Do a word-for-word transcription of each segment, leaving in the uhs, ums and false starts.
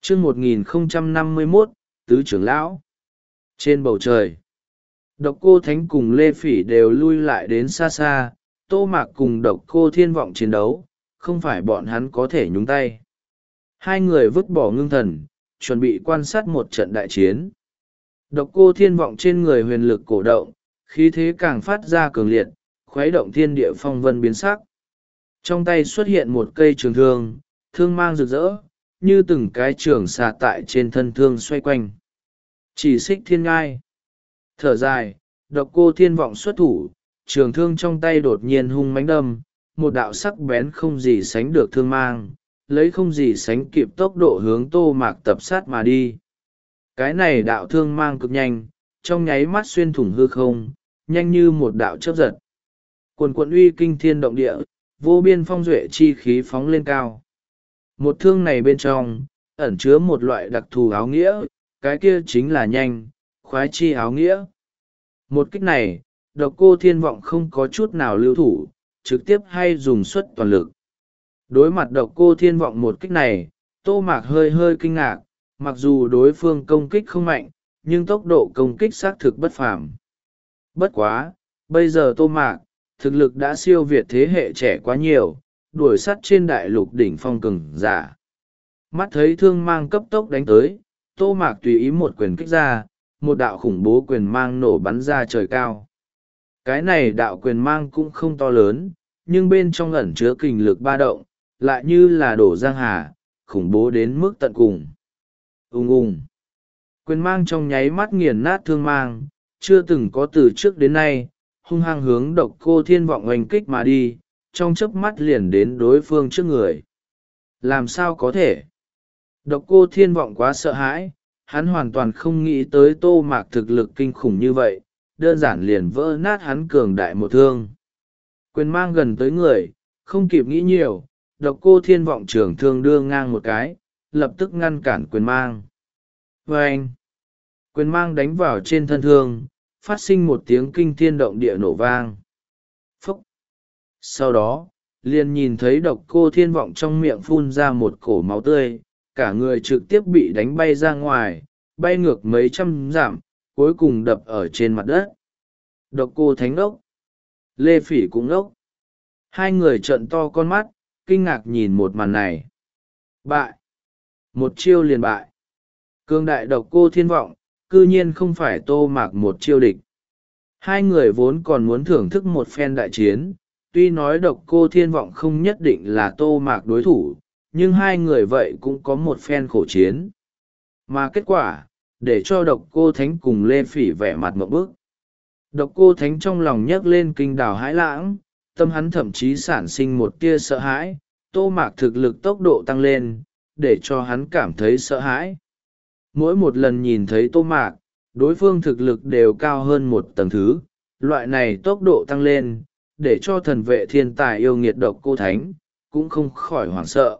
chương một nghìn không trăm năm mươi mốt, tứ trưởng lão. Trên bầu trời, độc cô thánh cùng lê phỉ đều lui lại đến xa xa. Tô Mạc cùng độc cô thiên vọng chiến đấu, không phải bọn hắn có thể nhúng tay. Hai người vứt bỏ ngưng thần, chuẩn bị quan sát một trận đại chiến. Độc cô thiên vọng trên người huyền lực cổ động, khí thế càng phát ra cường liệt, khuấy động thiên địa phong vân biến sắc. Trong tay xuất hiện một cây trường thương, thương mang rực rỡ, như từng cái trường xà tại trên thân thương xoay quanh. Chỉ xích thiên ngai. Thở dài, độc cô thiên vọng xuất thủ, trường thương trong tay đột nhiên hung mãnh đâm, một đạo sắc bén không gì sánh được thương mang, lấy không gì sánh kịp tốc độ hướng Tô Mạc tập sát mà đi. Cái này đạo thương mang cực nhanh, trong nháy mắt xuyên thủng hư không, nhanh như một đạo chớp giật. Quần quận uy kinh thiên động địa, vô biên phong duệ chi khí phóng lên cao. Một thương này bên trong, ẩn chứa một loại đặc thù áo nghĩa, cái kia chính là nhanh, khoái chi áo nghĩa. Một kích này, độc cô thiên vọng không có chút nào lưu thủ, trực tiếp hay dùng suất toàn lực. Đối mặt độc cô thiên vọng một kích này, Tô Mạc hơi hơi kinh ngạc, mặc dù đối phương công kích không mạnh, nhưng tốc độ công kích xác thực bất phàm. Bất quá, bây giờ Tô Mạc, thực lực đã siêu việt thế hệ trẻ quá nhiều, đuổi sắt trên đại lục đỉnh phong cường giả. Mắt thấy thương mang cấp tốc đánh tới, Tô Mạc tùy ý một quyền kích ra, một đạo khủng bố quyền mang nổ bắn ra trời cao. Cái này đạo quyền mang cũng không to lớn, nhưng bên trong ẩn chứa kình lực ba động, lại như là đổ giang hà, khủng bố đến mức tận cùng. Ung ung. Quyền mang trong nháy mắt nghiền nát thương mang, chưa từng có từ trước đến nay, hung hăng hướng độc cô thiên vọng oanh kích mà đi, trong chớp mắt liền đến đối phương trước người. Làm sao có thể? Độc cô thiên vọng quá sợ hãi, hắn hoàn toàn không nghĩ tới Tô Mạc thực lực kinh khủng như vậy, đơn giản liền vỡ nát hắn cường đại một thương. Quyền mang gần tới người, không kịp nghĩ nhiều, độc cô thiên vọng trưởng thương đưa ngang một cái, lập tức ngăn cản quyền mang. Và anh, quyền mang đánh vào trên thân thương, phát sinh một tiếng kinh thiên động địa nổ vang. Phúc! Sau đó, liền nhìn thấy độc cô thiên vọng trong miệng phun ra một cổ máu tươi, cả người trực tiếp bị đánh bay ra ngoài, bay ngược mấy trăm dặm, cuối cùng đập ở trên mặt đất. Độc cô thánh ốc, Lê Phỉ cũng ốc. Hai người trợn to con mắt, kinh ngạc nhìn một màn này. Bại! Một chiêu liền bại. Cương đại độc cô thiên vọng, cư nhiên không phải Tô Mạc một chiêu địch. Hai người vốn còn muốn thưởng thức một phen đại chiến, tuy nói độc cô thiên vọng không nhất định là Tô Mạc đối thủ, nhưng hai người vậy cũng có một phen khổ chiến. Mà kết quả, để cho độc cô thánh cùng Lê Phỉ vẻ mặt ngộp bức. Độc cô thánh trong lòng nhấc lên kinh đào hãi lãng, tâm hắn thậm chí sản sinh một tia sợ hãi, Tô Mạc thực lực tốc độ tăng lên, để cho hắn cảm thấy sợ hãi. Mỗi một lần nhìn thấy Tô Mạc, đối phương thực lực đều cao hơn một tầng thứ, loại này tốc độ tăng lên, để cho thần vệ thiên tài yêu nghiệt độc cô thánh, cũng không khỏi hoảng sợ.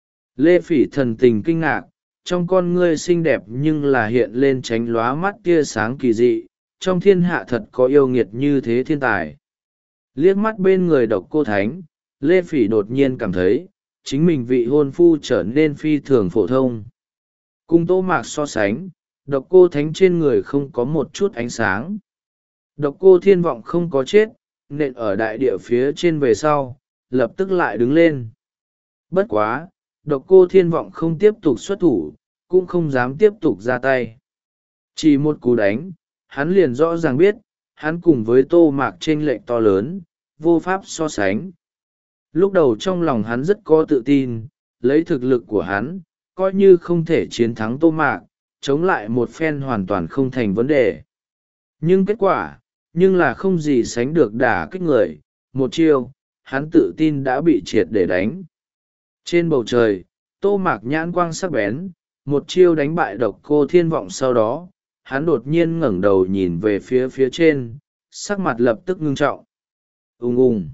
Lê Phỉ thần tình kinh ngạc, trong con ngươi xinh đẹp nhưng là hiện lên tránh lóa mắt tia sáng kỳ dị, trong thiên hạ thật có yêu nghiệt như thế thiên tài. Liếc mắt bên người độc cô thánh, Lê Phỉ đột nhiên cảm thấy, chính mình vị hôn phu trở nên phi thường phổ thông. Cùng Tô Mạc so sánh, độc cô thánh trên người không có một chút ánh sáng. Độc cô thiên vọng không có chết, nện ở đại địa phía trên về sau, lập tức lại đứng lên. Bất quá, độc cô thiên vọng không tiếp tục xuất thủ, cũng không dám tiếp tục ra tay. Chỉ một cú đánh, hắn liền rõ ràng biết, hắn cùng với Tô Mạc chênh lệch to lớn, vô pháp so sánh. Lúc đầu trong lòng hắn rất có tự tin, lấy thực lực của hắn, coi như không thể chiến thắng Tô Mạc, chống lại một phen hoàn toàn không thành vấn đề. Nhưng kết quả, nhưng là không gì sánh được đả kích người, một chiêu, hắn tự tin đã bị triệt để đánh. Trên bầu trời, Tô Mạc nhãn quang sắc bén, một chiêu đánh bại độc cô thiên vọng sau đó, hắn đột nhiên ngẩng đầu nhìn về phía phía trên, sắc mặt lập tức ngưng trọng. Ùng ùng.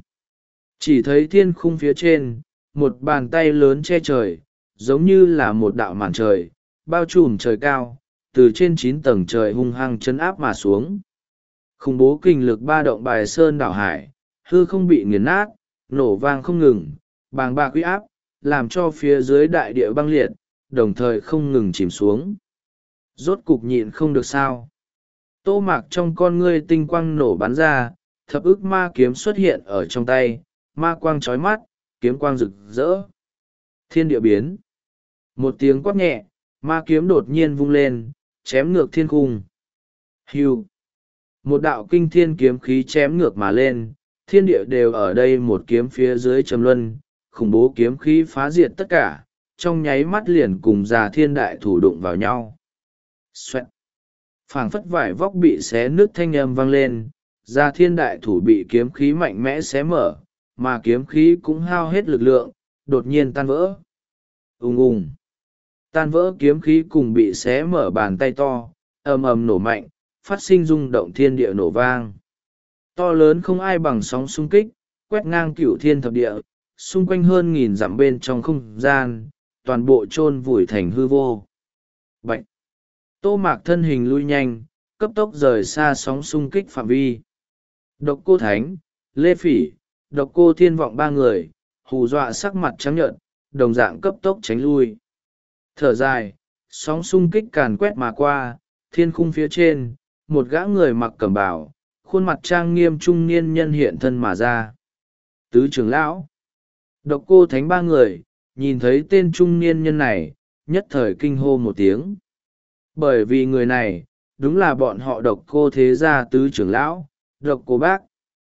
Chỉ thấy thiên khung phía trên, một bàn tay lớn che trời, giống như là một đạo màn trời, bao trùm trời cao, từ trên chín tầng trời hung hăng chấn áp mà xuống. Khủng bố kinh lực ba động bài sơn đảo hải, hư không bị nghiền nát, nổ vang không ngừng, bàng bạc uy áp, làm cho phía dưới đại địa băng liệt, đồng thời không ngừng chìm xuống. Rốt cục nhịn không được sao. Tô Mạc trong con ngươi tinh quang nổ bắn ra, thập ức ma kiếm xuất hiện ở trong tay, ma quang trói mắt, kiếm quang rực rỡ. Thiên địa biến. Một tiếng quát nhẹ, ma kiếm đột nhiên vung lên, chém ngược thiên cung. Hưu. Một đạo kinh thiên kiếm khí chém ngược mà lên, thiên địa đều ở đây một kiếm phía dưới trầm luân, khủng bố kiếm khí phá diệt tất cả, trong nháy mắt liền cùng già thiên đại thủ đụng vào nhau. Xoẹt. Phảng phất vải vóc bị xé nước thanh âm vang lên, già thiên đại thủ bị kiếm khí mạnh mẽ xé mở, mà kiếm khí cũng hao hết lực lượng, đột nhiên tan vỡ. Ùng ùng. Tan vỡ kiếm khí cùng bị xé mở bàn tay to, ầm ầm nổ mạnh, phát sinh rung động thiên địa nổ vang. To lớn không ai bằng sóng xung kích, quét ngang cửu thiên thập địa, xung quanh hơn nghìn dặm bên trong không gian, toàn bộ chôn vùi thành hư vô. Bạch. Tô Mạc thân hình lui nhanh, cấp tốc rời xa sóng xung kích phạm vi. Độc Cô Thánh, Lê Phỉ, Độc Cô Thiên Vọng ba người, hù dọa sắc mặt trắng nhợt, đồng dạng cấp tốc tránh lui. Thở dài, sóng xung kích càn quét mà qua, thiên khung phía trên, một gã người mặc cẩm bào, khuôn mặt trang nghiêm trung niên nhân hiện thân mà ra. Tứ trưởng lão, Độc Cô Thánh ba người, nhìn thấy tên trung niên nhân này, nhất thời kinh hô một tiếng. Bởi vì người này, đúng là bọn họ Độc Cô thế gia tứ trưởng lão, Độc Cô Bác.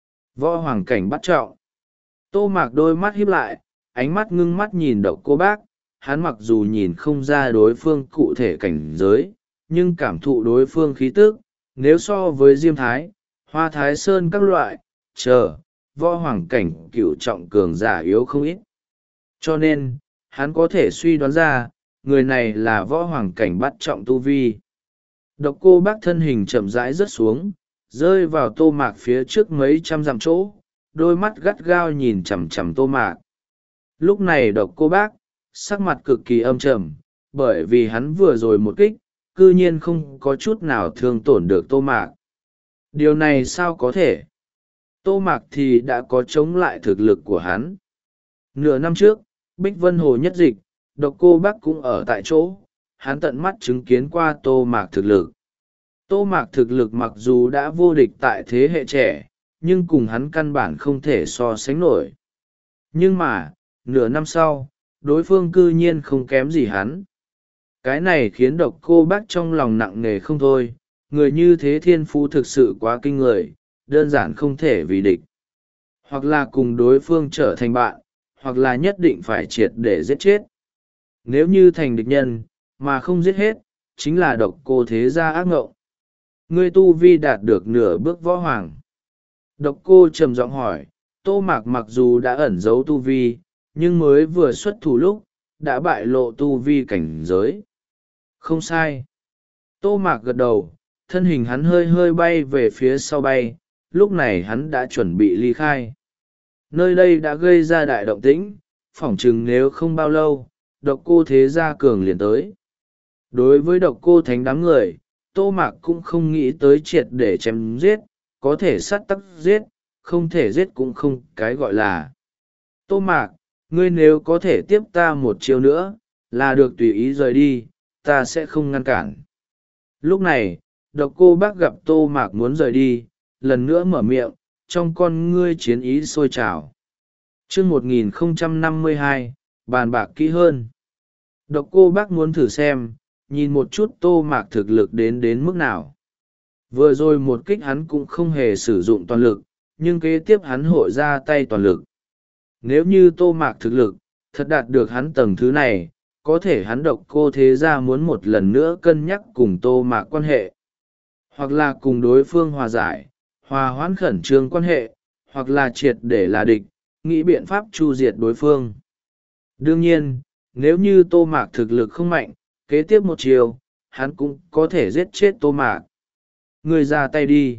Võ hoàng cảnh bắt trọng. Tô Mạc đôi mắt híp lại, ánh mắt ngưng mắt nhìn Độc Cô Bác, hắn mặc dù nhìn không ra đối phương cụ thể cảnh giới, nhưng cảm thụ đối phương khí tức, nếu so với Diêm Thái, Hoa Thái Sơn các loại, chờ, võ hoàng cảnh cửu trọng cường giả yếu không ít. Cho nên, hắn có thể suy đoán ra, người này là võ hoàng cảnh bắt trọng tu vi. Độc Cô Bác thân hình chậm rãi rớt xuống, rơi vào Tô Mạc phía trước mấy trăm dặm chỗ, đôi mắt gắt gao nhìn chằm chằm Tô Mạc. Lúc này Độc Cô Bác, sắc mặt cực kỳ âm trầm, bởi vì hắn vừa rồi một kích, cư nhiên không có chút nào thương tổn được Tô Mạc. Điều này sao có thể? Tô Mạc thì đã có chống lại thực lực của hắn. Nửa năm trước, Bích Vân Hồ nhất dịch, Độc Cô Bác cũng ở tại chỗ, hắn tận mắt chứng kiến qua Tô Mạc thực lực. Tô Mạc thực lực mặc dù đã vô địch tại thế hệ trẻ, nhưng cùng hắn căn bản không thể so sánh nổi. Nhưng mà, nửa năm sau, đối phương cư nhiên không kém gì hắn. Cái này khiến Độc Cô Bác trong lòng nặng nề không thôi, người như thế thiên phú thực sự quá kinh người, đơn giản không thể vì địch. Hoặc là cùng đối phương trở thành bạn, hoặc là nhất định phải triệt để giết chết. Nếu như thành địch nhân, mà không giết hết, chính là Độc Cô thế gia ác ngộng. Ngươi tu vi đạt được nửa bước võ hoàng. Độc Cô trầm giọng hỏi, Tô Mạc mặc dù đã ẩn giấu tu vi, nhưng mới vừa xuất thủ lúc, đã bại lộ tu vi cảnh giới. Không sai. Tô Mạc gật đầu, thân hình hắn hơi hơi bay về phía sau bay, lúc này hắn đã chuẩn bị ly khai. Nơi đây đã gây ra đại động tĩnh, phỏng chừng nếu không bao lâu, Độc Cô thế gia cường liền tới. Đối với Độc Cô Thánh đám người, Tô Mạc cũng không nghĩ tới triệt để chém giết, có thể sát tắc giết, không thể giết cũng không cái gọi là. Tô Mạc, ngươi nếu có thể tiếp ta một chiêu nữa, là được tùy ý rời đi, ta sẽ không ngăn cản. Lúc này, Độc Cô Bác gặp Tô Mạc muốn rời đi, lần nữa mở miệng, trong con ngươi chiến ý sôi trào. Chương một nghìn không trăm năm mươi hai, bàn bạc kỹ hơn. Độc Cô Bác muốn thử xem, nhìn một chút Tô Mạc thực lực đến đến mức nào. Vừa rồi một kích hắn cũng không hề sử dụng toàn lực, nhưng kế tiếp hắn hội ra tay toàn lực. Nếu như Tô Mạc thực lực, thật đạt được hắn tầng thứ này, có thể hắn Độc Cô thế gia muốn một lần nữa cân nhắc cùng Tô Mạc quan hệ. Hoặc là cùng đối phương hòa giải, hòa hoãn khẩn trương quan hệ, hoặc là triệt để là địch, nghĩ biện pháp chu diệt đối phương. Đương nhiên, nếu như Tô Mạc thực lực không mạnh, kế tiếp một chiều, hắn cũng có thể giết chết Tô Mạc. Người ra tay đi.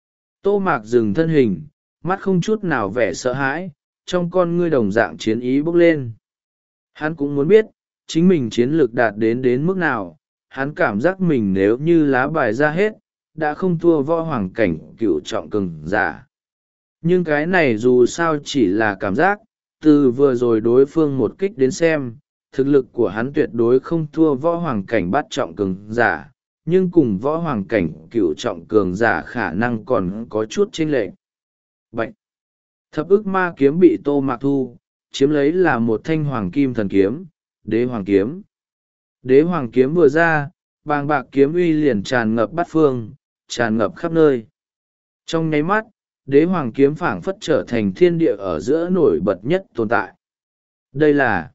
Tô Mạc dừng thân hình, mắt không chút nào vẻ sợ hãi, trong con ngươi đồng dạng chiến ý bốc lên. Hắn cũng muốn biết, chính mình chiến lược đạt đến đến mức nào, hắn cảm giác mình nếu như lá bài ra hết, đã không thua võ hoàng cảnh cửu trọng cường giả. Nhưng cái này dù sao chỉ là cảm giác, từ vừa rồi đối phương một kích đến xem, thực lực của hắn tuyệt đối không thua võ hoàng cảnh bát trọng cường giả, nhưng cùng võ hoàng cảnh cửu trọng cường giả khả năng còn có chút chênh lệch. Bạch! Thập ức ma kiếm bị Tô Mạc thu, chiếm lấy là một thanh hoàng kim thần kiếm, đế hoàng kiếm. Đế hoàng kiếm vừa ra, bàng bạc kiếm uy liền tràn ngập bát phương, tràn ngập khắp nơi. Trong nháy mắt, đế hoàng kiếm phảng phất trở thành thiên địa ở giữa nổi bật nhất tồn tại. Đây là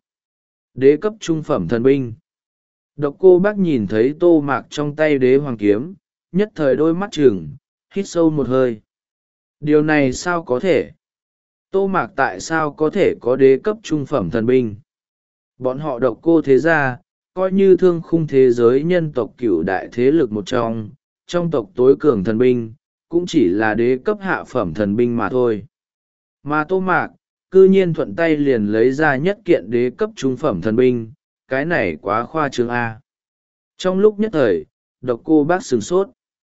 đế cấp trung phẩm thần binh. Độc Cô Bác nhìn thấy Tô Mạc trong tay đế hoàng kiếm, nhất thời đôi mắt trừng, hít sâu một hơi. Điều này sao có thể? Tô Mạc tại sao có thể có đế cấp trung phẩm thần binh? Bọn họ Độc Cô thế gia, coi như thương khung thế giới nhân tộc cửu đại thế lực một trong, trong tộc tối cường thần binh, cũng chỉ là đế cấp hạ phẩm thần binh mà thôi. Mà Tô Mạc, cư nhiên thuận tay liền lấy ra nhất kiện đế cấp trung phẩm thần binh, cái này quá khoa trương A. Trong lúc nhất thời, Độc Cô Bác sửng sốt.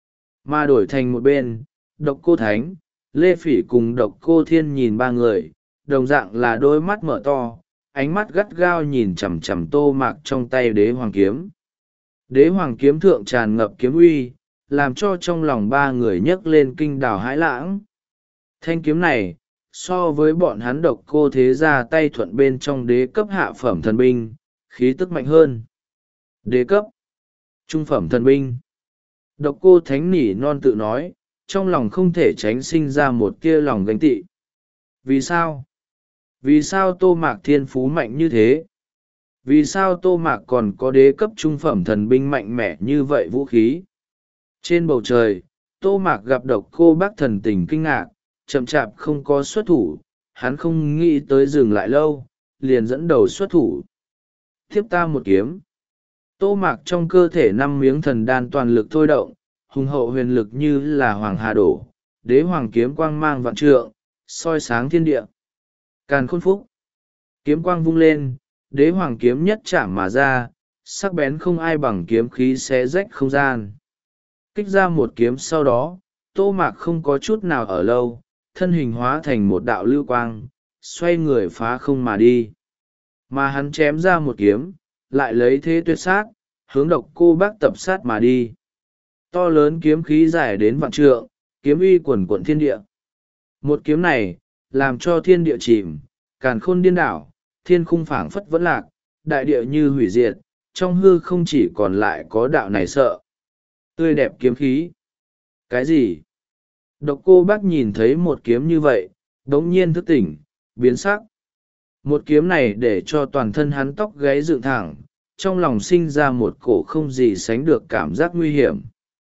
Mà đổi thành một bên, Độc Cô Thánh, Lê Phỉ cùng Độc Cô Thiên nhìn ba người, đồng dạng là đôi mắt mở to, ánh mắt gắt gao nhìn chằm chằm Tô Mạc trong tay đế hoàng kiếm. Đế hoàng kiếm thượng tràn ngập kiếm uy, làm cho trong lòng ba người nhấc lên kinh đào hãi lãng. Thanh kiếm này, so với bọn hắn Độc Cô thế gia tay thuận bên trong đế cấp hạ phẩm thần binh, khí tức mạnh hơn. Đế cấp trung phẩm thần binh. Độc Cô Thánh nỉ non tự nói, trong lòng không thể tránh sinh ra một tia lòng ganh tị. Vì sao? Vì sao Tô Mạc thiên phú mạnh như thế? Vì sao Tô Mạc còn có đế cấp trung phẩm thần binh mạnh mẽ như vậy vũ khí? Trên bầu trời, Tô Mạc gặp Độc Cô Bác thần tình kinh ngạc, chậm chạp không có xuất thủ, hắn không nghĩ tới dừng lại lâu, liền dẫn đầu xuất thủ. Tiếp ta một kiếm. Tô Mạc trong cơ thể năm miếng thần đan toàn lực thôi động, hùng hậu huyền lực như là hoàng hà đổ, đế hoàng kiếm quang mang vạn trượng, soi sáng thiên địa. Càn khôn phúc. Kiếm quang vung lên, đế hoàng kiếm nhất chạm mà ra, sắc bén không ai bằng kiếm khí xé rách không gian. Kích ra một kiếm sau đó, Tô Mạc không có chút nào ở lâu, thân hình hóa thành một đạo lưu quang, xoay người phá không mà đi. Mà hắn chém ra một kiếm, lại lấy thế tuyệt sát, hướng Độc Cô Bác tập sát mà đi. To lớn kiếm khí dài đến vạn trượng, kiếm uy quần quận thiên địa. Một kiếm này, làm cho thiên địa chìm, càn khôn điên đảo, thiên khung phảng phất vẫn lạc, đại địa như hủy diệt, trong hư không chỉ còn lại có đạo này sợ. Tươi đẹp kiếm khí. Cái gì? Độc Cô Bác nhìn thấy một kiếm như vậy, đống nhiên thức tỉnh, biến sắc. Một kiếm này để cho toàn thân hắn tóc gáy dựng thẳng, trong lòng sinh ra một cổ không gì sánh được cảm giác nguy hiểm.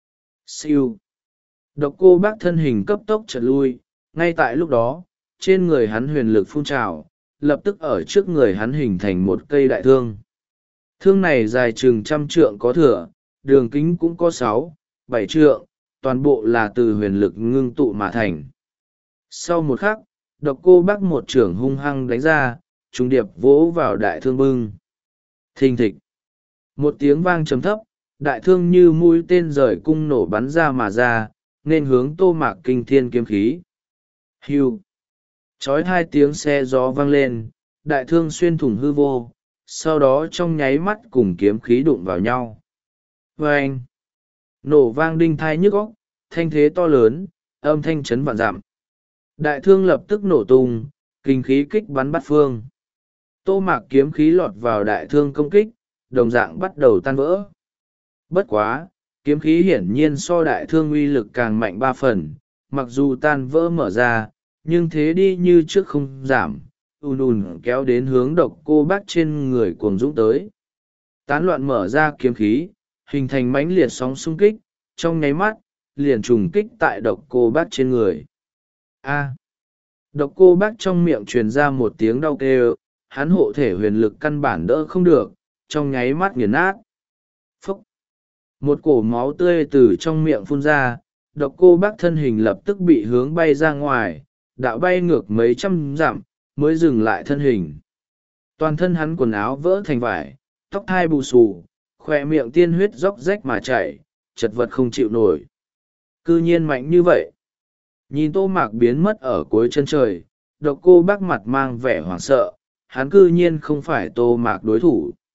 Siêu. Độc Cô Bác thân hình cấp tốc chợt lui, ngay tại lúc đó, trên người hắn huyền lực phun trào, lập tức ở trước người hắn hình thành một cây đại thương. Thương này dài chừng trăm trượng có thửa, đường kính cũng có sáu, bảy trượng, toàn bộ là từ huyền lực ngưng tụ mà thành. Sau một khắc, Độc Cô Bác một trưởng hung hăng đánh ra, trùng điệp vỗ vào đại thương bưng. Thình thịch. Một tiếng vang trầm thấp, đại thương như mũi tên rời cung nổ bắn ra mà ra, nên hướng Tô Mạc kinh thiên kiếm khí. Hưu. Chói hai tiếng xe gió vang lên, đại thương xuyên thủng hư vô, sau đó trong nháy mắt cùng kiếm khí đụng vào nhau. Vâng! Nổ vang đinh thai nhức óc, thanh thế to lớn, âm thanh chấn vạn dặm. Đại thương lập tức nổ tung, kinh khí kích bắn bát phương. Tô Mạc kiếm khí lọt vào đại thương công kích, đồng dạng bắt đầu tan vỡ. Bất quá, kiếm khí hiển nhiên so đại thương uy lực càng mạnh ba phần, mặc dù tan vỡ mở ra, nhưng thế đi như trước không giảm, ùn ùn kéo đến hướng Độc Cô Bác trên người cuồng dũng tới. Tán loạn mở ra kiếm khí, hình thành mãnh liệt sóng xung kích, trong nháy mắt, liền trùng kích tại Độc Cô Bác trên người. A. Độc Cô Bác trong miệng truyền ra một tiếng đau kêu, hắn hộ thể huyền lực căn bản đỡ không được, trong nháy mắt nghiền nát. Phúc! Một cổ máu tươi từ trong miệng phun ra, Độc Cô Bác thân hình lập tức bị hướng bay ra ngoài, đạo bay ngược mấy trăm dặm, mới dừng lại thân hình. Toàn thân hắn quần áo vỡ thành vải, tóc thai bù xù, khỏe miệng tiên huyết róc rách mà chảy, chật vật không chịu nổi. Cư nhiên mạnh như vậy. Nhìn Tô Mạc biến mất ở cuối chân trời, Độc Cô Bác mặt mang vẻ hoảng sợ, hắn cư nhiên không phải Tô Mạc đối thủ.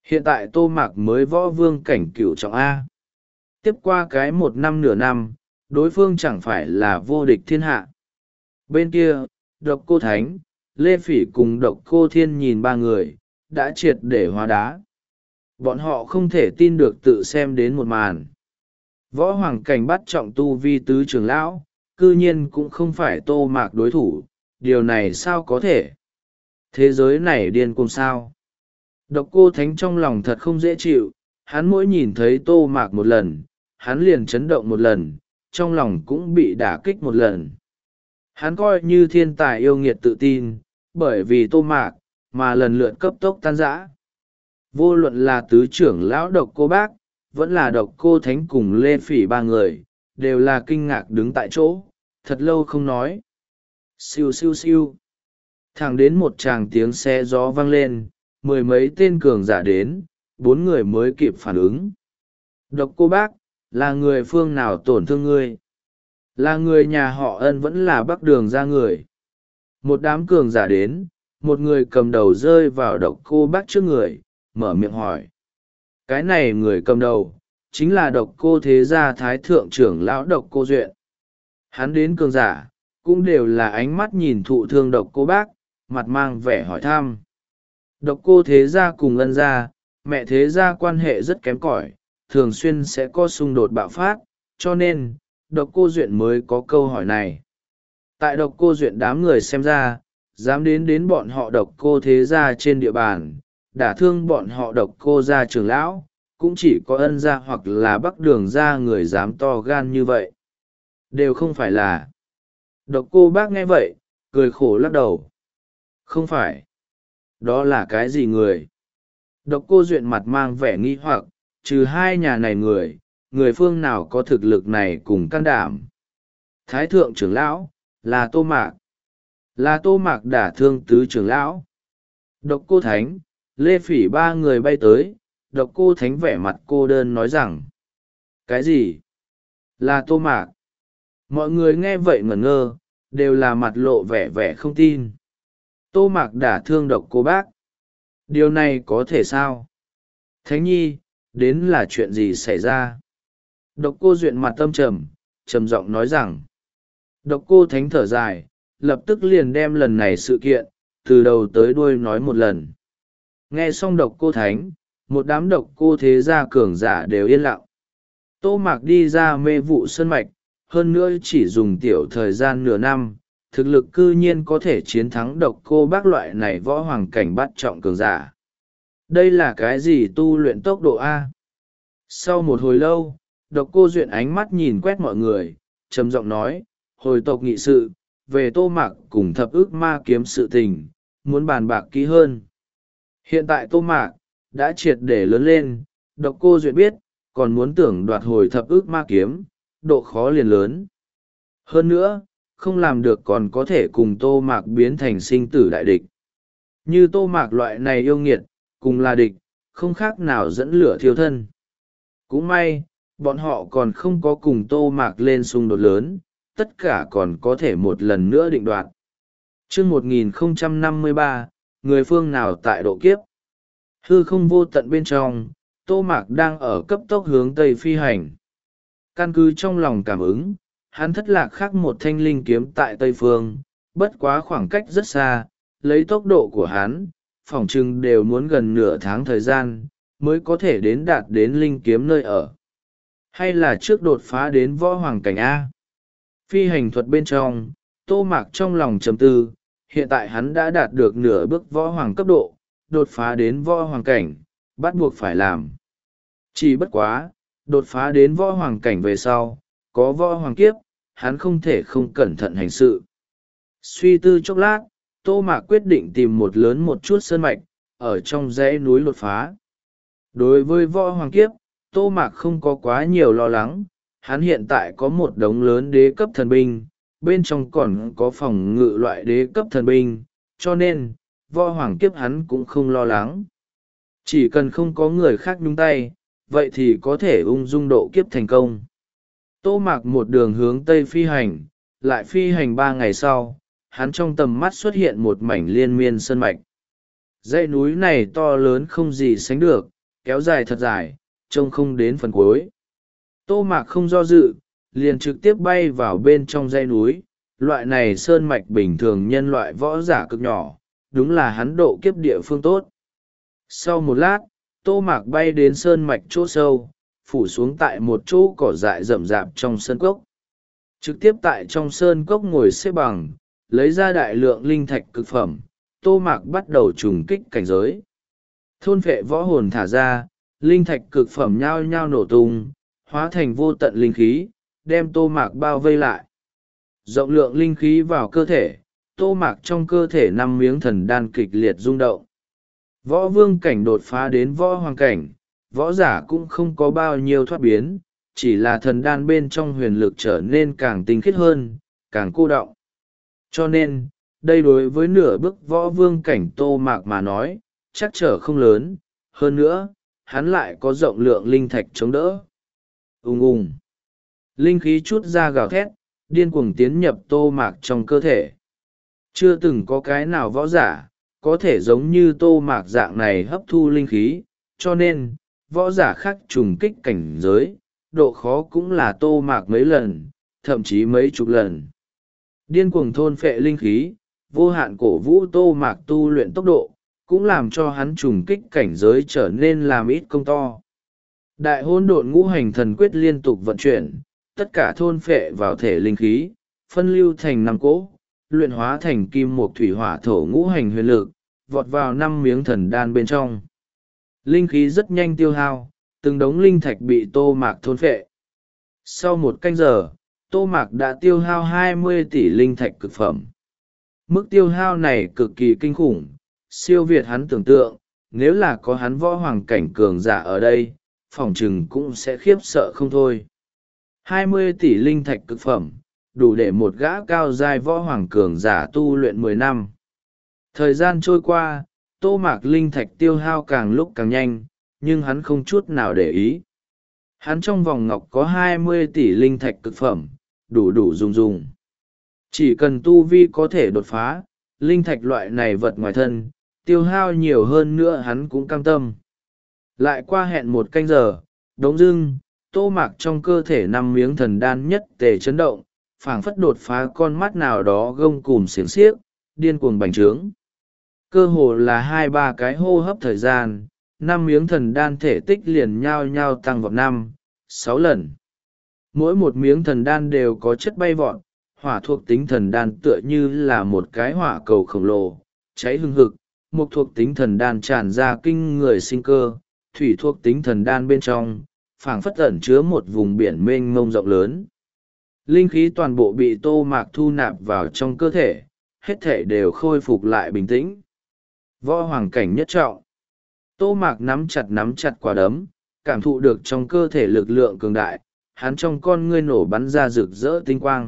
Hiện tại Tô Mạc mới võ vương cảnh cửu trọng A. Tiếp qua cái một năm nửa năm, đối phương chẳng phải là vô địch thiên hạ. Bên kia, độc cô Thánh, Lê Phỉ cùng độc cô Thiên nhìn ba người, đã triệt để hóa đá. Bọn họ không thể tin được tự xem đến một màn. Võ hoàng cảnh bắt trọng tu vi tứ trưởng lão, cư nhiên cũng không phải Tô Mạc đối thủ, điều này sao có thể? Thế giới này điên cuồng sao? Độc cô Thánh trong lòng thật không dễ chịu, hắn mỗi nhìn thấy Tô Mạc một lần, hắn liền chấn động một lần, trong lòng cũng bị đả kích một lần. Hắn coi như thiên tài yêu nghiệt tự tin, bởi vì Tô Mạc, mà lần lượt cấp tốc tan rã. Vô luận là tứ trưởng lão độc cô bác, vẫn là độc cô Thánh cùng Lê Phỉ ba người, đều là kinh ngạc đứng tại chỗ, thật lâu không nói. Siêu siêu siêu. Thẳng đến một tràng tiếng xe gió vang lên, mười mấy tên cường giả đến, bốn người mới kịp phản ứng. Độc cô bác, là người phương nào tổn thương ngươi? Là người nhà họ Ân vẫn là Bắc Đường ra người? Một đám cường giả đến, một người cầm đầu rơi vào độc cô bác trước người, mở miệng hỏi. Cái này người cầm đầu, chính là độc cô thế gia thái thượng trưởng lão độc cô Duyện. Hắn đến cường giả, cũng đều là ánh mắt nhìn thụ thương độc cô bác, mặt mang vẻ hỏi thăm. Độc cô thế gia cùng Ân gia, mẹ thế gia quan hệ rất kém cỏi, thường xuyên sẽ có xung đột bạo phát, cho nên, độc cô Duyện mới có câu hỏi này. Tại độc cô Duyện đám người xem ra, dám đến đến bọn họ độc cô thế gia trên địa bàn, đả thương bọn họ độc cô gia trưởng lão, cũng chỉ có Ân gia hoặc là Bắc Đường gia người dám to gan như vậy. Đều không phải là. Độc cô bác nghe vậy, cười khổ lắc đầu. Không phải. Đó là cái gì người? Độc cô Duyện mặt mang vẻ nghi hoặc, trừ hai nhà này người, người phương nào có thực lực này cùng can đảm. Thái thượng trưởng lão, là Tô Mạc. Là Tô Mạc đả thương tứ trưởng lão. Độc cô Thánh, Lê Phỉ ba người bay tới, độc cô Thánh vẻ mặt cô đơn nói rằng. Cái gì? Là Tô Mạc. Mọi người nghe vậy ngẩn ngơ, đều là mặt lộ vẻ vẻ không tin. Tô Mạc đả thương độc cô bác. Điều này có thể sao? Thánh nhi, đến là chuyện gì xảy ra? Độc cô Duyện mặt tâm trầm, trầm giọng nói rằng. Độc cô Thánh thở dài, lập tức liền đem lần này sự kiện, từ đầu tới đuôi nói một lần. Nghe xong độc cô Thánh, một đám độc cô thế gia cường giả đều yên lặng. Tô Mạc đi ra mê vụ sơn mạch, hơn nữa chỉ dùng tiểu thời gian nửa năm, thực lực cư nhiên có thể chiến thắng độc cô bác loại này võ hoàng cảnh bắt trọng cường giả. Đây là cái gì tu luyện tốc độ A? Sau một hồi lâu, độc cô Duyện ánh mắt nhìn quét mọi người, trầm giọng nói, hồi tộc nghị sự, về Tô Mạc cùng thập ức ma kiếm sự tình, muốn bàn bạc kỹ hơn. Hiện tại Tô Mạc, đã triệt để lớn lên, độc cô Duyện biết, còn muốn tưởng đoạt hồi thập ức ma kiếm, độ khó liền lớn. Hơn nữa, không làm được còn có thể cùng Tô Mạc biến thành sinh tử đại địch. Như Tô Mạc loại này yêu nghiệt, cùng là địch, không khác nào dẫn lửa thiêu thân. Cũng may, bọn họ còn không có cùng Tô Mạc lên xung đột lớn, tất cả còn có thể một lần nữa định đoạt. Chương một nghìn không trăm năm mươi ba, người phương nào tại độ kiếp? Hư không vô tận bên trong, Tô Mạc đang ở cấp tốc hướng Tây phi hành. Căn cứ trong lòng cảm ứng, hắn thất lạc khắc một thanh linh kiếm tại Tây Phương, bất quá khoảng cách rất xa, lấy tốc độ của hắn, phỏng chừng đều muốn gần nửa tháng thời gian, mới có thể đến đạt đến linh kiếm nơi ở. Hay là trước đột phá đến võ hoàng cảnh A? Phi hành thuật bên trong, Tô Mạc trong lòng trầm tư, hiện tại hắn đã đạt được nửa bước võ hoàng cấp độ, đột phá đến võ hoàng cảnh, bắt buộc phải làm. Chỉ bất quá, đột phá đến võ hoàng cảnh về sau, có võ hoàng kiếp, hắn không thể không cẩn thận hành sự. Suy tư chốc lát, Tô Mạc quyết định tìm một lớn một chút sơn mạch, ở trong dãy núi đột phá. Đối với võ hoàng kiếp, Tô Mạc không có quá nhiều lo lắng, hắn hiện tại có một đống lớn đế cấp thần binh, bên trong còn có phòng ngự loại đế cấp thần binh, cho nên, võ hoàng kiếp hắn cũng không lo lắng. Chỉ cần không có người khác nhúng tay, vậy thì có thể ung dung độ kiếp thành công. Tô Mạc một đường hướng Tây phi hành, lại phi hành ba ngày sau, hắn trong tầm mắt xuất hiện một mảnh liên miên sơn mạch. Dãy núi này to lớn không gì sánh được, kéo dài thật dài, trông không đến phần cuối. Tô Mạc không do dự, liền trực tiếp bay vào bên trong dãy núi. Loại này sơn mạch bình thường nhân loại võ giả cực nhỏ, đúng là hắn độ kiếp địa phương tốt. Sau một lát, Tô Mạc bay đến sơn mạch chỗ sâu, phủ xuống tại một chỗ cỏ dại rậm rạp trong sơn cốc. Trực tiếp tại trong sơn cốc ngồi xếp bằng, lấy ra đại lượng linh thạch cực phẩm, Tô Mạc bắt đầu trùng kích cảnh giới. Thôn phệ võ hồn thả ra, linh thạch cực phẩm nhao nhao nổ tung, hóa thành vô tận linh khí, đem Tô Mạc bao vây lại. Rộng lượng linh khí vào cơ thể, Tô Mạc trong cơ thể năm miếng thần đan kịch liệt rung động. Võ vương cảnh đột phá đến võ hoàng cảnh, võ giả cũng không có bao nhiêu thoát biến, chỉ là thần đan bên trong huyền lực trở nên càng tinh khiết hơn, càng cô đọng. Cho nên, đây đối với nửa bước võ vương cảnh Tô Mạc mà nói, chắc trở không lớn, hơn nữa, hắn lại có rộng lượng linh thạch chống đỡ. Ùng ùng. Linh khí chút ra gào thét, điên cuồng tiến nhập Tô Mạc trong cơ thể. Chưa từng có cái nào võ giả, có thể giống như Tô Mạc dạng này hấp thu linh khí, cho nên, võ giả khác trùng kích cảnh giới, độ khó cũng là Tô Mạc mấy lần, thậm chí mấy chục lần. Điên cuồng thôn phệ linh khí, vô hạn cổ vũ Tô Mạc tu luyện tốc độ, cũng làm cho hắn trùng kích cảnh giới trở nên làm ít công to. Đại hôn độn ngũ hành thần quyết liên tục vận chuyển, tất cả thôn phệ vào thể linh khí, phân lưu thành năm cỗ, luyện hóa thành kim mộc thủy hỏa thổ ngũ hành huyền lực, vọt vào năm miếng thần đan bên trong. Linh khí rất nhanh tiêu hao, từng đống linh thạch bị Tô Mạc thôn phệ. Sau một canh giờ, Tô Mạc đã tiêu hao hai mươi tỷ linh thạch cực phẩm. Mức tiêu hao này cực kỳ kinh khủng, siêu việt hắn tưởng tượng, nếu là có hắn võ hoàng cảnh cường giả ở đây, phỏng chừng cũng sẽ khiếp sợ không thôi. hai mươi tỷ linh thạch cực phẩm, đủ để một gã cao giai võ hoàng cường giả tu luyện mười năm. Thời gian trôi qua, Tô Mạc linh thạch tiêu hao càng lúc càng nhanh, nhưng hắn không chút nào để ý. Hắn trong vòng ngọc có hai mươi tỷ linh thạch cực phẩm, đủ đủ dùng dùng. Chỉ cần tu vi có thể đột phá, linh thạch loại này vật ngoài thân, tiêu hao nhiều hơn nữa hắn cũng cam tâm. Lại qua hẹn một canh giờ, đống dưng, Tô Mạc trong cơ thể năm miếng thần đan nhất tề chấn động, phảng phất đột phá con mắt nào đó gông cùm xiềng xiếc, điên cuồng bành trướng. Cơ hồ là hai ba cái hô hấp thời gian, năm miếng thần đan thể tích liền nhao nhao tăng vọt năm, sáu lần. Mỗi một miếng thần đan đều có chất bay vọt, hỏa thuộc tính thần đan tựa như là một cái hỏa cầu khổng lồ, cháy hừng hực, mục thuộc tính thần đan tràn ra kinh người sinh cơ, thủy thuộc tính thần đan bên trong, phảng phất ẩn chứa một vùng biển mênh mông rộng lớn. Linh khí toàn bộ bị Tô Mạc thu nạp vào trong cơ thể, hết thể đều khôi phục lại bình tĩnh. Võ hoàng cảnh nhất trọng. Tô Mạc nắm chặt nắm chặt quả đấm, cảm thụ được trong cơ thể lực lượng cường đại, hắn trong con ngươi nổ bắn ra rực rỡ tinh quang.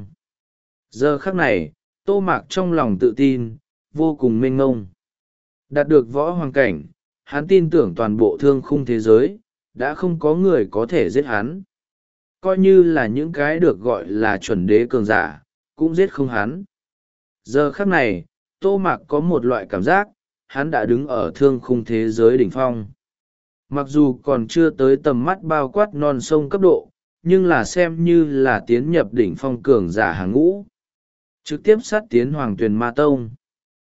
Giờ khắc này, Tô Mạc trong lòng tự tin, vô cùng mênh mông. Đạt được võ hoàng cảnh, hắn tin tưởng toàn bộ thương khung thế giới, đã không có người có thể giết hắn. Coi như là những cái được gọi là chuẩn đế cường giả, cũng giết không hắn. Giờ khắc này, Tô Mạc có một loại cảm giác, hắn đã đứng ở thương khung thế giới đỉnh phong. Mặc dù còn chưa tới tầm mắt bao quát non sông cấp độ, nhưng là xem như là tiến nhập đỉnh phong cường giả hàng ngũ. Trực tiếp sát tiến Hoàng Tuyền Ma Tông.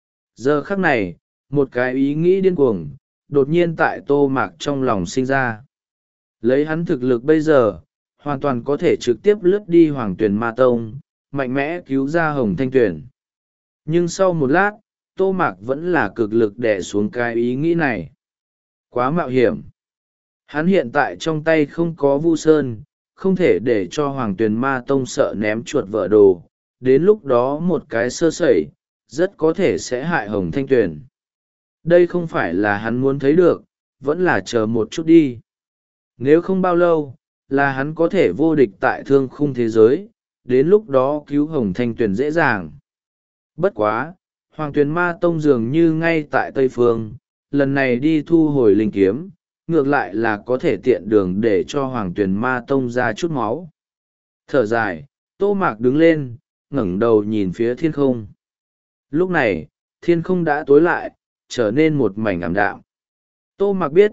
Giờ khắc này, một cái ý nghĩ điên cuồng, đột nhiên tại Tô Mạc trong lòng sinh ra. Lấy hắn thực lực bây giờ, hoàn toàn có thể trực tiếp lướt đi Hoàng Tuyền Ma Tông, mạnh mẽ cứu ra Hồng Thanh Tuyền. Nhưng sau một lát, Tô Mạc vẫn là cực lực đè xuống cái ý nghĩ này. Quá mạo hiểm. Hắn hiện tại trong tay không có Vu Sơn, không thể để cho Hoàng Tuyền Ma Tông sợ ném chuột vỡ đồ. Đến lúc đó một cái sơ sẩy, rất có thể sẽ hại Hồng Thanh Tuyền. Đây không phải là hắn muốn thấy được, vẫn là chờ một chút đi. Nếu không bao lâu, là hắn có thể vô địch tại thương khung thế giới, đến lúc đó cứu Hồng Thanh Tuyền dễ dàng. Bất quá, Hoàng Tuyền Ma Tông dường như ngay tại Tây Phương, lần này đi thu hồi linh kiếm, ngược lại là có thể tiện đường để cho Hoàng Tuyền Ma Tông ra chút máu. Thở dài, Tô Mạc đứng lên, ngẩng đầu nhìn phía thiên không. Lúc này, thiên không đã tối lại, trở nên một mảnh ảm đạm. Tô Mạc biết,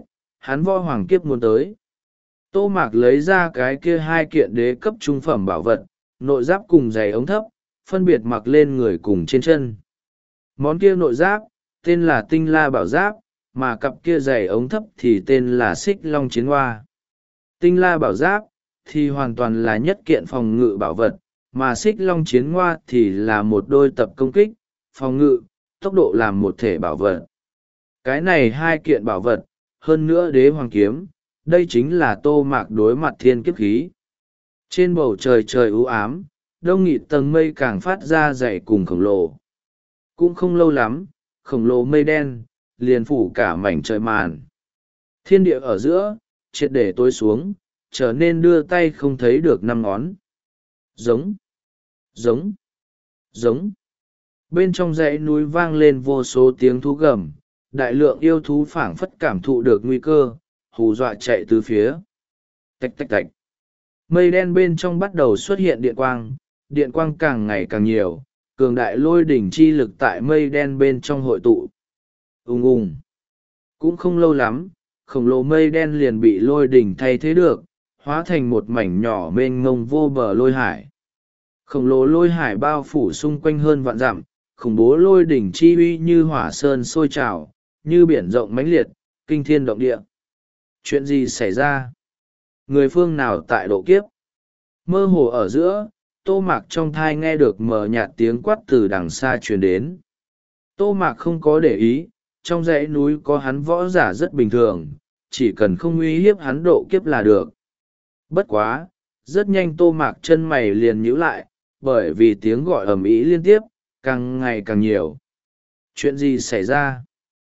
hắn võ hoàng kiếp muốn tới. Tô Mạc lấy ra cái kia hai kiện đế cấp trung phẩm bảo vật, nội giáp cùng giày ống thấp, phân biệt mặc lên người cùng trên chân. Món kia nội giáp, tên là Tinh La Bảo Giáp, mà cặp kia giày ống thấp thì tên là Xích Long Chiến Hoa. Tinh La Bảo Giáp thì hoàn toàn là nhất kiện phòng ngự bảo vật, mà Xích Long Chiến Hoa thì là một đôi tập công kích, phòng ngự, tốc độ làm một thể bảo vật. Cái này hai kiện bảo vật, hơn nữa đế hoàng kiếm, đây chính là Tô Mạc đối mặt thiên kiếp khí. Trên bầu trời trời u ám, đông nghịt tầng mây càng phát ra dày cùng khổng lồ. Cũng không lâu lắm, khổng lồ mây đen, liền phủ cả mảnh trời màn. Thiên địa ở giữa, triệt để tối xuống, trở nên đưa tay không thấy được năm ngón. Giống, giống, giống. Bên trong dãy núi vang lên vô số tiếng thú gầm, đại lượng yêu thú phảng phất cảm thụ được nguy cơ, hù dọa chạy từ phía. Tạch tạch tạch. Mây đen bên trong bắt đầu xuất hiện điện quang, điện quang càng ngày càng nhiều, cường đại lôi đỉnh chi lực tại mây đen bên trong hội tụ. Ùng ùng. Cũng không lâu lắm, khổng lồ mây đen liền bị lôi đỉnh thay thế được, hóa thành một mảnh nhỏ mênh mông vô bờ lôi hải. Khổng lồ lôi hải bao phủ xung quanh hơn vạn dặm, khủng bố lôi đỉnh chi uy như hỏa sơn sôi trào, như biển rộng mãnh liệt, kinh thiên động địa. Chuyện gì xảy ra? Người phương nào tại độ kiếp? Mơ hồ ở giữa, Tô Mạc trong thai nghe được mờ nhạt tiếng quát từ đằng xa truyền đến. Tô Mạc không có để ý, trong dãy núi có hắn võ giả rất bình thường, chỉ cần không uy hiếp hắn độ kiếp là được. Bất quá, rất nhanh Tô Mạc chân mày liền nhíu lại, bởi vì tiếng gọi ầm ĩ liên tiếp, càng ngày càng nhiều. Chuyện gì xảy ra?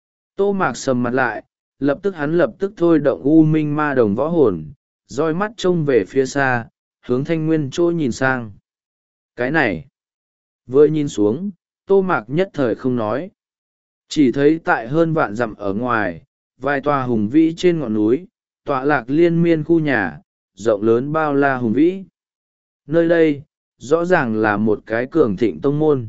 Tô Mạc sầm mặt lại, lập tức hắn lập tức thôi động U Minh Ma Đồng võ hồn, roi mắt trông về phía xa, hướng Thanh Nguyên chỗ nhìn sang. Cái này, vừa nhìn xuống, Tô Mạc nhất thời không nói. Chỉ thấy tại hơn vạn dặm ở ngoài, vài tòa hùng vĩ trên ngọn núi, tọa lạc liên miên khu nhà, rộng lớn bao la hùng vĩ. Nơi đây, rõ ràng là một cái cường thịnh tông môn.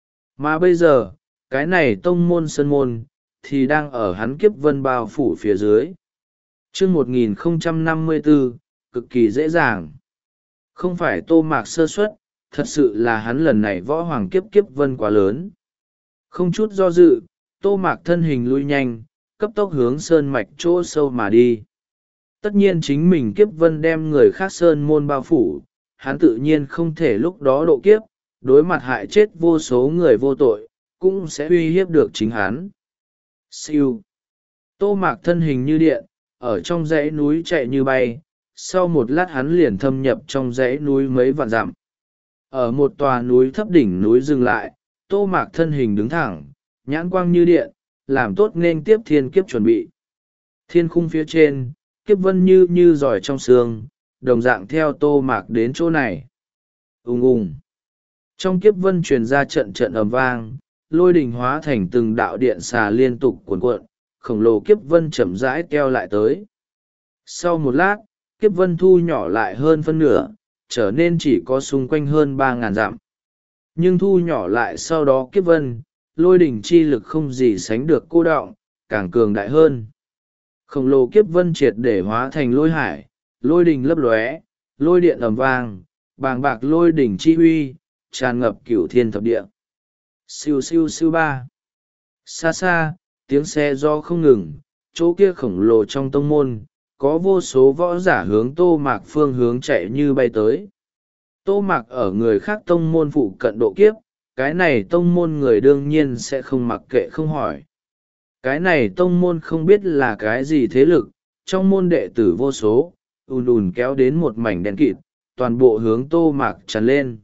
Mà bây giờ, cái này tông môn sân môn, thì đang ở hắn kiếp vân bao phủ phía dưới. chương một nghìn không trăm năm mươi tư, cực kỳ dễ dàng. Không phải Tô Mạc sơ suất, thật sự là hắn lần này võ hoàng kiếp kiếp vân quá lớn. Không chút do dự, Tô Mạc thân hình lui nhanh, cấp tốc hướng sơn mạch chỗ sâu mà đi. Tất nhiên chính mình kiếp vân đem người khác sơn môn bao phủ, hắn tự nhiên không thể lúc đó độ kiếp, đối mặt hại chết vô số người vô tội, cũng sẽ uy hiếp được chính hắn. Siêu. Tô Mạc thân hình như điện, ở trong dãy núi chạy như bay, sau một lát hắn liền thâm nhập trong dãy núi mấy vạn dặm. Ở một tòa núi thấp đỉnh núi dừng lại, Tô Mạc thân hình đứng thẳng, nhãn quang như điện, làm tốt nên tiếp thiên kiếp chuẩn bị. Thiên khung phía trên, kiếp vân như như giỏi trong sương, đồng dạng theo Tô Mạc đến chỗ này. Ùng ùng. Trong kiếp vân truyền ra trận trận ầm vang, lôi đình hóa thành từng đạo điện xà liên tục cuồn cuộn, khổng lồ kiếp vân chậm rãi keo lại tới. Sau một lát, kiếp vân thu nhỏ lại hơn phân nửa, trở nên chỉ có xung quanh hơn ba ngàn dặm. Nhưng thu nhỏ lại sau đó kiếp vân, lôi đỉnh chi lực không gì sánh được cô đọng, càng cường đại hơn. Khổng lồ kiếp vân triệt để hóa thành lôi hải, lôi đỉnh lấp lóe, lôi điện ầm vang, bàng bạc lôi đỉnh chi huy, tràn ngập cửu thiên thập địa. Siêu siêu siêu ba. Xa xa, tiếng xe do không ngừng, chỗ kia khổng lồ trong tông môn, có vô số võ giả hướng Tô Mạc phương hướng chạy như bay tới. Tô Mạc ở người khác tông môn phụ cận độ kiếp, cái này tông môn người đương nhiên sẽ không mặc kệ không hỏi. Cái này tông môn không biết là cái gì thế lực, trong môn đệ tử vô số, ùn ùn kéo đến một mảnh đen kịt, toàn bộ hướng Tô Mạc tràn lên.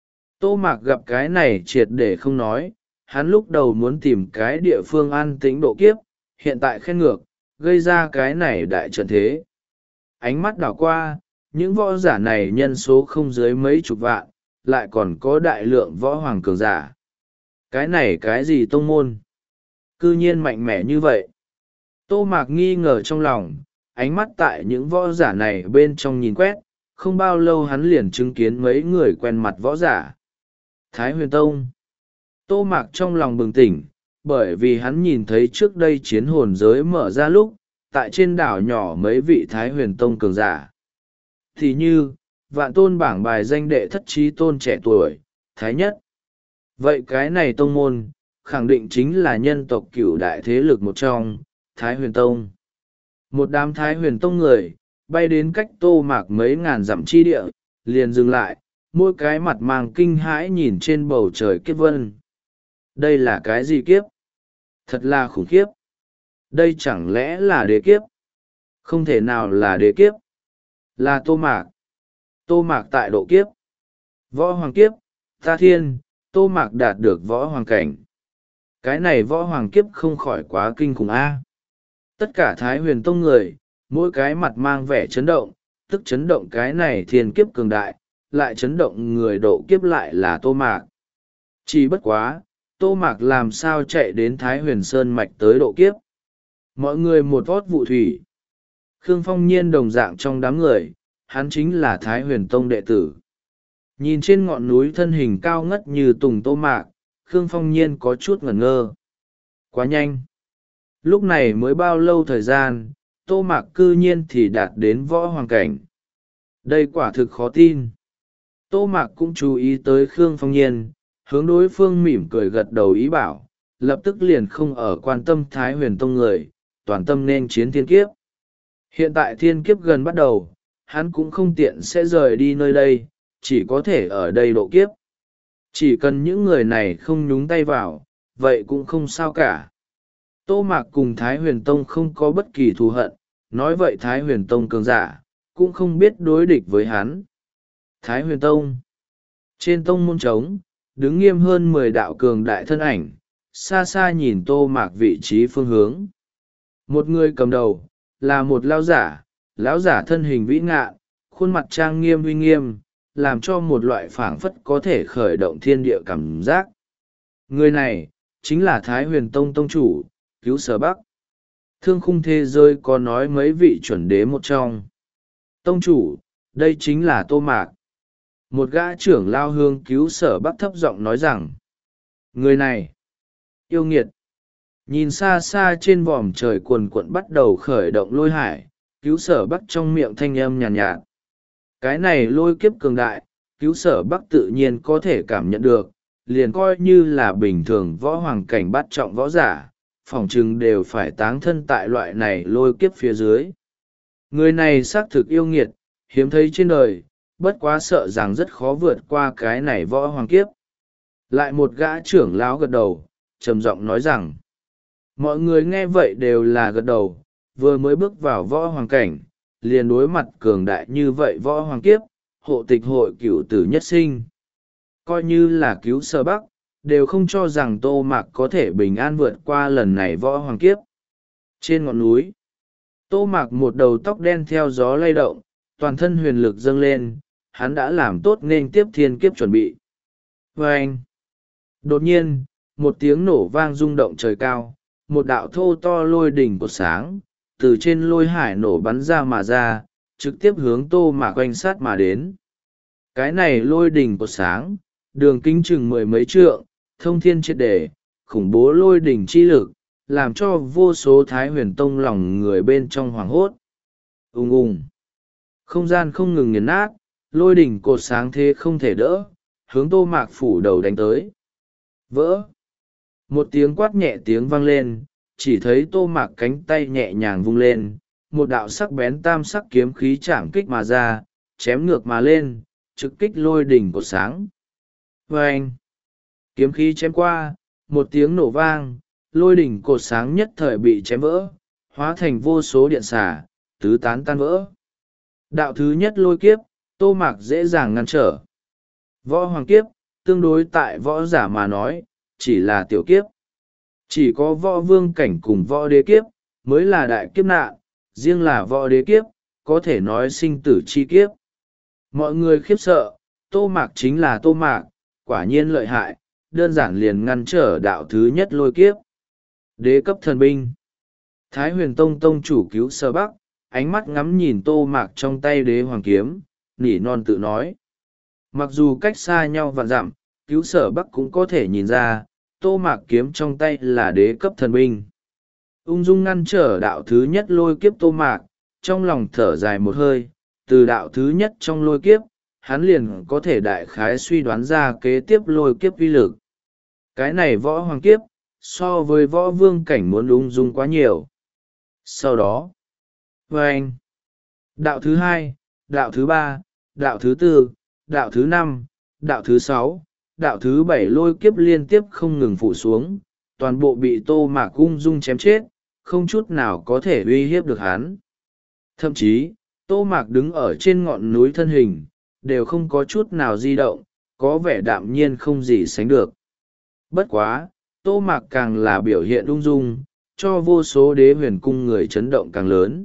Tô Mạc gặp cái này triệt để không nói, hắn lúc đầu muốn tìm cái địa phương an tĩnh độ kiếp, hiện tại khen ngược, gây ra cái này đại trận thế. Ánh mắt đảo qua, những võ giả này nhân số không dưới mấy chục vạn, lại còn có đại lượng võ hoàng cường giả. Cái này cái gì tông môn? Cư nhiên mạnh mẽ như vậy. Tô Mạc nghi ngờ trong lòng, ánh mắt tại những võ giả này bên trong nhìn quét, không bao lâu hắn liền chứng kiến mấy người quen mặt võ giả. Thái Huyền Tông. Tô Mạc trong lòng bừng tỉnh, bởi vì hắn nhìn thấy trước đây chiến hồn giới mở ra lúc, tại trên đảo nhỏ mấy vị Thái Huyền Tông cường giả. Thì như, vạn tôn bảng bài danh đệ thất trí tôn trẻ tuổi, Thái Nhất. Vậy cái này tông môn, khẳng định chính là nhân tộc cửu đại thế lực một trong, Thái Huyền Tông. Một đám Thái Huyền Tông người, bay đến cách Tô Mạc mấy ngàn dặm chi địa, liền dừng lại, mỗi cái mặt mang kinh hãi nhìn trên bầu trời kiếp vân. Đây là cái gì kiếp? Thật là khủng khiếp. Đây chẳng lẽ là đế kiếp? Không thể nào là đế kiếp. Là Tô Mạc. Tô Mạc tại độ kiếp. Võ hoàng kiếp, ta thiên, Tô Mạc đạt được võ hoàng cảnh. Cái này võ hoàng kiếp không khỏi quá kinh khủng a. Tất cả Thái Huyền Tông người, mỗi cái mặt mang vẻ chấn động, tức chấn động cái này thiên kiếp cường đại, lại chấn động người độ kiếp lại là Tô Mạc. Chỉ bất quá, Tô Mạc làm sao chạy đến Thái Huyền Sơn mạch tới độ kiếp. Mọi người một vót vụ thủy. Khương Phong Nhiên đồng dạng trong đám người, hắn chính là Thái Huyền Tông đệ tử. Nhìn trên ngọn núi thân hình cao ngất như tùng Tô Mạc, Khương Phong Nhiên có chút ngẩn ngơ. Quá nhanh. Lúc này mới bao lâu thời gian, Tô Mạc cư nhiên thì đạt đến võ hoàng cảnh. Đây quả thực khó tin. Tô Mạc cũng chú ý tới Khương Phong Nhiên, hướng đối phương mỉm cười gật đầu ý bảo, lập tức liền không ở quan tâm Thái Huyền Tông người, toàn tâm nên chiến thiên kiếp. Hiện tại thiên kiếp gần bắt đầu, hắn cũng không tiện sẽ rời đi nơi đây, chỉ có thể ở đây độ kiếp. Chỉ cần những người này không nhúng tay vào, vậy cũng không sao cả. Tô Mạc cùng Thái Huyền Tông không có bất kỳ thù hận, nói vậy Thái Huyền Tông cường giả, cũng không biết đối địch với hắn. Thái Huyền Tông. Trên tông môn trống, đứng nghiêm hơn mười đạo cường đại thân ảnh, xa xa nhìn Tô Mạc vị trí phương hướng. Một người cầm đầu, là một lão giả, lão giả thân hình vĩ ngạn, khuôn mặt trang nghiêm uy nghiêm, làm cho một loại phảng phất có thể khởi động thiên địa cảm giác. Người này, chính là Thái Huyền Tông tông chủ, Cứu Sở Bắc. Thương khung thế giới có nói mấy vị chuẩn đế một trong. Tông chủ, đây chính là Tô Mạc. Một gã trưởng lao hương Cứu Sở Bắc thấp giọng nói rằng, người này, yêu nghiệt. Nhìn xa xa trên vòm trời cuồn cuộn bắt đầu khởi động lôi hải, Cứu Sở Bắc trong miệng thanh âm nhàn nhạt, nhạt. Cái này lôi kiếp cường đại, Cứu Sở Bắc tự nhiên có thể cảm nhận được, liền coi như là bình thường võ hoàng cảnh bắt trọng võ giả, phỏng chừng đều phải táng thân tại loại này lôi kiếp phía dưới. Người này xác thực yêu nghiệt, hiếm thấy trên đời, bất quá sợ rằng rất khó vượt qua cái này võ hoàng kiếp. Lại một gã trưởng lão gật đầu, trầm giọng nói rằng, mọi người nghe vậy đều là gật đầu, vừa mới bước vào võ hoàng cảnh, liền đối mặt cường đại như vậy võ hoàng kiếp, hộ tịch hội cửu tử nhất sinh. Coi như là Cứu Sở Bắc, đều không cho rằng Tô Mạc có thể bình an vượt qua lần này võ hoàng kiếp. Trên ngọn núi, Tô Mạc một đầu tóc đen theo gió lay động, toàn thân huyền lực dâng lên, hắn đã làm tốt nên tiếp thiên kiếp chuẩn bị. Và anh, đột nhiên, một tiếng nổ vang rung động trời cao, một đạo thô to lôi đỉnh cột sáng, từ trên lôi hải nổ bắn ra mà ra, trực tiếp hướng Tô Mạc quanh sát mà đến. Cái này lôi đỉnh cột sáng, đường kính chừng mười mấy trượng, thông thiên triệt để, khủng bố lôi đỉnh chi lực, làm cho vô số Thái Huyền Tông lòng người bên trong hoảng hốt. Ùng ùng, không gian không ngừng nghiền nát, lôi đỉnh cột sáng thế không thể đỡ, hướng Tô Mạc phủ đầu đánh tới. Vỡ. Một tiếng quát nhẹ tiếng vang lên, chỉ thấy Tô Mạc cánh tay nhẹ nhàng vung lên, một đạo sắc bén tam sắc kiếm khí chạm kích mà ra, chém ngược mà lên, trực kích lôi đỉnh cột sáng. Vâng! Kiếm khí chém qua, một tiếng nổ vang, lôi đỉnh cột sáng nhất thời bị chém vỡ, hóa thành vô số điện xả, tứ tán tan vỡ. Đạo thứ nhất lôi kiếp, Tô Mạc dễ dàng ngăn trở. Võ hoàng kiếp, tương đối tại võ giả mà nói, chỉ là tiểu kiếp. Chỉ có võ vương cảnh cùng võ đế kiếp, mới là đại kiếp nạn, riêng là võ đế kiếp, có thể nói sinh tử chi kiếp. Mọi người khiếp sợ, Tô Mạc chính là Tô Mạc, quả nhiên lợi hại, đơn giản liền ngăn trở đạo thứ nhất lôi kiếp. Đế cấp thần binh. Thái Huyền Tông tông chủ Cứu Sở Bắc, ánh mắt ngắm nhìn Tô Mạc trong tay đế hoàng kiếm, nỉ non tự nói. Mặc dù cách xa nhau vạn dặm, Cứu Sở Bắc cũng có thể nhìn ra, Tô Mạc kiếm trong tay là đế cấp thần binh. ung dung ngăn trở đạo thứ nhất lôi kiếp Tô Mạc, trong lòng thở dài một hơi. Từ đạo thứ nhất trong lôi kiếp, hắn liền có thể đại khái suy đoán ra kế tiếp lôi kiếp uy lực. Cái này võ hoàng kiếp, so với võ vương cảnh muốn ung dung quá nhiều. Sau đó, vâng, đạo thứ hai, đạo thứ ba, đạo thứ tư, đạo thứ năm, đạo thứ sáu, đạo thứ bảy lôi kiếp liên tiếp không ngừng phủ xuống, toàn bộ bị Tô Mạc ung dung chém chết, không chút nào có thể uy hiếp được hắn. Thậm chí, Tô Mạc đứng ở trên ngọn núi thân hình, đều không có chút nào di động, có vẻ đạm nhiên không gì sánh được. Bất quá, Tô Mạc càng là biểu hiện ung dung, cho vô số đế huyền cung người chấn động càng lớn.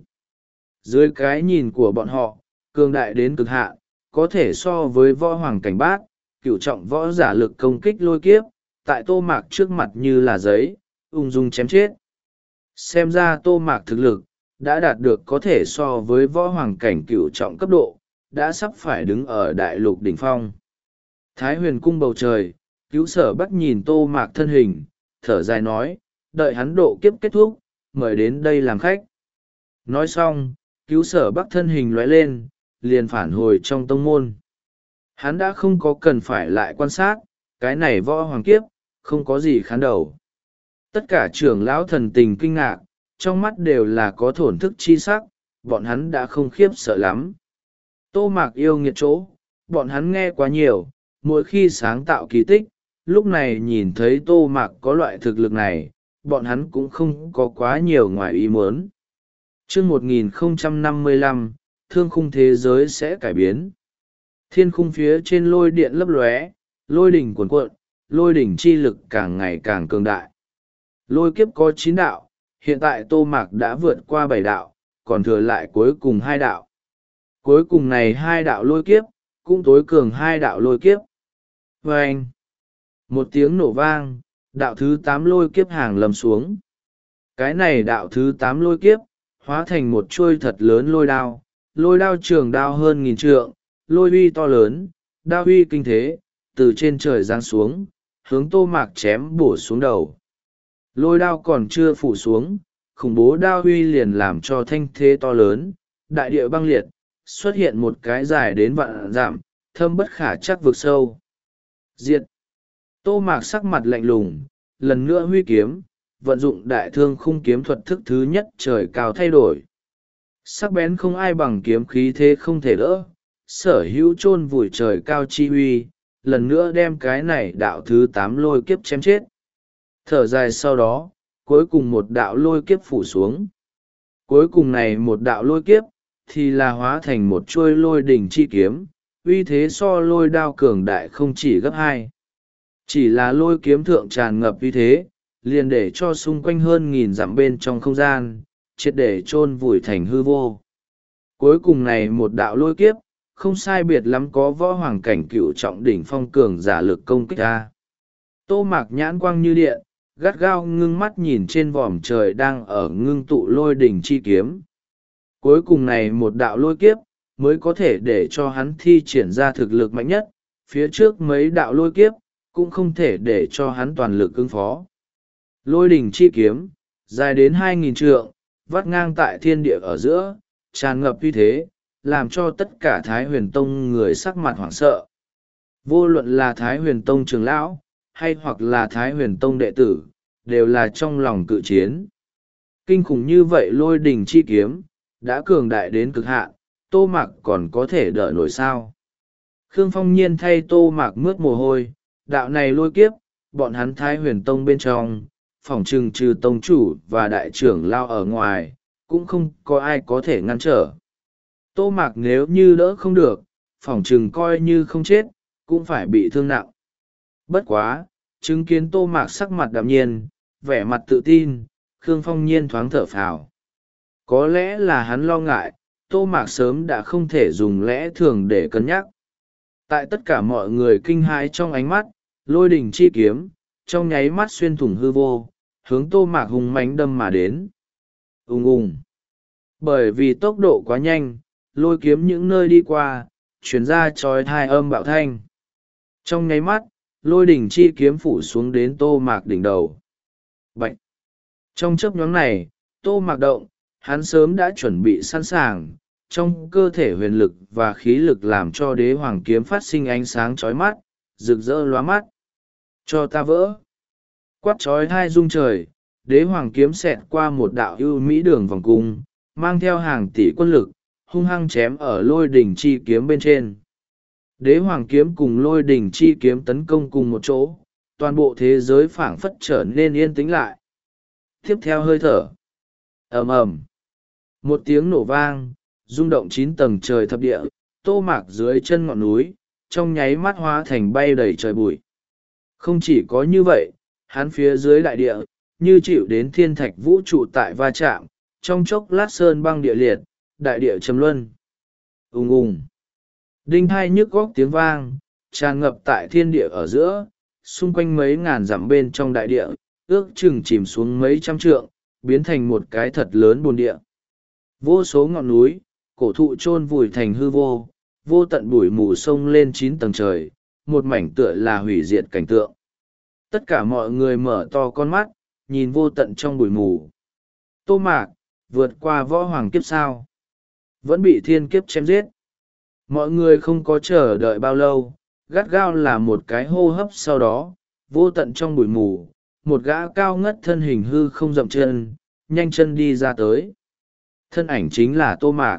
Dưới cái nhìn của bọn họ, cường đại đến cực hạn, có thể so với võ hoàng cảnh bát, cửu trọng võ giả lực công kích lôi kiếp, tại Tô Mạc trước mặt như là giấy, ung dung chém chết. Xem ra Tô Mạc thực lực, đã đạt được có thể so với võ hoàng cảnh cửu trọng cấp độ, đã sắp phải đứng ở đại lục đỉnh phong. Thái huyền cung bầu trời, cứu sở bắc nhìn Tô Mạc thân hình, thở dài nói, đợi hắn độ kiếp kết thúc, mời đến đây làm khách. Nói xong, cứu sở bắc thân hình lóe lên, liền phản hồi trong tông môn. Hắn đã không có cần phải lại quan sát, cái này võ hoàng kiếp, không có gì khán đầu. Tất cả trưởng lão thần tình kinh ngạc, trong mắt đều là có thổn thức chi sắc, bọn hắn đã không khiếp sợ lắm. Tô Mạc yêu nghiệt chỗ, bọn hắn nghe quá nhiều, mỗi khi sáng tạo kỳ tích, lúc này nhìn thấy Tô Mạc có loại thực lực này, bọn hắn cũng không có quá nhiều ngoài ý muốn. Chương một nghìn không trăm năm mươi lăm, thương khung thế giới sẽ cải biến. Thiên khung phía trên lôi điện lấp lóe, lôi đỉnh cuồn cuộn, lôi đỉnh chi lực càng ngày càng cường đại. Lôi kiếp có chín đạo, hiện tại Tô Mạc đã vượt qua bảy đạo, còn thừa lại cuối cùng hai đạo. Cuối cùng này hai đạo lôi kiếp, cũng tối cường hai đạo lôi kiếp. Vâng! Một tiếng nổ vang, đạo thứ tám lôi kiếp hàng lầm xuống. Cái này đạo thứ tám lôi kiếp, hóa thành một chuôi thật lớn lôi đao, lôi đao trường đao hơn nghìn trượng, lôi uy to lớn, đao uy kinh thế, từ trên trời giáng xuống, hướng Tô Mạc chém bổ xuống đầu. Lôi đao còn chưa phủ xuống, khủng bố đao uy liền làm cho thanh thế to lớn, đại địa băng liệt, xuất hiện một cái dài đến vạn dặm, thâm bất khả chắc vực sâu. Diệt! Tô Mạc sắc mặt lạnh lùng, lần nữa huy kiếm, vận dụng đại thương khung kiếm thuật thức thứ nhất trời cao thay đổi. Sắc bén không ai bằng kiếm khí thế không thể đỡ, sở hữu chôn vùi trời cao chi huy, lần nữa đem cái này đạo thứ tám lôi kiếp chém chết. Thở dài sau đó, cuối cùng một đạo lôi kiếp phủ xuống. Cuối cùng này một đạo lôi kiếp, thì là hóa thành một chuôi lôi đỉnh chi kiếm, uy thế so lôi đao cường đại không chỉ gấp hai. Chỉ là lôi kiếm thượng tràn ngập uy thế, liền để cho xung quanh hơn nghìn dặm bên trong không gian, triệt để chôn vùi thành hư vô. Cuối cùng này một đạo lôi kiếp, không sai biệt lắm có võ hoàng cảnh cựu trọng đỉnh phong cường giả lực công kích ra. Tô Mạc nhãn quang như điện, gắt gao ngưng mắt nhìn trên vòm trời đang ở ngưng tụ lôi đỉnh chi kiếm. Cuối cùng này một đạo lôi kiếp, mới có thể để cho hắn thi triển ra thực lực mạnh nhất, phía trước mấy đạo lôi kiếp, cũng không thể để cho hắn toàn lực ứng phó. Lôi đỉnh chi kiếm, dài đến hai nghìn trượng, vắt ngang tại thiên địa ở giữa, tràn ngập uy thế, làm cho tất cả Thái Huyền Tông người sắc mặt hoảng sợ. Vô luận là Thái Huyền Tông trưởng lão, hay hoặc là Thái Huyền Tông đệ tử, đều là trong lòng cự chiến. Kinh khủng như vậy lôi đỉnh chi kiếm, đã cường đại đến cực hạn, Tô Mạc còn có thể đỡ nổi sao. Khương Phong Nhiên thay Tô Mạc mướt mồ hôi, đạo này lôi kiếp, bọn hắn Thái Huyền Tông bên trong, phỏng trừng trừ tông chủ và đại trưởng lao ở ngoài, cũng không có ai có thể ngăn trở. Tô Mạc nếu như đỡ không được, phỏng trừng coi như không chết, cũng phải bị thương nặng. Bất quá, chứng kiến Tô Mạc sắc mặt đạm nhiên, vẻ mặt tự tin, Khương Phong Nhiên thoáng thở phào. Có lẽ là hắn lo ngại, Tô Mạc sớm đã không thể dùng lẽ thường để cân nhắc. Tại tất cả mọi người kinh hãi trong ánh mắt, lôi đỉnh chi kiếm, trong nháy mắt xuyên thủng hư vô, hướng Tô Mạc hùng mãnh đâm mà đến. Ùng ùng. Bởi vì tốc độ quá nhanh, lôi kiếm những nơi đi qua, chuyển ra trói thai âm bạo thanh. Trong nháy mắt, lôi đỉnh chi kiếm phủ xuống đến Tô Mạc đỉnh đầu. Bạch! Trong chớp nhoáng này, Tô Mạc động, hắn sớm đã chuẩn bị sẵn sàng, trong cơ thể huyền lực và khí lực làm cho đế hoàng kiếm phát sinh ánh sáng chói mắt, rực rỡ lóa mắt. Cho ta vỡ! Quát chói hai rung trời, đế hoàng kiếm xẹt qua một đạo ưu mỹ đường vòng cung, mang theo hàng tỷ quân lực, hung hăng chém ở lôi đỉnh chi kiếm bên trên. Đế hoàng kiếm cùng lôi đỉnh chi kiếm tấn công cùng một chỗ, toàn bộ thế giới phảng phất trở nên yên tĩnh lại. Tiếp theo hơi thở. Ầm ầm. Một tiếng nổ vang, rung động chín tầng trời thập địa, Tô Mạc dưới chân ngọn núi, trong nháy mắt hóa thành bay đầy trời bụi. Không chỉ có như vậy, hắn phía dưới đại địa, như chịu đến thiên thạch vũ trụ tại va chạm, trong chốc lát sơn băng địa liệt, đại địa trầm luân. Ùng ùng. Đinh hai nhức góc tiếng vang, tràn ngập tại thiên địa ở giữa, xung quanh mấy ngàn dặm bên trong đại địa, ước chừng chìm xuống mấy trăm trượng, biến thành một cái thật lớn bồn địa. Vô số ngọn núi, cổ thụ chôn vùi thành hư vô, vô tận bụi mù sông lên chín tầng trời, một mảnh tựa là hủy diệt cảnh tượng. Tất cả mọi người mở to con mắt, nhìn vô tận trong bụi mù. Tô Mạc, vượt qua võ hoàng kiếp sao? Vẫn bị thiên kiếp chém giết. Mọi người không có chờ đợi bao lâu, gắt gao là một cái hô hấp sau đó, vô tận trong bụi mù, một gã cao ngất thân hình hư không dậm chân, nhanh chân đi ra tới. Thân ảnh chính là Tô Mạc.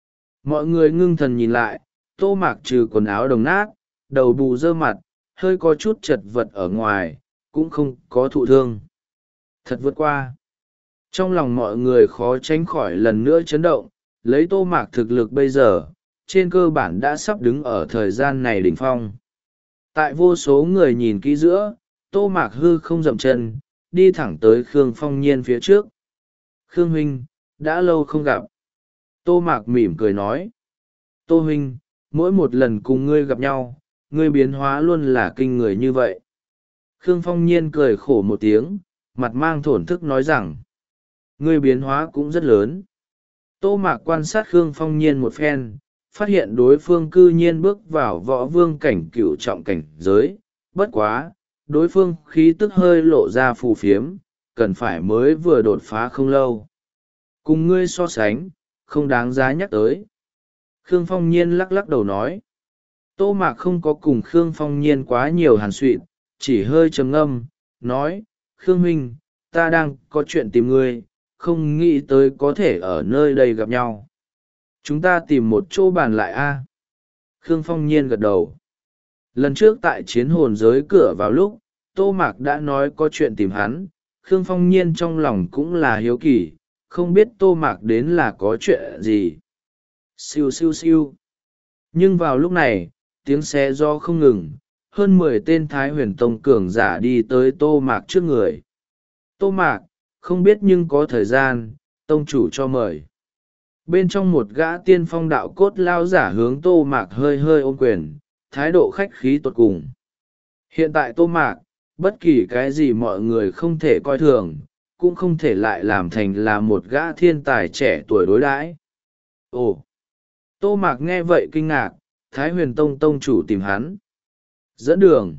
Mọi người ngưng thần nhìn lại, Tô Mạc trừ quần áo đồng nát, đầu bù dơ mặt, hơi có chút chật vật ở ngoài, cũng không có thụ thương. Thật vượt qua. Trong lòng mọi người khó tránh khỏi lần nữa chấn động, lấy Tô Mạc thực lực bây giờ, trên cơ bản đã sắp đứng ở thời gian này đỉnh phong. Tại vô số người nhìn kỹ giữa, Tô Mạc hư không dậm chân, đi thẳng tới Khương Phong Nhiên phía trước. Khương huynh, đã lâu không gặp. Tô Mạc mỉm cười nói. Tô huynh, mỗi một lần cùng ngươi gặp nhau, ngươi biến hóa luôn là kinh người như vậy. Khương Phong Nhiên cười khổ một tiếng, mặt mang thổn thức nói rằng, ngươi biến hóa cũng rất lớn. Tô Mạc quan sát Khương Phong Nhiên một phen, phát hiện đối phương cư nhiên bước vào võ vương cảnh cửu trọng cảnh giới, bất quá, đối phương khí tức hơi lộ ra phù phiếm, cần phải mới vừa đột phá không lâu. Cùng ngươi so sánh, không đáng giá nhắc tới. Khương Phong Nhiên lắc lắc đầu nói. Tô Mạc không có cùng Khương Phong Nhiên quá nhiều hàn xuyện, chỉ hơi trầm ngâm, nói, Khương huynh, ta đang có chuyện tìm ngươi, không nghĩ tới có thể ở nơi đây gặp nhau. Chúng ta tìm một chỗ bàn lại a. Khương Phong Nhiên gật đầu. Lần trước tại chiến hồn giới cửa vào lúc, Tô Mạc đã nói có chuyện tìm hắn, Khương Phong Nhiên trong lòng cũng là hiếu kỳ, không biết Tô Mạc đến là có chuyện gì. Siêu siêu siêu. Nhưng vào lúc này, tiếng xe do không ngừng, hơn mười tên Thái Huyền Tông cường giả đi tới Tô Mạc trước người. Tô Mạc, không biết nhưng có thời gian, Tông chủ cho mời. Bên trong một gã tiên phong đạo cốt lao giả hướng Tô Mạc hơi hơi ôm quyền, thái độ khách khí tột cùng. Hiện tại Tô Mạc, bất kỳ cái gì mọi người không thể coi thường, cũng không thể lại làm thành là một gã thiên tài trẻ tuổi đối đãi. Ồ! Tô Mạc nghe vậy kinh ngạc, Thái Huyền Tông tông chủ tìm hắn. Dẫn đường.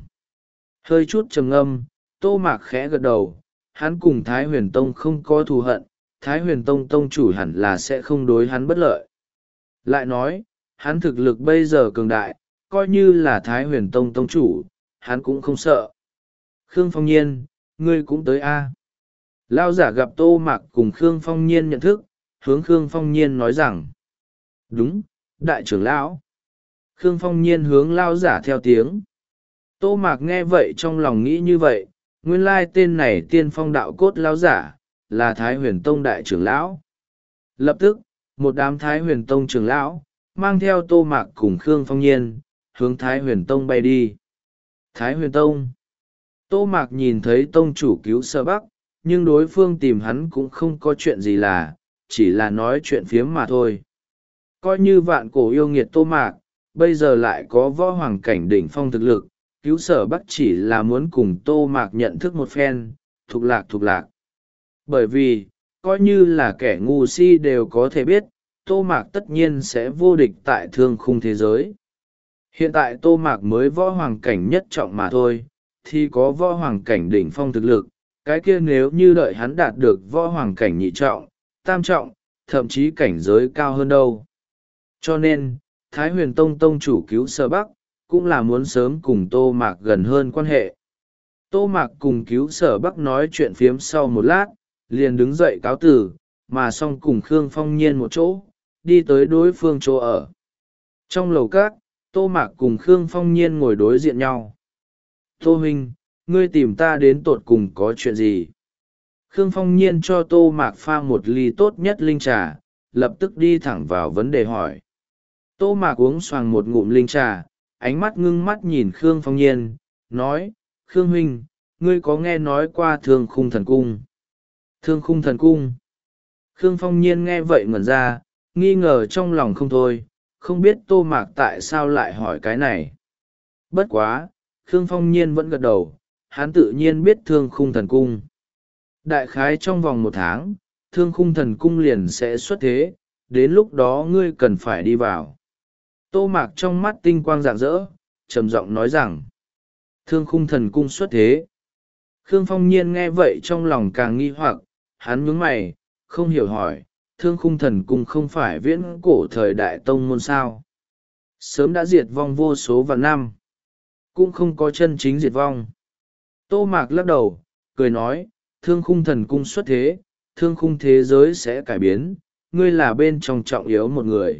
Hơi chút trầm ngâm, Tô Mạc khẽ gật đầu, hắn cùng Thái Huyền Tông không có thù hận, Thái Huyền Tông tông chủ hẳn là sẽ không đối hắn bất lợi. Lại nói, hắn thực lực bây giờ cường đại, coi như là Thái Huyền Tông tông chủ, hắn cũng không sợ. Khương Phong Nhiên, ngươi cũng tới a. Lao giả gặp Tô Mạc cùng Khương Phong Nhiên nhận thức, hướng Khương Phong Nhiên nói rằng, đúng, đại trưởng lão. Khương Phong Nhiên hướng Lao giả theo tiếng. Tô Mạc nghe vậy trong lòng nghĩ như vậy, nguyên lai tên này tiên phong đạo cốt Lao giả, là Thái Huyền Tông đại trưởng lão. Lập tức, một đám Thái Huyền Tông trưởng lão, mang theo Tô Mạc cùng Khương Phong Nhiên, hướng Thái Huyền Tông bay đi. Thái Huyền Tông. Tô Mạc nhìn thấy tông chủ cứu Sơ Bắc, nhưng đối phương tìm hắn cũng không có chuyện gì là, chỉ là nói chuyện phiếm mà thôi. Coi như vạn cổ yêu nghiệt Tô Mạc, bây giờ lại có võ hoàng cảnh đỉnh phong thực lực, cứu Sở Bắc chỉ là muốn cùng Tô Mạc nhận thức một phen, thục lạc thục lạc. Bởi vì, coi như là kẻ ngu si đều có thể biết, Tô Mạc tất nhiên sẽ vô địch tại thương khung thế giới. Hiện tại Tô Mạc mới võ hoàng cảnh nhất trọng mà thôi, thì có võ hoàng cảnh đỉnh phong thực lực, cái kia nếu như đợi hắn đạt được võ hoàng cảnh nhị trọng, tam trọng, thậm chí cảnh giới cao hơn đâu. Cho nên, Thái Huyền Tông tông chủ cứu Sở Bắc, cũng là muốn sớm cùng Tô Mạc gần hơn quan hệ. Tô Mạc cùng cứu Sở Bắc nói chuyện phiếm sau một lát, liền đứng dậy cáo từ, mà xong cùng Khương Phong Nhiên một chỗ, đi tới đối phương chỗ ở. Trong lầu các, Tô Mạc cùng Khương Phong Nhiên ngồi đối diện nhau. Tô huynh, ngươi tìm ta đến tột cùng có chuyện gì? Khương Phong Nhiên cho Tô Mạc pha một ly tốt nhất linh trà, lập tức đi thẳng vào vấn đề hỏi. Tô Mạc uống xoàng một ngụm linh trà, ánh mắt ngưng mắt nhìn Khương Phong Nhiên, nói, Khương huynh, ngươi có nghe nói qua Thương Khung Thần Cung? Thương Khung Thần Cung? Khương Phong Nhiên nghe vậy ngẩn ra, nghi ngờ trong lòng không thôi, không biết Tô Mạc tại sao lại hỏi cái này. Bất quá, Khương Phong Nhiên vẫn gật đầu, hắn tự nhiên biết Thương Khung Thần Cung. Đại khái trong vòng một tháng, Thương Khung Thần Cung liền sẽ xuất thế, đến lúc đó ngươi cần phải đi vào. Tô Mạc trong mắt tinh quang rạng rỡ, trầm giọng nói rằng, Thương Khung Thần Cung xuất thế. Khương Phong Nhiên nghe vậy trong lòng càng nghi hoặc, hắn nhướng mày, không hiểu hỏi, Thương Khung Thần Cung không phải viễn cổ thời đại tông môn sao? Sớm đã diệt vong vô số vạn năm, cũng không có chân chính diệt vong. Tô Mạc lắc đầu, cười nói, Thương Khung Thần Cung xuất thế, thương khung thế giới sẽ cải biến, ngươi là bên trong trọng yếu một người.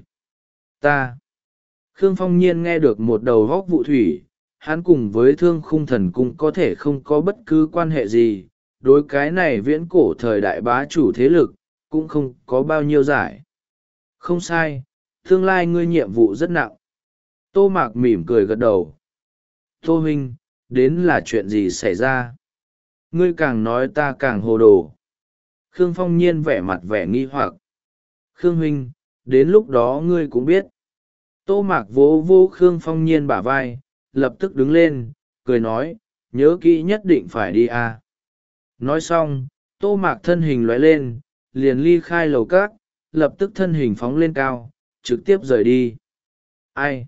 Ta. Khương Phong Nhiên nghe được một đầu góc vụ thủy, hắn cùng với Thương Khung Thần Cung có thể không có bất cứ quan hệ gì, đối cái này viễn cổ thời đại bá chủ thế lực, cũng không có bao nhiêu giải. Không sai, tương lai ngươi nhiệm vụ rất nặng. Tô Mạc mỉm cười gật đầu. Tô huynh, đến là chuyện gì xảy ra? Ngươi càng nói ta càng hồ đồ. Khương Phong Nhiên vẻ mặt vẻ nghi hoặc. Khương huynh, đến lúc đó ngươi cũng biết. Tô Mạc vỗ vô Khương Phong Nhiên bả vai, lập tức đứng lên, cười nói, nhớ kỹ nhất định phải đi à. Nói xong, Tô Mạc thân hình lóe lên, liền ly khai lầu cát, lập tức thân hình phóng lên cao, trực tiếp rời đi. Ai?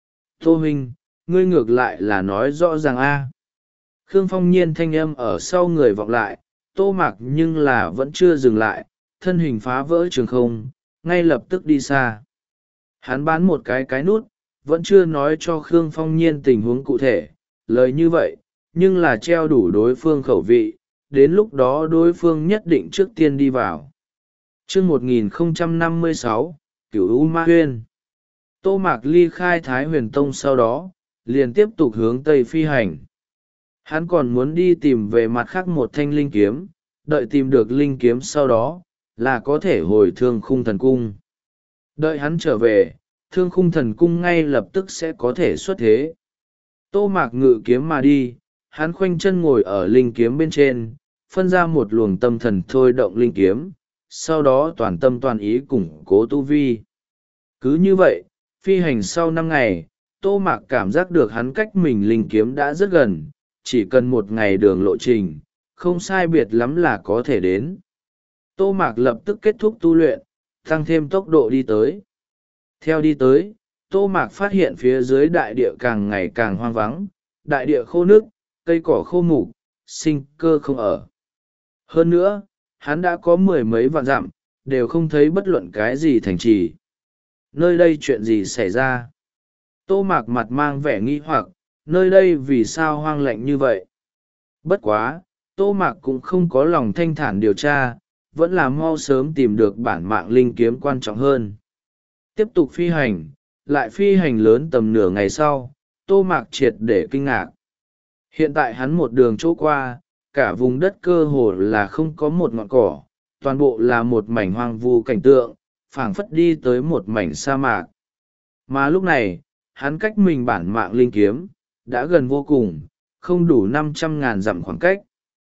Tô huynh, ngươi ngược lại là nói rõ ràng a. Khương Phong Nhiên thanh âm ở sau người vọng lại, Tô Mạc nhưng là vẫn chưa dừng lại, thân hình phá vỡ trường không, ngay lập tức đi xa. Hắn bán một cái cái nút, vẫn chưa nói cho Khương Phong Nhiên tình huống cụ thể, lời như vậy, nhưng là treo đủ đối phương khẩu vị, đến lúc đó đối phương nhất định trước tiên đi vào. chương một nghìn không trăm năm mươi sáu, Cửu U Ma Huyên. Tô Mạc ly khai Thái Huyền Tông sau đó, liền tiếp tục hướng Tây phi hành. Hắn còn muốn đi tìm về mặt khác một thanh linh kiếm, đợi tìm được linh kiếm sau đó, là có thể hồi Thương Khung Thần Cung. Đợi hắn trở về, Thương Khung Thần Cung ngay lập tức sẽ có thể xuất thế. Tô Mạc ngự kiếm mà đi, hắn khoanh chân ngồi ở linh kiếm bên trên, phân ra một luồng tâm thần thôi động linh kiếm, sau đó toàn tâm toàn ý củng cố tu vi. Cứ như vậy, phi hành sau năm ngày, Tô Mạc cảm giác được hắn cách mình linh kiếm đã rất gần, chỉ cần một ngày đường lộ trình, không sai biệt lắm là có thể đến. Tô Mạc lập tức kết thúc tu luyện, tăng thêm tốc độ đi tới. Theo đi tới, Tô Mạc phát hiện phía dưới đại địa càng ngày càng hoang vắng, đại địa khô nước, cây cỏ khô mục, sinh cơ không ở. Hơn nữa, hắn đã có mười mấy vạn dặm, đều không thấy bất luận cái gì thành trì. Nơi đây chuyện gì xảy ra? Tô Mạc mặt mang vẻ nghi hoặc, nơi đây vì sao hoang lạnh như vậy? Bất quá, Tô Mạc cũng không có lòng thanh thản điều tra, vẫn là mau sớm tìm được bản mạng linh kiếm quan trọng hơn. Tiếp tục phi hành, lại phi hành lớn tầm nửa ngày sau, Tô Mạc triệt để kinh ngạc. Hiện tại hắn một đường chỗ qua, cả vùng đất cơ hồ là không có một ngọn cỏ, toàn bộ là một mảnh hoang vu cảnh tượng, phảng phất đi tới một mảnh sa mạc. Mà lúc này, hắn cách mình bản mạng linh kiếm, đã gần vô cùng, không đủ năm trăm ngàn dặm khoảng cách.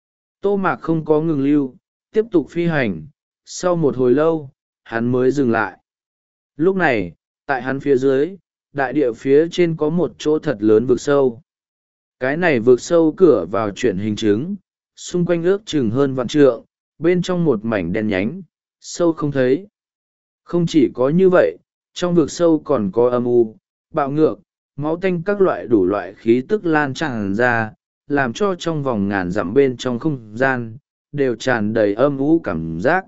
Tô Mạc không có ngừng lưu, tiếp tục phi hành, sau một hồi lâu, hắn mới dừng lại. Lúc này, tại hắn phía dưới, đại địa phía trên có một chỗ thật lớn vực sâu. Cái này vực sâu cửa vào chuyển hình chứng, xung quanh ước chừng hơn vạn trượng, bên trong một mảnh đen nhánh, sâu không thấy. Không chỉ có như vậy, trong vực sâu còn có âm u, bạo ngược, máu tanh các loại đủ loại khí tức lan tràn ra, làm cho trong vòng ngàn dặm bên trong không gian đều tràn đầy âm u cảm giác.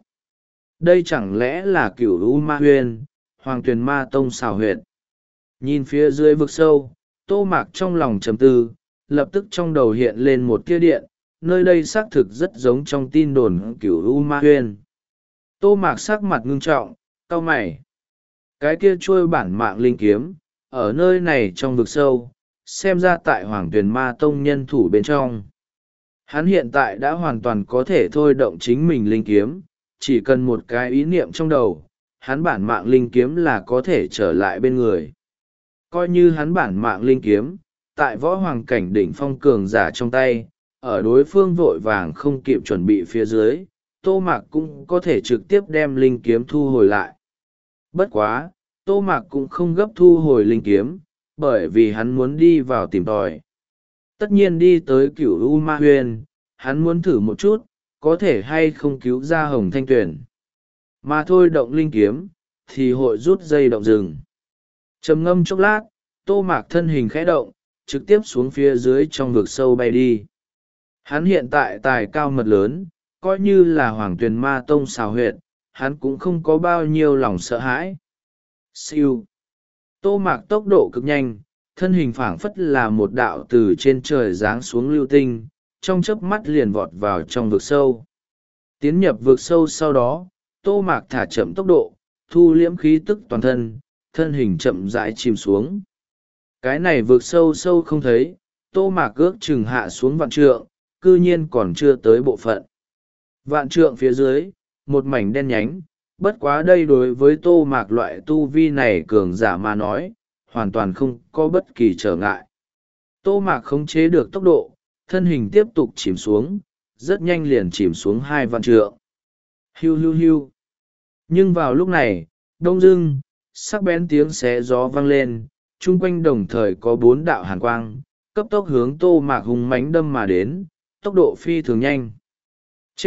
Đây chẳng lẽ là cửu u ma huyên, hoàng tuyền ma tông xào huyệt? Nhìn phía dưới vực sâu, Tô Mạc trong lòng trầm tư, lập tức trong đầu hiện lên một tia điện, nơi đây xác thực rất giống trong tin đồn cửu u ma huyên. Tô Mạc sắc mặt ngưng trọng, cau mày. Cái kia trôi bản mạng linh kiếm, ở nơi này trong vực sâu, xem ra tại Hoàng Tuyền Ma Tông nhân thủ bên trong. Hắn hiện tại đã hoàn toàn có thể thôi động chính mình linh kiếm, chỉ cần một cái ý niệm trong đầu, hắn bản mạng linh kiếm là có thể trở lại bên người. Coi như hắn bản mạng linh kiếm, tại võ hoàng cảnh đỉnh phong cường giả trong tay, ở đối phương vội vàng không kịp chuẩn bị phía dưới, Tô Mạc cũng có thể trực tiếp đem linh kiếm thu hồi lại. Bất quá, Tô Mạc cũng không gấp thu hồi linh kiếm, bởi vì hắn muốn đi vào tìm tòi. Tất nhiên đi tới cửu u ma huyên, hắn muốn thử một chút, có thể hay không cứu ra Hồng Thanh Tuyền. Mà thôi động linh kiếm, thì hội rút dây động rừng. Trầm ngâm chốc lát, Tô Mạc thân hình khẽ động, trực tiếp xuống phía dưới trong vực sâu bay đi. Hắn hiện tại tài cao mật lớn, coi như là Hoàng Tuyền Ma Tông xào huyệt, hắn cũng không có bao nhiêu lòng sợ hãi. Siêu. Tô Mạc tốc độ cực nhanh, thân hình phảng phất là một đạo từ trên trời giáng xuống lưu tinh, trong chớp mắt liền vọt vào trong vực sâu. Tiến nhập vực sâu sau đó, Tô Mạc thả chậm tốc độ, thu liễm khí tức toàn thân, thân hình chậm rãi chìm xuống. Cái này vực sâu sâu không thấy, Tô Mạc ước chừng hạ xuống vạn trượng, cư nhiên còn chưa tới bộ phận. Vạn trượng phía dưới, một mảnh đen nhánh, bất quá đây đối với Tô Mạc loại tu vi này cường giả mà nói, hoàn toàn không có bất kỳ trở ngại. Tô Mạc khống chế được tốc độ, thân hình tiếp tục chìm xuống, rất nhanh liền chìm xuống hai vạn trượng. Hiu hiu hiu. Nhưng vào lúc này, đông dưng, sắc bén tiếng xé gió vang lên, chung quanh đồng thời có bốn đạo hàn quang, cấp tốc hướng Tô Mạc hùng mãnh đâm mà đến, tốc độ phi thường nhanh. Chết!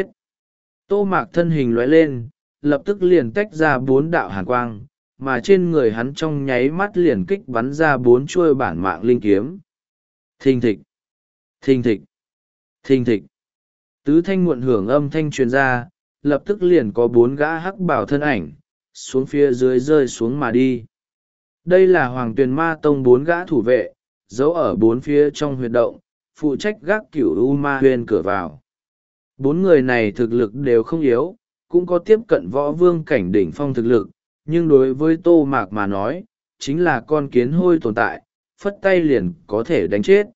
Tô Mạc thân hình lóe lên, lập tức liền tách ra bốn đạo hàn quang, mà trên người hắn trong nháy mắt liền kích bắn ra bốn chuôi bản mạng linh kiếm. Thình thịch! Thình thịch! Thình thịch! Tứ thanh muộn hưởng âm thanh truyền ra, lập tức liền có bốn gã hắc bảo thân ảnh, xuống phía dưới rơi xuống mà đi. Đây là Hoàng Tuyền Ma Tông bốn gã thủ vệ, giấu ở bốn phía trong huyệt động, phụ trách gác cửu u ma huyên cửa vào. Bốn người này thực lực đều không yếu, cũng có tiếp cận võ vương cảnh đỉnh phong thực lực, nhưng đối với Tô Mạc mà nói, chính là con kiến hôi tồn tại, phất tay liền có thể đánh chết.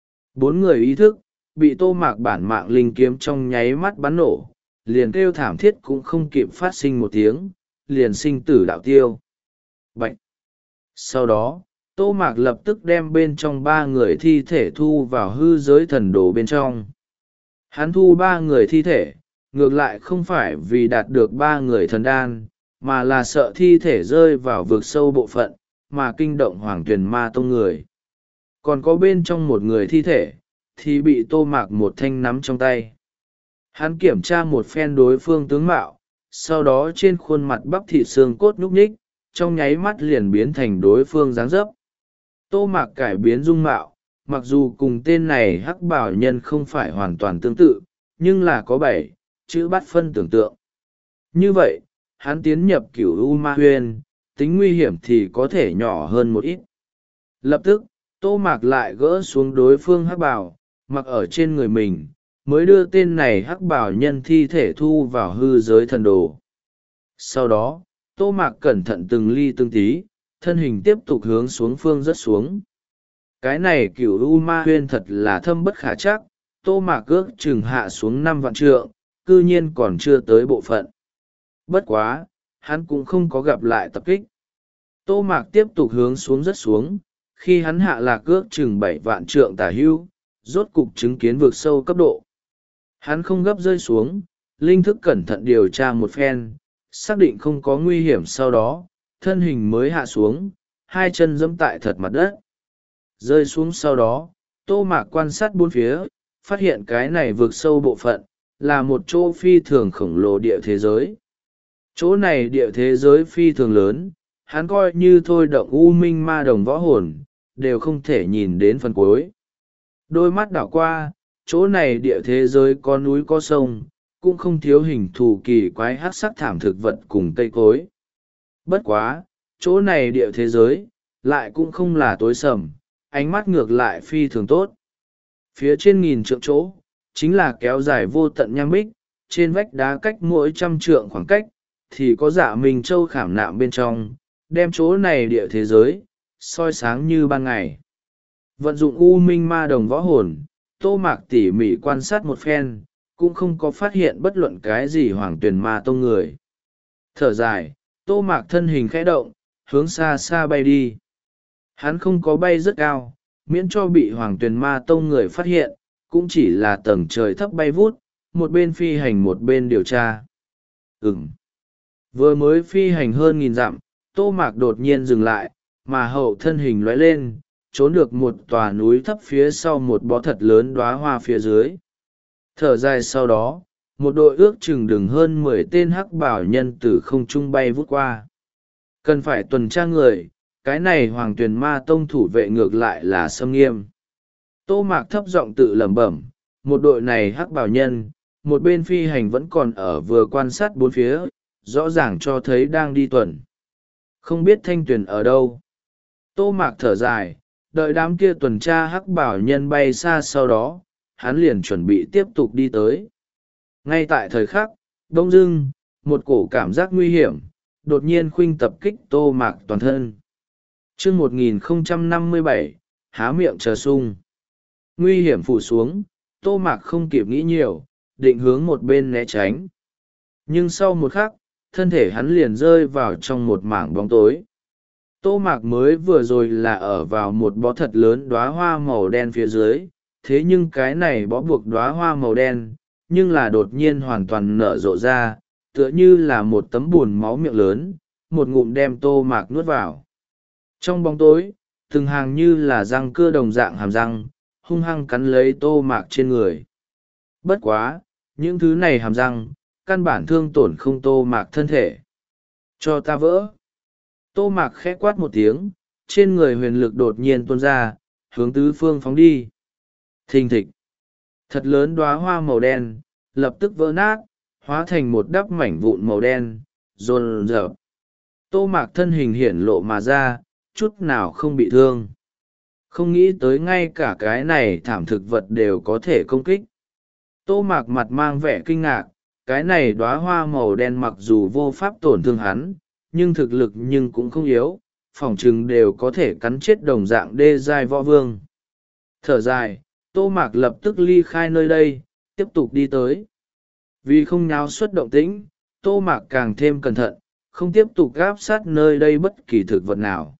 Bốn người ý thức, bị Tô Mạc bản mạng linh kiếm trong nháy mắt bắn nổ, liền kêu thảm thiết cũng không kịp phát sinh một tiếng, liền sinh tử đạo tiêu. Bạch! Sau đó, Tô Mạc lập tức đem bên trong ba người thi thể thu vào hư giới thần đồ bên trong. Hắn thu ba người thi thể, ngược lại không phải vì đạt được ba người thần đan, mà là sợ thi thể rơi vào vực sâu bộ phận, mà kinh động Hoàng Tuyền Ma Tông người. Còn có bên trong một người thi thể, thì bị Tô Mạc một thanh nắm trong tay. Hắn kiểm tra một phen đối phương tướng mạo, sau đó trên khuôn mặt bắp thịt xương cốt nhúc nhích, trong nháy mắt liền biến thành đối phương dáng dấp. Tô Mạc cải biến dung mạo, mặc dù cùng tên này hắc bảo nhân không phải hoàn toàn tương tự, nhưng là có bảy chữ bắt phân tưởng tượng. Như vậy, hắn tiến nhập cửu u ma huyên, tính nguy hiểm thì có thể nhỏ hơn một ít. Lập tức, Tô Mạc lại gỡ xuống đối phương hắc bảo, mặc ở trên người mình, mới đưa tên này hắc bảo nhân thi thể thu vào hư giới thần đồ. Sau đó, Tô Mạc cẩn thận từng ly từng tí, thân hình tiếp tục hướng xuống phương rất xuống. Cái này cửu u ma huyên thật là thâm bất khả chắc, Tô Mạc ước chừng hạ xuống năm vạn trượng, cư nhiên còn chưa tới bộ phận. Bất quá, hắn cũng không có gặp lại tập kích. Tô Mạc tiếp tục hướng xuống rất xuống, khi hắn hạ lạc ước chừng bảy vạn trượng tả hưu, rốt cục chứng kiến vực sâu cấp độ. Hắn không gấp rơi xuống, linh thức cẩn thận điều tra một phen, xác định không có nguy hiểm sau đó, thân hình mới hạ xuống, hai chân giẫm tại thật mặt đất. Rơi xuống sau đó, Tô Mạc quan sát bốn phía, phát hiện cái này vượt sâu bộ phận, là một chỗ phi thường khổng lồ địa thế giới. Chỗ này địa thế giới phi thường lớn, hắn coi như thôi động u minh ma đồng võ hồn, đều không thể nhìn đến phần cuối. Đôi mắt đảo qua, chỗ này địa thế giới có núi có sông, cũng không thiếu hình thù kỳ quái hắc sắc thảm thực vật cùng cây cối. Bất quá, chỗ này địa thế giới, lại cũng không là tối sầm, ánh mắt ngược lại phi thường tốt. Phía trên nghìn trượng chỗ, chính là kéo dài vô tận nham bích, trên vách đá cách mỗi trăm trượng khoảng cách, thì có dạ mình châu khảm nạm bên trong, đem chỗ này địa thế giới, soi sáng như ban ngày. Vận dụng u minh ma đồng võ hồn, Tô Mạc tỉ mỉ quan sát một phen, cũng không có phát hiện bất luận cái gì hoàng tuyển ma tông người. Thở dài, Tô Mạc thân hình khẽ động, hướng xa xa bay đi. Hắn không có bay rất cao, miễn cho bị hoàng tuyển ma tông người phát hiện, cũng chỉ là tầng trời thấp bay vút, một bên phi hành một bên điều tra. Ừm. Vừa mới phi hành hơn nghìn dặm, Tô Mạc đột nhiên dừng lại, mà hậu thân hình lóe lên, trốn được một tòa núi thấp phía sau một bó thật lớn đóa hoa phía dưới. Thở dài sau đó, một đội ước chừng đừng hơn mười tên hắc bảo nhân từ không trung bay vút qua. Cần phải tuần tra người, cái này hoàng tuyền ma tông thủ vệ ngược lại là xâm nghiêm. Tô Mạc thấp giọng tự lẩm bẩm, một đội này hắc bảo nhân, một bên phi hành vẫn còn ở vừa quan sát bốn phía, rõ ràng cho thấy đang đi tuần. Không biết thanh tuyền ở đâu. Tô Mạc thở dài, đợi đám kia tuần tra hắc bảo nhân bay xa sau đó, hắn liền chuẩn bị tiếp tục đi tới. Ngay tại thời khắc, đông dưng, một cổ cảm giác nguy hiểm, đột nhiên khuynh tập kích Tô Mạc toàn thân. Chương một nghìn không trăm năm mươi bảy, há miệng chờ sung. Nguy hiểm phủ xuống, Tô Mạc không kịp nghĩ nhiều, định hướng một bên né tránh. Nhưng sau một khắc, thân thể hắn liền rơi vào trong một mảng bóng tối. Tô Mạc mới vừa rồi là ở vào một bó thật lớn đóa hoa màu đen phía dưới, thế nhưng cái này bó buộc đóa hoa màu đen, nhưng là đột nhiên hoàn toàn nở rộ ra, tựa như là một tấm bùn máu miệng lớn, một ngụm đem Tô Mạc nuốt vào. Trong bóng tối, từng hàng như là răng cưa đồng dạng hàm răng, hung hăng cắn lấy Tô Mạc trên người. Bất quá, những thứ này hàm răng, căn bản thương tổn không Tô Mạc thân thể. Cho ta vỡ. Tô Mạc khẽ quát một tiếng, trên người huyền lực đột nhiên tuôn ra, hướng tứ phương phóng đi. Thình thịch. Thật lớn đóa hoa màu đen, lập tức vỡ nát, hóa thành một đắp mảnh vụn màu đen, rồn rợp. Tô Mạc thân hình hiển lộ mà ra, chút nào không bị thương. Không nghĩ tới ngay cả cái này thảm thực vật đều có thể công kích. Tô Mạc mặt mang vẻ kinh ngạc, cái này đóa hoa màu đen mặc dù vô pháp tổn thương hắn, nhưng thực lực nhưng cũng không yếu, phỏng chừng đều có thể cắn chết đồng dạng đê giai võ vương. Thở dài, Tô Mạc lập tức ly khai nơi đây, tiếp tục đi tới. Vì không nháo xuất động tĩnh, Tô Mạc càng thêm cẩn thận, không tiếp tục gáp sát nơi đây bất kỳ thực vật nào.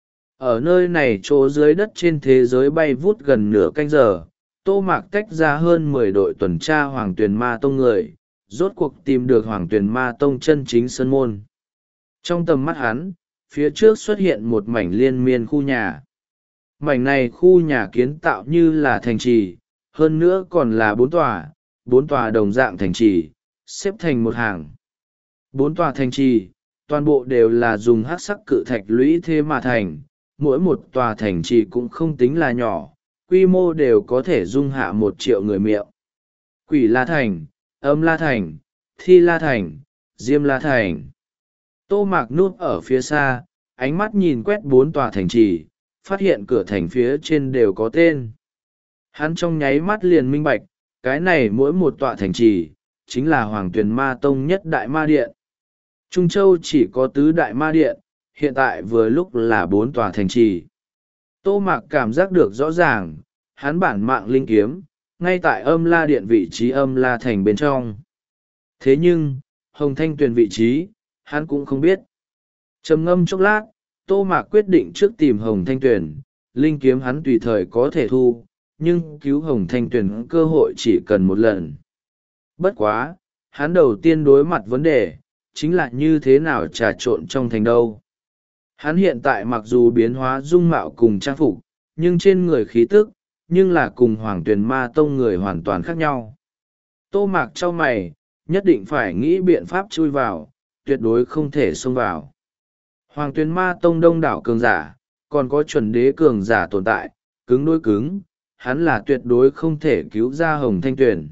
Ở nơi này chỗ dưới đất trên thế giới bay vút gần nửa canh giờ, Tô Mạc tách ra hơn mười đội tuần tra Hoàng Tuyền Ma Tông người, rốt cuộc tìm được Hoàng Tuyền Ma Tông chân chính sơn môn. Trong tầm mắt hắn, phía trước xuất hiện một mảnh liên miên khu nhà. Mảnh này khu nhà kiến tạo như là thành trì, hơn nữa còn là bốn tòa, bốn tòa đồng dạng thành trì, xếp thành một hàng. Bốn tòa thành trì, toàn bộ đều là dùng hắc sắc cự thạch lũy thế mà thành, mỗi một tòa thành trì cũng không tính là nhỏ, quy mô đều có thể dung hạ một triệu người miệng. Quỷ La Thành, Âm La Thành, Thi La Thành, Diêm La Thành. Tô Mạc núp ở phía xa, ánh mắt nhìn quét bốn tòa thành trì, phát hiện cửa thành phía trên đều có tên. Hắn trong nháy mắt liền minh bạch, cái này mỗi một tọa thành trì, chính là Hoàng Tuyền Ma Tông nhất đại ma điện. Trung Châu chỉ có tứ đại ma điện, hiện tại vừa lúc là bốn tòa thành trì. Tô Mạc cảm giác được rõ ràng, hắn bản mạng linh kiếm, ngay tại Âm La Điện vị trí Âm La Thành bên trong. Thế nhưng, Hồng Thanh Tuyền vị trí, hắn cũng không biết. Trầm ngâm chốc lát, Tô Mạc quyết định trước tìm Hồng Thanh Tuyền, linh kiếm hắn tùy thời có thể thu, nhưng cứu Hồng Thanh Tuyền cơ hội chỉ cần một lần. Bất quá, hắn đầu tiên đối mặt vấn đề, chính là như thế nào trà trộn trong thành đâu. Hắn hiện tại mặc dù biến hóa dung mạo cùng trang phục, nhưng trên người khí tức, nhưng là cùng Hoàng Tuyền Ma Tông người hoàn toàn khác nhau. Tô Mạc trao mày, nhất định phải nghĩ biện pháp chui vào, tuyệt đối không thể xông vào. Hoàng Tuyền Ma Tông đông đảo cường giả, còn có chuẩn đế cường giả tồn tại, cứng đối cứng, hắn là tuyệt đối không thể cứu ra Hồng Thanh Tuyền.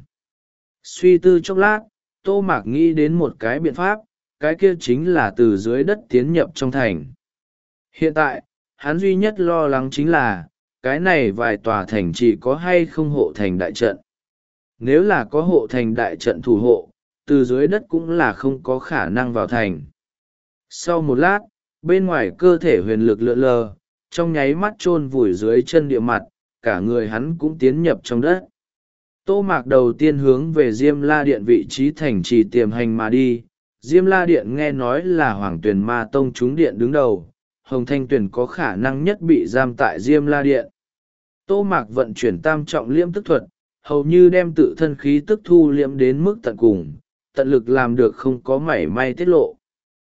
Suy tư chốc lát, Tô Mạc nghĩ đến một cái biện pháp, cái kia chính là từ dưới đất tiến nhập trong thành. Hiện tại, hắn duy nhất lo lắng chính là, cái này vài tòa thành chỉ có hay không hộ thành đại trận. Nếu là có hộ thành đại trận thủ hộ, từ dưới đất cũng là không có khả năng vào thành. Sau một lát, bên ngoài cơ thể huyền lực lượn lờ, trong nháy mắt chôn vùi dưới chân địa mặt, cả người hắn cũng tiến nhập trong đất. Tô Mạc đầu tiên hướng về Diêm La Điện vị trí thành trì tiềm hành mà đi. Diêm La Điện nghe nói là Hoàng Tuyền Ma Tông trúng điện đứng đầu, Hồng Thanh Tuyền có khả năng nhất bị giam tại Diêm La Điện. Tô Mạc vận chuyển tam trọng liễm tức thuật, hầu như đem tự thân khí tức thu liễm đến mức tận cùng, tận lực làm được không có mảy may tiết lộ.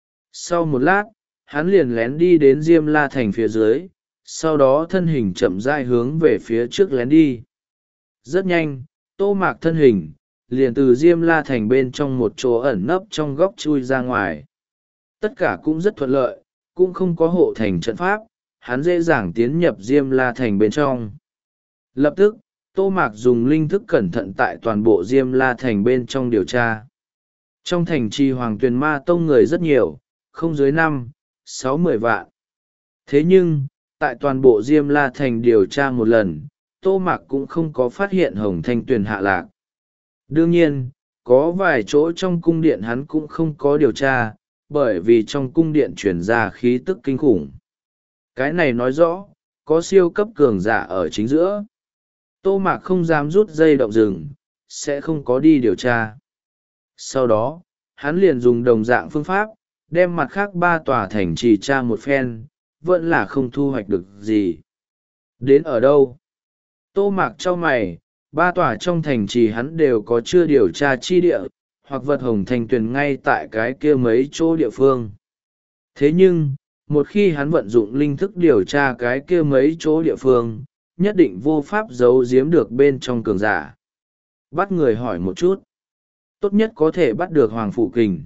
Sau một lát, hắn liền lén đi đến Diêm La Thành phía dưới, sau đó thân hình chậm rãi hướng về phía trước lén đi. Rất nhanh, Tô Mạc thân hình liền từ Diêm La Thành bên trong một chỗ ẩn nấp trong góc chui ra ngoài. Tất cả cũng rất thuận lợi, cũng không có hộ thành trận pháp, hắn dễ dàng tiến nhập Diêm La Thành bên trong. Lập tức, Tô Mạc dùng linh thức cẩn thận tại toàn bộ Diêm La Thành bên trong điều tra. Trong thành trì Hoàng Tuyền Ma Tông người rất nhiều, không dưới năm, sáu mười vạn. Thế nhưng, tại toàn bộ Diêm La Thành điều tra một lần, Tô Mạc cũng không có phát hiện Hồng Thanh Tuyền hạ lạc. Đương nhiên, có vài chỗ trong cung điện hắn cũng không có điều tra, bởi vì trong cung điện chuyển ra khí tức kinh khủng. Cái này nói rõ, có siêu cấp cường giả ở chính giữa. Tô Mạc không dám rút dây động rừng, sẽ không có đi điều tra. Sau đó, hắn liền dùng đồng dạng phương pháp, đem mặt khác ba tòa thành trì tra một phen, vẫn là không thu hoạch được gì. Đến ở đâu? Tô Mạc trao mày, ba tòa trong thành trì hắn đều có chưa điều tra chi địa, hoặc vật Hồng Thanh Tuyền ngay tại cái kia mấy chỗ địa phương. Thế nhưng, một khi hắn vận dụng linh thức điều tra cái kia mấy chỗ địa phương, nhất định vô pháp giấu giếm được bên trong cường giả. Bắt người hỏi một chút. Tốt nhất có thể bắt được Hoàng Phủ Kình.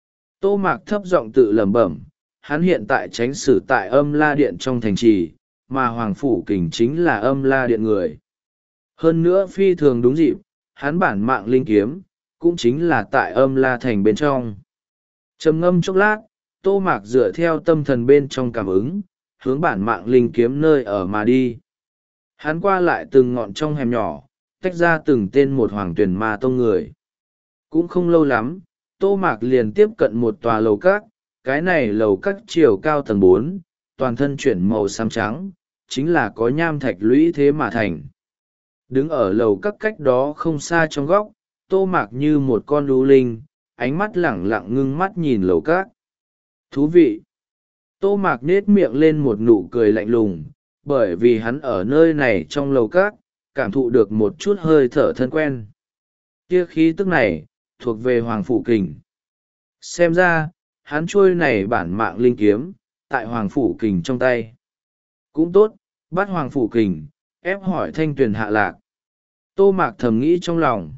Tô Mạc thấp giọng tự lẩm bẩm, hắn hiện tại tránh xử tại Âm La Điện trong thành trì, mà Hoàng Phủ Kình chính là Âm La Điện người. Hơn nữa phi thường đúng dịp, hắn bản mạng linh kiếm, cũng chính là tại Âm La Thành bên trong. Trầm ngâm chốc lát, Tô Mạc dựa theo tâm thần bên trong cảm ứng, hướng bản mạng linh kiếm nơi ở mà đi. Hắn qua lại từng ngọn trong hẻm nhỏ, tách ra từng tên một Hoàng Tuyền Ma Tông người. Cũng không lâu lắm, Tô Mạc liền tiếp cận một tòa lầu các, cái này lầu các chiều cao tầng bốn, toàn thân chuyển màu xám trắng, chính là có nham thạch lũy thế mà thành. Đứng ở lầu các cách đó không xa trong góc, Tô Mạc như một con lũ linh, ánh mắt lẳng lặng ngưng mắt nhìn lầu các. Thú vị! Tô Mạc nết miệng lên một nụ cười lạnh lùng, bởi vì hắn ở nơi này trong lầu các, cảm thụ được một chút hơi thở thân quen. Kia khí tức này, thuộc về Hoàng Phủ Kình. Xem ra, hắn trôi này bản mạng linh kiếm, tại Hoàng Phủ Kình trong tay. Cũng tốt, bắt Hoàng Phủ Kình, ép hỏi Thanh Tuyền hạ lạc. Tô Mạc thầm nghĩ trong lòng.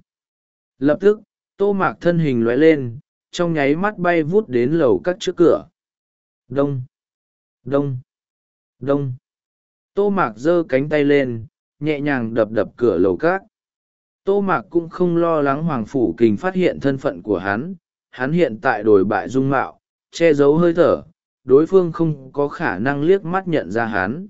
Lập tức, Tô Mạc thân hình lóe lên, trong nháy mắt bay vút đến lầu các trước cửa. Đông, đông, đông. Tô Mạc giơ cánh tay lên, nhẹ nhàng đập đập cửa lầu các. Tô Mạc cũng không lo lắng Hoàng Phủ Kình phát hiện thân phận của hắn, hắn hiện tại đổi bại dung mạo, che giấu hơi thở, đối phương không có khả năng liếc mắt nhận ra hắn.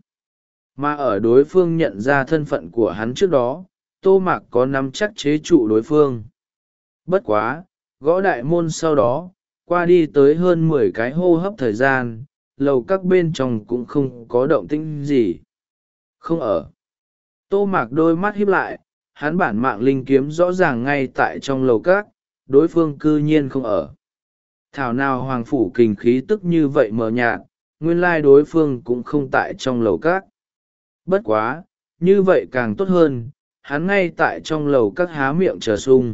Mà ở đối phương nhận ra thân phận của hắn trước đó, Tô Mạc có nắm chắc chế trụ đối phương. Bất quá, gõ đại môn sau đó, qua đi tới hơn mười cái hô hấp thời gian, lầu các bên trong cũng không có động tĩnh gì. Không ở. Tô Mạc đôi mắt híp lại, hắn bản mạng linh kiếm rõ ràng ngay tại trong lầu các, đối phương cư nhiên không ở. Thảo nào Hoàng Phủ Kình khí tức như vậy mờ nhạt, nguyên lai đối phương cũng không tại trong lầu các. Bất quá, như vậy càng tốt hơn, hắn ngay tại trong lầu các há miệng chờ sung.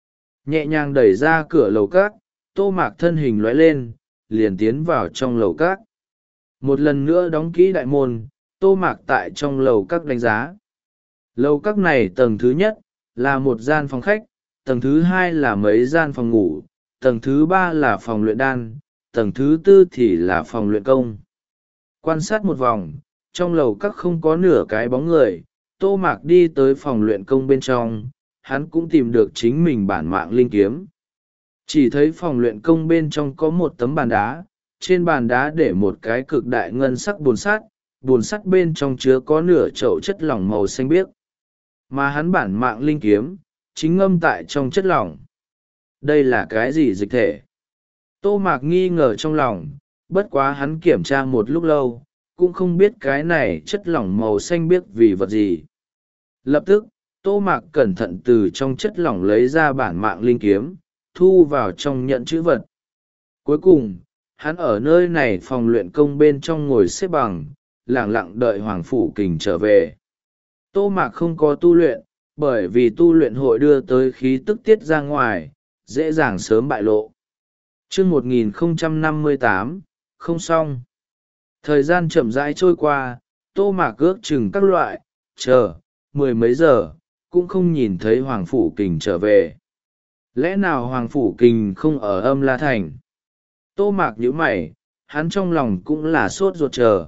Nhẹ nhàng đẩy ra cửa lầu các, Tô Mạc thân hình lóe lên, liền tiến vào trong lầu các. Một lần nữa đóng kỹ đại môn, Tô Mạc tại trong lầu các đánh giá. Lầu các này tầng thứ nhất, là một gian phòng khách, tầng thứ hai là mấy gian phòng ngủ, tầng thứ ba là phòng luyện đan, tầng thứ tư thì là phòng luyện công. Quan sát một vòng, trong lầu các không có nửa cái bóng người, Tô Mạc đi tới phòng luyện công bên trong, hắn cũng tìm được chính mình bản mạng linh kiếm. Chỉ thấy phòng luyện công bên trong có một tấm bàn đá, trên bàn đá để một cái cực đại ngân sắc bồn sắt, bồn sắt bên trong chứa có nửa chậu chất lỏng màu xanh biếc. Mà hắn bản mạng linh kiếm, chính ngâm tại trong chất lỏng. Đây là cái gì dịch thể? Tô Mạc nghi ngờ trong lòng, bất quá hắn kiểm tra một lúc lâu, cũng không biết cái này chất lỏng màu xanh biếc vì vật gì. Lập tức, Tô Mạc cẩn thận từ trong chất lỏng lấy ra bản mạng linh kiếm, thu vào trong nhận chữ vật. Cuối cùng, hắn ở nơi này phòng luyện công bên trong ngồi xếp bằng, lẳng lặng đợi Hoàng Phủ Kình trở về. Tô Mạc không có tu luyện, bởi vì tu luyện hội đưa tới khí tức tiết ra ngoài, dễ dàng sớm bại lộ. Chương một nghìn không trăm năm mươi tám, không xong. Thời gian chậm rãi trôi qua, Tô Mạc ước chừng các loại, chờ, mười mấy giờ, cũng không nhìn thấy Hoàng Phủ Kình trở về. Lẽ nào Hoàng Phủ Kình không ở Âm La Thành? Tô Mạc nhíu mày, hắn trong lòng cũng là sốt ruột chờ.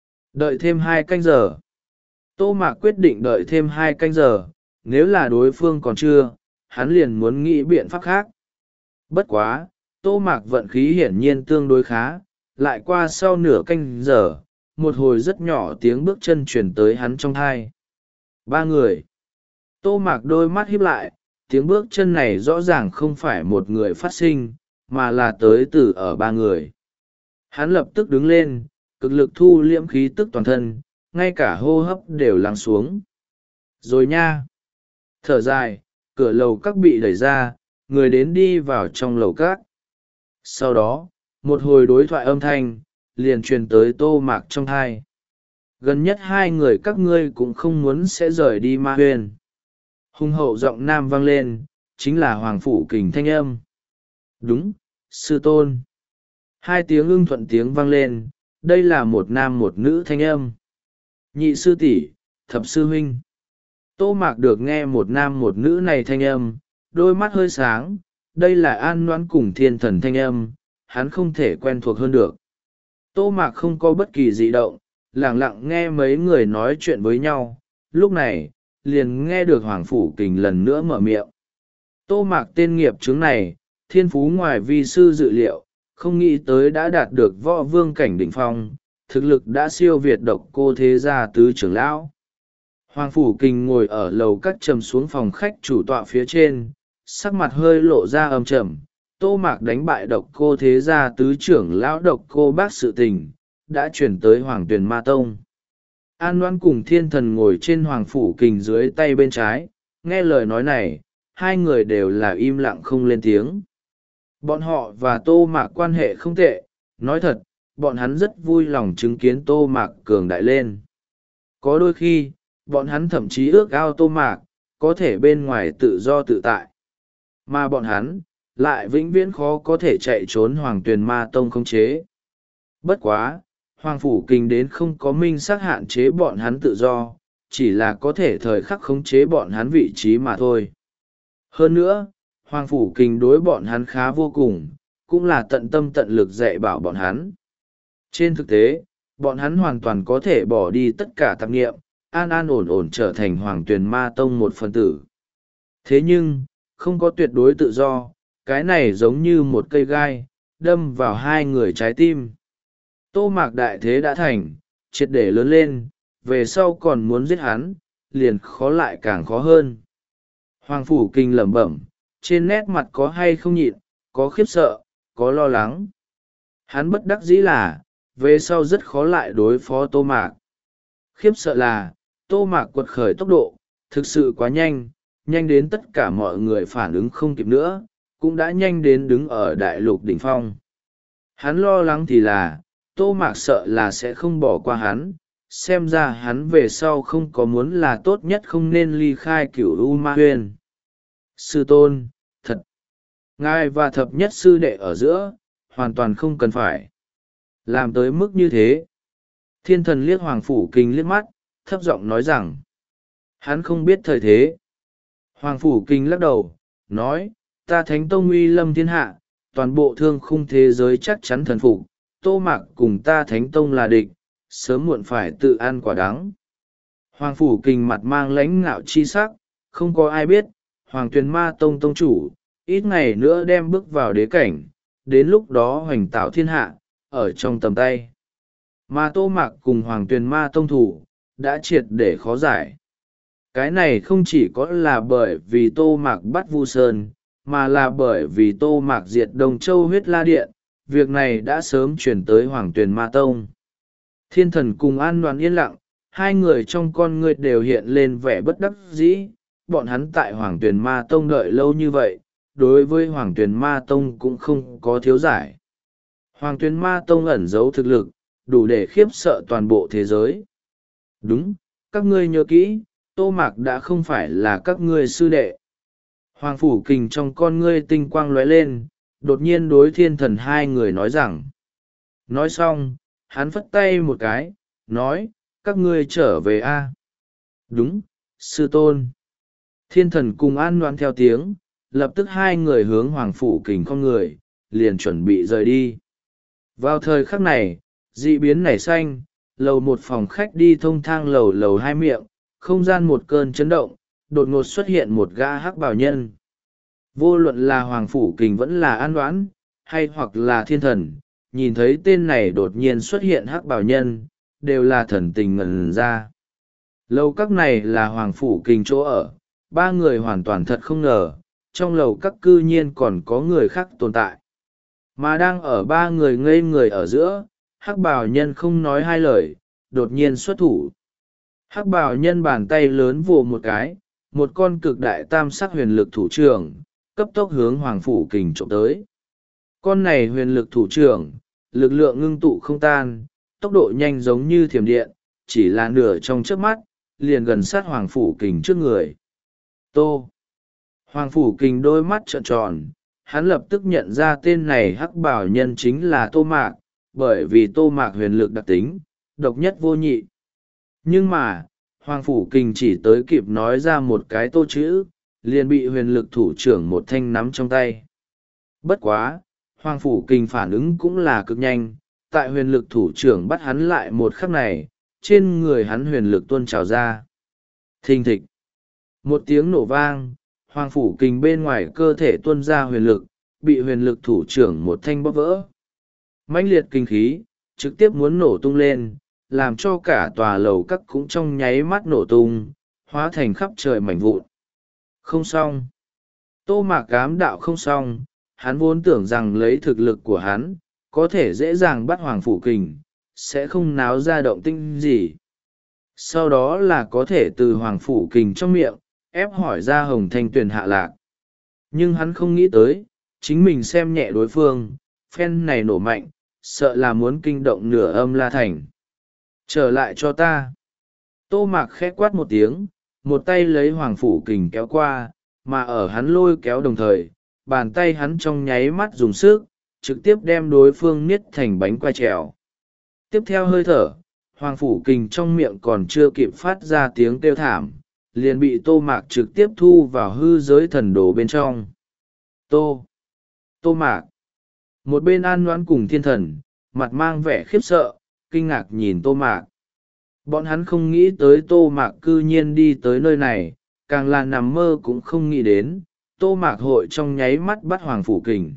Đợi thêm hai canh giờ. Tô Mạc quyết định đợi thêm hai canh giờ, nếu là đối phương còn chưa, hắn liền muốn nghĩ biện pháp khác. Bất quá, Tô Mạc vận khí hiển nhiên tương đối khá, lại qua sau nửa canh giờ, một hồi rất nhỏ tiếng bước chân chuyển tới hắn trong thai. Ba người. Tô Mạc đôi mắt híp lại, tiếng bước chân này rõ ràng không phải một người phát sinh, mà là tới từ ở ba người. Hắn lập tức đứng lên, cực lực thu liễm khí tức toàn thân, ngay cả hô hấp đều lắng xuống. Rồi nha. Thở dài, cửa lầu các bị đẩy ra, người đến đi vào trong lầu các. Sau đó, một hồi đối thoại âm thanh, liền truyền tới Tô Mạc trong thai. Gần nhất hai người các ngươi cũng không muốn sẽ rời đi Ma Huyên. Hùng hậu giọng nam vang lên, chính là Hoàng Phủ Kình thanh âm. Đúng, sư tôn. Hai tiếng ưng thuận tiếng vang lên, đây là một nam một nữ thanh âm. Nhị sư tỷ, thập sư huynh. Tô Mạc được nghe một nam một nữ này thanh âm, đôi mắt hơi sáng, đây là An Noãn cùng Thiên Thần thanh âm, hắn không thể quen thuộc hơn được. Tô Mạc không có bất kỳ dị động, lặng lặng nghe mấy người nói chuyện với nhau, lúc này, liền nghe được Hoàng Phủ Kình lần nữa mở miệng. Tô Mạc tên nghiệp chứng này, thiên phú ngoài vi sư dự liệu, không nghĩ tới đã đạt được võ vương cảnh đỉnh phong, thực lực đã siêu việt Độc Cô thế gia tứ trưởng lão. Hoàng Phủ Kình ngồi ở lầu các trầm xuống phòng khách chủ tọa phía trên, sắc mặt hơi lộ ra âm trầm. Tô Mạc đánh bại Độc Cô thế gia tứ trưởng lão Độc Cô bác sự tình, đã chuyển tới Hoàng Tuyền Ma Tông. An Loan cùng Thiên Thần ngồi trên Hoàng Phủ Kình dưới tay bên trái, nghe lời nói này, hai người đều là im lặng không lên tiếng. Bọn họ và Tô Mạc quan hệ không tệ, nói thật, bọn hắn rất vui lòng chứng kiến Tô Mạc cường đại lên. Có đôi khi, bọn hắn thậm chí ước ao Tô Mạc, có thể bên ngoài tự do tự tại. Mà bọn hắn, lại vĩnh viễn khó có thể chạy trốn Hoàng Tuyền Ma Tông khống chế. Bất quá, Hoàng Phủ Kình đến không có minh xác hạn chế bọn hắn tự do, chỉ là có thể thời khắc khống chế bọn hắn vị trí mà thôi. Hơn nữa, Hoàng Phủ Kình đối bọn hắn khá vô cùng, cũng là tận tâm tận lực dạy bảo bọn hắn. Trên thực tế, bọn hắn hoàn toàn có thể bỏ đi tất cả tạp nghiệm, an an ổn ổn trở thành Hoàng Tuyền Ma Tông một phần tử. Thế nhưng, không có tuyệt đối tự do, cái này giống như một cây gai, đâm vào hai người trái tim. Tô Mạc đại thế đã thành, triệt để lớn lên, về sau còn muốn giết hắn, liền khó lại càng khó hơn. Hoàng Phủ Kình lẩm bẩm, trên nét mặt có hay không nhịn, có khiếp sợ, có lo lắng. Hắn bất đắc dĩ là, về sau rất khó lại đối phó Tô Mạc. Khiếp sợ là, Tô Mạc quật khởi tốc độ, thực sự quá nhanh, nhanh đến tất cả mọi người phản ứng không kịp nữa, cũng đã nhanh đến đứng ở đại lục đỉnh phong. Hắn lo lắng thì là, Tô Mạc sợ là sẽ không bỏ qua hắn, xem ra hắn về sau không có muốn là tốt nhất không nên ly khai Cửu U Ma Huyên. Sư tôn, thật, ngài và thập nhất sư đệ ở giữa, hoàn toàn không cần phải làm tới mức như thế. Thiên Thần liếc Hoàng Phủ Kình liếc mắt, thấp giọng nói rằng, hắn không biết thời thế. Hoàng Phủ Kình lắc đầu, nói, ta Thánh Tông uy lâm thiên hạ, toàn bộ thương khung thế giới chắc chắn thần phục, Tô Mạc cùng ta Thánh Tông là địch, sớm muộn phải tự ăn quả đắng. Hoàng Phủ Kình mặt mang lãnh ngạo chi sắc, không có ai biết, Hoàng Tuyền Ma Tông tông chủ, ít ngày nữa đem bước vào đế cảnh, đến lúc đó hoành tạo thiên hạ, ở trong tầm tay. Mà Tô Mạc cùng Hoàng Tuyền Ma Tông thủ, đã triệt để khó giải. Cái này không chỉ có là bởi vì Tô Mạc bắt Vu Sơn, mà là bởi vì Tô Mạc diệt Đông Châu huyết la điện, việc này đã sớm chuyển tới Hoàng Tuyền Ma Tông. Thiên Thần cùng An Đoàn yên lặng, hai người trong con người đều hiện lên vẻ bất đắc dĩ, bọn hắn tại Hoàng Tuyền Ma Tông đợi lâu như vậy, đối với Hoàng Tuyền Ma Tông cũng không có thiếu giải. Hoàng Tuyền Ma Tông ẩn giấu thực lực, đủ để khiếp sợ toàn bộ thế giới. Đúng, các ngươi nhớ kỹ, Tô Mạc đã không phải là các ngươi sư đệ. Hoàng Phủ Kình trong con ngươi tinh quang lóe lên, đột nhiên đối Thiên Thần hai người nói rằng. Nói xong, hắn phất tay một cái, nói, các ngươi trở về a. Đúng, sư tôn. Thiên Thần cùng An Loan theo tiếng, lập tức hai người hướng Hoàng Phủ Kình con người, liền chuẩn bị rời đi. Vào thời khắc này, dị biến nảy xanh, lầu một phòng khách đi thông thang lầu lầu hai miệng, không gian một cơn chấn động, đột ngột xuất hiện một gã hắc bào nhân. Vô luận là Hoàng Phủ Kình vẫn là An Đoán, hay hoặc là Thiên Thần, nhìn thấy tên này đột nhiên xuất hiện hắc bào nhân, đều là thần tình ngần ra. Lầu các này là Hoàng Phủ Kình chỗ ở, ba người hoàn toàn thật không ngờ, trong lầu các cư nhiên còn có người khác tồn tại. Mà đang ở ba người ngây người ở giữa, hắc bào nhân không nói hai lời, đột nhiên xuất thủ. Hắc bào nhân bàn tay lớn vồ một cái, một con cực đại tam sắc huyền lực thủ trưởng, cấp tốc hướng Hoàng Phủ Kình trộm tới. Con này huyền lực thủ trưởng, lực lượng ngưng tụ không tan, tốc độ nhanh giống như thiểm điện, chỉ là nửa trong chớp mắt, liền gần sát Hoàng Phủ Kình trước người. Tô! Hoàng Phủ Kình đôi mắt trợn tròn, hắn lập tức nhận ra tên này hắc bảo nhân chính là Tô Mạc, bởi vì Tô Mạc huyền lực đặc tính, độc nhất vô nhị. Nhưng mà, Hoàng Phủ Kình chỉ tới kịp nói ra một cái tô chữ, liền bị huyền lực thủ trưởng một thanh nắm trong tay. Bất quá, Hoàng Phủ Kình phản ứng cũng là cực nhanh, tại huyền lực thủ trưởng bắt hắn lại một khắc này, trên người hắn huyền lực tuôn trào ra. Thình thịch. Một tiếng nổ vang, Hoàng Phủ Kình bên ngoài cơ thể tuôn ra huyền lực, bị huyền lực thủ trưởng một thanh bóp vỡ. Mãnh liệt kinh khí, trực tiếp muốn nổ tung lên, làm cho cả tòa lầu các cũng trong nháy mắt nổ tung, hóa thành khắp trời mảnh vụn. Không xong. Tô Mạc cám đạo không xong, hắn vốn tưởng rằng lấy thực lực của hắn, có thể dễ dàng bắt Hoàng Phủ Kình, sẽ không náo ra động tĩnh gì. Sau đó là có thể từ Hoàng Phủ Kình trong miệng, ép hỏi ra Hồng Thanh Tuyền hạ lạc. Nhưng hắn không nghĩ tới, chính mình xem nhẹ đối phương, phen này nổ mạnh, sợ là muốn kinh động nửa âm la thành. Trở lại cho ta. Tô Mạc khẽ quát một tiếng, một tay lấy Hoàng Phủ Kình kéo qua, mà ở hắn lôi kéo đồng thời, bàn tay hắn trong nháy mắt dùng sức, trực tiếp đem đối phương niết thành bánh quai trèo. Tiếp theo hơi thở, Hoàng Phủ Kình trong miệng còn chưa kịp phát ra tiếng kêu thảm, liền bị Tô Mạc trực tiếp thu vào hư giới thần đồ bên trong. Tô! Tô Mạc! Một bên An Loan cùng Thiên Thần, mặt mang vẻ khiếp sợ, kinh ngạc nhìn Tô Mạc. Bọn hắn không nghĩ tới Tô Mạc cư nhiên đi tới nơi này, càng là nằm mơ cũng không nghĩ đến, Tô Mạc hội trong nháy mắt bắt Hoàng Phủ Kình.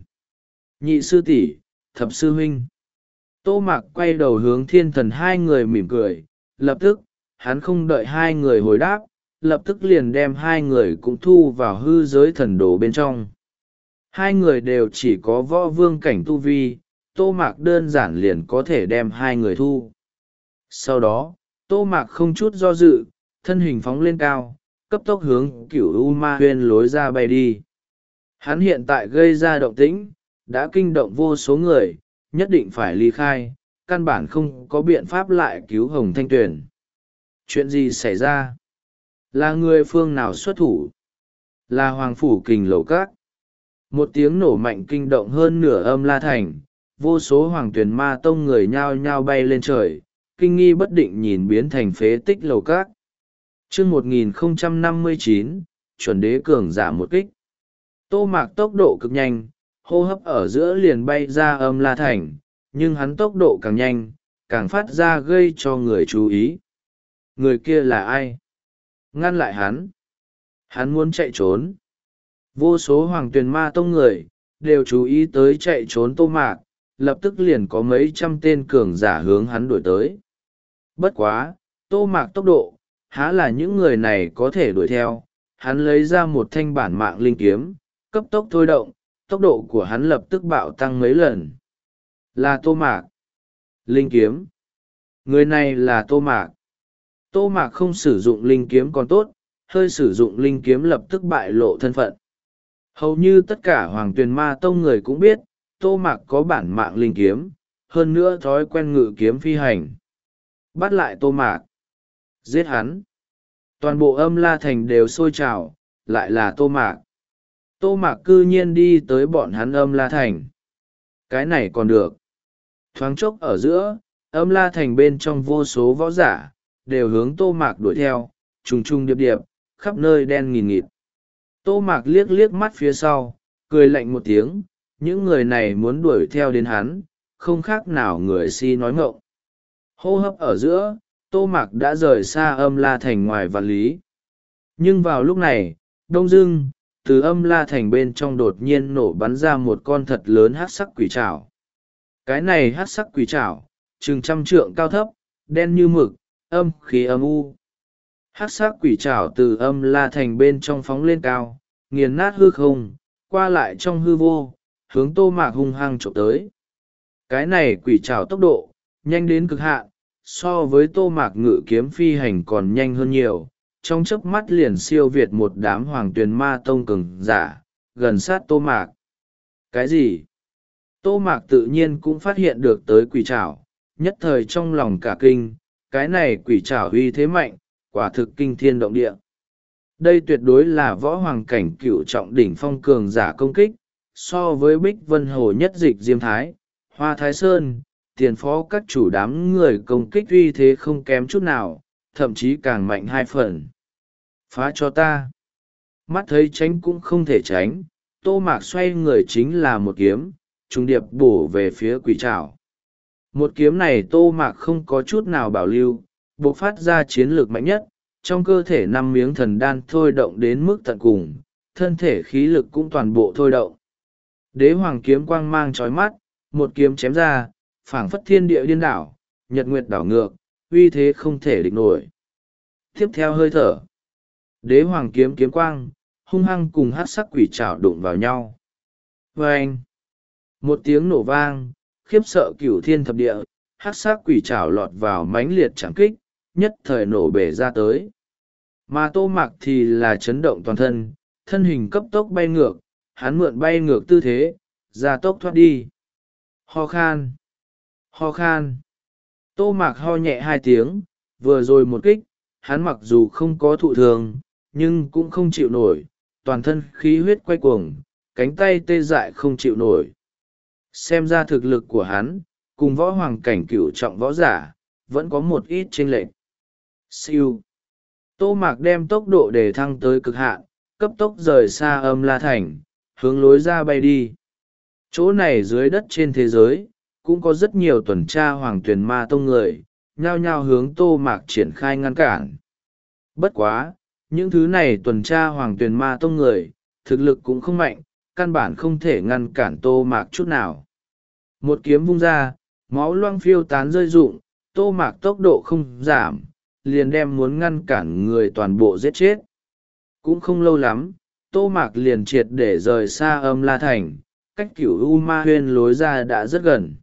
Nhị sư tỷ, thập sư huynh. Tô Mạc quay đầu hướng Thiên Thần hai người mỉm cười, lập tức, hắn không đợi hai người hồi đáp, lập tức liền đem hai người cũng thu vào hư giới thần đồ bên trong. Hai người đều chỉ có võ vương cảnh tu vi, Tô Mạc đơn giản liền có thể đem hai người thu. Sau đó, Tô Mạc không chút do dự, thân hình phóng lên cao, cấp tốc hướng cửu U Ma Huyên lối ra bay đi. Hắn hiện tại gây ra động tĩnh, đã kinh động vô số người, nhất định phải ly khai, căn bản không có biện pháp lại cứu Hồng Thanh Tuyền. Chuyện gì xảy ra? Là người phương nào xuất thủ? Là Hoàng Phủ Kình lầu các. Một tiếng nổ mạnh kinh động hơn nửa âm la thành, vô số Hoàng Tuyền Ma Tông người nhao nhao bay lên trời, kinh nghi bất định nhìn biến thành phế tích lầu các. Chương một nghìn không trăm năm mươi chín, chuẩn đế cường giả một kích. Tô Mạc tốc độ cực nhanh, hô hấp ở giữa liền bay ra âm la thành, nhưng hắn tốc độ càng nhanh, càng phát ra gây cho người chú ý. Người kia là ai? Ngăn lại hắn. Hắn muốn chạy trốn. Vô số Hoàng Tuyền Ma Tông người đều chú ý tới chạy trốn Tô Mạc, lập tức liền có mấy trăm tên cường giả hướng hắn đuổi tới. Bất quá, Tô Mạc tốc độ, há là những người này có thể đuổi theo. Hắn lấy ra một thanh bản mạng linh kiếm, cấp tốc thôi động, tốc độ của hắn lập tức bạo tăng mấy lần. Là Tô Mạc. Linh kiếm. Người này là Tô Mạc. Tô Mạc không sử dụng linh kiếm còn tốt, hơi sử dụng linh kiếm lập tức bại lộ thân phận. Hầu như tất cả Hoàng Tuyền Ma Tông người cũng biết, Tô Mạc có bản mạng linh kiếm, hơn nữa thói quen ngự kiếm phi hành. Bắt lại Tô Mạc. Giết hắn. Toàn bộ Âm La Thành đều sôi trào, lại là Tô Mạc. Tô Mạc cư nhiên đi tới bọn hắn Âm La Thành. Cái này còn được. Thoáng chốc ở giữa, Âm La Thành bên trong vô số võ giả, đều hướng Tô Mạc đuổi theo, trùng trùng điệp điệp, khắp nơi đen nghìn nghịt. Tô Mạc liếc liếc mắt phía sau, cười lạnh một tiếng, những người này muốn đuổi theo đến hắn, không khác nào người si nói ngọng. Hô hấp ở giữa, Tô Mạc đã rời xa Âm La Thành ngoài vạn lý. Nhưng vào lúc này, đông dưng, từ Âm La Thành bên trong đột nhiên nổ bắn ra một con thật lớn hắc sắc quỷ trảo. Cái này hắc sắc quỷ trảo, chừng trăm trượng cao thấp, đen như mực, âm khí âm u. Hắc sắc quỷ trảo từ Âm La Thành bên trong phóng lên cao, nghiền nát hư không, qua lại trong hư vô, hướng Tô Mạc hung hăng chụp tới. Cái này quỷ trảo tốc độ, nhanh đến cực hạn, so với Tô Mạc ngự kiếm phi hành còn nhanh hơn nhiều, trong chớp mắt liền siêu việt một đám Hoàng Tuyền Ma Tông cường giả, gần sát Tô Mạc. Cái gì? Tô Mạc tự nhiên cũng phát hiện được tới quỷ trảo, nhất thời trong lòng cả kinh, cái này quỷ trảo uy thế mạnh, quả thực kinh thiên động địa. Đây tuyệt đối là võ hoàng cảnh cựu trọng đỉnh phong cường giả công kích, so với Bích Vân Hồ nhất dịch Diêm Thái, Hoa Thái Sơn, tiền phó các chủ đám người công kích uy thế không kém chút nào, thậm chí càng mạnh hai phần. Phá cho ta. Mắt thấy tránh cũng không thể tránh, Tô Mạc xoay người chính là một kiếm, trùng điệp bổ về phía quỷ trảo. Một kiếm này Tô Mạc không có chút nào bảo lưu, bộc phát ra chiến lược mạnh nhất, trong cơ thể năm miếng thần đan thôi động đến mức tận cùng, thân thể khí lực cũng toàn bộ thôi động. Đế hoàng kiếm quang mang trói mắt, một kiếm chém ra, phảng phất thiên địa điên đảo, nhật nguyệt đảo ngược, uy thế không thể địch nổi. Tiếp theo hơi thở, đế hoàng kiếm kiếm quang, hung hăng cùng hắc sắc quỷ trảo đụng vào nhau. Vâng! Một tiếng nổ vang, khiếp sợ cửu thiên thập địa, hắc sắc quỷ trảo lọt vào mãnh liệt chẳng kích, nhất thời nổ bể ra tới. Mà Tô Mạc thì là chấn động toàn thân, thân hình cấp tốc bay ngược, hắn mượn bay ngược tư thế, ra tốc thoát đi. Ho khan! Ho khan! Tô Mạc ho nhẹ hai tiếng, vừa rồi một kích, hắn mặc dù không có thụ thường, nhưng cũng không chịu nổi, toàn thân khí huyết quay cuồng, cánh tay tê dại không chịu nổi. Xem ra thực lực của hắn, cùng võ hoàng cảnh cửu trọng võ giả, vẫn có một ít chênh lệch. Siêu. Tô Mạc đem tốc độ để thăng tới cực hạn, cấp tốc rời xa Âm La Thành, hướng lối ra bay đi. Chỗ này dưới đất trên thế giới, cũng có rất nhiều tuần tra Hoàng Tuyền Ma Tông người, nhao nhao hướng Tô Mạc triển khai ngăn cản. Bất quá, những thứ này tuần tra Hoàng Tuyền Ma Tông người, thực lực cũng không mạnh, căn bản không thể ngăn cản Tô Mạc chút nào. Một kiếm vung ra, máu loang phiêu tán rơi rụng, Tô Mạc tốc độ không giảm, liền đem muốn ngăn cản người toàn bộ giết chết. Cũng không lâu lắm, Tô Mạc liền triệt để rời xa Âm La Thành, cách Cửu U Ma Huyên lối ra đã rất gần.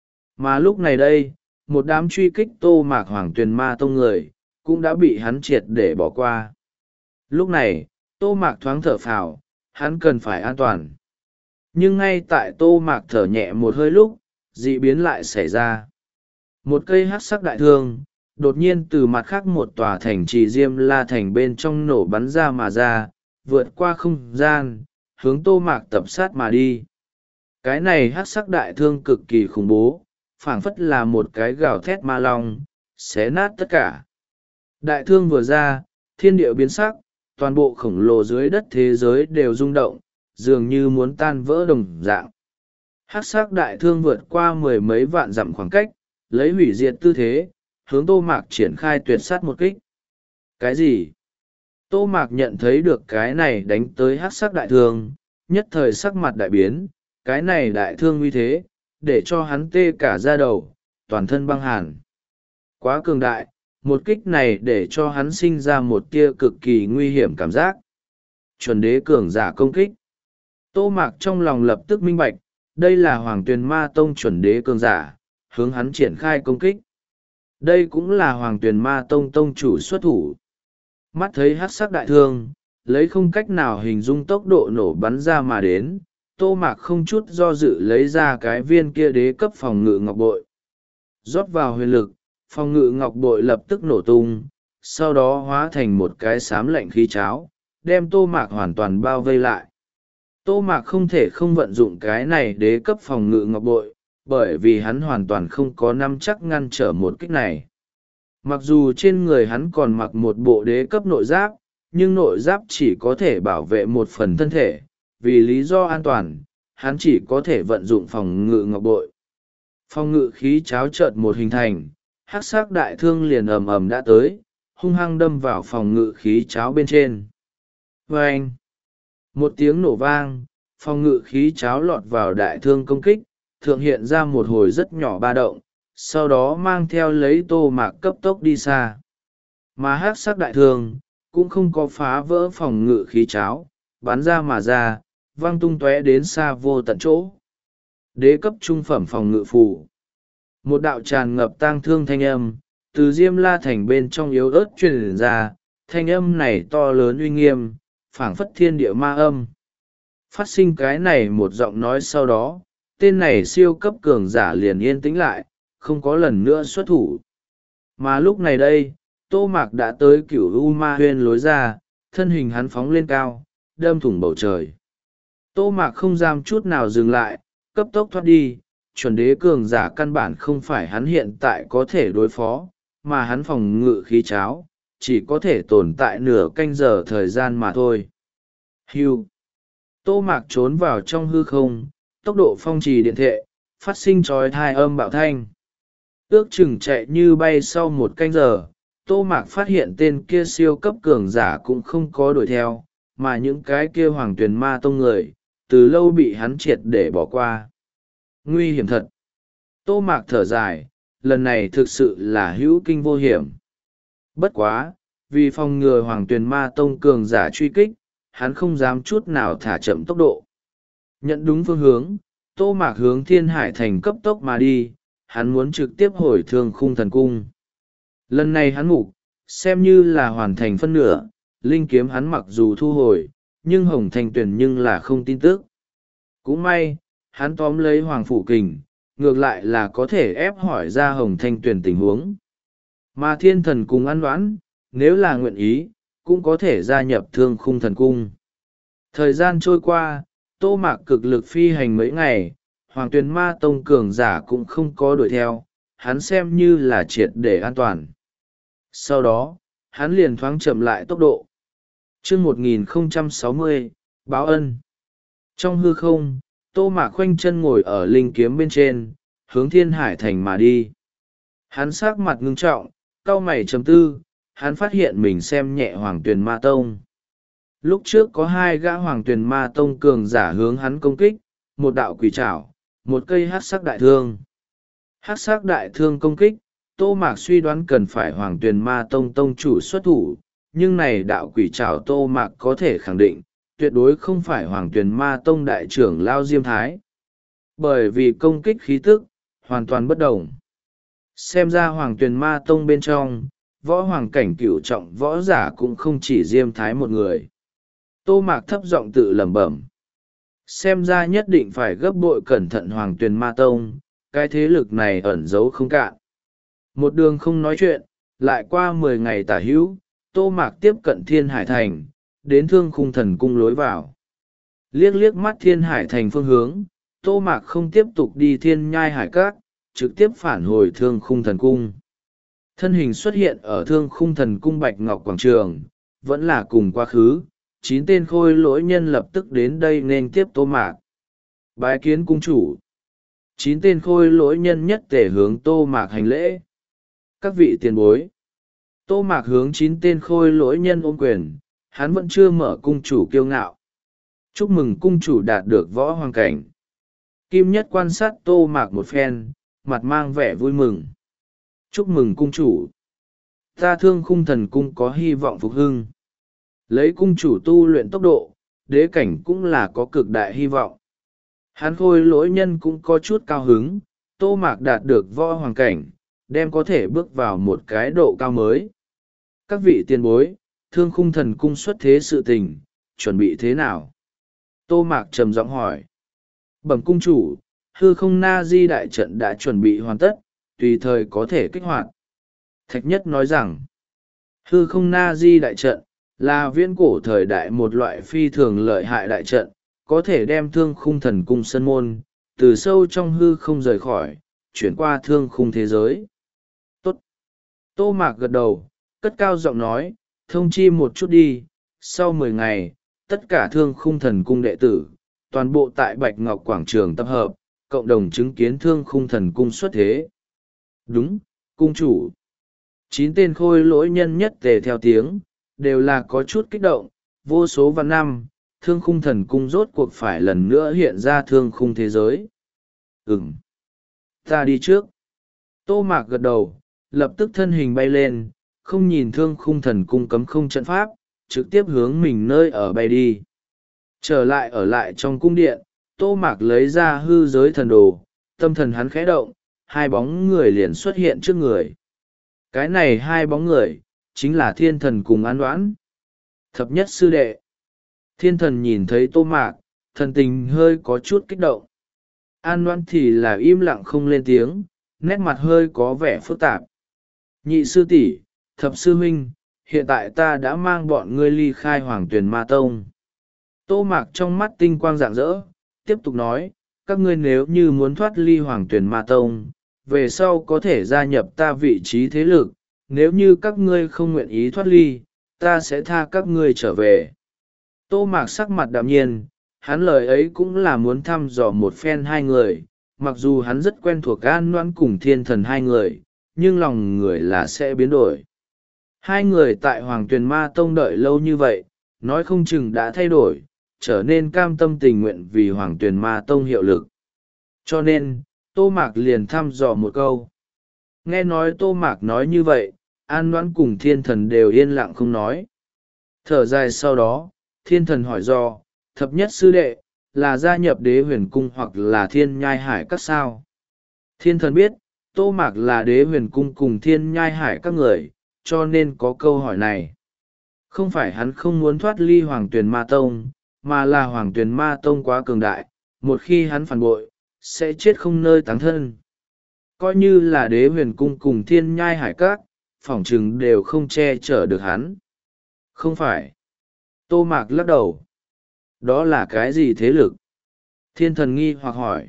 Mà lúc này đây, một đám truy kích Tô Mạc Hoàng Tuyền Ma Tông người, cũng đã bị hắn triệt để bỏ qua. Lúc này, Tô Mạc thoáng thở phào, hắn cần phải an toàn. Nhưng ngay tại Tô Mạc thở nhẹ một hơi lúc, dị biến lại xảy ra. Một cây hắc sắc đại thương, đột nhiên từ mặt khác một tòa thành trì Diêm La Thành bên trong nổ bắn ra mà ra, vượt qua không gian, hướng Tô Mạc tập sát mà đi. Cái này hắc sắc đại thương cực kỳ khủng bố, phảng phất là một cái gào thét ma long, xé nát tất cả. Đại thương vừa ra, thiên địa biến sắc, toàn bộ khổng lồ dưới đất thế giới đều rung động, dường như muốn tan vỡ đồng dạng. Hắc sắc đại thương vượt qua mười mấy vạn dặm khoảng cách, lấy hủy diệt tư thế, hướng tô mạc triển khai tuyệt sát một kích. Cái gì? Tô mạc nhận thấy được cái này đánh tới hắc sắc đại thương, nhất thời sắc mặt đại biến, cái này đại thương uy thế, để cho hắn tê cả da đầu, toàn thân băng hàn. Quá cường đại, một kích này để cho hắn sinh ra một tia cực kỳ nguy hiểm cảm giác. Chuẩn đế cường giả công kích. Tô mạc trong lòng lập tức minh bạch, đây là Hoàng Tuyền Ma Tông chuẩn đế cường giả, hướng hắn triển khai công kích. Đây cũng là Hoàng Tuyền Ma Tông tông chủ xuất thủ. Mắt thấy hắc sắc đại thương, lấy không cách nào hình dung tốc độ nổ bắn ra mà đến, Tô mạc không chút do dự lấy ra cái viên kia đế cấp phòng ngự ngọc bội. Rót vào huyền lực, phòng ngự ngọc bội lập tức nổ tung, sau đó hóa thành một cái xám lạnh khí cháo, đem tô mạc hoàn toàn bao vây lại. Tô mạc không thể không vận dụng cái này đế cấp phòng ngự ngọc bội, bởi vì hắn hoàn toàn không có nắm chắc ngăn trở một kích này. Mặc dù trên người hắn còn mặc một bộ đế cấp nội giáp, nhưng nội giáp chỉ có thể bảo vệ một phần thân thể, vì lý do an toàn, hắn chỉ có thể vận dụng phòng ngự ngọc bội. Phòng ngự khí cháo chợt một hình thành, hắc sắc đại thương liền ầm ầm đã tới, hung hăng đâm vào phòng ngự khí cháo bên trên. Vâng! Một tiếng nổ vang, phòng ngự khí cháo lọt vào đại thương công kích, thượng hiện ra một hồi rất nhỏ ba động, sau đó mang theo lấy tô mạc cấp tốc đi xa. Mà hắc sắc đại thương, cũng không có phá vỡ phòng ngự khí cháo, bắn ra mà ra, văng tung tóe đến xa vô tận chỗ. Đế cấp trung phẩm phòng ngự phù. Một đạo tràn ngập tang thương thanh âm, từ Diêm La Thành bên trong yếu ớt truyền ra, thanh âm này to lớn uy nghiêm, phảng phất thiên địa ma âm. Phát sinh cái này một giọng nói sau đó, tên này siêu cấp cường giả liền yên tĩnh lại, không có lần nữa xuất thủ. Mà lúc này đây, Tô Mạc đã tới Cửu U Ma Huyên lối ra, thân hình hắn phóng lên cao, đâm thủng bầu trời. Tô Mạc không dám chút nào dừng lại, cấp tốc thoát đi, chuẩn đế cường giả căn bản không phải hắn hiện tại có thể đối phó, mà hắn phòng ngự khí cháo, chỉ có thể tồn tại nửa canh giờ thời gian mà thôi. Hưu. Tô Mạc trốn vào trong hư không, tốc độ phong trì điện thệ, phát sinh trói thai âm bạo thanh. Ước chừng chạy như bay sau một canh giờ, Tô Mạc phát hiện tên kia siêu cấp cường giả cũng không có đuổi theo, mà những cái kia Hoàng Tuyền Ma Tông người, từ lâu bị hắn triệt để bỏ qua. Nguy hiểm thật. Tô Mạc thở dài, lần này thực sự là hữu kinh vô hiểm. Bất quá, vì phòng ngừa Hoàng Tuyền Ma Tông cường giả truy kích, hắn không dám chút nào thả chậm tốc độ. Nhận đúng phương hướng, Tô Mạc hướng Thiên Hải Thành cấp tốc mà đi, hắn muốn trực tiếp hồi Thương Khung Thần Cung. Lần này hắn mục, xem như là hoàn thành phân nửa, linh kiếm hắn mặc dù thu hồi, nhưng Hồng Thanh Tuyền nhưng là không tin tức. Cũng may, hắn tóm lấy Hoàng Phủ Kình, ngược lại là có thể ép hỏi ra Hồng Thanh Tuyền tình huống. Mà Thiên Thần cùng ăn đoán, nếu là nguyện ý, cũng có thể gia nhập Thương Khung Thần Cung. Thời gian trôi qua, Tô Mạc cực lực phi hành mấy ngày, Hoàng Tuyền Ma Tông cường giả cũng không có đuổi theo, hắn xem như là triệt để an toàn. Sau đó, hắn liền thoáng chậm lại tốc độ. chương một nghìn không trăm sáu mươi, báo ân. Trong hư không, Tô Mạc khoanh chân ngồi ở linh kiếm bên trên, hướng Thiên Hải Thành mà đi. Hắn sắc mặt ngưng trọng, cau mày chấm tư, hắn phát hiện mình xem nhẹ Hoàng Tuyền Ma Tông. Lúc trước có hai gã Hoàng Tuyền Ma Tông cường giả hướng hắn công kích, một đạo quỷ trảo, một cây hắc sắc đại thương. Hắc sắc đại thương công kích, Tô Mạc suy đoán cần phải Hoàng Tuyền Ma Tông tông chủ xuất thủ, nhưng này đạo quỷ trảo Tô Mạc có thể khẳng định, tuyệt đối không phải Hoàng Tuyền Ma Tông đại trưởng Lao Diêm Thái. Bởi vì công kích khí tức, hoàn toàn bất đồng. Xem ra Hoàng Tuyền Ma Tông bên trong, võ hoàng cảnh cửu trọng võ giả cũng không chỉ Diêm Thái một người. Tô Mạc thấp giọng tự lẩm bẩm. Xem ra nhất định phải gấp bội cẩn thận Hoàng Tuyền Ma Tông, cái thế lực này ẩn giấu không cạn. Một đường không nói chuyện, lại qua mười ngày tả hữu, Tô Mạc tiếp cận Thiên Hải Thành, đến Thương Khung Thần Cung lối vào. Liếc liếc mắt Thiên Hải Thành phương hướng, Tô Mạc không tiếp tục đi Thiên Nhai Hải Các, trực tiếp phản hồi Thương Khung Thần Cung. Thân hình xuất hiện ở Thương Khung Thần Cung Bạch Ngọc Quảng Trường, vẫn là cùng quá khứ, chín tên khôi lỗi nhân lập tức đến đây nên tiếp Tô Mạc. Bái kiến cung chủ. Chín tên khôi lỗi nhân nhất tể hướng Tô Mạc hành lễ. Các vị tiền bối. Tô Mạc hướng chín tên khôi lỗi nhân ôm quyền, hắn vẫn chưa mở cung chủ kiêu ngạo. Chúc mừng cung chủ đạt được võ hoàng cảnh. Kim Nhất quan sát Tô Mạc một phen, mặt mang vẻ vui mừng. Chúc mừng cung chủ. Ta Thương Khung Thần Cung có hy vọng phục hưng. Lấy cung chủ tu luyện tốc độ, đế cảnh cũng là có cực đại hy vọng. Hắn khôi lỗi nhân cũng có chút cao hứng, Tô Mạc đạt được võ hoàng cảnh, đem có thể bước vào một cái độ cao mới. Các vị tiền bối, Thương Khung Thần Cung xuất thế sự tình, chuẩn bị thế nào? Tô Mạc trầm giọng hỏi. Bẩm cung chủ, hư không na di đại trận đã chuẩn bị hoàn tất, tùy thời có thể kích hoạt. Thạch Nhất nói rằng, hư không na di đại trận, là viễn cổ thời đại một loại phi thường lợi hại đại trận, có thể đem Thương Khung Thần Cung sân môn, từ sâu trong hư không rời khỏi, chuyển qua thương khung thế giới. Tốt. Tô Mạc gật đầu, cất cao giọng nói, thông chi một chút đi, sau mười ngày, tất cả Thương Khung Thần Cung đệ tử, toàn bộ tại Bạch Ngọc Quảng Trường tập hợp, cộng đồng chứng kiến Thương Khung Thần Cung xuất thế. Đúng, cung chủ. Chín tên khôi lỗi nhân nhất tề theo tiếng, đều là có chút kích động, vô số vạn năm, Thương Khung Thần Cung rốt cuộc phải lần nữa hiện ra thương khung thế giới. Ừm. Ta đi trước. Tô Mạc gật đầu, lập tức thân hình bay lên, không nhìn Thương Khung Thần Cung cấm không trận pháp, trực tiếp hướng mình nơi ở bay đi. Trở lại ở lại trong cung điện, Tô Mạc lấy ra hư giới thần đồ, tâm thần hắn khẽ động, hai bóng người liền xuất hiện trước người. Cái này hai bóng người, chính là Thiên Thần cùng An Đoán. Thập nhất sư đệ. Thiên Thần nhìn thấy Tô Mạc, thần tình hơi có chút kích động. An Đoán thì là im lặng không lên tiếng, nét mặt hơi có vẻ phức tạp. Nhị sư tỷ, thập sư huynh, hiện tại ta đã mang bọn ngươi ly khai Hoàng Tuyền Ma Tông. Tô Mạc trong mắt tinh quang rạng rỡ, tiếp tục nói, các ngươi nếu như muốn thoát ly Hoàng Tuyền Ma Tông, về sau có thể gia nhập ta vị trí thế lực, nếu như các ngươi không nguyện ý thoát ly, ta sẽ tha các ngươi trở về. Tô Mạc sắc mặt đạm nhiên, hắn lời ấy cũng là muốn thăm dò một phen hai người, mặc dù hắn rất quen thuộc An Noãn cùng Thiên Thần hai người, nhưng lòng người là sẽ biến đổi. Hai người tại Hoàng Tuyền Ma Tông đợi lâu như vậy, nói không chừng đã thay đổi, trở nên cam tâm tình nguyện vì Hoàng Tuyền Ma Tông hiệu lực. Cho nên, Tô Mạc liền thăm dò một câu. Nghe nói Tô Mạc nói như vậy, An Noãn cùng Thiên Thần đều yên lặng không nói. Thở dài sau đó, Thiên Thần hỏi do, thập nhất sư đệ, là gia nhập Đế Huyền Cung hoặc là Thiên Nhai Hải các sao? Thiên Thần biết, Tô Mạc là Đế Huyền Cung cùng Thiên Nhai Hải các người, cho nên có câu hỏi này. Không phải hắn không muốn thoát ly Hoàng Tuyền Ma Tông, mà là Hoàng Tuyền Ma Tông quá cường đại, một khi hắn phản bội, sẽ chết không nơi táng thân. Coi như là Đế Huyền Cung cùng Thiên Nhai Hải các, phỏng chừng đều không che chở được hắn. Không phải. Tô Mạc lắc đầu. Đó là cái gì thế lực? Thiên Thần nghi hoặc hỏi.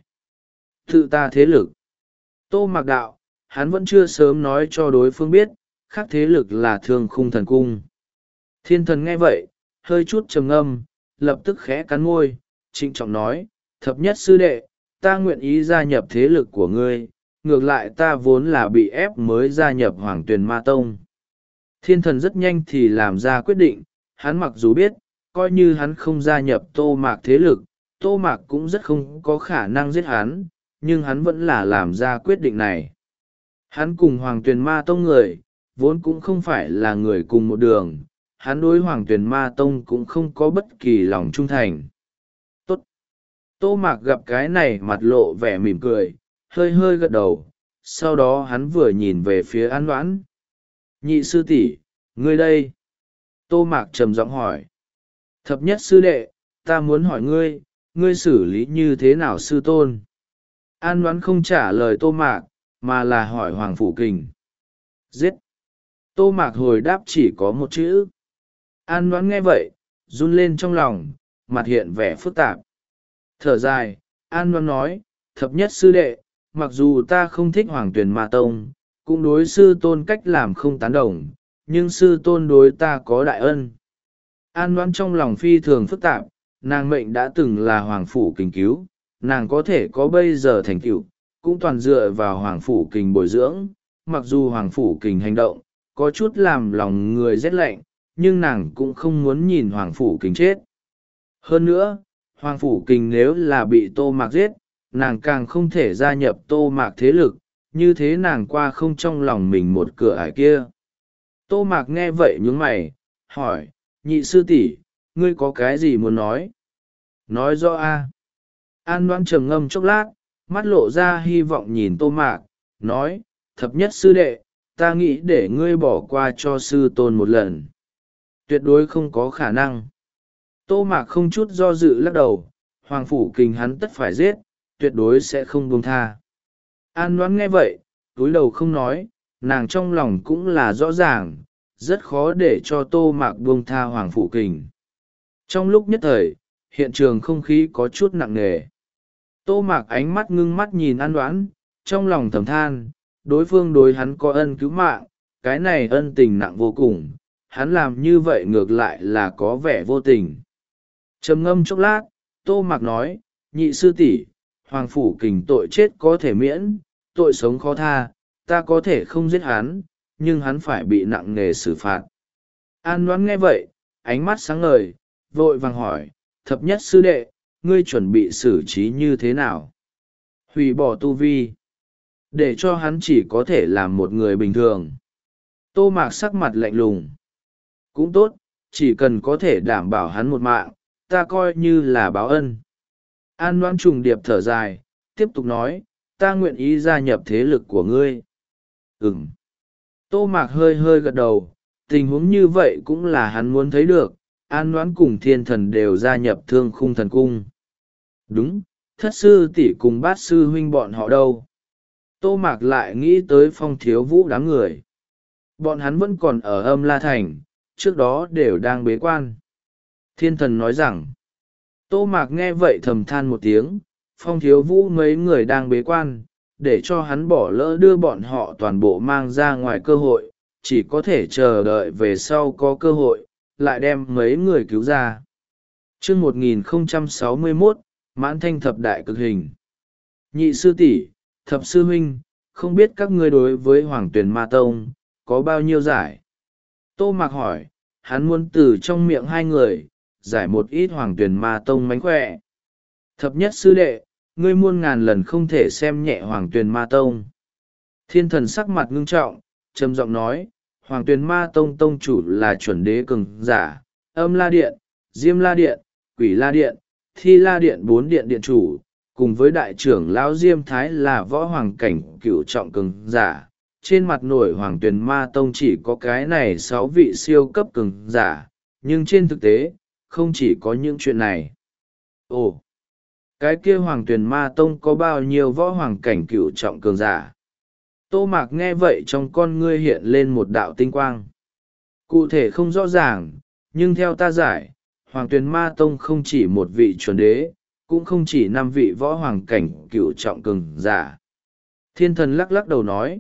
Tự ta thế lực. Tô Mạc đạo, hắn vẫn chưa sớm nói cho đối phương biết, khác thế lực là Thương Khung Thần Cung. Thiên Thần nghe vậy, hơi chút trầm ngâm, lập tức khẽ cắn môi, trịnh trọng nói, thập nhất sư đệ, ta nguyện ý gia nhập thế lực của ngươi, ngược lại ta vốn là bị ép mới gia nhập Hoàng Tuyền Ma Tông. Thiên Thần rất nhanh thì làm ra quyết định, hắn mặc dù biết, coi như hắn không gia nhập Tô Mạc thế lực, Tô Mạc cũng rất không có khả năng giết hắn, nhưng hắn vẫn là làm ra quyết định này. Hắn cùng Hoàng Tuyền Ma Tông người, vốn cũng không phải là người cùng một đường, hắn đối Hoàng Tuyền Ma Tông cũng không có bất kỳ lòng trung thành. Tốt! Tô Mạc gặp cái này mặt lộ vẻ mỉm cười, hơi hơi gật đầu, sau đó hắn vừa nhìn về phía An Đoán. Nhị sư tỷ, ngươi đây? Tô Mạc trầm giọng hỏi. Thập nhất sư đệ, ta muốn hỏi ngươi, ngươi xử lý như thế nào sư tôn? An Đoán không trả lời Tô Mạc, mà là hỏi Hoàng Phủ Kình. Giết! Tô Mạc hồi đáp chỉ có một chữ. An Đoán nghe vậy, run lên trong lòng, mặt hiện vẻ phức tạp. Thở dài, An Đoán nói, thập nhất sư đệ, mặc dù ta không thích Hoàng Tuyền Ma Tông, cũng đối sư tôn cách làm không tán đồng, nhưng sư tôn đối ta có đại ân. An Đoán trong lòng phi thường phức tạp, nàng mệnh đã từng là Hoàng Phủ Kình cứu, nàng có thể có bây giờ thành tựu, cũng toàn dựa vào Hoàng Phủ Kình bồi dưỡng, mặc dù Hoàng Phủ Kình hành động có chút làm lòng người rét lạnh, nhưng nàng cũng không muốn nhìn Hoàng Phủ Kình chết. Hơn nữa, Hoàng Phủ Kình nếu là bị Tô Mạc giết, nàng càng không thể gia nhập Tô Mạc thế lực, như thế nàng qua không trong lòng mình một cửa ải kia. Tô Mạc nghe vậy nhướng mày, hỏi, nhị sư tỷ, ngươi có cái gì muốn nói? Nói rõ a. An Đoan trầm ngâm chốc lát, mắt lộ ra hy vọng nhìn Tô Mạc, nói, thập nhất sư đệ, ta nghĩ để ngươi bỏ qua cho sư tôn một lần. Tuyệt đối không có khả năng. Tô Mạc không chút do dự lắc đầu, Hoàng Phủ Kình hắn tất phải giết, tuyệt đối sẽ không buông tha. An Đoán nghe vậy, túi đầu không nói, nàng trong lòng cũng là rõ ràng, rất khó để cho Tô Mạc buông tha Hoàng Phủ Kình. Trong lúc nhất thời, hiện trường không khí có chút nặng nề. Tô Mạc ánh mắt ngưng mắt nhìn An Đoán, trong lòng thầm than, đối phương đối hắn có ân cứu mạng, cái này ân tình nặng vô cùng, hắn làm như vậy ngược lại là có vẻ vô tình. Trầm ngâm chốc lát, Tô Mạc nói, nhị sư tỷ, Hoàng Phủ Kình tội chết có thể miễn, tội sống khó tha, ta có thể không giết hắn, nhưng hắn phải bị nặng nề xử phạt. An Đoán nghe vậy, ánh mắt sáng ngời, vội vàng hỏi, thập nhất sư đệ, ngươi chuẩn bị xử trí như thế nào? Hủy bỏ tu vi, để cho hắn chỉ có thể làm một người bình thường. Tô Mạc sắc mặt lạnh lùng. Cũng tốt, chỉ cần có thể đảm bảo hắn một mạng, ta coi như là báo ân. An Đoán trùng điệp thở dài, tiếp tục nói, ta nguyện ý gia nhập thế lực của ngươi. Ừm. Tô Mạc hơi hơi gật đầu, tình huống như vậy cũng là hắn muốn thấy được, An Đoán cùng thiên thần đều gia nhập Thương Khung Thần Cung. Đúng, thất sư tỷ cùng bát sư huynh bọn họ đâu? Tô Mạc lại nghĩ tới Phong Thiếu Vũ đám người. Bọn hắn vẫn còn ở Âm La Thành, trước đó đều đang bế quan. Thiên thần nói rằng, Tô Mạc nghe vậy thầm than một tiếng, Phong Thiếu Vũ mấy người đang bế quan, để cho hắn bỏ lỡ đưa bọn họ toàn bộ mang ra ngoài cơ hội, chỉ có thể chờ đợi về sau có cơ hội, lại đem mấy người cứu ra. chương một nghìn không trăm sáu mươi mốt, Mãn Thanh Thập Đại Cực Hình. Nhị sư tỷ, thập sư huynh, không biết các ngươi đối với Hoàng Tuyền Ma Tông, có bao nhiêu giải? Tô Mạc hỏi, hắn muốn từ trong miệng hai người, giải một ít Hoàng Tuyền Ma Tông mánh khỏe. Thập nhất sư đệ, ngươi muôn ngàn lần không thể xem nhẹ Hoàng Tuyền Ma Tông. Thiên thần sắc mặt ngưng trọng, trầm giọng nói, Hoàng Tuyền Ma Tông tông chủ là chuẩn đế cường giả, Âm La Điện, Diêm La Điện, Quỷ La Điện, Thi La Điện bốn điện điện chủ, cùng với đại trưởng lão Diêm Thái là võ hoàng cảnh cửu trọng cường giả. Trên mặt nổi Hoàng Tuyền Ma Tông chỉ có cái này sáu vị siêu cấp cường giả, nhưng trên thực tế, không chỉ có những chuyện này. Ồ, cái kia Hoàng Tuyền Ma Tông có bao nhiêu võ hoàng cảnh cửu trọng cường giả? Tô Mạc nghe vậy trong con ngươi hiện lên một đạo tinh quang. Cụ thể không rõ ràng, nhưng theo ta giải, Hoàng Tuyền Ma Tông không chỉ một vị chuẩn đế, cũng không chỉ năm vị võ hoàng cảnh cửu trọng cường giả. Thiên thần lắc lắc đầu nói.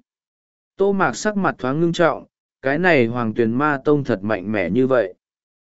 Tô Mạc sắc mặt thoáng ngưng trọng, cái này Hoàng Tuyền Ma Tông thật mạnh mẽ như vậy.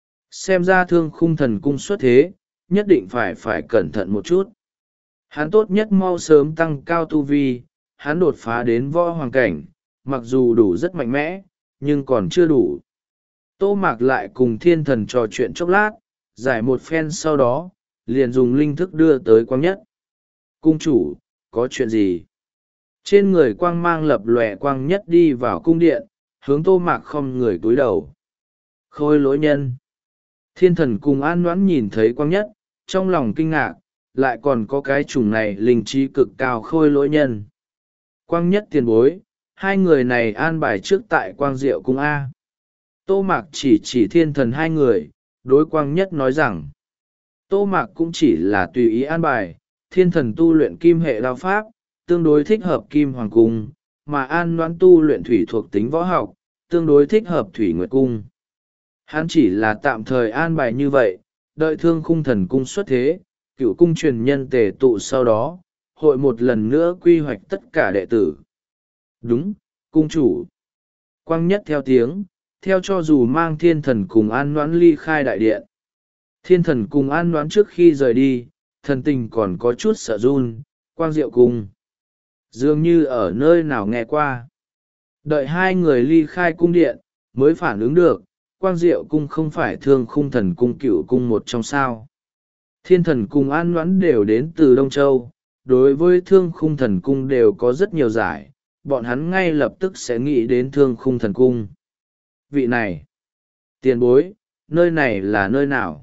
Xem ra Thương Khung Thần Cung xuất thế, nhất định phải phải cẩn thận một chút. Hắn tốt nhất mau sớm tăng cao tu vi, hắn đột phá đến võ hoàng cảnh, mặc dù đủ rất mạnh mẽ, nhưng còn chưa đủ. Tô Mạc lại cùng thiên thần trò chuyện chốc lát, giải một phen sau đó, liền dùng linh thức đưa tới Quang Nhất. Cung chủ, có chuyện gì? Trên người Quang mang lập lòe Quang Nhất đi vào cung điện, hướng Tô Mạc không người cúi đầu. Khôi Lỗi Nhân. Thiên thần cùng An Đoán nhìn thấy Quang Nhất, trong lòng kinh ngạc, lại còn có cái chủng này linh trí cực cao Khôi Lỗi Nhân. Quang Nhất tiền bối, hai người này an bài trước tại Quang Diệu Cung A. Tô Mạc chỉ chỉ thiên thần hai người, đối Quang Nhất nói rằng, Tô Mạc cũng chỉ là tùy ý an bài, thiên thần tu luyện kim hệ đao pháp, tương đối thích hợp kim hoàng cung, mà An Đoán tu luyện thủy thuộc tính võ học, tương đối thích hợp thủy nguyệt cung. Hắn chỉ là tạm thời an bài như vậy, đợi Thương Khung Thần Cung xuất thế, cựu cung truyền nhân tề tụ sau đó, hội một lần nữa quy hoạch tất cả đệ tử. Đúng, cung chủ. Quang Nhất theo tiếng, theo cho dù mang thiên thần cùng An Đoán ly khai đại điện. Thiên thần cùng An Đoán trước khi rời đi, thần tình còn có chút sợ run, Quang Diệu Cung. Dường như ở nơi nào nghe qua. Đợi hai người ly khai cung điện mới phản ứng được, Quang Diệu cung không phải Thương Khung Thần cung Cựu cung một trong sao. Thiên Thần cùng An Noãn đều đến từ Đông Châu, đối với Thương Khung Thần cung đều có rất nhiều giải, bọn hắn ngay lập tức sẽ nghĩ đến Thương Khung Thần cung. Vị này, tiền bối, nơi này là nơi nào?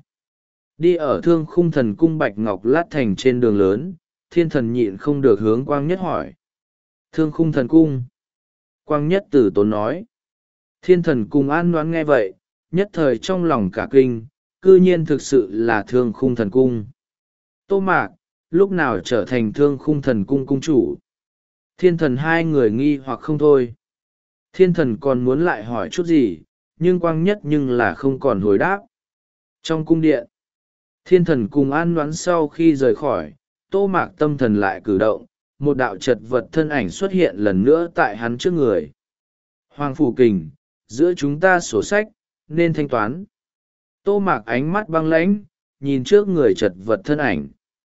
Đi ở Thương Khung Thần cung Bạch Ngọc Lát Thành trên đường lớn, Thiên Thần nhịn không được hướng Quang Nhất hỏi. Thương Khung Thần cung. Quang Nhất Tử tốn nói. Thiên Thần cùng An Noãn nghe vậy, nhất thời trong lòng cả kinh, cư nhiên thực sự là Thương Khung Thần cung. Tô Mạc, lúc nào trở thành Thương Khung Thần cung cung chủ? Thiên Thần hai người nghi hoặc không thôi. Thiên Thần còn muốn lại hỏi chút gì, nhưng Quang Nhất nhưng là không còn hồi đáp. Trong cung điện, Thiên Thần cùng An Noãn sau khi rời khỏi, Tô Mạc tâm thần lại cử động, một đạo chật vật thân ảnh xuất hiện lần nữa tại hắn trước người. Hoàng Phủ Kình, giữa chúng ta sổ sách, nên thanh toán. Tô Mạc ánh mắt băng lãnh, nhìn trước người chật vật thân ảnh.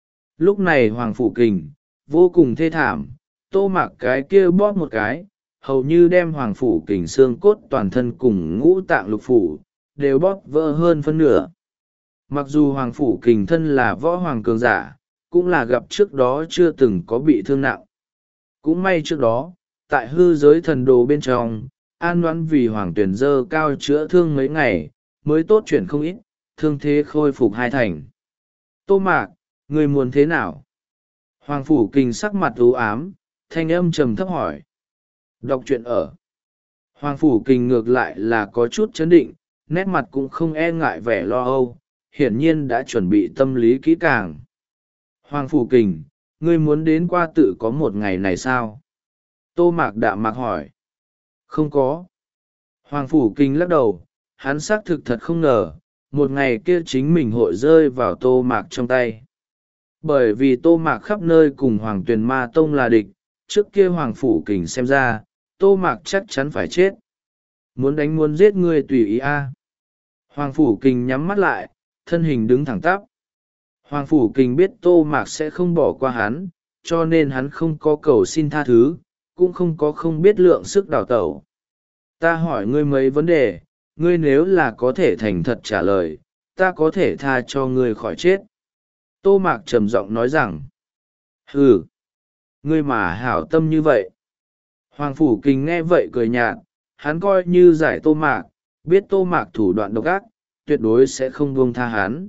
Lúc này Hoàng Phủ Kình, vô cùng thê thảm, Tô Mạc cái kia bóp một cái, hầu như đem Hoàng Phủ Kình xương cốt toàn thân cùng ngũ tạng lục phủ, đều bóp vỡ hơn phân nửa. Mặc dù Hoàng Phủ Kình thân là võ hoàng cường giả, cũng là gặp trước đó chưa từng có bị thương nặng. Cũng may trước đó, tại hư giới thần đồ bên trong, An Noãn vì Hoàng Tuyền dơ cao chữa thương mấy ngày, mới tốt chuyển không ít, thương thế khôi phục hai thành. Tô Mạc, người muốn thế nào? Hoàng Phủ Kình sắc mặt u ám, thanh âm trầm thấp hỏi. Đọc truyện ở. Hoàng Phủ Kình ngược lại là có chút chấn định, nét mặt cũng không e ngại vẻ lo âu, hiển nhiên đã chuẩn bị tâm lý kỹ càng. Hoàng Phủ Kình, ngươi muốn đến qua tự có một ngày này sao? Tô Mạc đạm mạc hỏi. Không có. Hoàng Phủ Kình lắc đầu, hắn xác thực thật không ngờ, một ngày kia chính mình hội rơi vào Tô Mạc trong tay. Bởi vì Tô Mạc khắp nơi cùng Hoàng Tuyền Ma Tông là địch, trước kia Hoàng Phủ Kình xem ra, Tô Mạc chắc chắn phải chết. Muốn đánh muốn giết ngươi tùy ý a. Hoàng Phủ Kình nhắm mắt lại, thân hình đứng thẳng tắp. Hoàng Phủ Kình biết Tô Mạc sẽ không bỏ qua hắn, cho nên hắn không có cầu xin tha thứ, cũng không có không biết lượng sức đào tẩu. Ta hỏi ngươi mấy vấn đề, ngươi nếu là có thể thành thật trả lời, ta có thể tha cho ngươi khỏi chết. Tô Mạc trầm giọng nói rằng, hừ, ngươi mà hảo tâm như vậy. Hoàng Phủ Kình nghe vậy cười nhạt, hắn coi như giải Tô Mạc, biết Tô Mạc thủ đoạn độc ác, tuyệt đối sẽ không buông tha hắn.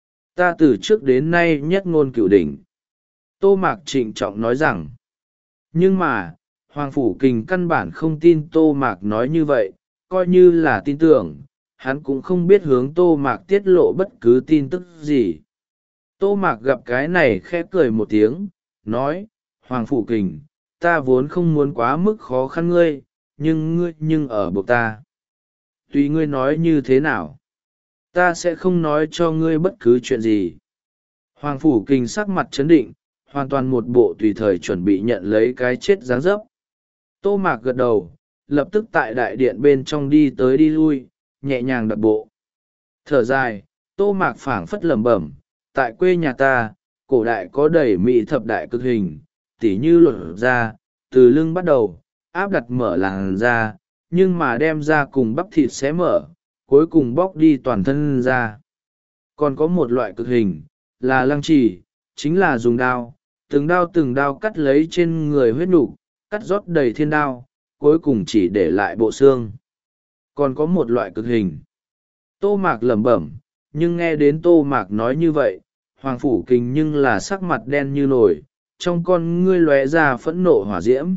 Ta từ trước đến nay nhất ngôn cửu đỉnh. Tô Mạc trịnh trọng nói rằng, nhưng mà, Hoàng Phủ Kình căn bản không tin Tô Mạc nói như vậy, coi như là tin tưởng, hắn cũng không biết hướng Tô Mạc tiết lộ bất cứ tin tức gì. Tô Mạc gặp cái này khẽ cười một tiếng, nói, Hoàng Phủ Kình, ta vốn không muốn quá mức khó khăn ngươi, nhưng ngươi nhưng ở buộc ta. Tùy ngươi nói như thế nào, ta sẽ không nói cho ngươi bất cứ chuyện gì. Hoàng Phủ Kình sắc mặt chấn định, hoàn toàn một bộ tùy thời chuẩn bị nhận lấy cái chết dáng dấp. Tô Mạc gật đầu, lập tức tại đại điện bên trong đi tới đi lui, nhẹ nhàng đập bộ. Thở dài, Tô Mạc phảng phất lẩm bẩm, tại quê nhà ta, cổ đại có đầy mỹ thập đại cực hình, tỉ như lột ra, từ lưng bắt đầu, áp đặt mở làn da, nhưng mà đem ra cùng bắp thịt xé mở, cuối cùng bóc đi toàn thân ra. Còn có một loại cực hình, là lăng trì, chính là dùng đao, từng đao từng đao cắt lấy trên người huyết nục, cắt rót đầy thiên đao, cuối cùng chỉ để lại bộ xương. Còn có một loại cực hình. Tô Mạc lẩm bẩm, nhưng nghe đến Tô Mạc nói như vậy, Hoàng Phủ Kình nhưng là sắc mặt đen như nồi, trong con ngươi lóe ra phẫn nộ hỏa diễm.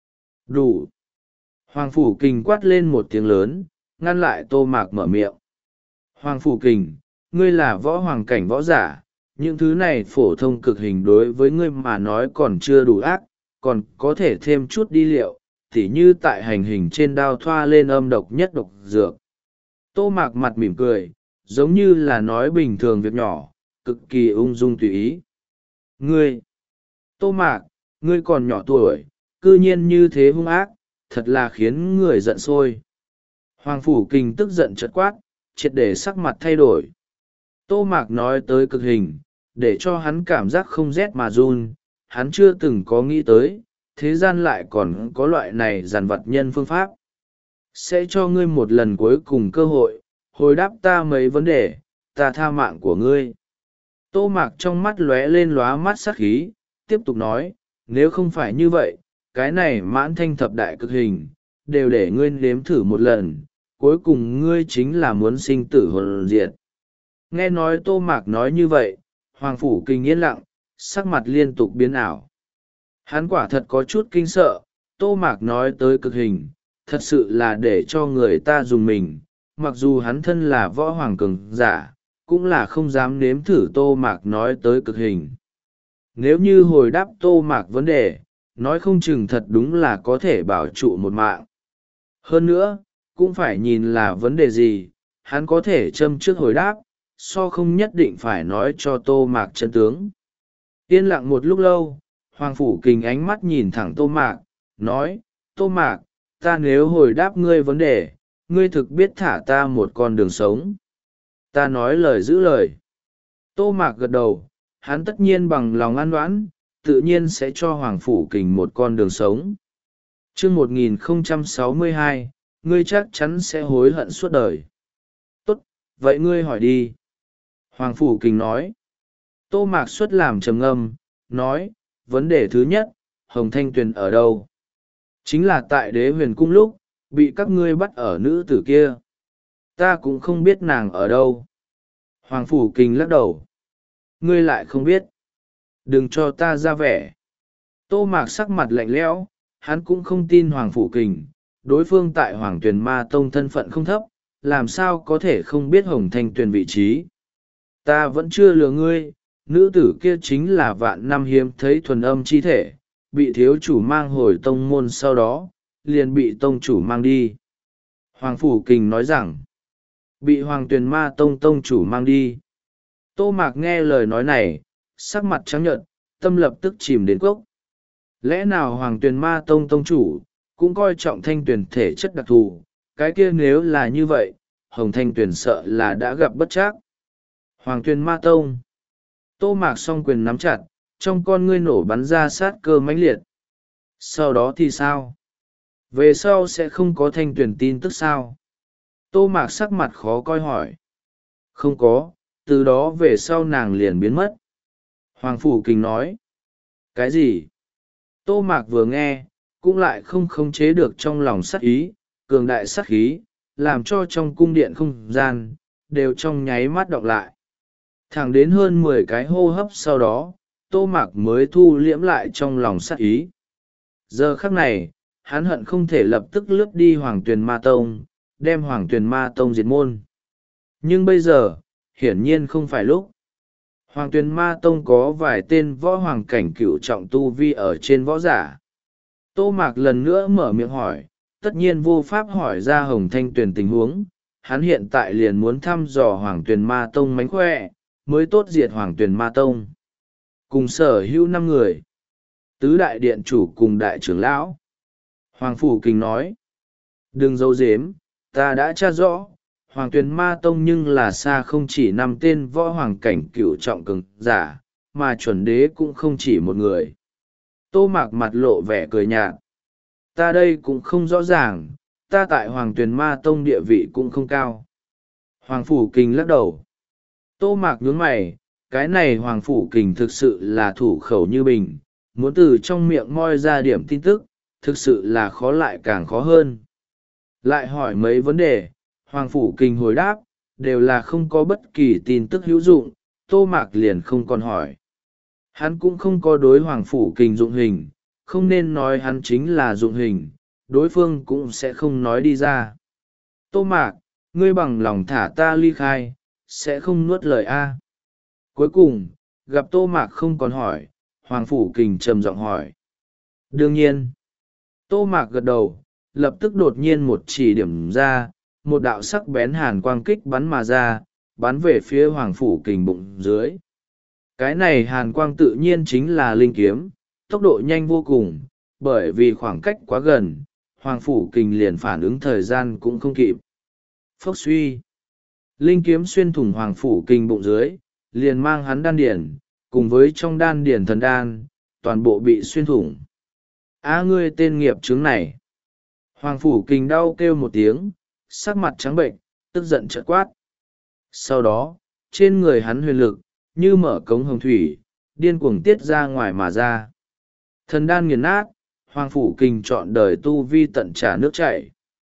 Đủ. Hoàng Phủ Kình quát lên một tiếng lớn, ngăn lại Tô Mạc mở miệng. Hoàng Phủ Kình, ngươi là võ hoàng cảnh võ giả, những thứ này phổ thông cực hình đối với ngươi mà nói còn chưa đủ ác, còn có thể thêm chút đi liệu, tỉ như tại hành hình trên đao thoa lên âm độc nhất độc dược. Tô Mạc mặt mỉm cười, giống như là nói bình thường việc nhỏ, cực kỳ ung dung tùy ý. Ngươi, Tô Mạc, ngươi còn nhỏ tuổi, cư nhiên như thế hung ác, thật là khiến người giận sôi. Hoàng Phủ Kình tức giận chợt quát, triệt để sắc mặt thay đổi. Tô Mạc nói tới cực hình, để cho hắn cảm giác không rét mà run, hắn chưa từng có nghĩ tới, thế gian lại còn có loại này dằn vặt nhân phương pháp. Sẽ cho ngươi một lần cuối cùng cơ hội, hồi đáp ta mấy vấn đề, ta tha mạng của ngươi. Tô Mạc trong mắt lóe lên lóa mắt sát khí, tiếp tục nói, nếu không phải như vậy, cái này mãn thanh thập đại cực hình, đều để ngươi nếm thử một lần, cuối cùng ngươi chính là muốn sinh tử hồn diệt. Nghe nói Tô Mạc nói như vậy, Hoàng Phủ Kình yên lặng, sắc mặt liên tục biến ảo. Hắn quả thật có chút kinh sợ, Tô Mạc nói tới cực hình, thật sự là để cho người ta dùng mình, mặc dù hắn thân là võ hoàng cường giả, cũng là không dám nếm thử Tô Mạc nói tới cực hình. Nếu như hồi đáp Tô Mạc vấn đề, nói không chừng thật đúng là có thể bảo trụ một mạng. Hơn nữa, cũng phải nhìn là vấn đề gì, hắn có thể châm trước hồi đáp, so không nhất định phải nói cho Tô Mạc chân tướng. Yên lặng một lúc lâu, Hoàng Phủ Kình ánh mắt nhìn thẳng Tô Mạc, nói, Tô Mạc, ta nếu hồi đáp ngươi vấn đề, ngươi thực biết thả ta một con đường sống. Ta nói lời giữ lời. Tô Mạc gật đầu, hắn tất nhiên bằng lòng an đoán, tự nhiên sẽ cho Hoàng Phủ Kình một con đường sống. chương một nghìn không trăm sáu mươi hai, ngươi chắc chắn sẽ hối hận suốt đời. Tốt, vậy ngươi hỏi đi. Hoàng Phủ Kình nói. Tô Mạc xuất làm trầm ngâm, nói, vấn đề thứ nhất, Hồng Thanh Tuyền ở đâu? Chính là tại Đế Huyền Cung lúc, bị các ngươi bắt ở nữ tử kia. Ta cũng không biết nàng ở đâu. Hoàng Phủ Kình lắc đầu. Ngươi lại không biết. Đừng cho ta ra vẻ. Tô Mạc sắc mặt lạnh lẽo, hắn cũng không tin Hoàng Phủ Kình. Đối phương tại Hoàng Tuyền Ma Tông thân phận không thấp, làm sao có thể không biết Hồng Thanh Tuyền vị trí. Ta vẫn chưa lừa ngươi, nữ tử kia chính là vạn năm hiếm thấy thuần âm chi thể, bị thiếu chủ mang hồi tông môn sau đó, liền bị tông chủ mang đi. Hoàng Phủ Kình nói rằng, bị Hoàng Tuyền Ma Tông tông chủ mang đi. Tô Mạc nghe lời nói này, sắc mặt trắng nhợt, tâm lập tức chìm đến cốc. Lẽ nào Hoàng Tuyền Ma Tông tông chủ, cũng coi trọng Thanh Tuyền thể chất đặc thù, cái kia nếu là như vậy, Hồng Thanh Tuyền sợ là đã gặp bất trắc. Hoàng Tuyền Ma Tông. Tô Mạc song quyền nắm chặt, trong con ngươi nổ bắn ra sát cơ mãnh liệt. Sau đó thì sao? Về sau sẽ không có Thanh Tuyền tin tức sao? Tô Mạc sắc mặt khó coi hỏi. Không có, từ đó về sau nàng liền biến mất. Hoàng Phủ Kình nói. Cái gì? Tô Mạc vừa nghe, cũng lại không khống chế được trong lòng sát ý, cường đại sát khí, làm cho trong cung điện không gian, đều trong nháy mắt đọc lại. Thẳng đến hơn mười cái hô hấp sau đó, Tô Mạc mới thu liễm lại trong lòng sát ý. Giờ khắc này, hắn hận không thể lập tức lướt đi Hoàng Tuyền Ma Tông, đem Hoàng Tuyền Ma Tông diệt môn. Nhưng bây giờ, hiển nhiên không phải lúc. Hoàng Tuyền Ma Tông có vài tên võ hoàng cảnh cửu trọng tu vi ở trên võ giả. Tô Mạc lần nữa mở miệng hỏi, tất nhiên vô pháp hỏi ra Hồng Thanh Tuyền tình huống, hắn hiện tại liền muốn thăm dò Hoàng Tuyền Ma Tông mánh khỏe, mới tốt diệt Hoàng Tuyền Ma Tông. Cùng sở hữu năm người. Tứ đại điện chủ cùng đại trưởng lão. Hoàng Phủ Kình nói, đừng giấu giếm, ta đã tra rõ, Hoàng Tuyền Ma Tông nhưng là xa không chỉ năm tên võ hoàng cảnh cửu trọng cường giả, mà chuẩn đế cũng không chỉ một người. Tô Mạc mặt lộ vẻ cười nhạt. Ta đây cũng không rõ ràng, ta tại Hoàng Tuyền Ma Tông địa vị cũng không cao. Hoàng Phủ Kình lắc đầu. Tô Mạc nhướng mày, cái này Hoàng Phủ Kình thực sự là thủ khẩu như bình, muốn từ trong miệng moi ra điểm tin tức, thực sự là khó lại càng khó hơn. Lại hỏi mấy vấn đề, Hoàng Phủ Kình hồi đáp, đều là không có bất kỳ tin tức hữu dụng, Tô Mạc liền không còn hỏi. Hắn cũng không có đối Hoàng Phủ Kình dụng hình, không nên nói hắn chính là dụng hình, đối phương cũng sẽ không nói đi ra. Tô Mạc, ngươi bằng lòng thả ta ly khai, sẽ không nuốt lời A. Cuối cùng, gặp Tô Mạc không còn hỏi, Hoàng Phủ Kình trầm giọng hỏi. Đương nhiên, Tô Mạc gật đầu, lập tức đột nhiên một chỉ điểm ra, một đạo sắc bén hàn quang kích bắn mà ra, bắn về phía Hoàng Phủ Kình bụng dưới. Cái này hàn quang tự nhiên chính là linh kiếm, tốc độ nhanh vô cùng, bởi vì khoảng cách quá gần, Hoàng Phủ Kình liền phản ứng thời gian cũng không kịp. Phốc suy. Linh kiếm xuyên thủng Hoàng Phủ Kình bụng dưới, liền mang hắn đan điển, cùng với trong đan điển thần đan, toàn bộ bị xuyên thủng. Á ngươi tên nghiệp chướng này. Hoàng Phủ Kình đau kêu một tiếng, sắc mặt trắng bệnh, tức giận trợn quát. Sau đó, trên người hắn huyền lực, như mở cống hồng thủy, điên cuồng tiết ra ngoài mà ra. Thần đan nghiền nát, Hoàng Phủ Kình chọn đời tu vi tận trả nước chảy.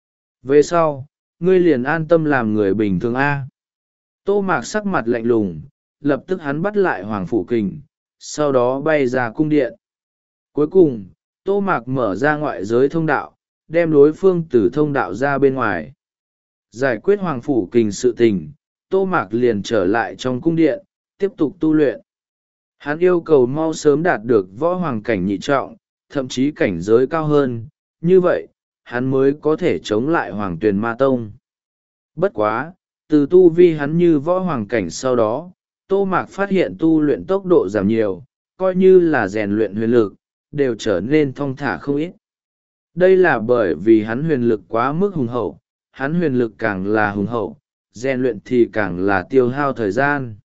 Về sau, ngươi liền an tâm làm người bình thường A. Tô Mạc sắc mặt lạnh lùng, lập tức hắn bắt lại Hoàng Phủ Kình, sau đó bay ra cung điện. Cuối cùng, Tô Mạc mở ra ngoại giới thông đạo, đem đối phương từ thông đạo ra bên ngoài. Giải quyết Hoàng Phủ Kình sự tình, Tô Mạc liền trở lại trong cung điện, tiếp tục tu luyện. Hắn yêu cầu mau sớm đạt được võ hoàng cảnh nhị trọng, thậm chí cảnh giới cao hơn, như vậy, hắn mới có thể chống lại Hoàng Tuyền Ma Tông. Bất quá, từ tu vi hắn như võ hoàng cảnh sau đó, Tô Mạc phát hiện tu luyện tốc độ giảm nhiều, coi như là rèn luyện huyền lực, đều trở nên thong thả không ít. Đây là bởi vì hắn huyền lực quá mức hùng hậu, hắn huyền lực càng là hùng hậu, rèn luyện thì càng là tiêu hao thời gian.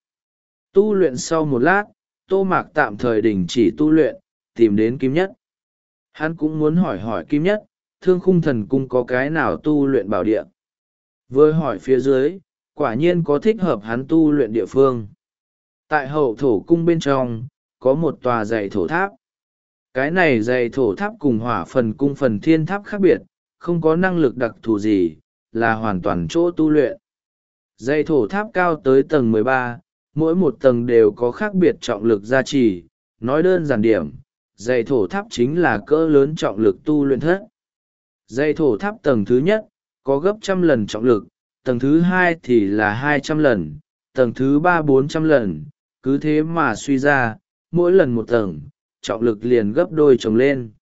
Tu luyện sau một lát, Tô Mạc tạm thời đình chỉ tu luyện, tìm đến Kim Nhất. Hắn cũng muốn hỏi hỏi Kim Nhất, Thương Khung Thần Cung có cái nào tu luyện bảo địa. Vừa hỏi phía dưới, quả nhiên có thích hợp hắn tu luyện địa phương. Tại hậu thổ cung bên trong, có một tòa dày thổ tháp. Cái này dày thổ tháp cùng hỏa phần cung phần thiên tháp khác biệt, không có năng lực đặc thù gì, là hoàn toàn chỗ tu luyện. Dày thổ tháp cao tới tầng mười ba, mỗi một tầng đều có khác biệt trọng lực gia trì. Nói đơn giản điểm, dày thổ tháp chính là cỡ lớn trọng lực tu luyện thất. Dày thổ tháp tầng thứ nhất, có gấp trăm lần trọng lực, tầng thứ hai thì là hai trăm lần, tầng thứ ba bốn trăm lần, cứ thế mà suy ra, mỗi lần một tầng, trọng lực liền gấp đôi trồng lên.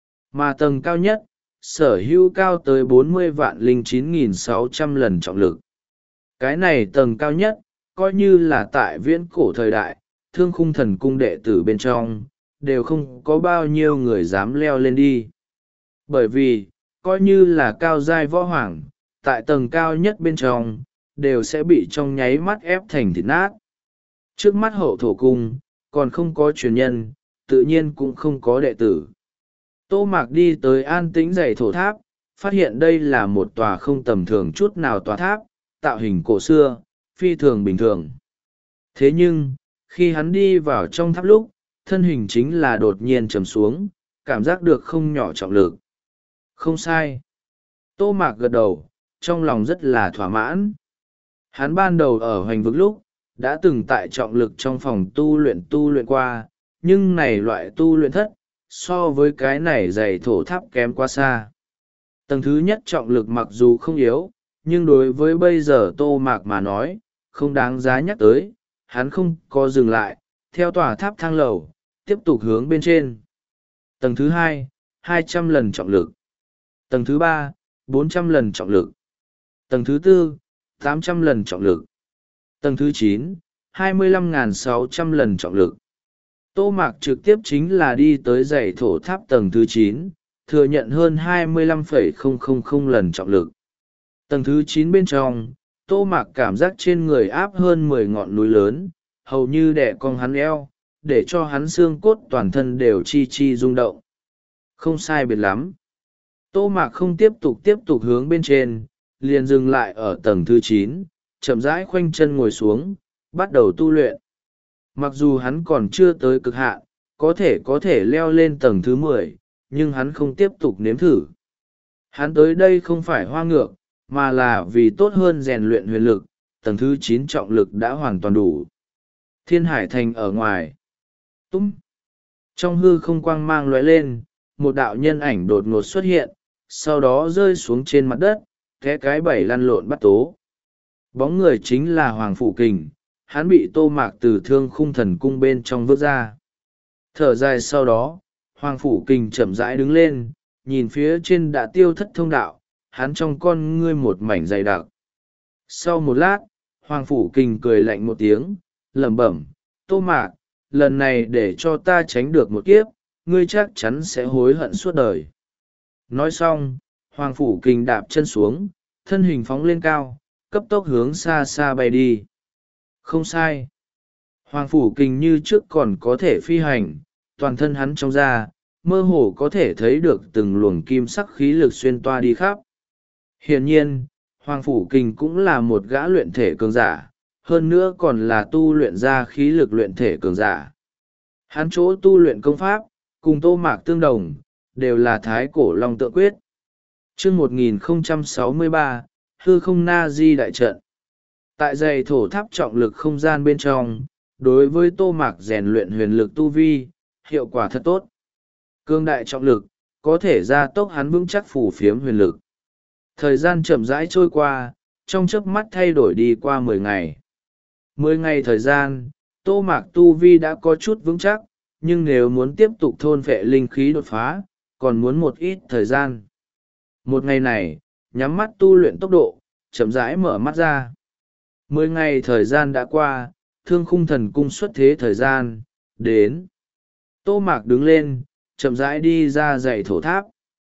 Mà tầng cao nhất, sở hữu cao tới bốn mươi vạn linh chín nghìn sáu trăm lần trọng lực. Cái này tầng cao nhất, coi như là tại viễn cổ thời đại, Thương Khung Thần Cung đệ tử bên trong, đều không có bao nhiêu người dám leo lên đi. Bởi vì, coi như là cao giai võ hoàng, tại tầng cao nhất bên trong, đều sẽ bị trong nháy mắt ép thành thịt nát. Trước mắt hậu thổ cung, còn không có truyền nhân, tự nhiên cũng không có đệ tử. Tô Mạc đi tới an tĩnh dãy thổ tháp, phát hiện đây là một tòa không tầm thường chút nào tòa tháp, tạo hình cổ xưa, phi thường bình thường. Thế nhưng, khi hắn đi vào trong tháp lúc, thân hình chính là đột nhiên trầm xuống, cảm giác được không nhỏ trọng lực. Không sai. Tô Mạc gật đầu, trong lòng rất là thỏa mãn. Hắn ban đầu ở hoành vực lúc, đã từng tại trọng lực trong phòng tu luyện tu luyện qua, nhưng này loại tu luyện thất, so với cái này dày thổ tháp kém quá xa. Tầng thứ nhất trọng lực mặc dù không yếu, nhưng đối với bây giờ Tô Mạc mà nói, không đáng giá nhắc tới, hắn không có dừng lại, theo tòa tháp thang lầu, tiếp tục hướng bên trên. Tầng thứ hai, hai trăm lần trọng lực. Tầng thứ ba, bốn trăm lần trọng lực. Tầng thứ tư, tám trăm lần trọng lực. Tầng thứ chín, hai mươi lăm nghìn sáu trăm lần trọng lực. Tô Mạc trực tiếp chính là đi tới dãy thổ tháp tầng thứ chín, thừa nhận hơn hai mươi lăm phẩy không không không lần trọng lực. Tầng thứ chín bên trong, Tô Mạc cảm giác trên người áp hơn mười ngọn núi lớn, hầu như đè cong hắn eo, để cho hắn xương cốt toàn thân đều chi chi rung động. Không sai biệt lắm. Tô Mạc không tiếp tục tiếp tục hướng bên trên, liền dừng lại ở tầng thứ chín, chậm rãi khoanh chân ngồi xuống, bắt đầu tu luyện. Mặc dù hắn còn chưa tới cực hạn, có thể có thể leo lên tầng thứ mười, nhưng hắn không tiếp tục nếm thử. Hắn tới đây không phải hoa ngược, mà là vì tốt hơn rèn luyện huyền lực, tầng thứ chín trọng lực đã hoàn toàn đủ. Thiên Hải Thành ở ngoài. Túm. Trong hư không quang mang lóe lên, một đạo nhân ảnh đột ngột xuất hiện, sau đó rơi xuống trên mặt đất, thế cái bảy lăn lộn bắt tố. Bóng người chính là Hoàng Phủ Kình, hắn bị Tô Mạc từ Thương Khung Thần Cung bên trong vớt ra. Thở dài sau đó, Hoàng Phủ Kình chậm rãi đứng lên, nhìn phía trên đã tiêu thất thông đạo, hắn trong con ngươi một mảnh dày đặc. Sau một lát, Hoàng Phủ Kình cười lạnh một tiếng, lẩm bẩm, Tô Mạc, lần này để cho ta tránh được một kiếp, ngươi chắc chắn sẽ hối hận suốt đời. Nói xong, Hoàng Phủ Kình đạp chân xuống, thân hình phóng lên cao, cấp tốc hướng xa xa bay đi. Không sai. Hoàng Phủ Kình như trước còn có thể phi hành, toàn thân hắn trong da, mơ hồ có thể thấy được từng luồng kim sắc khí lực xuyên toa đi khắp. Hiển nhiên, Hoàng Phủ Kình cũng là một gã luyện thể cường giả, hơn nữa còn là tu luyện ra khí lực luyện thể cường giả. Hắn chỗ tu luyện công pháp, cùng Tô Mạc tương đồng, đều là Thái Cổ Long Tượng Quyết. Chương một nghìn không trăm sáu mươi ba, Hư Không Na Di Đại Trận. Tại dày thổ tháp trọng lực không gian bên trong, đối với Tô Mạc rèn luyện huyền lực tu vi, hiệu quả thật tốt. Cương đại trọng lực, có thể gia tốc hắn vững chắc phủ phiếm huyền lực. Thời gian chậm rãi trôi qua, trong chớp mắt thay đổi đi qua mười ngày. Mười ngày thời gian, Tô Mạc tu vi đã có chút vững chắc, nhưng nếu muốn tiếp tục thôn phệ linh khí đột phá, còn muốn một ít thời gian. Một ngày này, nhắm mắt tu luyện tốc độ, chậm rãi mở mắt ra. Mười ngày thời gian đã qua, Thương Khung Thần Cung xuất thế thời gian, đến. Tô Mạc đứng lên, chậm rãi đi ra dãy thổ tháp.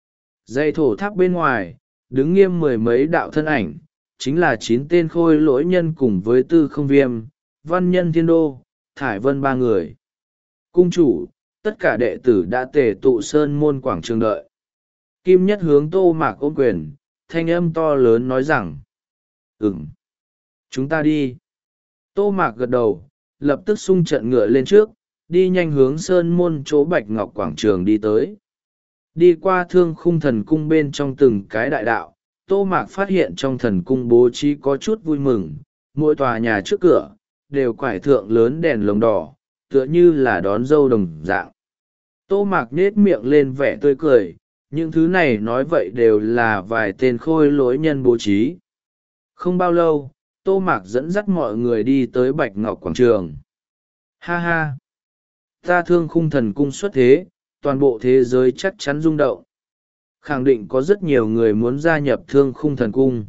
Dãy thổ tháp bên ngoài, đứng nghiêm mười mấy đạo thân ảnh, chính là chín tên khôi lỗi nhân cùng với Tư Không Viêm, Văn Nhân Thiên Đô, Thải Vân ba người. Cung chủ, tất cả đệ tử đã tề tụ sơn môn quảng trường đợi. Kim Nhất hướng Tô Mạc ôm quyền, thanh âm to lớn nói rằng: Ừm, chúng ta đi. Tô Mạc gật đầu, lập tức xung trận ngựa lên trước, đi nhanh hướng sơn môn chỗ Bạch Ngọc quảng trường đi tới. Đi qua Thương Khung Thần Cung bên trong từng cái đại đạo, Tô Mạc phát hiện trong thần cung bố trí có chút vui mừng, mỗi tòa nhà trước cửa, đều quải thượng lớn đèn lồng đỏ, tựa như là đón dâu đồng dạng. Tô Mạc nết miệng lên vẻ tươi cười, những thứ này nói vậy đều là vài tên khôi lỗi nhân bố trí. Không bao lâu, Tô Mạc dẫn dắt mọi người đi tới Bạch Ngọc quảng trường. Ha ha! Ta Thương Khung Thần Cung xuất thế, toàn bộ thế giới chắc chắn rung động. Khẳng định có rất nhiều người muốn gia nhập Thương Khung Thần Cung.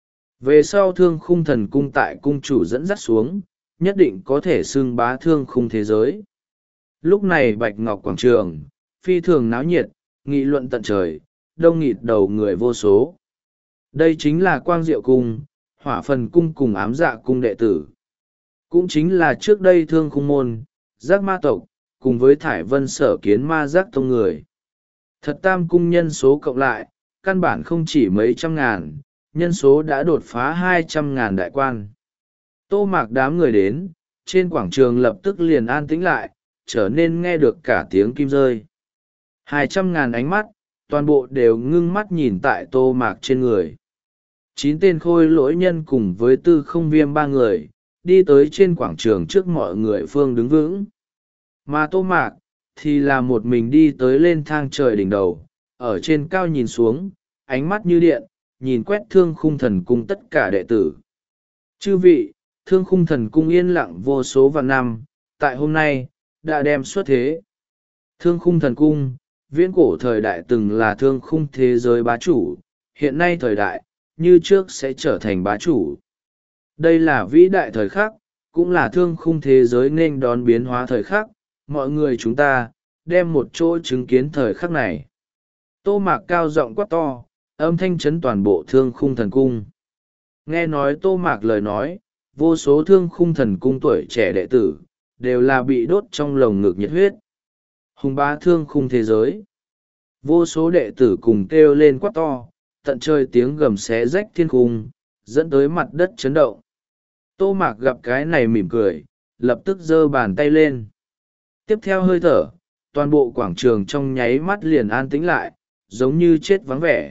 Về sau Thương Khung Thần Cung tại cung chủ dẫn dắt xuống, nhất định có thể xưng bá thương khung thế giới. Lúc này Bạch Ngọc quảng trường, phi thường náo nhiệt, nghị luận tận trời, đông nghịt đầu người vô số. Đây chính là Quang Diệu Cung, Hỏa Phần Cung cùng Ám Dạ Cung đệ tử. Cũng chính là trước đây Thương Khung Môn, Giác Ma Tộc, cùng với Thải Vân Sở Kiến Ma Giác Tông người. Thật tam cung nhân số cộng lại, căn bản không chỉ mấy trăm ngàn, nhân số đã đột phá hai trăm ngàn đại quan. Tô Mạc đám người đến, trên quảng trường lập tức liền an tĩnh lại, trở nên nghe được cả tiếng kim rơi. Hai trăm ngàn ánh mắt, toàn bộ đều ngưng mắt nhìn tại Tô Mạc trên người. Chín tên khôi lỗi nhân cùng với Tư Không Viêm ba người, đi tới trên quảng trường trước mọi người phương đứng vững. Mà Tô Mạc, thì là một mình đi tới lên thang trời đỉnh đầu, ở trên cao nhìn xuống, ánh mắt như điện, nhìn quét Thương Khung Thần Cung tất cả đệ tử. Chư vị, Thương Khung Thần Cung yên lặng vô số vạn năm, tại hôm nay, đã đem xuất thế. Thương Khung Thần Cung, viễn cổ thời đại từng là thương khung thế giới bá chủ, hiện nay thời đại, như trước sẽ trở thành bá chủ. Đây là vĩ đại thời khắc, cũng là thương khung thế giới nên đón biến hóa thời khắc, mọi người chúng ta, đem một chỗ chứng kiến thời khắc này. Tô Mạc cao giọng quát to, âm thanh chấn toàn bộ Thương Khung Thần Cung. Nghe nói Tô Mạc lời nói, vô số Thương Khung Thần Cung tuổi trẻ đệ tử, đều là bị đốt trong lồng ngực nhiệt huyết. Hùng bá thương khung thế giới. Vô số đệ tử cùng kêu lên quát to, tận trời tiếng gầm xé rách thiên khung, dẫn tới mặt đất chấn động. Tô Mạc gặp cái này mỉm cười, lập tức giơ bàn tay lên. Tiếp theo hơi thở, toàn bộ quảng trường trong nháy mắt liền an tĩnh lại, giống như chết vắng vẻ.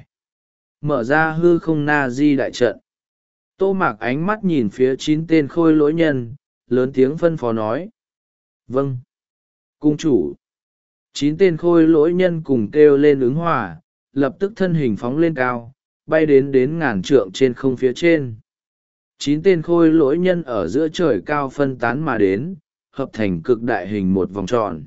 Mở ra hư không na di đại trận. Tô Mạc ánh mắt nhìn phía chín tên khôi lỗi nhân, lớn tiếng phân phó nói. Vâng. Cung chủ. Chín tên khôi lỗi nhân cùng kêu lên ứng hòa, lập tức thân hình phóng lên cao, bay đến đến ngàn trượng trên không phía trên. Chín tên khôi lỗi nhân ở giữa trời cao phân tán mà đến, hợp thành cực đại hình một vòng tròn.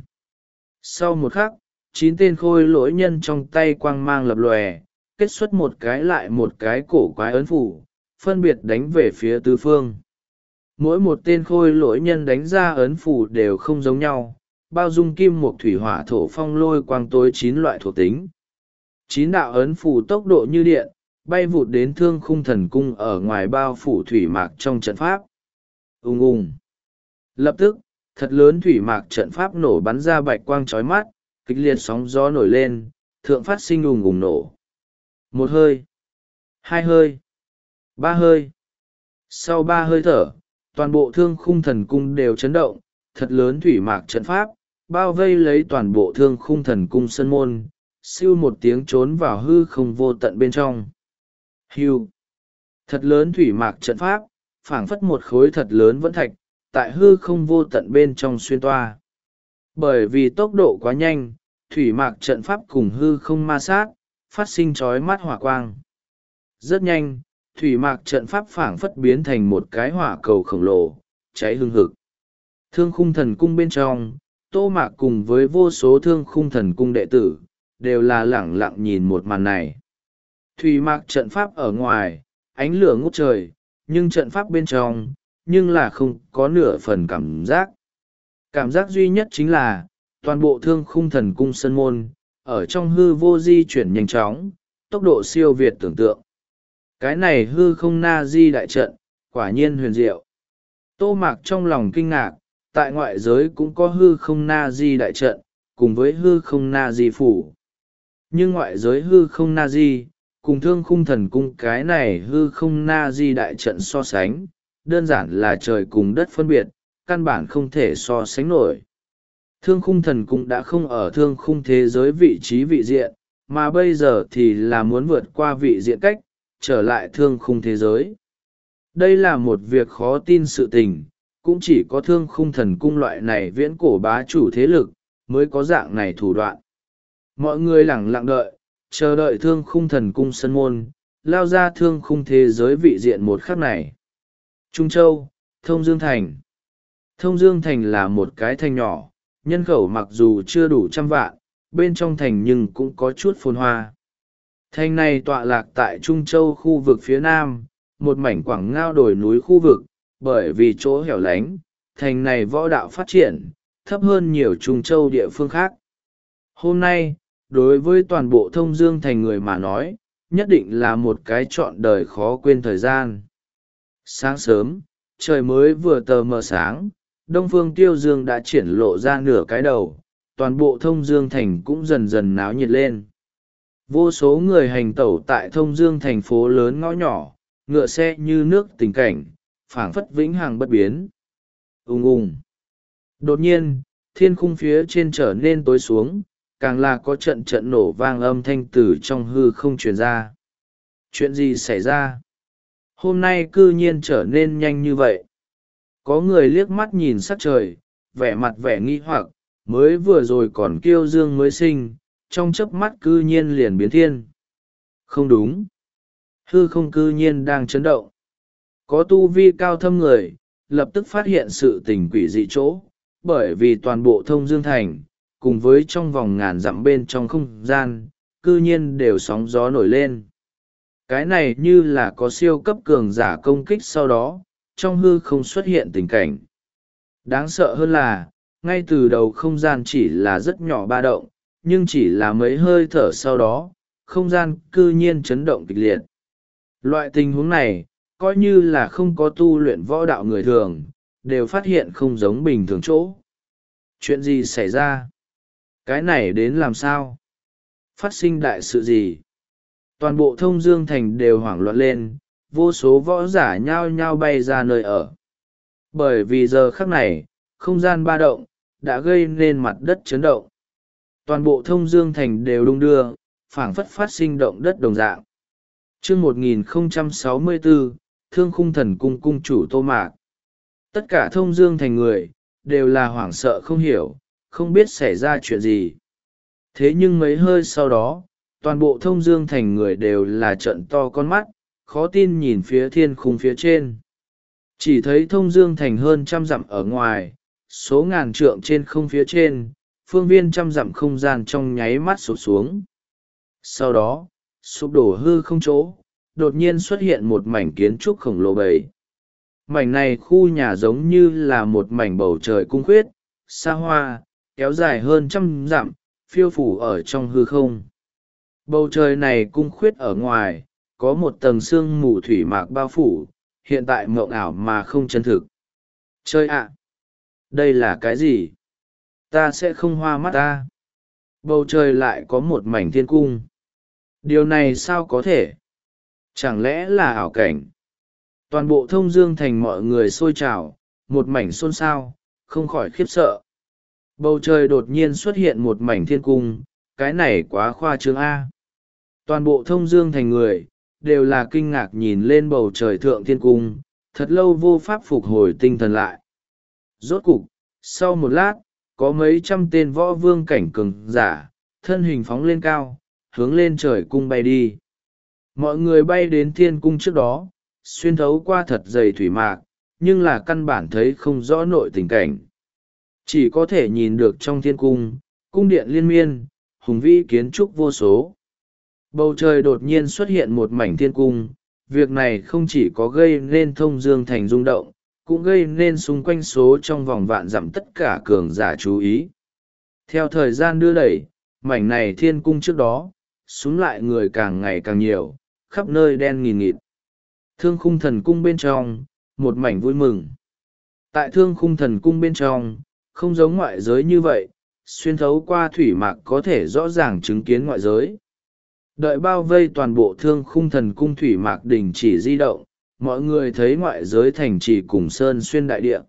Sau một khắc, chín tên khôi lỗi nhân trong tay quang mang lập lòe, kết xuất một cái lại một cái cổ quái ấn phủ, phân biệt đánh về phía tứ phương. Mỗi một tên khôi lỗi nhân đánh ra ấn phủ đều không giống nhau, bao dung kim mộc thủy hỏa thổ phong lôi quang tối chín loại thuộc tính. Chín đạo ấn phủ tốc độ như điện, bay vụt đến Thương Khung Thần Cung ở ngoài bao phủ thủy mạc trong trận pháp. Ung ung. Lập tức, thật lớn thủy mạc trận pháp nổ bắn ra bạch quang chói mắt, kịch liệt sóng gió nổi lên, thượng phát sinh ùng ùng nổ. Một hơi, hai hơi, ba hơi. Sau ba hơi thở, toàn bộ thương khung thần cung đều chấn động, thật lớn thủy mạc trận pháp, bao vây lấy toàn bộ thương khung thần cung sân môn, siêu một tiếng trốn vào hư không vô tận bên trong. Hiu! Thật lớn thủy mạc trận pháp, phảng phất một khối thật lớn vẫn thạch, tại hư không vô tận bên trong xuyên toa. Bởi vì tốc độ quá nhanh, thủy mạc trận pháp cùng hư không ma sát, phát sinh chói mắt hỏa quang. Rất nhanh, thủy mạc trận pháp phảng phất biến thành một cái hỏa cầu khổng lồ, cháy hương hực. Thương khung thần cung bên trong, Tô Mạc cùng với vô số thương khung thần cung đệ tử, đều là lẳng lặng nhìn một màn này. Thủy mạc trận pháp ở ngoài, ánh lửa ngút trời, nhưng trận pháp bên trong, nhưng là không có nửa phần cảm giác. Cảm giác duy nhất chính là, toàn bộ thương khung thần cung sân môn, ở trong hư vô di chuyển nhanh chóng, tốc độ siêu việt tưởng tượng. Cái này hư không na di đại trận, quả nhiên huyền diệu. Tô Mạc trong lòng kinh ngạc, tại ngoại giới cũng có hư không na di đại trận, cùng với hư không na di phủ. Nhưng ngoại giới hư không na di, cùng thương khung thần cung cái này hư không na di đại trận so sánh, đơn giản là trời cùng đất phân biệt, căn bản không thể so sánh nổi. Thương khung thần cung đã không ở thương khung thế giới vị trí vị diện, mà bây giờ thì là muốn vượt qua vị diện cách, trở lại thương khung thế giới. Đây là một việc khó tin sự tình, cũng chỉ có thương khung thần cung loại này viễn cổ bá chủ thế lực, mới có dạng này thủ đoạn. Mọi người lẳng lặng đợi, chờ đợi thương khung thần cung sân môn, lao ra thương khung thế giới vị diện một khắc này. Trung Châu, Thông Dương Thành. Thông Dương Thành là một cái thành nhỏ, nhân khẩu mặc dù chưa đủ trăm vạn, bên trong thành nhưng cũng có chút phồn hoa. Thành này tọa lạc tại Trung Châu khu vực phía nam, một mảnh quảng ngao đồi núi khu vực, bởi vì chỗ hẻo lánh, thành này võ đạo phát triển, thấp hơn nhiều Trung Châu địa phương khác. Hôm nay, đối với toàn bộ Thông Dương Thành người mà nói, nhất định là một cái trọn đời khó quên thời gian. Sáng sớm, trời mới vừa tờ mờ sáng, Đông Phương Tiêu Dương đã triển lộ ra nửa cái đầu, toàn bộ Thông Dương Thành cũng dần dần náo nhiệt lên. Vô số người hành tẩu tại Thông Dương thành phố lớn ngõ nhỏ, ngựa xe như nước tình cảnh, phảng phất vĩnh hằng bất biến. Ùng ùng. Đột nhiên, thiên khung phía trên trở nên tối xuống, càng là có trận trận nổ vang âm thanh từ trong hư không truyền ra. Chuyện gì xảy ra? Hôm nay cư nhiên trở nên nhanh như vậy. Có người liếc mắt nhìn sắc trời, vẻ mặt vẻ nghi hoặc, mới vừa rồi còn kiêu dương mới sinh, trong chớp mắt cư nhiên liền biến thiên. Không đúng. Hư không cư nhiên đang chấn động. Có tu vi cao thâm người, lập tức phát hiện sự tình quỷ dị chỗ, bởi vì toàn bộ Thông Dương Thành, cùng với trong vòng ngàn dặm bên trong không gian, cư nhiên đều sóng gió nổi lên. Cái này như là có siêu cấp cường giả công kích sau đó, trong hư không xuất hiện tình cảnh. Đáng sợ hơn là, ngay từ đầu không gian chỉ là rất nhỏ ba động, nhưng chỉ là mấy hơi thở sau đó, không gian cư nhiên chấn động kịch liệt. Loại tình huống này, coi như là không có tu luyện võ đạo người thường, đều phát hiện không giống bình thường chỗ. Chuyện gì xảy ra? Cái này đến làm sao? Phát sinh đại sự gì? Toàn bộ Thông Dương Thành đều hoảng loạn lên, vô số võ giả nhao nhao bay ra nơi ở. Bởi vì giờ khắc này, không gian ba động, đã gây nên mặt đất chấn động. Toàn bộ Thông Dương Thành đều đung đưa, phảng phất phát sinh động đất đồng dạng. Chương một nghìn không trăm sáu mươi tư, Thương Khung Thần Cung cung chủ Tô Mạc. Tất cả Thông Dương Thành người, đều là hoảng sợ không hiểu, không biết xảy ra chuyện gì. Thế nhưng mấy hơi sau đó, toàn bộ Thông Dương Thành người đều là trợn to con mắt, khó tin nhìn phía thiên khung phía trên. Chỉ thấy Thông Dương Thành hơn trăm dặm ở ngoài, số ngàn trượng trên không phía trên, phương viên trăm dặm không gian trong nháy mắt sụp xuống. Sau đó, sụp đổ hư không chỗ, đột nhiên xuất hiện một mảnh kiến trúc khổng lồ bầy. Mảnh này khu nhà giống như là một mảnh bầu trời cung khuyết, xa hoa, kéo dài hơn trăm dặm, phiêu phủ ở trong hư không. Bầu trời này cung khuyết ở ngoài, có một tầng sương mù thủy mạc bao phủ, hiện tại mộng ảo mà không chân thực. Chơi ạ! Đây là cái gì? Ta sẽ không hoa mắt ta. bầu trời lại có một mảnh thiên cung. Điều này sao có thể? Chẳng lẽ là ảo cảnh? Toàn bộ Thông Dương Thành mọi người sôi trào, một mảnh xôn xao, không khỏi khiếp sợ. Bầu trời đột nhiên xuất hiện một mảnh thiên cung, cái này quá khoa trương A. Toàn bộ Thông Dương Thành người, đều là kinh ngạc nhìn lên bầu trời thượng thiên cung, thật lâu vô pháp phục hồi tinh thần lại. Rốt cục, sau một lát, có mấy trăm tên võ vương cảnh cường giả, thân hình phóng lên cao, hướng lên trời cung bay đi. Mọi người bay đến thiên cung trước đó, xuyên thấu qua thật dày thủy mạc, nhưng là căn bản thấy không rõ nội tình cảnh. Chỉ có thể nhìn được trong thiên cung, cung điện liên miên, hùng vĩ kiến trúc vô số. Bầu trời đột nhiên xuất hiện một mảnh thiên cung, việc này không chỉ có gây nên Thông Dương Thành rung động, cũng gây nên xung quanh số trong vòng vạn dặm tất cả cường giả chú ý. Theo thời gian đưa đẩy, mảnh này thiên cung trước đó, xuống lại người càng ngày càng nhiều, khắp nơi đen nghìn nghịt. Thương Khung Thần Cung bên trong, một mảnh vui mừng. Tại Thương Khung Thần Cung bên trong, không giống ngoại giới như vậy, xuyên thấu qua thủy mạc có thể rõ ràng chứng kiến ngoại giới. Đợi bao vây toàn bộ Thương Khung Thần Cung thủy mạc đình chỉ di động, mọi người thấy ngoại giới thành trì cùng sơn xuyên đại địa.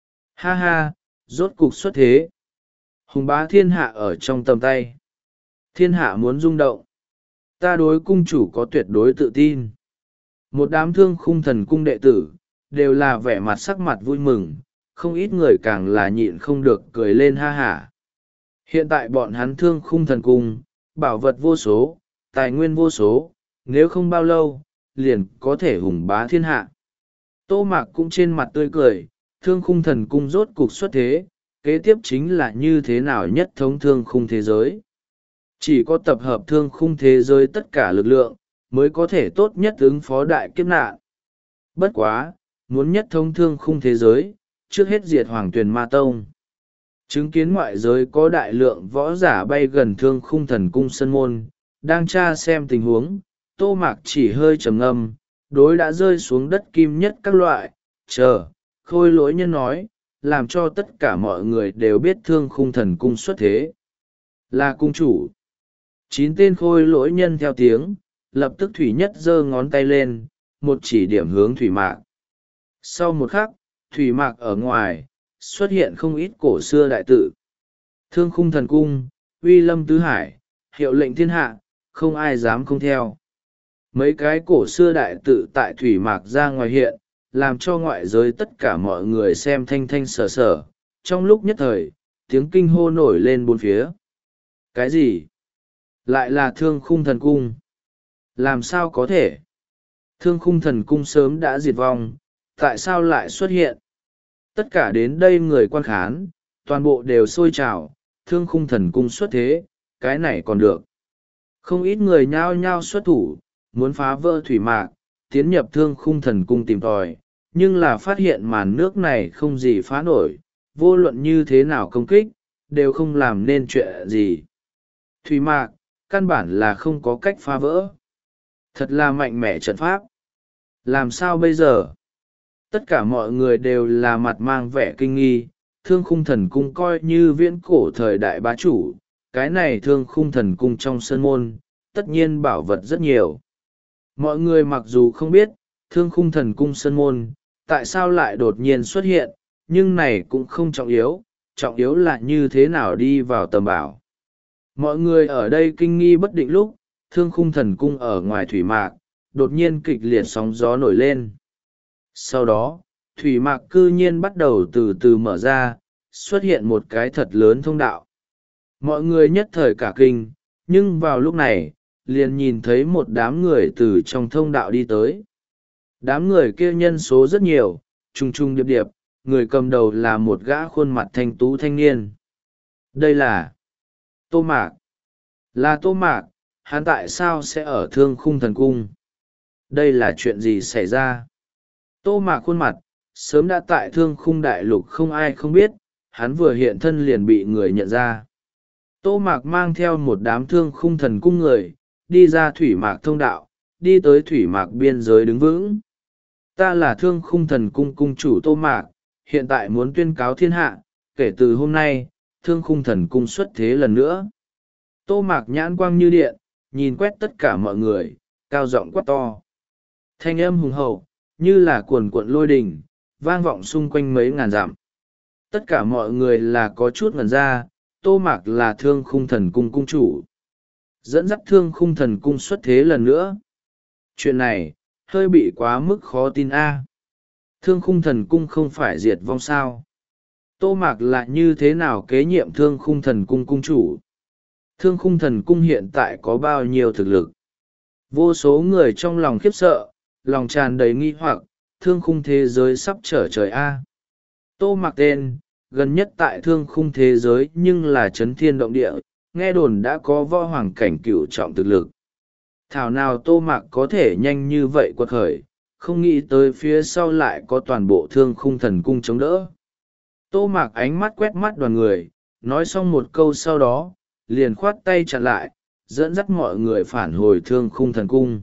Ha ha, rốt cục xuất thế. Hùng bá thiên hạ ở trong tầm tay. Thiên hạ muốn rung động. Ta đối cung chủ có tuyệt đối tự tin. Một đám Thương Khung Thần Cung đệ tử, đều là vẻ mặt sắc mặt vui mừng, không ít người càng là nhịn không được cười lên ha hả. Hiện tại bọn hắn Thương Khung Thần Cung, bảo vật vô số, tài nguyên vô số, nếu không bao lâu, liền có thể hùng bá thiên hạ. Tô Mạc cũng trên mặt tươi cười, Thương Khung Thần Cung rốt cục xuất thế, kế tiếp chính là như thế nào nhất thống thương khung thế giới. Chỉ có tập hợp thương khung thế giới tất cả lực lượng, mới có thể tốt nhất ứng phó đại kiếp nạn. Bất quá, muốn nhất thống thương khung thế giới, trước hết diệt Hoàng Tuyền Ma Tông. Chứng kiến ngoại giới có đại lượng võ giả bay gần Thương Khung Thần Cung sân môn, đang tra xem tình huống, Tô Mạc chỉ hơi trầm ngâm, đối đã rơi xuống đất kim nhất các loại, chờ, Khôi Lỗi Nhân nói, làm cho tất cả mọi người đều biết Thương Khung Thần Cung xuất thế. Là cung chủ. Chín tên Khôi Lỗi Nhân theo tiếng, lập tức Thủy Nhất giơ ngón tay lên, một chỉ điểm hướng thủy mạc. Sau một khắc, thủy mạc ở ngoài, xuất hiện không ít cổ xưa đại tự. Thương Khung Thần Cung, uy lâm tứ hải, hiệu lệnh thiên hạ, không ai dám không theo. Mấy cái cổ xưa đại tự tại thủy mạc ra ngoài hiện, làm cho ngoại giới tất cả mọi người xem thanh thanh sở sở. Trong lúc nhất thời, tiếng kinh hô nổi lên bốn phía. Cái gì? Lại là Thương Khung Thần Cung? Làm sao có thể? Thương Khung Thần Cung sớm đã diệt vong, tại sao lại xuất hiện? Tất cả đến đây người quan khán, toàn bộ đều sôi trào, Thương Khung Thần Cung xuất thế, cái này còn được. Không ít người nhao nhao xuất thủ, muốn phá vỡ thủy mạc, tiến nhập Thương Khung Thần Cung tìm tòi, nhưng là phát hiện màn nước này không gì phá nổi, vô luận như thế nào công kích, đều không làm nên chuyện gì. Thủy mạc, căn bản là không có cách phá vỡ. Thật là mạnh mẽ trận pháp. Làm sao bây giờ? Tất cả mọi người đều là mặt mang vẻ kinh nghi, Thương Khung Thần Cung coi như viễn cổ thời đại bá chủ, cái này Thương Khung Thần Cung trong sân môn, tất nhiên bảo vật rất nhiều. Mọi người mặc dù không biết, Thương Khung Thần Cung sân môn, tại sao lại đột nhiên xuất hiện, nhưng này cũng không trọng yếu, trọng yếu là như thế nào đi vào tầm bảo. Mọi người ở đây kinh nghi bất định lúc, Thương Khung Thần Cung ở ngoài thủy mạc, đột nhiên kịch liệt sóng gió nổi lên. Sau đó, thủy mạc cư nhiên bắt đầu từ từ mở ra, xuất hiện một cái thật lớn thông đạo. Mọi người nhất thời cả kinh, nhưng vào lúc này, liền nhìn thấy một đám người từ trong thông đạo đi tới. Đám người kia nhân số rất nhiều, trùng trùng điệp điệp, người cầm đầu là một gã khuôn mặt thanh tú thanh niên. Đây là Tô Mạc. Là Tô Mạc, hắn tại sao sẽ ở Thương Khung Thần Cung? Đây là chuyện gì xảy ra? Tô Mạc khuôn mặt, sớm đã tại Thương Khung Đại Lục không ai không biết, hắn vừa hiện thân liền bị người nhận ra. Tô Mạc mang theo một đám Thương Khung Thần Cung người, đi ra thủy mạc thông đạo, đi tới thủy mạc biên giới đứng vững. Ta là Thương Khung Thần Cung cung chủ Tô Mạc, hiện tại muốn tuyên cáo thiên hạ, kể từ hôm nay, Thương Khung Thần Cung xuất thế lần nữa. Tô Mạc nhãn quang như điện, nhìn quét tất cả mọi người, cao giọng quát to. Thanh âm hùng hậu, như là cuồn cuộn lôi đình, vang vọng xung quanh mấy ngàn dặm. Tất cả mọi người là có chút ngẩn ra, Tô Mạc là Thương Khung Thần Cung cung chủ. Dẫn dắt Thương Khung Thần Cung xuất thế lần nữa. Chuyện này, hơi bị quá mức khó tin a. Thương Khung Thần Cung không phải diệt vong sao? Tô Mạc lại như thế nào kế nhiệm Thương Khung Thần Cung cung chủ? Thương Khung Thần Cung hiện tại có bao nhiêu thực lực? Vô số người trong lòng khiếp sợ, lòng tràn đầy nghi hoặc, thương khung thế giới sắp trở trời a. Tô Mạc tên, gần nhất tại thương khung thế giới nhưng là chấn thiên động địa, nghe đồn đã có võ hoàng cảnh cửu trọng thực lực. Thảo nào Tô Mạc có thể nhanh như vậy quật khởi, không nghĩ tới phía sau lại có toàn bộ thương khung thần cung chống đỡ. Tô Mạc ánh mắt quét mắt đoàn người, nói xong một câu sau đó, liền khoát tay chặn lại, dẫn dắt mọi người phản hồi thương khung thần cung.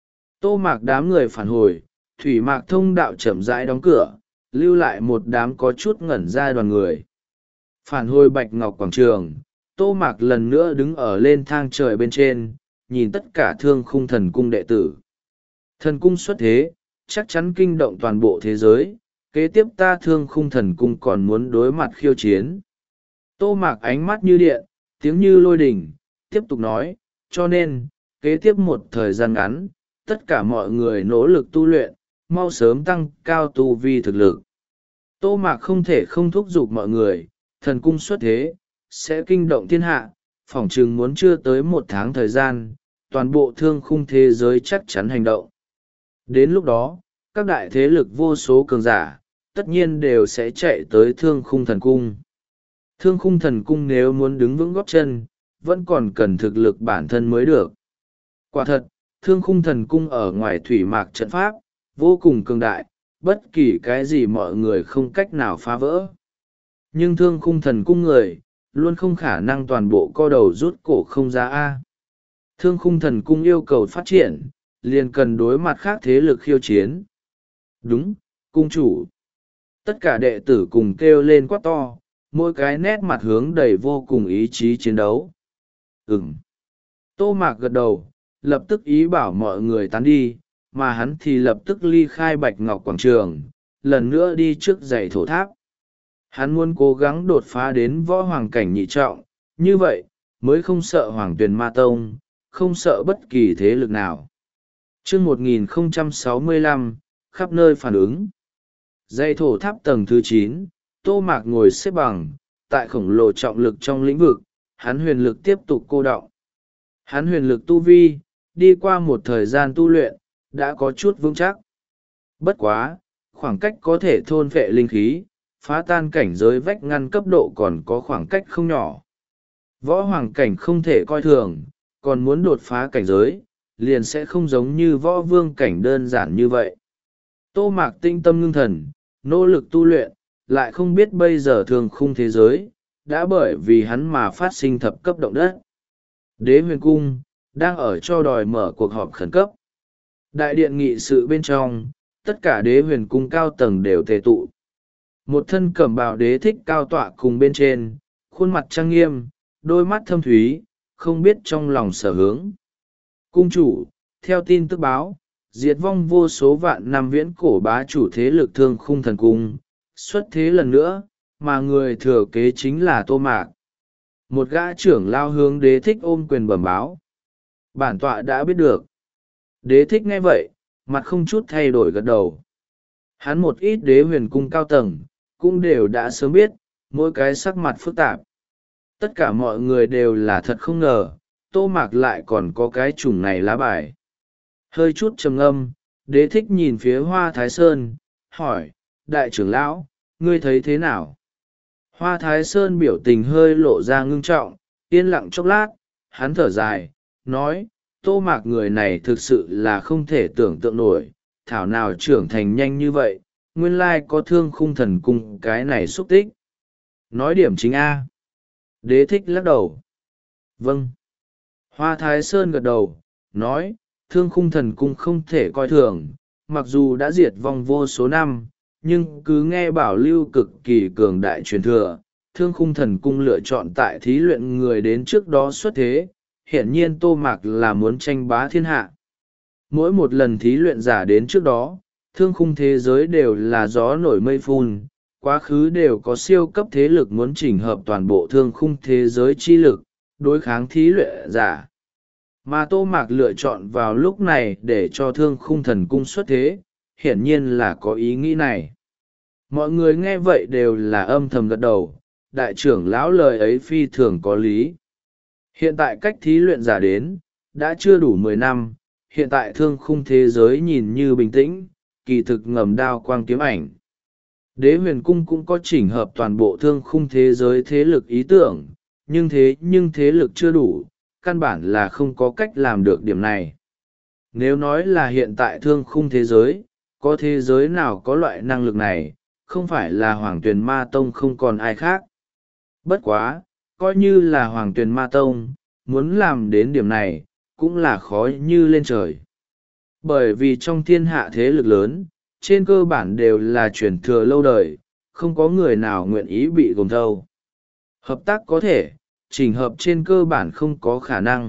Tô Mạc đám người phản hồi, thủy mạc thông đạo chậm rãi đóng cửa, lưu lại một đám có chút ngẩn ra đoàn người. Phản hồi Bạch Ngọc Quảng Trường, Tô Mạc lần nữa đứng ở lên thang trời bên trên, nhìn tất cả thương khung thần cung đệ tử. Thần cung xuất thế, chắc chắn kinh động toàn bộ thế giới, kế tiếp ta thương khung thần cung còn muốn đối mặt khiêu chiến. Tô Mạc ánh mắt như điện, tiếng như lôi đỉnh, tiếp tục nói, cho nên, kế tiếp một thời gian ngắn, tất cả mọi người nỗ lực tu luyện, mau sớm tăng cao tu vi thực lực. Tô Mạc không thể không thúc giục mọi người, thần cung xuất thế, sẽ kinh động thiên hạ, phỏng chừng muốn chưa tới một tháng thời gian, toàn bộ thương khung thế giới chắc chắn hành động. Đến lúc đó, các đại thế lực vô số cường giả, tất nhiên đều sẽ chạy tới thương khung thần cung. Thương khung thần cung nếu muốn đứng vững góp chân, vẫn còn cần thực lực bản thân mới được. Quả thật, thương khung thần cung ở ngoài thủy mạc trận pháp, vô cùng cường đại, bất kỳ cái gì mọi người không cách nào phá vỡ. Nhưng thương khung thần cung người, luôn không khả năng toàn bộ co đầu rút cổ không ra A. Thương khung thần cung yêu cầu phát triển, liền cần đối mặt khác thế lực khiêu chiến. Đúng, cung chủ. Tất cả đệ tử cùng kêu lên quát to, mỗi cái nét mặt hướng đầy vô cùng ý chí chiến đấu. Ừm. Tô Mạc gật đầu, lập tức ý bảo mọi người tán đi, mà hắn thì lập tức ly khai Bạch Ngọc Quảng Trường, lần nữa đi trước dãy thổ tháp. Hắn muốn cố gắng đột phá đến võ hoàng cảnh nhị trọng, như vậy, mới không sợ Hoàng Tuyền Ma Tông, không sợ bất kỳ thế lực nào. Chương một nghìn không trăm sáu mươi lăm, khắp nơi phản ứng. Dãy thổ tháp tầng thứ chín, Tô Mạc ngồi xếp bằng, tại khổng lồ trọng lực trong lĩnh vực, hắn huyền lực tiếp tục cô đọng. Hắn huyền lực tu vi, đi qua một thời gian tu luyện, đã có chút vững chắc. Bất quá, khoảng cách có thể thôn phệ linh khí, phá tan cảnh giới vách ngăn cấp độ còn có khoảng cách không nhỏ. Võ hoàng cảnh không thể coi thường, còn muốn đột phá cảnh giới, liền sẽ không giống như võ vương cảnh đơn giản như vậy. Tô Mạc tinh tâm ngưng thần, nỗ lực tu luyện, lại không biết bây giờ thường khung thế giới, đã bởi vì hắn mà phát sinh thập cấp động đất. Đế huyền cung, đang ở cho đòi mở cuộc họp khẩn cấp. Đại điện nghị sự bên trong, tất cả đế huyền cung cao tầng đều tề tụ. Một thân cẩm bào đế thích cao tọa cùng bên trên, khuôn mặt trang nghiêm, đôi mắt thâm thúy, không biết trong lòng sở hướng. Cung chủ, theo tin tức báo, diệt vong vô số vạn năm viễn cổ bá chủ thế lực thương khung thần cung, xuất thế lần nữa, mà người thừa kế chính là Tô Mạc. Một gã trưởng lao hướng đế thích ôm quyền bẩm báo. Bản tọa đã biết được. Đế thích nghe vậy, mặt không chút thay đổi gật đầu. Hắn một ít đế huyền cung cao tầng, cũng đều đã sớm biết, mỗi cái sắc mặt phức tạp. Tất cả mọi người đều là thật không ngờ, Tô Mạc lại còn có cái chủng này lá bài. Hơi chút trầm ngâm, đế thích nhìn phía Hoa Thái Sơn, hỏi, đại trưởng lão, ngươi thấy thế nào? Hoa Thái Sơn biểu tình hơi lộ ra ngưng trọng, yên lặng chốc lát, hắn thở dài, nói, Tô Mạc người này thực sự là không thể tưởng tượng nổi, thảo nào trưởng thành nhanh như vậy, nguyên lai có thương khung thần cung cái này xúc tích. Nói điểm chính A. Đế thích lắc đầu. Vâng. Hoa Thái Sơn gật đầu, nói, thương khung thần cung không thể coi thường, mặc dù đã diệt vong vô số năm, nhưng cứ nghe bảo lưu cực kỳ cường đại truyền thừa, Thương Khung Thần Cung lựa chọn tại thí luyện người đến trước đó xuất thế, hiển nhiên Tô Mạc là muốn tranh bá thiên hạ. Mỗi một lần thí luyện giả đến trước đó, thương khung thế giới đều là gió nổi mây phun, quá khứ đều có siêu cấp thế lực muốn chỉnh hợp toàn bộ thương khung thế giới chi lực, đối kháng thí luyện giả. Mà Tô Mạc lựa chọn vào lúc này để cho thương khung thần cung xuất thế, hiển nhiên là có ý nghĩ này. Mọi người nghe vậy đều là âm thầm gật đầu, đại trưởng lão lời ấy phi thường có lý. Hiện tại cách thí luyện giả đến, đã chưa đủ mười năm, hiện tại thương khung thế giới nhìn như bình tĩnh, kỳ thực ngầm đao quang kiếm ảnh. Đế huyền cung cũng có chỉnh hợp toàn bộ thương khung thế giới thế lực ý tưởng, nhưng thế nhưng thế lực chưa đủ, căn bản là không có cách làm được điểm này. Nếu nói là hiện tại thương khung thế giới, có thế giới nào có loại năng lực này, không phải là Hoàng Tuyền Ma Tông không còn ai khác. Bất quá, coi như là Hoàng Tuyền Ma Tông, muốn làm đến điểm này, cũng là khó như lên trời. Bởi vì trong thiên hạ thế lực lớn, trên cơ bản đều là truyền thừa lâu đời, không có người nào nguyện ý bị gồm thâu. Hợp tác có thể, chỉnh hợp trên cơ bản không có khả năng.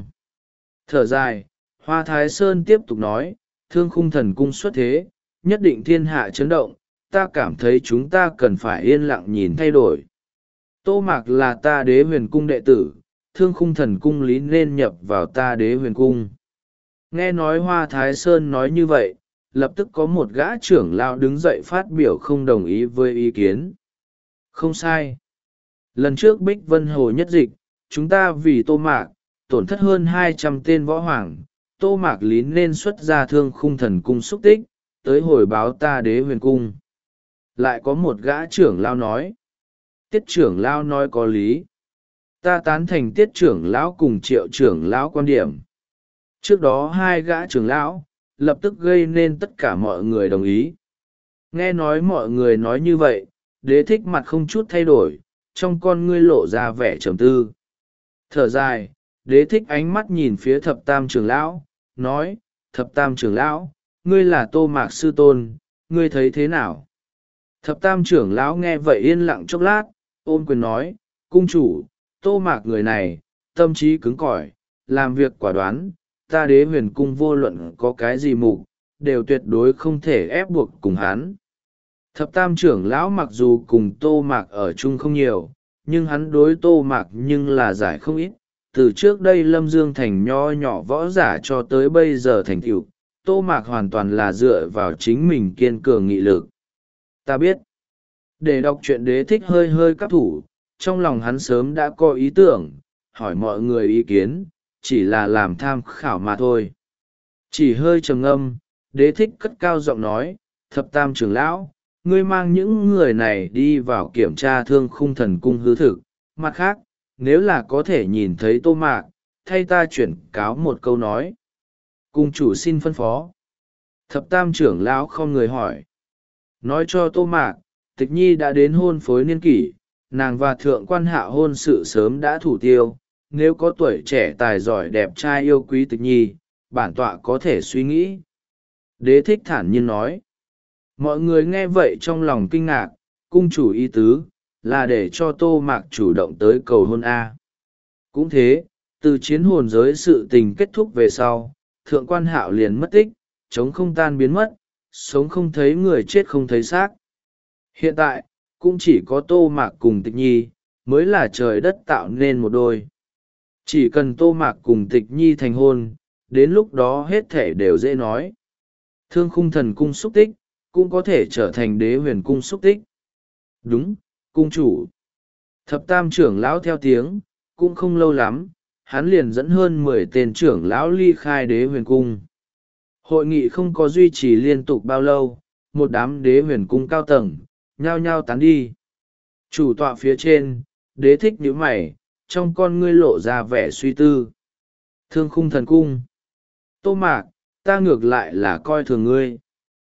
Thở dài, Hoa Thái Sơn tiếp tục nói, thương khung thần cung xuất thế, nhất định thiên hạ chấn động, ta cảm thấy chúng ta cần phải yên lặng nhìn thay đổi. Tô Mạc là ta Đế huyền cung đệ tử, thương khung thần cung lý nên nhập vào ta Đế huyền cung. Nghe nói Hoa Thái Sơn nói như vậy, lập tức có một gã trưởng lão đứng dậy phát biểu không đồng ý với ý kiến. Không sai. Lần trước Bích Vân Hồ nhất dịch, chúng ta vì Tô Mạc, tổn thất hơn hai trăm tên võ hoàng, Tô Mạc lý nên xuất ra thương khung thần cung xúc tích, tới hồi báo ta Đế huyền cung. Lại có một gã trưởng lão nói. Tiết trưởng lão nói có lý. Ta tán thành Tiết trưởng lão cùng Triệu trưởng lão quan điểm. Trước đó hai gã trưởng lão, lập tức gây nên tất cả mọi người đồng ý. Nghe nói mọi người nói như vậy, Đế Thích mặt không chút thay đổi, trong con ngươi lộ ra vẻ trầm tư. Thở dài, Đế Thích ánh mắt nhìn phía thập tam trưởng lão, nói, thập tam trưởng lão, ngươi là Tô Mạc sư tôn, ngươi thấy thế nào? Thập tam trưởng lão nghe vậy yên lặng chốc lát, ôm quyền nói, cung chủ, Tô Mạc người này, tâm trí cứng cỏi, làm việc quả đoán, ta Đế huyền cung vô luận có cái gì mục, đều tuyệt đối không thể ép buộc cùng hắn. Thập tam trưởng lão mặc dù cùng Tô Mạc ở chung không nhiều, nhưng hắn đối Tô Mạc nhưng là giải không ít. Từ trước đây Lâm Dương thành nho nhỏ võ giả cho tới bây giờ thành tựu, Tô Mạc hoàn toàn là dựa vào chính mình kiên cường nghị lực. Ta biết, để đọc truyện Đế Thích hơi hơi cắp thủ, trong lòng hắn sớm đã có ý tưởng, hỏi mọi người ý kiến, chỉ là làm tham khảo mà thôi. Chỉ hơi trầm ngâm, Đế Thích cất cao giọng nói, thập tam trưởng lão, ngươi mang những người này đi vào kiểm tra thương khung thần cung hư thực. Mặt khác, nếu là có thể nhìn thấy Tô Mạc, thay ta chuyển cáo một câu nói. Cung chủ xin phân phó. Thập tam trưởng lão không người hỏi. Nói cho Tô Mạc, Tịch Nhi đã đến hôn phối niên kỷ, nàng và thượng quan hạ hôn sự sớm đã thủ tiêu. Nếu có tuổi trẻ tài giỏi đẹp trai yêu quý Tịch Nhi, bản tọa có thể suy nghĩ. Đế Thích thản nhiên nói. Mọi người nghe vậy trong lòng kinh ngạc, cung chủ ý tứ, là để cho Tô Mạc chủ động tới cầu hôn A. Cũng thế, từ chiến hồn giới sự tình kết thúc về sau, thượng quan hạo liền mất tích, chống không tan biến mất, sống không thấy người chết không thấy xác. Hiện tại, cũng chỉ có Tô Mạc cùng Tịch Nhi, mới là trời đất tạo nên một đôi. Chỉ cần Tô Mạc cùng Tịch Nhi thành hôn, đến lúc đó hết thể đều dễ nói. Thương khung thần cung xúc tích, cũng có thể trở thành Đế huyền cung xúc tích. Đúng, cung chủ. Thập tam trưởng lão theo tiếng, cũng không lâu lắm, hắn liền dẫn hơn mười tên trưởng lão ly khai Đế huyền cung. Hội nghị không có duy trì liên tục bao lâu, một đám Đế huyền cung cao tầng, nhao nhao tán đi. Chủ tọa phía trên, Đế Thích nhíu mày, trong con ngươi lộ ra vẻ suy tư. Thương khung thần cung. Tô Mạc, ta ngược lại là coi thường ngươi.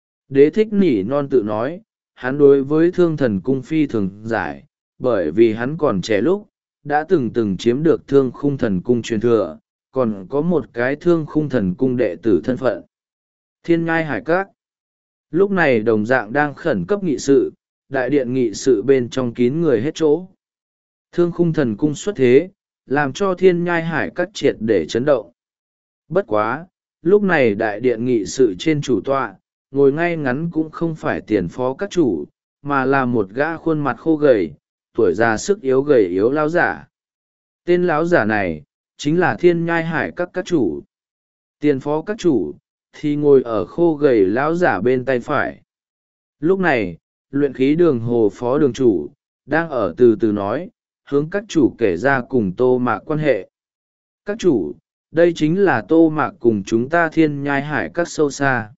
Đế Thích nỉ non tự nói, hắn đối với thương thần cung phi thường giải, bởi vì hắn còn trẻ lúc, đã từng từng chiếm được thương khung thần cung truyền thừa, còn có một cái thương khung thần cung đệ tử thân phận. Thiên ngai hải các. Lúc này đồng dạng đang khẩn cấp nghị sự, đại điện nghị sự bên trong kín người hết chỗ. Thương khung thần cung xuất thế, làm cho thiên nhai hải các triệt để chấn động. Bất quá, lúc này đại điện nghị sự trên chủ tọa, ngồi ngay ngắn cũng không phải tiền phó các chủ, mà là một gã khuôn mặt khô gầy, tuổi già sức yếu gầy yếu lão giả. Tên lão giả này, chính là thiên nhai hải các các chủ. Tiền phó các chủ, thì ngồi ở khô gầy lão giả bên tay phải. Lúc này, luyện khí đường hồ phó đường chủ, đang ở từ từ nói, hướng các chủ kể ra cùng Tô Mạc quan hệ. Các chủ, đây chính là Tô Mạc cùng chúng ta thiên nhai hải các sâu xa.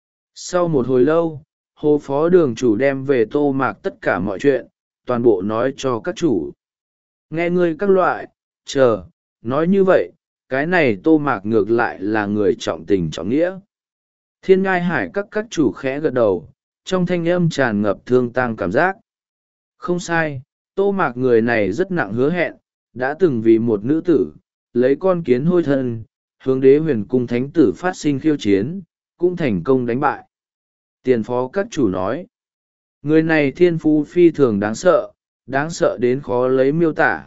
Sau một hồi lâu, hồ phó đường chủ đem về Tô Mạc tất cả mọi chuyện, toàn bộ nói cho các chủ. Nghe ngươi các loại, chờ, nói như vậy, cái này Tô Mạc ngược lại là người trọng tình trọng nghĩa. Thiên ngai hải các các chủ khẽ gật đầu, trong thanh âm tràn ngập thương tang cảm giác. Không sai, Tô Mạc người này rất nặng hứa hẹn, đã từng vì một nữ tử, lấy con kiến hôi thân, hướng đế huyền cung thánh tử phát sinh khiêu chiến, cũng thành công đánh bại. Tiền phó các chủ nói, người này thiên phú phi thường đáng sợ, đáng sợ đến khó lấy miêu tả.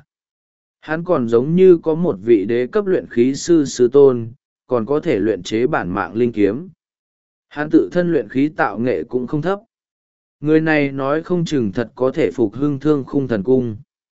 Hắn còn giống như có một vị đế cấp luyện khí sư sư tôn, còn có thể luyện chế bản mạng linh kiếm. Hắn tự thân luyện khí tạo nghệ cũng không thấp. Người này nói không chừng thật có thể phục hưng thương khung thần cung.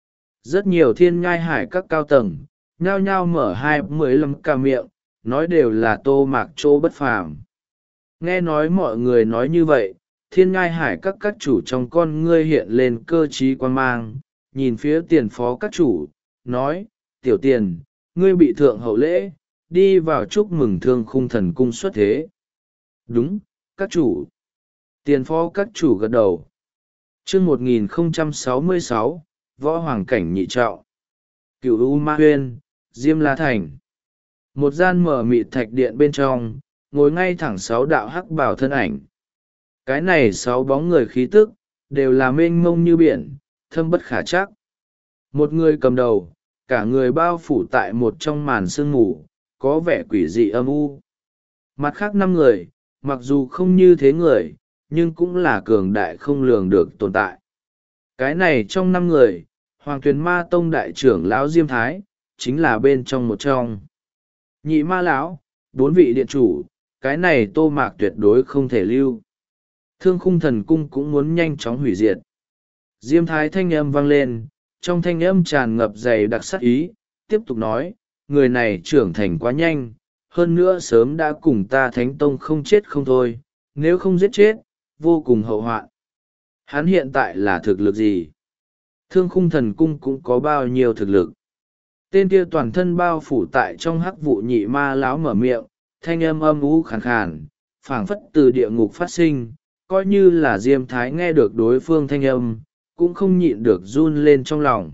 Rất nhiều thiên nhai hải các cao tầng, nhao nhao mở hai mười lăm ca miệng, nói đều là Tô Mạc chỗ bất phàm. Nghe nói mọi người nói như vậy, thiên nhai hải các các chủ trong con ngươi hiện lên cơ trí quan mang, nhìn phía tiền phó các chủ, nói, tiểu tiền, ngươi bị thượng hậu lễ, đi vào chúc mừng thương khung thần cung xuất thế. Đúng, các chủ. Tiền phó các chủ gật đầu. Chương một nghìn không trăm sáu mươi sáu, Võ Hoàng Cảnh nhị trọng. Cửu U Ma Huyên, Diêm La Thành. Một gian mở mịt thạch điện bên trong, ngồi ngay thẳng sáu đạo hắc bảo thân ảnh. Cái này sáu bóng người khí tức, đều là mênh mông như biển, thâm bất khả trắc. Một người cầm đầu, cả người bao phủ tại một trong màn sương mù, có vẻ quỷ dị âm u. Mặt khác năm người, mặc dù không như thế người, nhưng cũng là cường đại không lường được tồn tại. Cái này trong năm người, Hoàng Tuyền Ma Tông đại trưởng lão Diêm Thái, chính là bên trong một trong. Nhị ma lão, bốn vị điện chủ, cái này Tô Mạc tuyệt đối không thể lưu. Thương khung thần cung cũng muốn nhanh chóng hủy diệt. Diêm Thái thanh âm vang lên, trong thanh âm tràn ngập dày đặc sắc ý, tiếp tục nói, người này trưởng thành quá nhanh, hơn nữa sớm đã cùng ta Thánh Tông không chết không thôi, nếu không giết chết, vô cùng hậu hoạn. Hắn hiện tại là thực lực gì? Thương khung thần cung cũng có bao nhiêu thực lực? Tên kia toàn thân bao phủ tại trong hắc vụ nhị ma lão mở miệng, thanh âm âm ú khàn khàn, phảng phất từ địa ngục phát sinh, coi như là Diêm Thái nghe được đối phương thanh âm, cũng không nhịn được run lên trong lòng.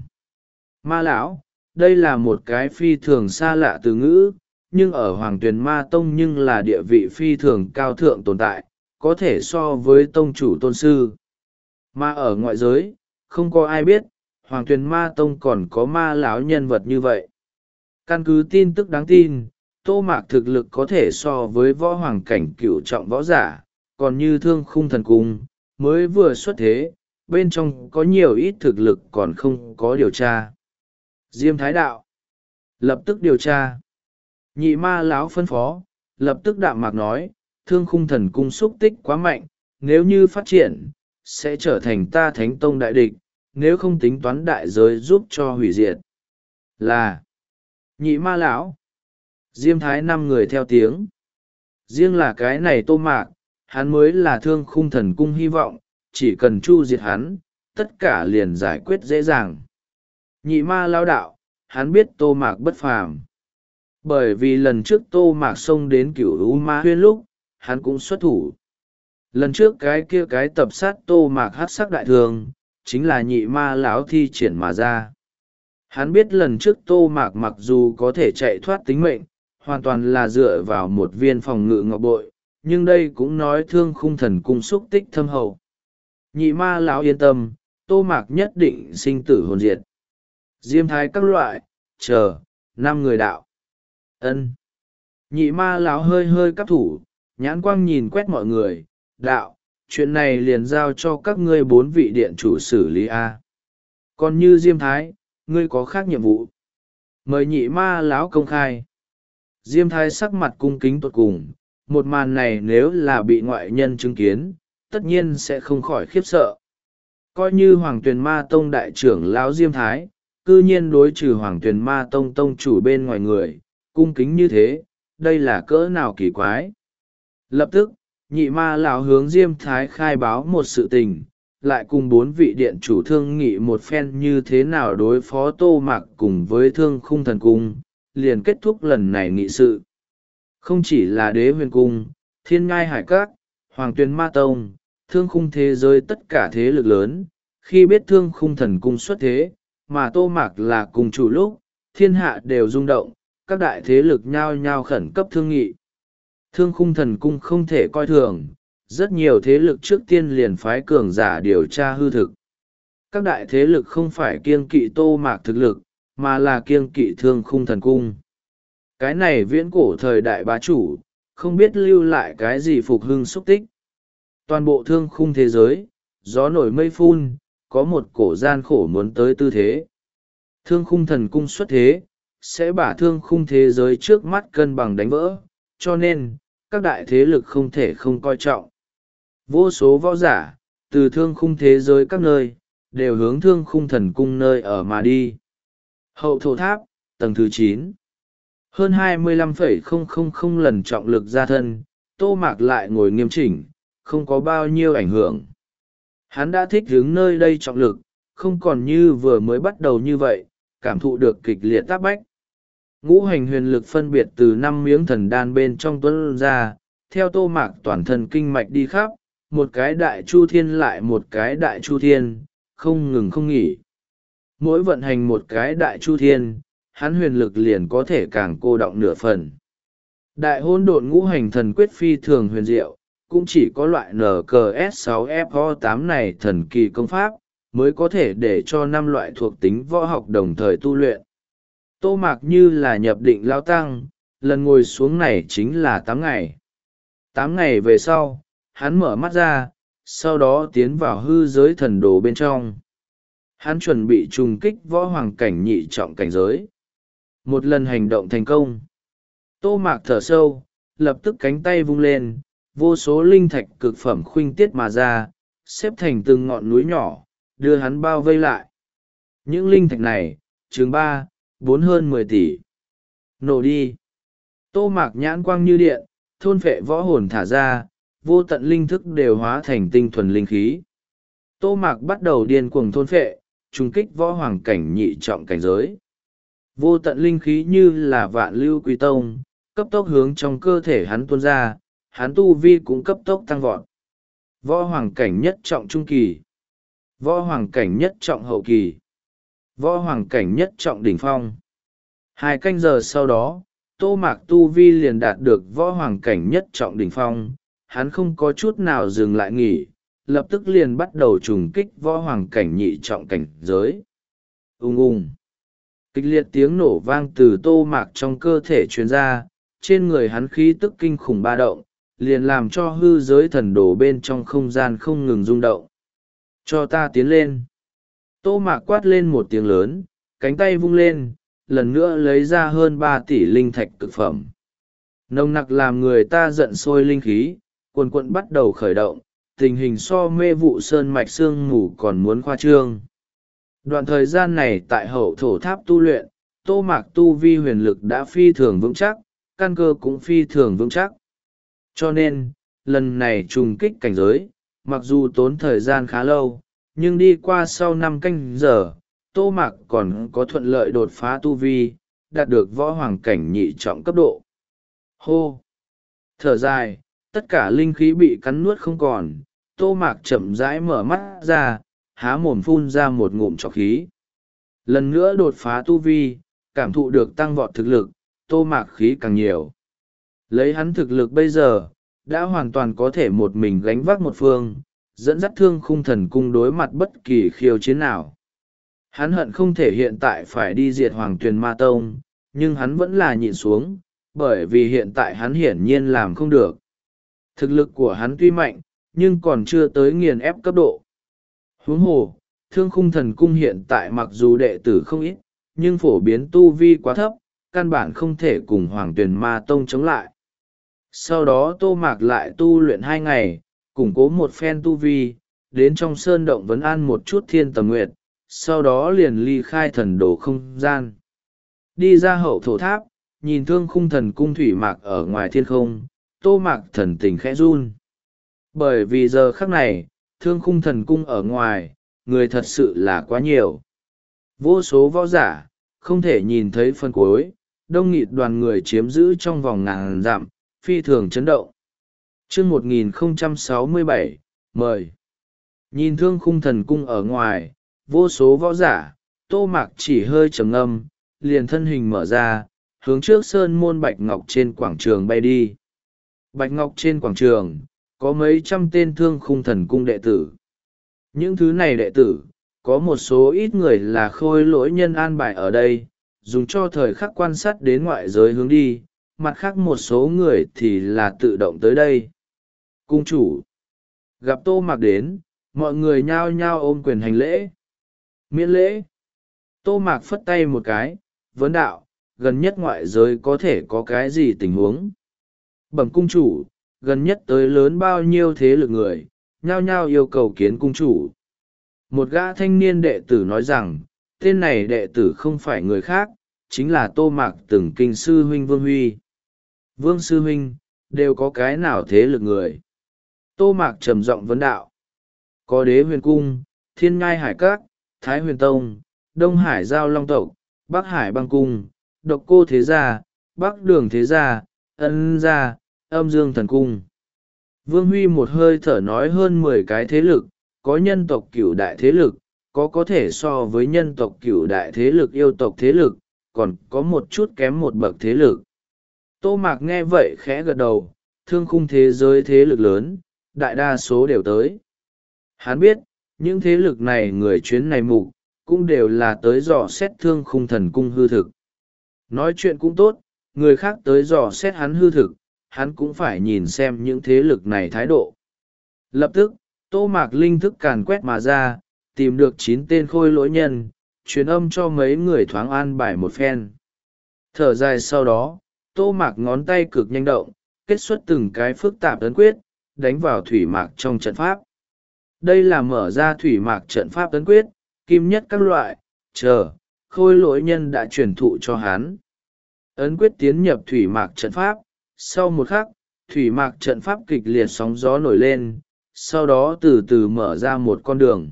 Ma lão, đây là một cái phi thường xa lạ từ ngữ, nhưng ở Hoàng Tuyền Ma Tông nhưng là địa vị phi thường cao thượng tồn tại, có thể so với tông chủ tôn sư. Mà ở ngoại giới, không có ai biết, Hoàng Tuyền Ma Tông còn có ma lão nhân vật như vậy. Căn cứ tin tức đáng tin, Tô Mạc thực lực có thể so với võ hoàng cảnh cửu trọng võ giả, còn như thương khung thần cung, mới vừa xuất thế, bên trong có nhiều ít thực lực còn không có điều tra. Diêm Thái đạo, lập tức điều tra. Nhị ma lão phân phó, lập tức đạm mạc nói, thương khung thần cung xúc tích quá mạnh, nếu như phát triển, sẽ trở thành ta Thánh Tông đại địch, nếu không tính toán đại giới giúp cho hủy diệt. Là nhị ma lão. Diêm Thái năm người theo tiếng. Riêng là cái này Tô Mạc, hắn mới là thương khung thần cung hy vọng, chỉ cần chu diệt hắn, tất cả liền giải quyết dễ dàng. Nhị ma lao đạo, hắn biết Tô Mạc bất phàm. Bởi vì lần trước Tô Mạc xông đến Cửu U Ma Huyên lúc, hắn cũng xuất thủ. Lần trước cái kia cái tập sát Tô Mạc hắc sắc đại thường, chính là nhị ma lão thi triển mà ra. Hắn biết lần trước Tô Mạc mặc dù có thể chạy thoát tính mệnh, hoàn toàn là dựa vào một viên phòng ngự ngọc bội, nhưng đây cũng nói thương khung thần cung xúc tích thâm hậu. Nhị ma lão yên tâm, Tô Mạc nhất định sinh tử hồn diệt. Diêm Thái các loại, chờ, năm người đạo. Ân. Nhị ma lão hơi hơi cắp thủ, nhãn quang nhìn quét mọi người, đạo, chuyện này liền giao cho các ngươi bốn vị điện chủ xử lý A. Còn như Diêm Thái, ngươi có khác nhiệm vụ, mời nhị ma lão công khai. Diêm Thái sắc mặt cung kính tột cùng, một màn này nếu là bị ngoại nhân chứng kiến, tất nhiên sẽ không khỏi khiếp sợ. Coi như Hoàng Tuyền Ma Tông đại trưởng lão Diêm Thái, cư nhiên đối trừ Hoàng Tuyền Ma Tông tông chủ bên ngoài người, cung kính như thế, đây là cỡ nào kỳ quái. Lập tức, nhị ma lão hướng Diêm Thái khai báo một sự tình, lại cùng bốn vị điện chủ thương nghị một phen như thế nào đối phó Tô Mạc cùng với Thương Khung Thần Cung, liền kết thúc lần này nghị sự. Không chỉ là Đế Huyền Cung, Thiên Ngai Hải Các, Hoàng Tuyền Ma Tông, Thương Khung thế giới tất cả thế lực lớn, khi biết Thương Khung Thần Cung xuất thế, mà Tô Mạc là cùng chủ lúc, thiên hạ đều rung động, các đại thế lực nhao nhao khẩn cấp thương nghị. Thương Khung Thần Cung không thể coi thường, rất nhiều thế lực trước tiên liền phái cường giả điều tra hư thực. Các đại thế lực không phải kiêng kỵ Tô Mạc thực lực, mà là kiêng kỵ Thương Khung Thần Cung. Cái này viễn cổ thời đại bá chủ, không biết lưu lại cái gì phục hưng xúc tích. Toàn bộ Thương Khung thế giới, gió nổi mây phun, có một cổ gian khổ muốn tới tư thế. Thương Khung Thần Cung xuất thế, sẽ bả Thương Khung thế giới trước mắt cân bằng đánh vỡ, cho nên, các đại thế lực không thể không coi trọng. Vô số võ giả, từ Thương Khung thế giới các nơi, đều hướng Thương Khung Thần Cung nơi ở mà đi. Hậu thổ tháp, tầng thứ chín. Hơn hai mươi lăm phẩy không không không lần trọng lực ra thân, Tô Mạc lại ngồi nghiêm chỉnh, không có bao nhiêu ảnh hưởng. Hắn đã thích hướng nơi đây trọng lực, không còn như vừa mới bắt đầu như vậy, cảm thụ được kịch liệt áp bách. Ngũ hành huyền lực phân biệt từ năm miếng thần đan bên trong tuấn ra, theo Tô Mạc toàn thân kinh mạch đi khắp, một cái đại chu thiên lại một cái đại chu thiên, không ngừng không nghỉ. Mỗi vận hành một cái đại chu thiên, hắn huyền lực liền có thể càng cô đọng nửa phần. Đại hôn độn ngũ hành thần quyết phi thường huyền diệu, cũng chỉ có loại N C S sáu F O tám này thần kỳ công pháp, mới có thể để cho năm loại thuộc tính võ học đồng thời tu luyện. Tô Mạc như là nhập định lao tăng, lần ngồi xuống này chính là tám ngày. Tám ngày về sau, hắn mở mắt ra, sau đó tiến vào hư giới thần đồ bên trong. Hắn chuẩn bị trùng kích võ hoàng cảnh nhị trọng cảnh giới. Một lần hành động thành công. Tô Mạc thở sâu, lập tức cánh tay vung lên, vô số linh thạch cực phẩm khuynh tiết mà ra, xếp thành từng ngọn núi nhỏ, đưa hắn bao vây lại. Những linh thạch này, chừng ba, bốn hơn mười tỷ. Nổ đi. Tô Mạc nhãn quang như điện, thôn phệ võ hồn thả ra, vô tận linh thức đều hóa thành tinh thuần linh khí. Tô Mạc bắt đầu điên cuồng thôn phệ, trùng kích võ hoàng cảnh nhị trọng cảnh giới. Vô tận linh khí như là vạn lưu quy tông, cấp tốc hướng trong cơ thể hắn tuôn ra, hắn tu vi cũng cấp tốc tăng vọt. Võ hoàng cảnh nhất trọng trung kỳ, võ hoàng cảnh nhất trọng hậu kỳ, võ hoàng cảnh nhất trọng đỉnh phong. Hai canh giờ sau đó, Tô Mạc tu vi liền đạt được võ hoàng cảnh nhất trọng đỉnh phong, hắn không có chút nào dừng lại nghỉ, lập tức liền bắt đầu trùng kích võ hoàng cảnh nhị trọng cảnh giới. Ung ung. Kịch liệt tiếng nổ vang từ Tô Mạc trong cơ thể truyền ra, trên người hắn khí tức kinh khủng ba động, liền làm cho hư giới thần đồ bên trong không gian không ngừng rung động. Cho ta tiến lên. Tô Mạc quát lên một tiếng lớn, cánh tay vung lên, lần nữa lấy ra hơn ba tỷ linh thạch cực phẩm. Nồng nặc làm người ta giận sôi linh khí, quần quận bắt đầu khởi động, tình hình so mê vụ sơn mạch sương mù còn muốn khoa trương. Đoạn thời gian này tại hậu thổ tháp tu luyện, Tô Mạc tu vi huyền lực đã phi thường vững chắc, căn cơ cũng phi thường vững chắc. Cho nên, lần này trùng kích cảnh giới, mặc dù tốn thời gian khá lâu, nhưng đi qua sau năm canh giờ, Tô Mạc còn có thuận lợi đột phá tu vi, đạt được võ hoàng cảnh nhị trọng cấp độ. Hô! Thở dài, tất cả linh khí bị cắn nuốt không còn, Tô Mạc chậm rãi mở mắt ra, há mồm phun ra một ngụm trọc khí. Lần nữa đột phá tu vi, cảm thụ được tăng vọt thực lực, Tô Mạc khí càng nhiều. Lấy hắn thực lực bây giờ, đã hoàn toàn có thể một mình gánh vác một phương, dẫn dắt Thương Khung Thần Cung đối mặt bất kỳ khiêu chiến nào. Hắn hận không thể hiện tại phải đi diệt Hoàng Tuyền Ma Tông, nhưng hắn vẫn là nhịn xuống, bởi vì hiện tại hắn hiển nhiên làm không được. Thực lực của hắn tuy mạnh, nhưng còn chưa tới nghiền ép cấp độ. Huống hồ, Thương khung thần cung hiện tại mặc dù đệ tử không ít, nhưng phổ biến tu vi quá thấp, căn bản không thể cùng Hoàng Tuyền Ma Tông chống lại. Sau đó Tô Mạc lại tu luyện hai ngày, củng cố một phen tu vi, đến trong sơn động vấn an một chút Thiên Tầm Nguyệt, sau đó liền ly khai thần đồ không gian. Đi ra hậu thổ tháp, nhìn thương khung thần cung thủy mạc ở ngoài thiên không, Tô Mạc thần tình khẽ run. Bởi vì giờ khắc này, thương khung thần cung ở ngoài, người thật sự là quá nhiều. Vô số võ giả, không thể nhìn thấy phân cuối, đông nghịt đoàn người chiếm giữ trong vòng ngàn dặm, phi thường chấn động. Chương một nghìn không trăm sáu mươi bảy, mời. Nhìn thương khung thần cung ở ngoài, vô số võ giả, Tô Mạc chỉ hơi trầm ngâm, liền thân hình mở ra, hướng trước sơn môn Bạch Ngọc trên quảng trường bay đi. Bạch Ngọc trên quảng trường, có mấy trăm tên thương khung thần cung đệ tử. Những thứ này đệ tử, có một số ít người là khôi lỗi nhân an bài ở đây, dùng cho thời khắc quan sát đến ngoại giới hướng đi, mặt khác một số người thì là tự động tới đây. Cung chủ gặp Tô Mạc đến, mọi người nhao nhao ôm quyền hành lễ. Miễn lễ. Tô Mạc phất tay một cái, vấn đạo, gần nhất ngoại giới có thể có cái gì tình huống? Bẩm cung chủ, gần nhất tới lớn bao nhiêu thế lực người, nhao nhao yêu cầu kiến cung chủ. Một gã thanh niên đệ tử nói rằng, tên này đệ tử không phải người khác, chính là Tô Mạc từng kinh sư huynh Vương Huy. Vương sư huynh, đều có cái nào thế lực người? Tô Mạc trầm giọng vấn đạo. Có Đế Huyền Cung, Thiên Ngai Hải Các, Thái Huyền Tông, Đông Hải Giao Long Tộc, Bắc Hải Băng Cung, Độc Cô Thế Gia, Bắc Đường Thế Gia, Ân Gia, Âm Dương Thần Cung. Vương Huy một hơi thở nói hơn mười cái thế lực, có nhân tộc cửu đại thế lực, có có thể so với nhân tộc cửu đại thế lực yêu tộc thế lực, còn có một chút kém một bậc thế lực. Tô Mạc nghe vậy khẽ gật đầu, thương khung thế giới thế lực lớn, đại đa số đều tới. Hắn biết, những thế lực này người chuyến này mục, cũng đều là tới dò xét thương khung thần cung hư thực. Nói chuyện cũng tốt, người khác tới dò xét hắn hư thực, hắn cũng phải nhìn xem những thế lực này thái độ. Lập tức, Tô Mạc linh thức càn quét mà ra, tìm được chín tên khôi lỗi nhân, truyền âm cho mấy người thoáng an bài một phen. Thở dài sau đó, Tô Mạc ngón tay cực nhanh động, kết xuất từng cái phức tạp ấn quyết, đánh vào thủy mạc trong trận pháp. Đây là mở ra thủy mạc trận pháp ấn quyết, kim nhất các loại, chờ, khôi lỗi nhân đã truyền thụ cho hắn. Ấn quyết tiến nhập thủy mạc trận pháp, sau một khắc, thủy mạc trận pháp kịch liệt sóng gió nổi lên, sau đó từ từ mở ra một con đường.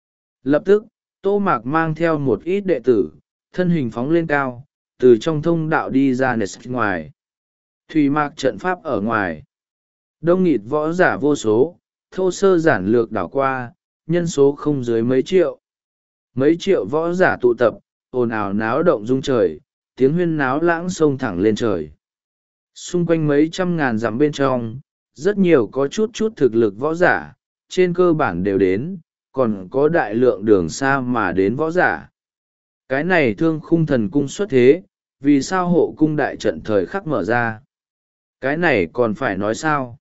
Lập tức, Tô Mạc mang theo một ít đệ tử, thân hình phóng lên cao, từ trong thông đạo đi ra nền ngoài. Thủy mạc trận pháp ở ngoài. Đông nghịt võ giả vô số, thô sơ giản lược đảo qua, nhân số không dưới mấy triệu. Mấy triệu võ giả tụ tập, ồn ào náo động rung trời, tiếng huyên náo lãng xông thẳng lên trời. Xung quanh mấy trăm ngàn dặm bên trong, rất nhiều có chút chút thực lực võ giả, trên cơ bản đều đến, còn có đại lượng đường xa mà đến võ giả. Cái này thương khung thần cung xuất thế, vì sao hộ cung đại trận thời khắc mở ra? Cái này còn phải nói sao?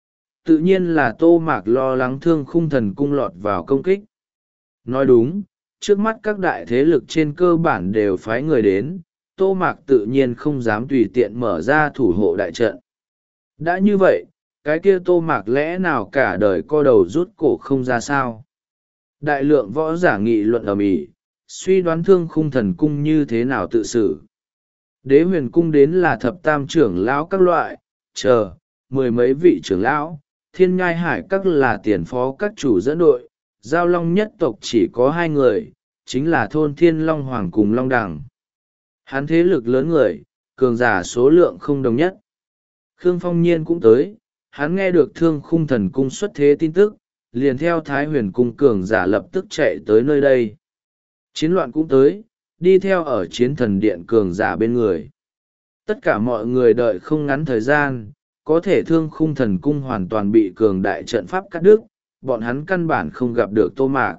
Tự nhiên là Tô Mạc lo lắng thương khung thần cung lọt vào công kích. Nói đúng, trước mắt các đại thế lực trên cơ bản đều phái người đến, Tô Mạc tự nhiên không dám tùy tiện mở ra thủ hộ đại trận. Đã như vậy, cái kia Tô Mạc lẽ nào cả đời co đầu rút cổ không ra sao? Đại lượng võ giả nghị luận ầm ĩ, suy đoán thương khung thần cung như thế nào tự xử. Đế Huyền Cung đến là thập tam trưởng lão các loại, chờ, mười mấy vị trưởng lão, Thiên Nhai Hải Các là tiền phó các chủ dẫn đội, Giao Long nhất tộc chỉ có hai người, chính là thôn Thiên Long Hoàng cùng Long Đằng. Hắn thế lực lớn người, cường giả số lượng không đồng nhất. Khương Phong Nhiên cũng tới, hắn nghe được thương khung thần cung xuất thế tin tức, liền theo Thái Huyền Cung cường giả lập tức chạy tới nơi đây. Chiến loạn cũng tới, đi theo ở chiến thần điện cường giả bên người. Tất cả mọi người đợi không ngắn thời gian, có thể thương khung thần cung hoàn toàn bị cường đại trận pháp cắt đứt, bọn hắn căn bản không gặp được Tô Mạc.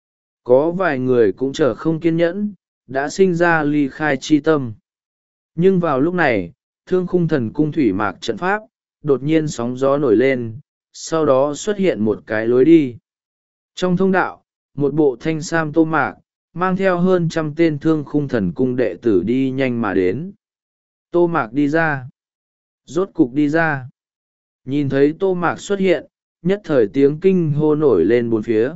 Có vài người cũng chờ không kiên nhẫn, đã sinh ra ly khai chi tâm. Nhưng vào lúc này, thương khung thần cung thủy mạc trận pháp, đột nhiên sóng gió nổi lên, sau đó xuất hiện một cái lối đi. Trong thông đạo, một bộ thanh sam tô mạc mang theo hơn trăm tên thương khung thần cung đệ tử đi nhanh mà đến. Tô mạc đi ra, rốt cục đi ra. Nhìn thấy tô mạc xuất hiện, nhất thời tiếng kinh hô nổi lên bốn phía.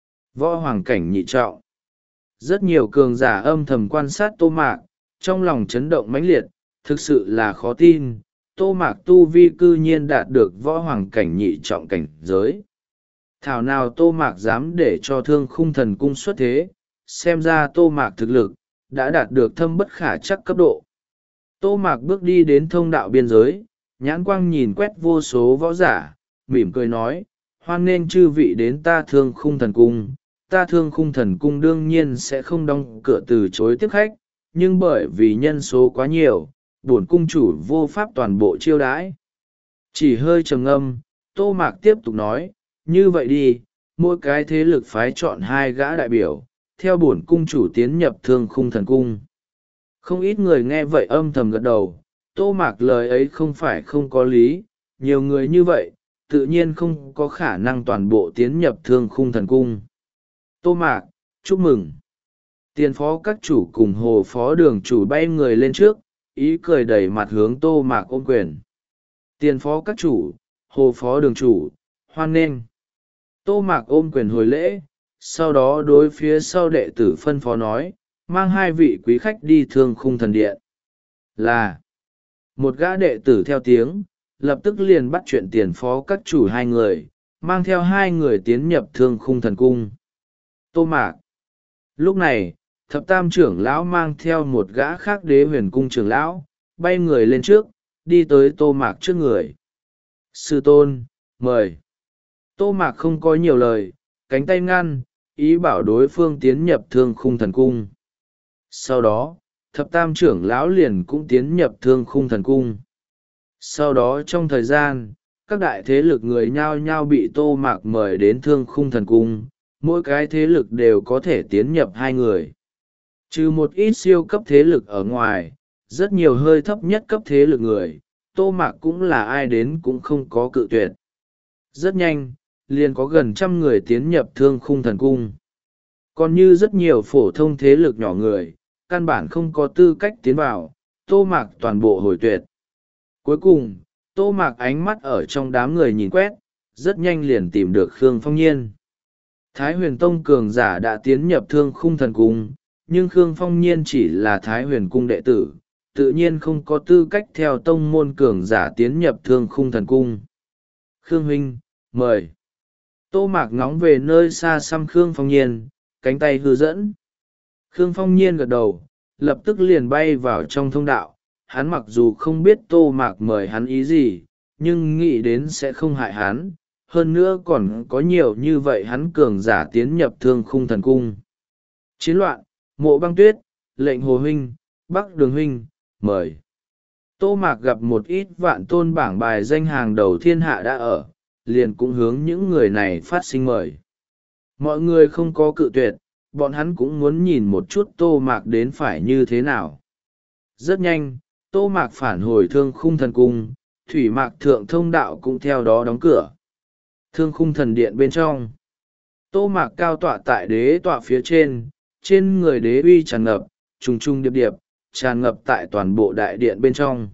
Võ hoàng cảnh nhị trọng. Rất nhiều cường giả âm thầm quan sát tô mạc, trong lòng chấn động mãnh liệt, thực sự là khó tin, tô mạc tu vi cư nhiên đạt được võ hoàng cảnh nhị trọng cảnh giới. Thảo nào tô mạc dám để cho thương khung thần cung xuất thế, xem ra tô mạc thực lực, đã đạt được thâm bất khả chắc cấp độ. Tô mạc bước đi đến thông đạo biên giới, nhãn quang nhìn quét vô số võ giả, mỉm cười nói, hoan nghênh chư vị đến ta thương khung thần cung. Ta thương khung thần cung đương nhiên sẽ không đóng cửa từ chối tiếp khách, nhưng bởi vì nhân số quá nhiều, bổn cung chủ vô pháp toàn bộ chiêu đãi. Chỉ hơi trầm ngâm, tô mạc tiếp tục nói, như vậy đi, mỗi cái thế lực phái chọn hai gã đại biểu, theo bổn cung chủ tiến nhập thương khung thần cung. Không ít người nghe vậy âm thầm gật đầu, tô mạc lời ấy không phải không có lý, nhiều người như vậy, tự nhiên không có khả năng toàn bộ tiến nhập thương khung thần cung. Tô mạc, chúc mừng. Tiền phó các chủ cùng hồ phó đường chủ bay người lên trước, ý cười đẩy mặt hướng tô mạc ôm quyền. Tiền phó các chủ, hồ phó đường chủ, hoan nghênh. Tô mạc ôm quyền hồi lễ, sau đó đối phía sau đệ tử phân phó nói, mang hai vị quý khách đi thương khung thần điện. Là, một gã đệ tử theo tiếng, lập tức liền bắt chuyện tiền phó các chủ hai người, mang theo hai người tiến nhập thương khung thần cung. Tô mạc. Lúc này, thập tam trưởng lão mang theo một gã khác đế huyền cung trưởng lão, bay người lên trước, đi tới tô mạc trước người. Sư tôn, mời. Tô mạc không có nhiều lời, cánh tay ngăn, ý bảo đối phương tiến nhập thương khung thần cung. Sau đó, thập tam trưởng lão liền cũng tiến nhập thương khung thần cung. Sau đó trong thời gian, các đại thế lực người nhao nhao bị tô mạc mời đến thương khung thần cung, mỗi cái thế lực đều có thể tiến nhập hai người. Trừ một ít siêu cấp thế lực ở ngoài, rất nhiều hơi thấp nhất cấp thế lực người, tô mạc cũng là ai đến cũng không có cự tuyệt. Rất nhanh, liền có gần trăm người tiến nhập thương khung thần cung. Còn như rất nhiều phổ thông thế lực nhỏ người, căn bản không có tư cách tiến vào, tô mạc toàn bộ hồi tuyệt. Cuối cùng, tô mạc ánh mắt ở trong đám người nhìn quét, rất nhanh liền tìm được Khương Phong Nhiên. Thái huyền tông cường giả đã tiến nhập thương khung thần cung, nhưng Khương Phong Nhiên chỉ là Thái huyền cung đệ tử, tự nhiên không có tư cách theo tông môn cường giả tiến nhập thương khung thần cung. Khương huynh, mời. Tô mạc ngóng về nơi xa xăm Khương Phong Nhiên, cánh tay hư dẫn. Khương Phong Nhiên gật đầu, lập tức liền bay vào trong thông đạo. Hắn mặc dù không biết tô mạc mời hắn ý gì, nhưng nghĩ đến sẽ không hại hắn. Hơn nữa còn có nhiều như vậy hắn cường giả tiến nhập thương khung thần cung. Chiến loạn, mộ băng tuyết, lệnh hồ huynh, bắc đường huynh, mời. Tô mạc gặp một ít vạn tôn bảng bài danh hàng đầu thiên hạ đã ở, liền cũng hướng những người này phát sinh mời. Mọi người không có cự tuyệt, bọn hắn cũng muốn nhìn một chút tô mạc đến phải như thế nào. Rất nhanh, tô mạc phản hồi thương khung thần cung, thủy mạc thượng thông đạo cũng theo đó đóng cửa. Thương khung thần điện bên trong, tô mạc cao tọa tại đế tọa phía trên, trên người đế uy tràn ngập, trùng trùng điệp điệp, tràn ngập tại toàn bộ đại điện bên trong.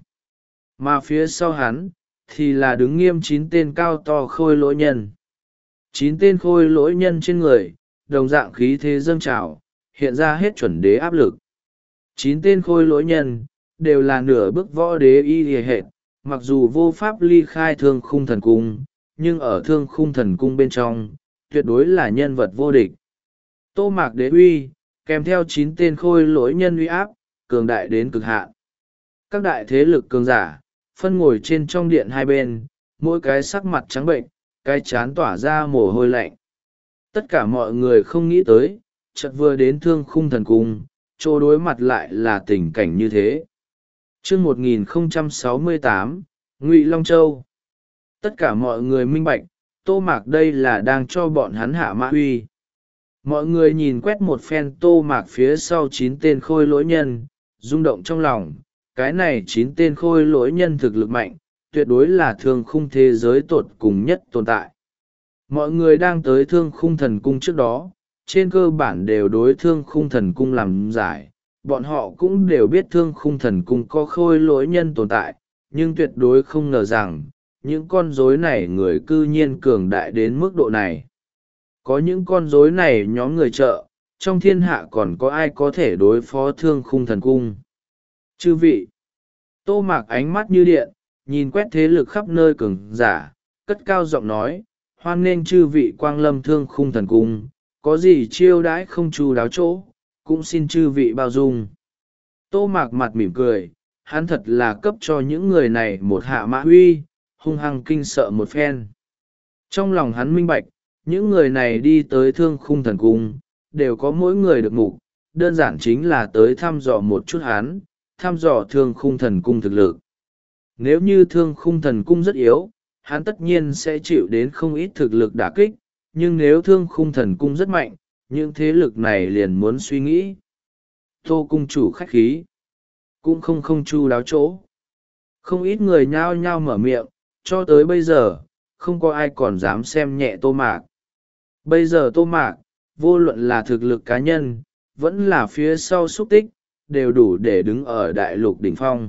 Mà phía sau hắn, thì là đứng nghiêm chín tên cao to khôi lỗi nhân. Chín tên khôi lỗi nhân trên người, đồng dạng khí thế dâng trào, hiện ra hết chuẩn đế áp lực. Chín tên khôi lỗi nhân, đều là nửa bước võ đế y hề hệt, mặc dù vô pháp ly khai thương khung thần cung, nhưng ở thương khung thần cung bên trong, tuyệt đối là nhân vật vô địch. Tô mạc đế uy, kèm theo chín tên khôi lỗi nhân uy áp, cường đại đến cực hạn. Các đại thế lực cường giả, phân ngồi trên trong điện hai bên, mỗi cái sắc mặt trắng bệnh, cái chán tỏa ra mồ hôi lạnh. Tất cả mọi người không nghĩ tới, chợt vừa đến thương khung thần cung, chỗ đối mặt lại là tình cảnh như thế. Chương một nghìn không trăm sáu mươi tám, Ngụy Long Châu. Tất cả mọi người minh bạch, tô mạc đây là đang cho bọn hắn hạ mã huy. Mọi người nhìn quét một phen tô mạc phía sau chín tên khôi lỗi nhân, rung động trong lòng, cái này chín tên khôi lỗi nhân thực lực mạnh, tuyệt đối là thương khung thế giới tột cùng nhất tồn tại. Mọi người đang tới thương khung thần cung trước đó, trên cơ bản đều đối thương khung thần cung làm giải. Bọn họ cũng đều biết thương khung thần cung có khôi lỗi nhân tồn tại, nhưng tuyệt đối không ngờ rằng những con rối này người cư nhiên cường đại đến mức độ này. Có những con rối này nhóm người trợ, trong thiên hạ còn có ai có thể đối phó thương khung thần cung? Chư vị! Tô Mạc ánh mắt như điện, nhìn quét thế lực khắp nơi cường giả, cất cao giọng nói, hoan nghênh chư vị quang lâm thương khung thần cung, có gì chiêu đãi không chu đáo chỗ, cũng xin chư vị bao dung. Tô Mạc mặt mỉm cười, hắn thật là cấp cho những người này một hạ mã huy, hung hăng kinh sợ một phen. Trong lòng hắn minh bạch, những người này đi tới thương khung thần cung, đều có mỗi người được mục, đơn giản chính là tới thăm dò một chút hắn, thăm dò thương khung thần cung thực lực. Nếu như thương khung thần cung rất yếu, hắn tất nhiên sẽ chịu đến không ít thực lực đả kích, nhưng nếu thương khung thần cung rất mạnh, những thế lực này liền muốn suy nghĩ. Tô cung chủ khách khí, cũng không không chu đáo chỗ. Không ít người nhao nhao mở miệng, cho tới bây giờ, không có ai còn dám xem nhẹ Tô Mạc. Bây giờ Tô Mạc, vô luận là thực lực cá nhân, vẫn là phía sau xúc tích, đều đủ để đứng ở đại lục đỉnh phong.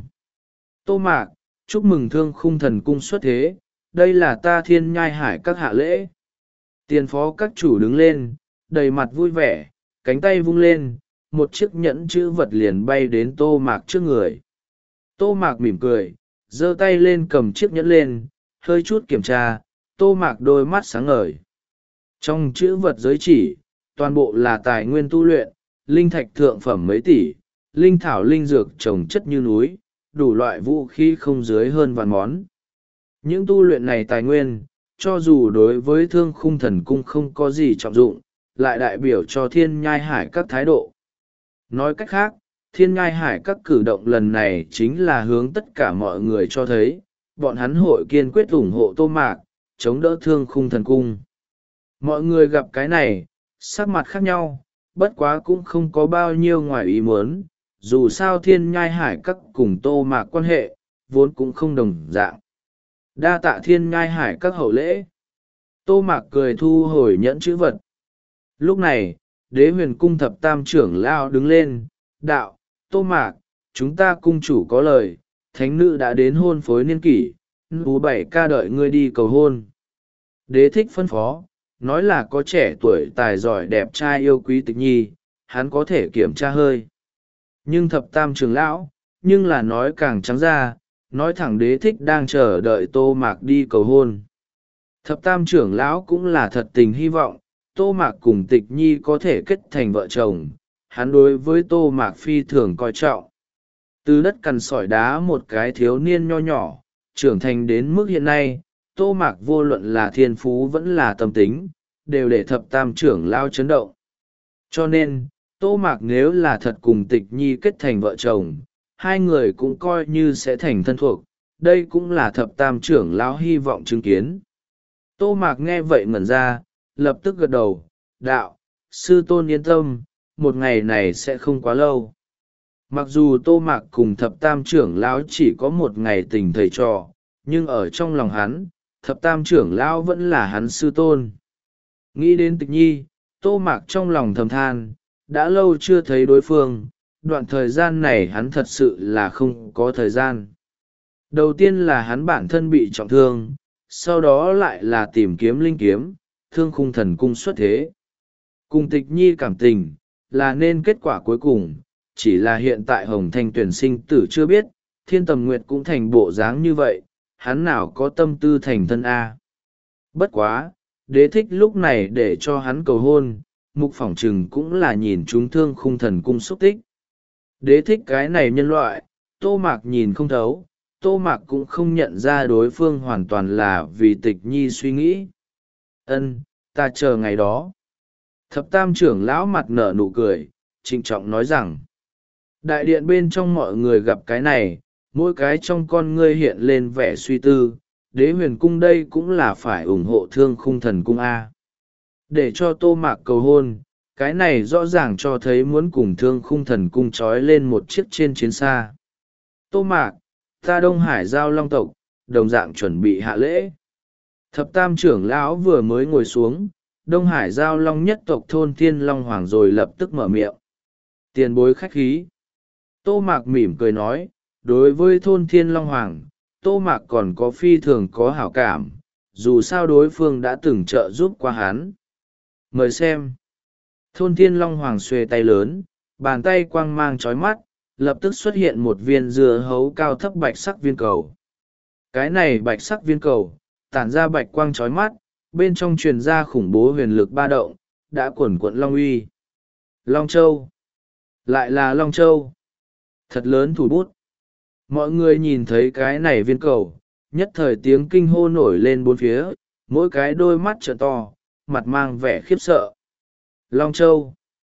Tô Mạc, chúc mừng thương khung thần cung xuất thế, đây là ta Thiên Nhai Hải các hạ lễ. Tiền phó các chủ đứng lên, đầy mặt vui vẻ, cánh tay vung lên, một chiếc nhẫn chữ vật liền bay đến Tô Mạc trước người. Tô Mạc mỉm cười, giơ tay lên cầm chiếc nhẫn lên, hơi chút kiểm tra, Tô Mạc đôi mắt sáng ngời. Trong chữ vật giới chỉ, toàn bộ là tài nguyên tu luyện, linh thạch thượng phẩm mấy tỷ, linh thảo linh dược trồng chất như núi, đủ loại vũ khí không dưới hơn vạn món. Những tu luyện này tài nguyên, cho dù đối với thương khung thần cung không có gì trọng dụng, lại đại biểu cho Thiên Nhai Hải các thái độ. Nói cách khác, Thiên Nhai Hải các cử động lần này chính là hướng tất cả mọi người cho thấy, bọn hắn hội kiên quyết ủng hộ Tô Mạc, chống đỡ thương khung thần cung. Mọi người gặp cái này, sắc mặt khác nhau, bất quá cũng không có bao nhiêu ngoài ý muốn, dù sao Thiên Nhai Hải các cùng Tô Mạc quan hệ, vốn cũng không đồng dạng. Đa tạ Thiên Nhai Hải các hậu lễ. Tô Mạc cười thu hồi nhẫn chữ vật. Lúc này, Đế Huyền cung thập tam trưởng lao đứng lên, đạo, Tô Mạc, chúng ta cung chủ có lời, thánh nữ đã đến hôn phối niên kỷ, nữ bảy ca đợi ngươi đi cầu hôn. Đế thích phân phó, nói là có trẻ tuổi tài giỏi đẹp trai yêu quý Tịch Nhi, hắn có thể kiểm tra hơi. Nhưng thập tam trưởng lão, nhưng là nói càng trắng ra, nói thẳng đế thích đang chờ đợi Tô Mạc đi cầu hôn. Thập tam trưởng lão cũng là thật tình hy vọng, Tô Mạc cùng Tịch Nhi có thể kết thành vợ chồng, hắn đối với Tô Mạc phi thường coi trọng. Từ đất cằn sỏi đá một cái thiếu niên nho nhỏ, trưởng thành đến mức hiện nay, Tô Mạc vô luận là thiên phú vẫn là tâm tính, đều để thập tam trưởng lao chấn động. Cho nên, Tô Mạc nếu là thật cùng Tịch Nhi kết thành vợ chồng, hai người cũng coi như sẽ thành thân thuộc, đây cũng là thập tam trưởng lão hy vọng chứng kiến. Tô Mạc nghe vậy ngẩn ra, lập tức gật đầu, đạo, sư tôn yên tâm, một ngày này sẽ không quá lâu. Mặc dù Tô Mạc cùng thập tam trưởng lão chỉ có một ngày tình thầy trò, nhưng ở trong lòng hắn, thập tam trưởng lão vẫn là hắn sư tôn. Nghĩ đến Tịch Nhi, Tô Mạc trong lòng thầm than, đã lâu chưa thấy đối phương, đoạn thời gian này hắn thật sự là không có thời gian. Đầu tiên là hắn bản thân bị trọng thương, sau đó lại là tìm kiếm linh kiếm, thương khung thần cung xuất thế. Cùng Tịch Nhi cảm tình, là nên kết quả cuối cùng, chỉ là hiện tại Hồng Thanh tuyển sinh tử chưa biết, Thiên Tầm Nguyệt cũng thành bộ dáng như vậy, hắn nào có tâm tư thành thân A. Bất quá, đế thích lúc này để cho hắn cầu hôn, mục phỏng trừng cũng là nhìn chúng thương khung thần cung xúc tích. Đế thích cái này nhân loại, Tô Mạc nhìn không thấu, Tô Mạc cũng không nhận ra đối phương hoàn toàn là vì Tịch Nhi suy nghĩ. Ân, ta chờ ngày đó. Thập tam trưởng lão mặt nở nụ cười, trịnh trọng nói rằng, đại điện bên trong mọi người gặp cái này, mỗi cái trong con ngươi hiện lên vẻ suy tư, Đế Huyền cung đây cũng là phải ủng hộ thương khung thần cung A. Để cho Tô Mạc cầu hôn, cái này rõ ràng cho thấy muốn cùng thương khung thần cung trói lên một chiếc trên chiến xa. Tô Mạc, ta Đông Hải giao long tộc, đồng dạng chuẩn bị hạ lễ. Thập tam trưởng lão vừa mới ngồi xuống, Đông Hải Giao Long nhất tộc Thôn Thiên Long Hoàng rồi lập tức mở miệng. Tiền bối khách khí. Tô Mạc mỉm cười nói, đối với Thôn Thiên Long Hoàng, Tô Mạc còn có phi thường có hảo cảm, dù sao đối phương đã từng trợ giúp qua hắn. Mời xem. Thôn Thiên Long Hoàng xuề tay lớn, bàn tay quang mang chói mắt, lập tức xuất hiện một viên dưa hấu cao thấp bạch sắc viên cầu. Cái này bạch sắc viên cầu, tản ra bạch quang chói mắt, bên trong truyền ra khủng bố huyền lực ba động, đã cuồn cuộn Long uy. Long Châu. Lại là Long Châu. Thật lớn thủ bút. Mọi người nhìn thấy cái này viên cầu, nhất thời tiếng kinh hô nổi lên bốn phía, mỗi cái đôi mắt trợn to, mặt mang vẻ khiếp sợ. Long Châu.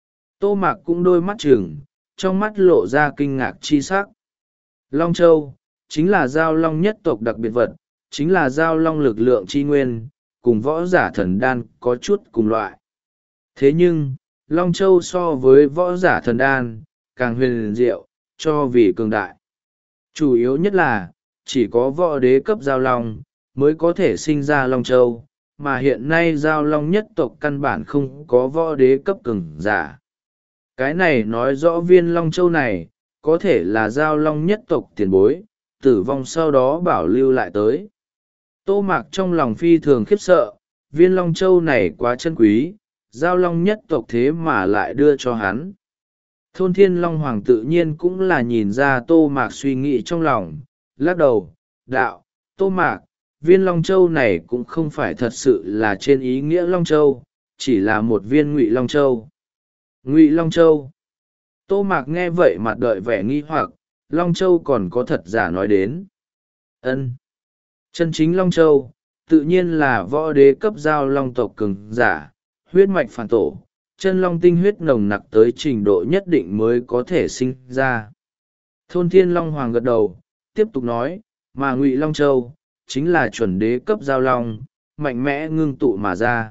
Tô Mạc cũng đôi mắt trừng, trong mắt lộ ra kinh ngạc chi sắc. Long Châu, chính là giao long nhất tộc đặc biệt vật, chính là giao long lực lượng chi nguyên, cùng võ giả thần đan có chút cùng loại. Thế nhưng, Long Châu so với võ giả thần đan, càng huyền diệu, cho vì cường đại. Chủ yếu nhất là, chỉ có võ đế cấp giao long, mới có thể sinh ra Long Châu, mà hiện nay giao long nhất tộc căn bản không có võ đế cấp cường giả. Cái này nói rõ viên Long Châu này, có thể là giao long nhất tộc tiền bối, tử vong sau đó bảo lưu lại tới. Tô Mạc trong lòng phi thường khiếp sợ, viên Long Châu này quá chân quý, giao long nhất tộc thế mà lại đưa cho hắn. Thôn Thiên Long Hoàng tự nhiên cũng là nhìn ra Tô Mạc suy nghĩ trong lòng, lắc đầu, đạo, Tô Mạc, viên Long Châu này cũng không phải thật sự là trên ý nghĩa Long Châu, chỉ là một viên Ngụy Long Châu. Ngụy Long Châu. Tô Mạc nghe vậy mặt đợi vẻ nghi hoặc, Long Châu còn có thật giả nói đến. Ân. Chân chính Long Châu, tự nhiên là võ đế cấp giao long tộc cường giả, huyết mạch phản tổ, chân long tinh huyết nồng nặc tới trình độ nhất định mới có thể sinh ra. Thôn Thiên Long Hoàng gật đầu, tiếp tục nói, mà Ngụy Long Châu, chính là chuẩn đế cấp giao long, mạnh mẽ ngưng tụ mà ra.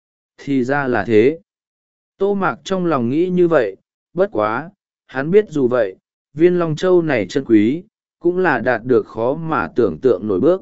Thì ra là thế. Tô Mạc trong lòng nghĩ như vậy, bất quá, hắn biết dù vậy, viên Long Châu này chân quý, cũng là đạt được khó mà tưởng tượng nổi bước.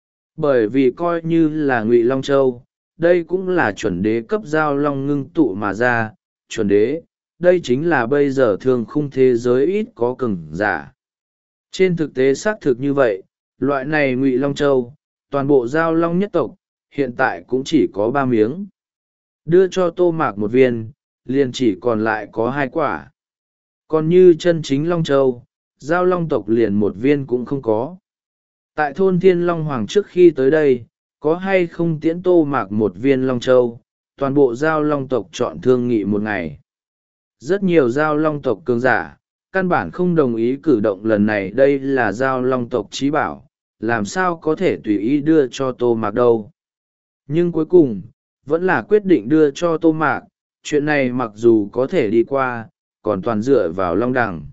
Bởi vì coi như là Ngụy Long Châu, đây cũng là chuẩn đế cấp giao long ngưng tụ mà ra, chuẩn đế, đây chính là bây giờ thường khung thế giới ít có cường giả. Trên thực tế xác thực như vậy, loại này Ngụy Long Châu, toàn bộ giao long nhất tộc, hiện tại cũng chỉ có ba miếng. Đưa cho Tô Mạc một viên, liền chỉ còn lại có hai quả. Còn như chân chính Long Châu, giao long tộc liền một viên cũng không có. Tại thôn Thiên Long Hoàng trước khi tới đây, có hay không tiễn Tô Mạc một viên Long Châu, toàn bộ giao long tộc chọn thương nghị một ngày. Rất nhiều giao long tộc cường giả, căn bản không đồng ý cử động lần này, đây là giao long tộc trí bảo, làm sao có thể tùy ý đưa cho Tô Mạc đâu. Nhưng cuối cùng, vẫn là quyết định đưa cho Tô Mạc, chuyện này mặc dù có thể đi qua, còn toàn dựa vào Long Đằng.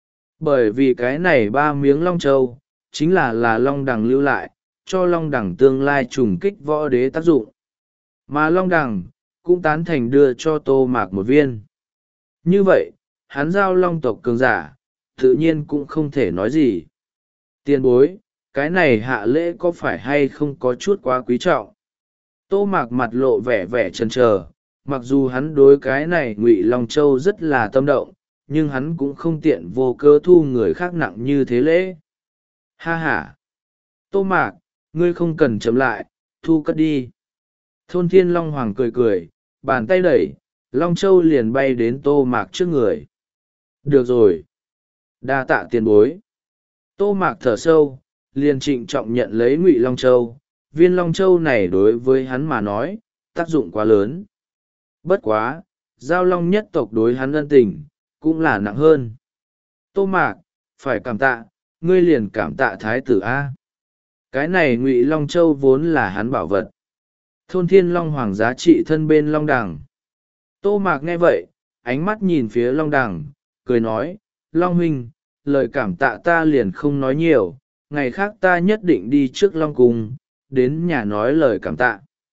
Bởi vì cái này ba miếng Long Châu, chính là là Long Đằng lưu lại, cho Long Đằng tương lai trùng kích võ đế tác dụng. Mà Long Đằng, cũng tán thành đưa cho Tô Mạc một viên. Như vậy, hắn giao long tộc cường giả, tự nhiên cũng không thể nói gì. Tiền bối, cái này hạ lễ có phải hay không có chút quá quý trọng? Tô Mạc mặt lộ vẻ vẻ chần chờ, mặc dù hắn đối cái này Ngụy Long Châu rất là tâm động, nhưng hắn cũng không tiện vô cớ thu người khác nặng như thế lễ. Ha ha! Tô Mạc, ngươi không cần chậm lại, thu cất đi. Thôn Thiên Long Hoàng cười cười, bàn tay đẩy, Long Châu liền bay đến Tô Mạc trước người. Được rồi. Đa tạ tiền bối. Tô Mạc thở sâu, liền trịnh trọng nhận lấy Ngụy Long Châu. Viên Long Châu này đối với hắn mà nói, tác dụng quá lớn. Bất quá, giao long nhất tộc đối hắn ân tình, cũng là nặng hơn. Tô Mạc, phải cảm tạ, ngươi liền cảm tạ thái tử A. Cái này Ngụy Long Châu vốn là hắn bảo vật. Thôn Thiên Long Hoàng giá trị thân bên Long Đằng. Tô Mạc nghe vậy, ánh mắt nhìn phía Long Đằng, cười nói, Long huynh, lời cảm tạ ta liền không nói nhiều, ngày khác ta nhất định đi trước Long Cung, đến nhà nói lời cảm tạ.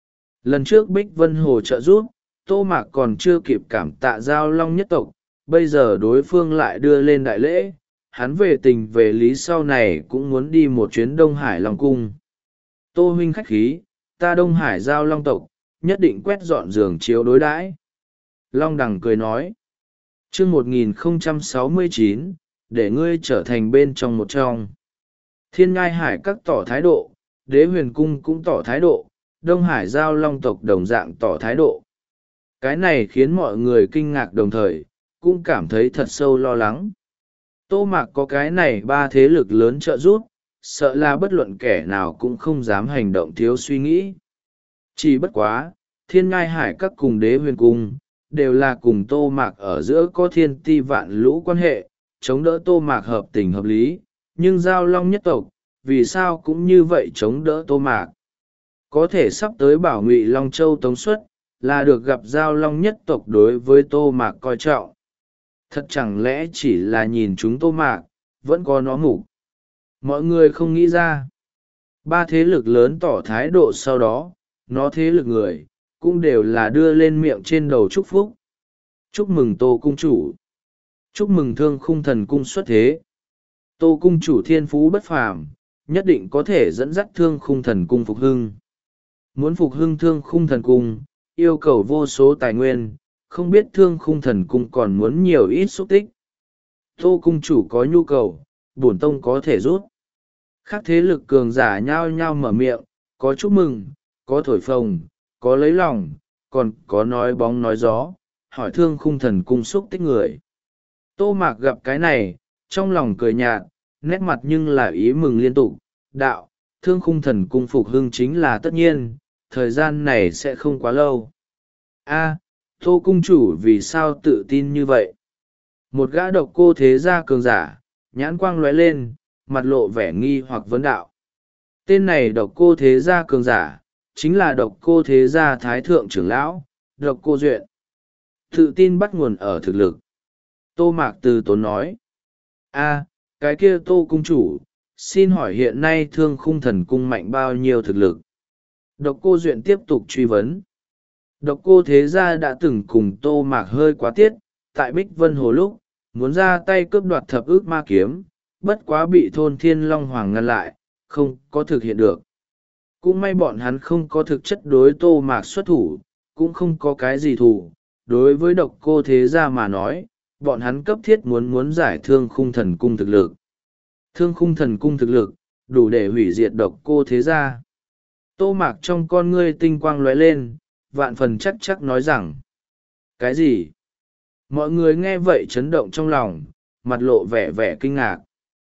Lần trước Bích Vân Hồ trợ giúp, Tô Mạc còn chưa kịp cảm tạ giao long nhất tộc, bây giờ đối phương lại đưa lên đại lễ, hắn về tình về lý sau này cũng muốn đi một chuyến Đông Hải Long Cung. Tô huynh khách khí, ta Đông Hải giao long tộc, nhất định quét dọn giường chiếu đối đãi. Long Đằng cười nói. chương một nghìn không trăm sáu mươi chín, để ngươi trở thành bên trong một trong. Thiên Ngai Hải các tỏ thái độ, Đế Huyền Cung cũng tỏ thái độ, Đông Hải Giao Long tộc đồng dạng tỏ thái độ. Cái này khiến mọi người kinh ngạc đồng thời, cũng cảm thấy thật sâu lo lắng. Tô Mạc có cái này ba thế lực lớn trợ giúp, sợ là bất luận kẻ nào cũng không dám hành động thiếu suy nghĩ. Chỉ bất quá, Thiên Ngai Hải các cùng Đế Huyền Cung, đều là cùng Tô Mạc ở giữa có thiên ti vạn lũ quan hệ, chống đỡ Tô Mạc hợp tình hợp lý, nhưng Giao Long nhất tộc, vì sao cũng như vậy chống đỡ Tô Mạc. Có thể sắp tới bảo Ngụy Long Châu tống xuất, là được gặp Giao Long nhất tộc đối với Tô Mạc coi trọng. Thật chẳng lẽ chỉ là nhìn chúng Tô Mạc, vẫn có nó mục. Mọi người không nghĩ ra. Ba thế lực lớn tỏ thái độ sau đó, nó thế lực người, cũng đều là đưa lên miệng trên đầu chúc phúc. Chúc mừng Tô Cung Chủ. Chúc mừng Thương Khung Thần Cung xuất thế. Tô Cung Chủ thiên phú bất phàm, nhất định có thể dẫn dắt Thương Khung Thần Cung phục hưng. Muốn phục hưng Thương Khung Thần Cung, yêu cầu vô số tài nguyên, không biết Thương Khung Thần Cung còn muốn nhiều ít xúc tích. Tô Cung Chủ có nhu cầu, bổn tông có thể rút. Các thế lực cường giả nhao nhao mở miệng, có chúc mừng, có thổi phồng, có lấy lòng, còn có nói bóng nói gió, hỏi Thương Khung Thần Cung xúc tích người. Tô Mạc gặp cái này, trong lòng cười nhạt, nét mặt nhưng là ý mừng liên tục. Đạo, Thương Khung Thần Cung phục hưng chính là tất nhiên, thời gian này sẽ không quá lâu. A, Tô Cung Chủ vì sao tự tin như vậy? Một gã độc cô thế gia cường giả, nhãn quang lóe lên, mặt lộ vẻ nghi hoặc vấn đạo. Tên này độc cô thế gia cường giả, chính là độc cô thế gia thái thượng trưởng lão, độc cô Duyện. Tự tin bắt nguồn ở thực lực. Tô Mạc từ tốn nói. A, cái kia Tô Cung Chủ, xin hỏi hiện nay Thương Khung Thần Cung mạnh bao nhiêu thực lực? Độc cô Duyện tiếp tục truy vấn. Độc cô thế gia đã từng cùng Tô Mạc hơi quá tiết, tại Bích Vân Hồ lúc, muốn ra tay cướp đoạt thập ước ma kiếm, bất quá bị thôn Thiên Long Hoàng ngăn lại, không có thực hiện được. Cũng may bọn hắn không có thực chất đối Tô Mạc xuất thủ, cũng không có cái gì thủ. Đối với độc cô thế gia mà nói, bọn hắn cấp thiết muốn muốn giải Thương Khung Thần Cung thực lực. Thương Khung Thần Cung thực lực, đủ để hủy diệt độc cô thế gia. Tô Mạc trong con ngươi tinh quang lóe lên, vạn phần chắc chắc nói rằng. Cái gì? Mọi người nghe vậy chấn động trong lòng, mặt lộ vẻ vẻ kinh ngạc.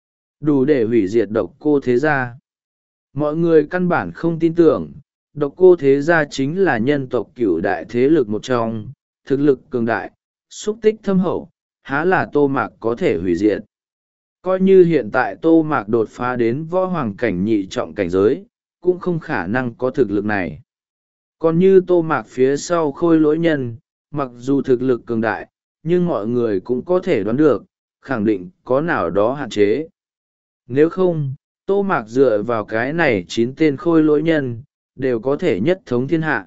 Đủ để hủy diệt độc cô thế gia. Mọi người căn bản không tin tưởng, độc cô thế gia chính là nhân tộc cửu đại thế lực một trong, thực lực cường đại, xúc tích thâm hậu, há là Tô Mạc có thể hủy diệt. Coi như hiện tại Tô Mạc đột phá đến võ hoàng cảnh nhị trọng cảnh giới, cũng không khả năng có thực lực này. Còn như Tô Mạc phía sau Khôi Lỗi Nhân, mặc dù thực lực cường đại, nhưng mọi người cũng có thể đoán được, khẳng định có nào đó hạn chế. Nếu không, Tô Mạc dựa vào cái này chín tên Khôi Lỗi Nhân, đều có thể nhất thống thiên hạ.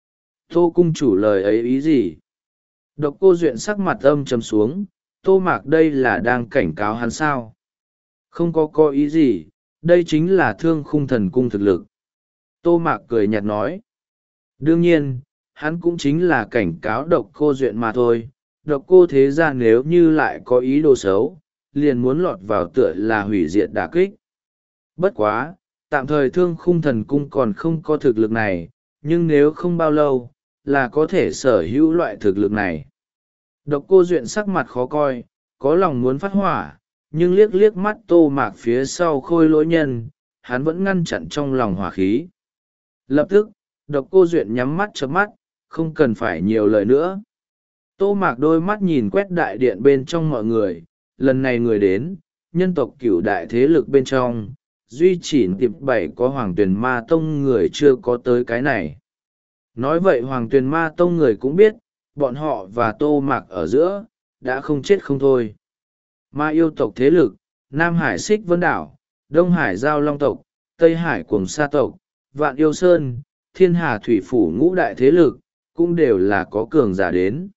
Tô Cung Chủ lời ấy ý gì? Độc cô Duyện sắc mặt âm trầm xuống, Tô Mạc đây là đang cảnh cáo hắn sao? Không có có ý gì, đây chính là Thương Khung Thần Cung thực lực. Tô Mạc cười nhạt nói. Đương nhiên, hắn cũng chính là cảnh cáo độc cô Duyện mà thôi. Độc cô thế gia nếu như lại có ý đồ xấu, liền muốn lọt vào tựa là hủy diệt đả kích. Bất quá, tạm thời Thương Khung Thần Cung còn không có thực lực này, nhưng nếu không bao lâu, là có thể sở hữu loại thực lực này. Độc cô Duyện sắc mặt khó coi, có lòng muốn phát hỏa, nhưng liếc liếc mắt Tô Mạc phía sau Khôi Lỗi Nhân, hắn vẫn ngăn chặn trong lòng hỏa khí. Lập tức, độc cô Duyện nhắm mắt chớp mắt, không cần phải nhiều lời nữa. Tô Mạc đôi mắt nhìn quét đại điện bên trong mọi người, lần này người đến, nhân tộc cửu đại thế lực bên trong, duy chỉ tiệp bảy có Hoàng Tuyền Ma Tông người chưa có tới cái này. Nói vậy Hoàng Tuyền Ma Tông người cũng biết, bọn họ và Tô Mạc ở giữa, đã không chết không thôi. Ma yêu tộc thế lực, Nam Hải Xích Vân Đảo, Đông Hải Giao Long tộc, Tây Hải Cuồng Sa tộc, Vạn Yêu Sơn, Thiên Hà Thủy Phủ ngũ đại thế lực, cũng đều là có cường giả đến.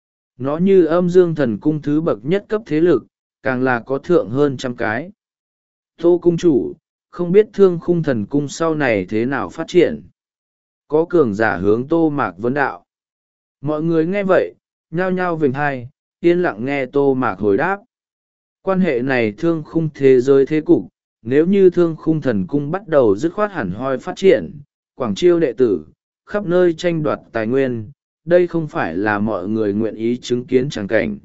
Nó như Âm Dương Thần Cung thứ bậc nhất cấp thế lực, càng là có thượng hơn trăm cái. Tô Cung Chủ, không biết Thương Khung Thần Cung sau này thế nào phát triển. Có cường giả hướng Tô Mạc vấn đạo. Mọi người nghe vậy nhao nhao vểnh hai, yên lặng nghe Tô Mạc hồi đáp. Quan hệ này thương khung thế giới thế cục, nếu như thương khung thần cung bắt đầu dứt khoát hẳn hoi phát triển, quảng chiêu đệ tử, khắp nơi tranh đoạt tài nguyên, đây không phải là mọi người nguyện ý chứng kiến tràng cảnh.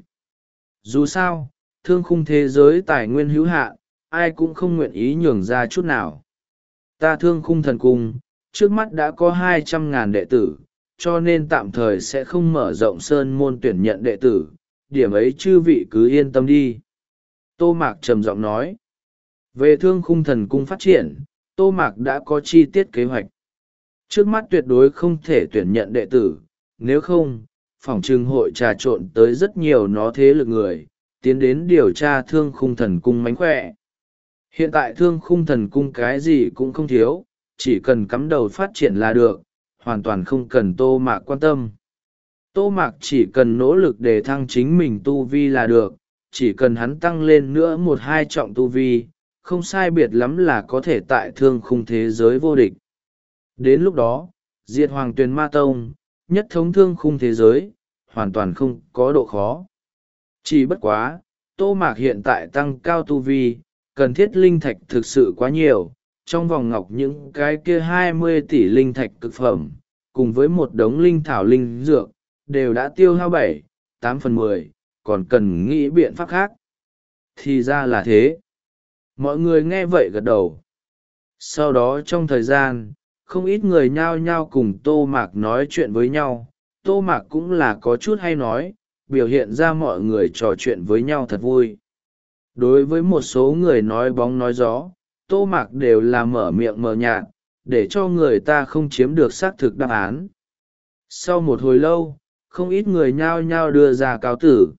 Dù sao, thương khung thế giới tài nguyên hữu hạn, ai cũng không nguyện ý nhường ra chút nào. Ta thương khung thần cung, trước mắt đã có hai trăm ngàn đệ tử, cho nên tạm thời sẽ không mở rộng sơn môn tuyển nhận đệ tử, điểm ấy chư vị cứ yên tâm đi. Tô Mạc trầm giọng nói. Về thương khung thần cung phát triển, Tô Mạc đã có chi tiết kế hoạch. Trước mắt tuyệt đối không thể tuyển nhận đệ tử, nếu không, phỏng trừng hội trà trộn tới rất nhiều nó thế lực người, tiến đến điều tra thương khung thần cung mánh khỏe. Hiện tại thương khung thần cung cái gì cũng không thiếu, chỉ cần cắm đầu phát triển là được, hoàn toàn không cần Tô Mạc quan tâm. Tô Mạc chỉ cần nỗ lực để thăng chính mình tu vi là được, chỉ cần hắn tăng lên nữa một hai trọng tu vi, không sai biệt lắm là có thể tại thương khung thế giới vô địch. Đến lúc đó, diệt Hoàng Tuyền Ma Tông, nhất thống thương khung thế giới, hoàn toàn không có độ khó. Chỉ bất quá, Tô Mạc hiện tại tăng cao tu vi, cần thiết linh thạch thực sự quá nhiều, trong vòng ngọc những cái kia hai mươi tỷ linh thạch cực phẩm, cùng với một đống linh thảo linh dược, đều đã tiêu hao bảy, tám phần mười, còn cần nghĩ biện pháp khác. Thì ra là thế. Mọi người nghe vậy gật đầu. Sau đó trong thời gian, không ít người nhao nhao cùng Tô Mạc nói chuyện với nhau. Tô Mạc cũng là có chút hay nói, biểu hiện ra mọi người trò chuyện với nhau thật vui. Đối với một số người nói bóng nói gió, Tô Mạc đều là mở miệng mờ nhạt, để cho người ta không chiếm được xác thực đáp án. Sau một hồi lâu, không ít người nhao nhao đưa ra cáo tử.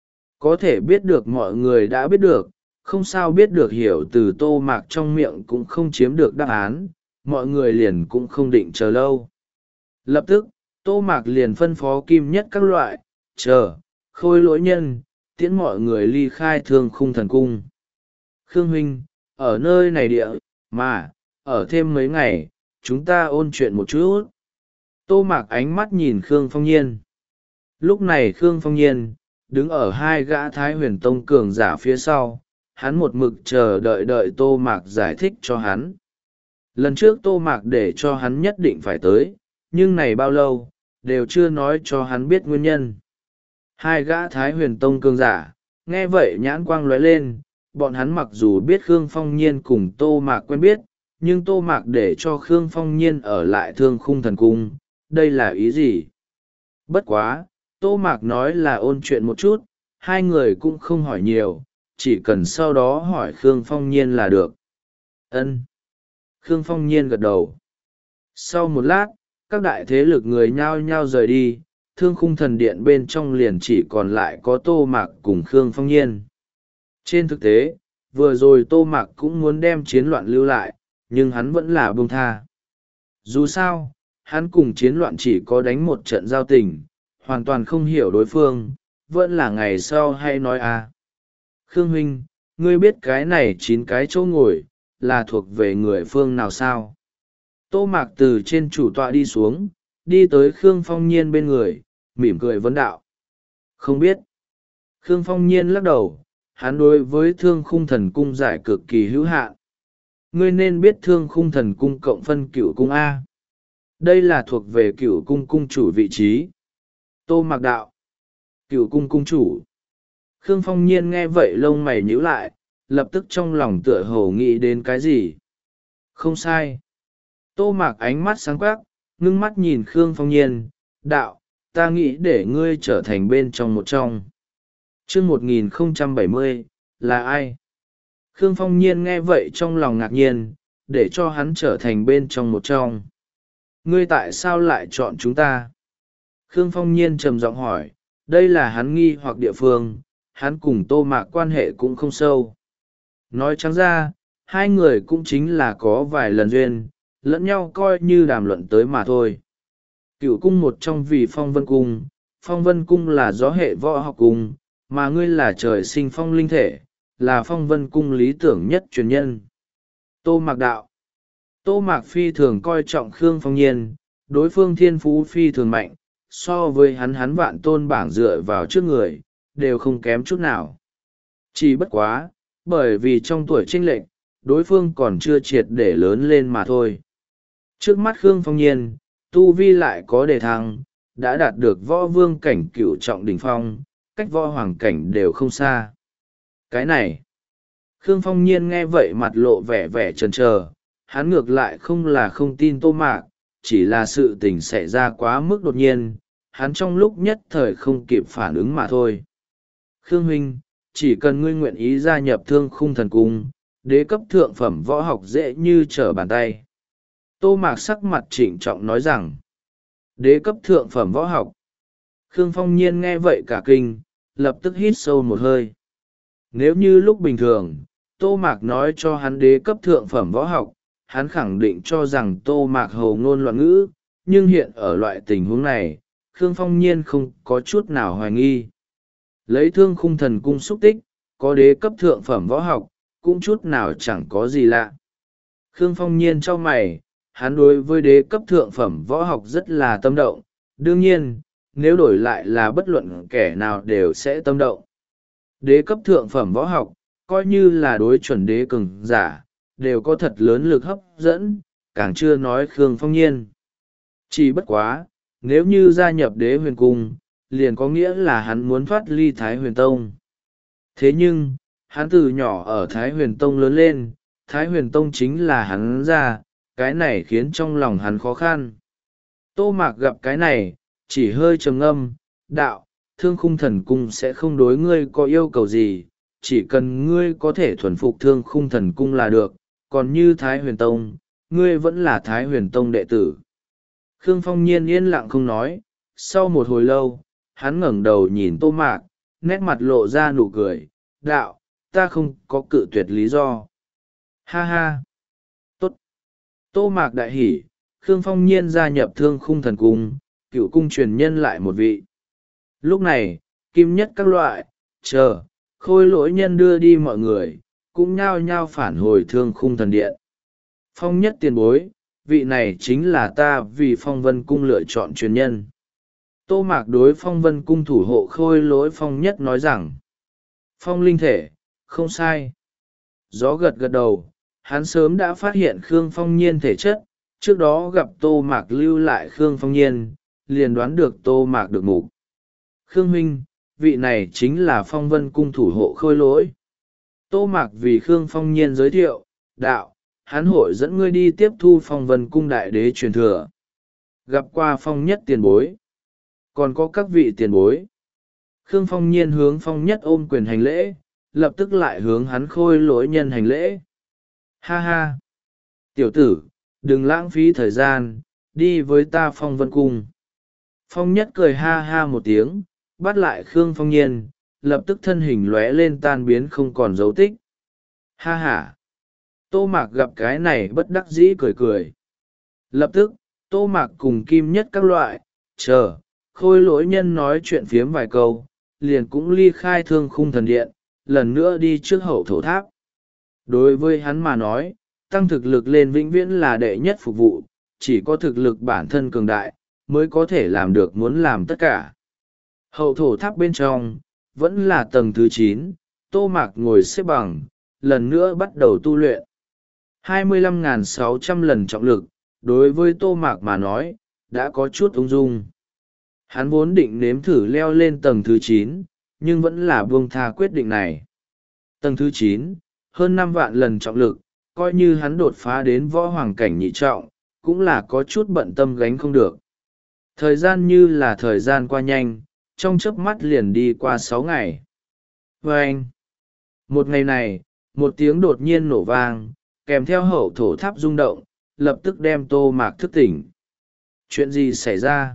Có thể biết được mọi người đã biết được, không sao biết được hiểu từ Tô Mạc trong miệng cũng không chiếm được đáp án, mọi người liền cũng không định chờ lâu. Lập tức, Tô Mạc liền phân phó kim nhất các loại, chờ, khôi lỗi nhân, tiễn mọi người ly khai thương khung thần cung. Khương huynh, ở nơi này địa, mà, ở thêm mấy ngày, chúng ta ôn chuyện một chút. Tô Mạc ánh mắt nhìn Khương Phong Nhiên. Lúc này Khương Phong Nhiên, đứng ở hai gã Thái Huyền Tông cường giả phía sau, hắn một mực chờ đợi đợi Tô Mạc giải thích cho hắn. Lần trước Tô Mạc để cho hắn nhất định phải tới, nhưng này bao lâu, đều chưa nói cho hắn biết nguyên nhân. Hai gã Thái Huyền Tông cường giả, nghe vậy nhãn quang lóe lên, bọn hắn mặc dù biết Khương Phong Nhiên cùng Tô Mạc quen biết, nhưng Tô Mạc để cho Khương Phong Nhiên ở lại thương khung thần cung, đây là ý gì? Bất quá, Tô Mạc nói là ôn chuyện một chút, hai người cũng không hỏi nhiều, chỉ cần sau đó hỏi Khương Phong Nhiên là được. Ân. Khương Phong Nhiên gật đầu. Sau một lát, các đại thế lực người nhao nhao rời đi, thương khung thần điện bên trong liền chỉ còn lại có Tô Mạc cùng Khương Phong Nhiên. Trên thực tế, vừa rồi Tô Mạc cũng muốn đem chiến loạn lưu lại, nhưng hắn vẫn là buông tha. Dù sao, hắn cùng chiến loạn chỉ có đánh một trận giao tình, hoàn toàn không hiểu đối phương, vẫn là ngày sau hay nói à. Khương huynh, ngươi biết cái này chín cái chỗ ngồi, là thuộc về người phương nào sao? Tô Mạc từ trên chủ tọa đi xuống, đi tới Khương Phong Nhiên bên người, mỉm cười vấn đạo. Không biết. Khương Phong Nhiên lắc đầu, hắn đối với thương khung thần cung giải cực kỳ hữu hạn. Ngươi nên biết thương khung thần cung cộng phân cửu cung A. Đây là thuộc về cửu cung cung chủ vị trí. Tô Mạc đạo. Cửu cung cung chủ. Khương Phong Nhiên nghe vậy lông mày nhíu lại, lập tức trong lòng tựa hồ nghĩ đến cái gì. Không sai. Tô Mạc ánh mắt sáng quắc, ngưng mắt nhìn Khương Phong Nhiên, đạo, ta nghĩ để ngươi trở thành bên trong một trong. chương một nghìn không trăm bảy mươi, là ai? Khương Phong Nhiên nghe vậy trong lòng ngạc nhiên, để cho hắn trở thành bên trong một trong. Ngươi tại sao lại chọn chúng ta? Khương Phong Nhiên trầm giọng hỏi, đây là hắn nghi hoặc địa phương, hắn cùng Tô Mạc quan hệ cũng không sâu. Nói trắng ra, hai người cũng chính là có vài lần duyên, lẫn nhau coi như đàm luận tới mà thôi. Cựu cung một trong vì phong vân cung, phong vân cung là gió hệ võ học cung, mà ngươi là trời sinh phong linh thể, là phong vân cung lý tưởng nhất truyền nhân. Tô Mạc đạo. Tô Mạc phi thường coi trọng Khương Phong Nhiên, đối phương thiên phú phi thường mạnh, so với hắn hắn vạn tôn bảng dựa vào trước người, đều không kém chút nào. Chỉ bất quá, bởi vì trong tuổi chênh lệch, đối phương còn chưa triệt để lớn lên mà thôi. Trước mắt Khương Phong Nhiên, tu vi lại có đề thăng, đã đạt được võ vương cảnh cửu trọng đỉnh phong, cách võ hoàng cảnh đều không xa. Cái này, Khương Phong Nhiên nghe vậy mặt lộ vẻ vẻ chần chờ, hắn ngược lại không là không tin Tô Mạc, chỉ là sự tình xảy ra quá mức đột nhiên, hắn trong lúc nhất thời không kịp phản ứng mà thôi. Khương huynh, chỉ cần ngươi nguyện ý gia nhập Thương Khung Thần Cung, đế cấp thượng phẩm võ học dễ như trở bàn tay. Tô Mạc sắc mặt trịnh trọng nói rằng, đế cấp thượng phẩm võ học. Khương Phong Nhiên nghe vậy cả kinh, lập tức hít sâu một hơi. Nếu như lúc bình thường, Tô Mạc nói cho hắn đế cấp thượng phẩm võ học, hắn khẳng định cho rằng Tô Mạc hồ ngôn loạn ngữ, nhưng hiện ở loại tình huống này, Khương Phong Nhiên không có chút nào hoài nghi. Lấy Thương Khung Thần Cung xúc tích, có đế cấp thượng phẩm võ học, cũng chút nào chẳng có gì lạ. Khương Phong Nhiên cho mày, hắn đối với đế cấp thượng phẩm võ học rất là tâm động, đương nhiên, nếu đổi lại là bất luận kẻ nào đều sẽ tâm động. Đế cấp thượng phẩm võ học, coi như là đối chuẩn đế cường giả, đều có thật lớn lực hấp dẫn, càng chưa nói Khương Phong Nhiên. Chỉ bất quá, nếu như gia nhập đế huyền cung, liền có nghĩa là hắn muốn thoát ly Thái Huyền Tông. Thế nhưng, hắn từ nhỏ ở Thái Huyền Tông lớn lên, Thái Huyền Tông chính là hắn ra, cái này khiến trong lòng hắn khó khăn. Tô Mạc gặp cái này, chỉ hơi trầm ngâm, đạo, Thương Khung Thần Cung sẽ không đối ngươi có yêu cầu gì, chỉ cần ngươi có thể thuần phục Thương Khung Thần Cung là được, còn như Thái Huyền Tông, ngươi vẫn là Thái Huyền Tông đệ tử. Khương Phong Nhiên yên lặng không nói, sau một hồi lâu, hắn ngẩng đầu nhìn Tô Mạc, nét mặt lộ ra nụ cười, đạo, ta không có cự tuyệt lý do. Ha ha! Tốt! Tô Mạc đại hỉ, Khương Phong Nhiên gia nhập Thương Khung Thần Cung, cựu cung truyền nhân lại một vị. Lúc này, kim nhất các loại, chờ, khôi lỗi nhân đưa đi mọi người, cũng nhao nhao phản hồi Thương Khung Thần Điện. Phong nhất tiền bối, vị này chính là ta vì Phong Vân Cung lựa chọn truyền nhân. Tô Mạc đối Phong Vân Cung thủ hộ khôi lỗi Phong nhất nói rằng, Phong linh thể, không sai. Gió gật gật đầu, hắn sớm đã phát hiện Khương Phong Nhiên thể chất, trước đó gặp Tô Mạc lưu lại Khương Phong Nhiên, liền đoán được Tô Mạc được mục. Khương huynh, vị này chính là Phong Vân Cung thủ hộ khôi lỗi. Tô Mạc vì Khương Phong Nhiên giới thiệu, đạo, hắn hội dẫn ngươi đi tiếp thu Phong Vân Cung đại đế truyền thừa. Gặp qua Phong nhất tiền bối. Còn có các vị tiền bối. Khương Phong Nhiên hướng Phong nhất ôm quyền hành lễ, lập tức lại hướng hắn khôi lỗi nhân hành lễ. Ha ha! Tiểu tử, đừng lãng phí thời gian, đi với ta Phong Vân Cung. Phong nhất cười ha ha một tiếng, bắt lại Khương Phong Nhiên, lập tức thân hình lóe lên tan biến không còn dấu tích. Ha ha! Tô Mạc gặp cái này bất đắc dĩ cười cười. Lập tức, Tô Mạc cùng kim nhất các loại, chờ, khôi lỗi nhân nói chuyện phiếm vài câu, liền cũng ly khai Thương Khung Thần Điện, lần nữa đi trước hậu thổ tháp. Đối với hắn mà nói, tăng thực lực lên vĩnh viễn là đệ nhất phục vụ, chỉ có thực lực bản thân cường đại, mới có thể làm được muốn làm tất cả. Hậu thổ tháp bên trong, vẫn là tầng thứ chín, Tô Mạc ngồi xếp bằng, lần nữa bắt đầu tu luyện. hai mươi lăm nghìn sáu trăm lần trọng lực, đối với Tô Mạc mà nói, đã có chút ung dung. Hắn vốn định nếm thử leo lên tầng thứ chín, nhưng vẫn là buông tha quyết định này. Tầng thứ chín, hơn năm vạn lần trọng lực, coi như hắn đột phá đến võ hoàng cảnh nhị trọng, cũng là có chút bận tâm gánh không được. Thời gian như là thời gian qua nhanh, trong chớp mắt liền đi qua sáu ngày. Và anh, một ngày này, một tiếng đột nhiên nổ vang, kèm theo hậu thổ tháp rung động, lập tức đem Tô Mạc thức tỉnh. Chuyện gì xảy ra?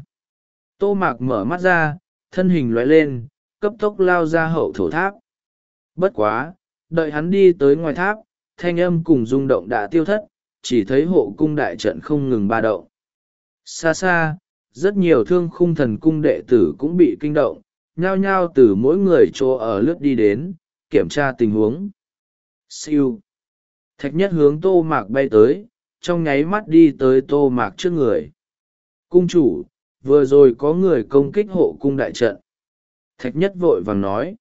Tô Mạc mở mắt ra, thân hình lóe lên, cấp tốc lao ra hậu thổ tháp. Bất quá, đợi hắn đi tới ngoài tháp, thanh âm cùng rung động đã tiêu thất, chỉ thấy hộ cung đại trận không ngừng ba động. Xa xa, rất nhiều Thương Khung Thần Cung đệ tử cũng bị kinh động, nhao nhao từ mỗi người chỗ ở lướt đi đến, kiểm tra tình huống. Siêu. Thạch nhất hướng Tô Mạc bay tới, trong nháy mắt đi tới Tô Mạc trước người. Cung chủ, vừa rồi có người công kích hộ cung đại trận. Thạch nhất vội vàng nói.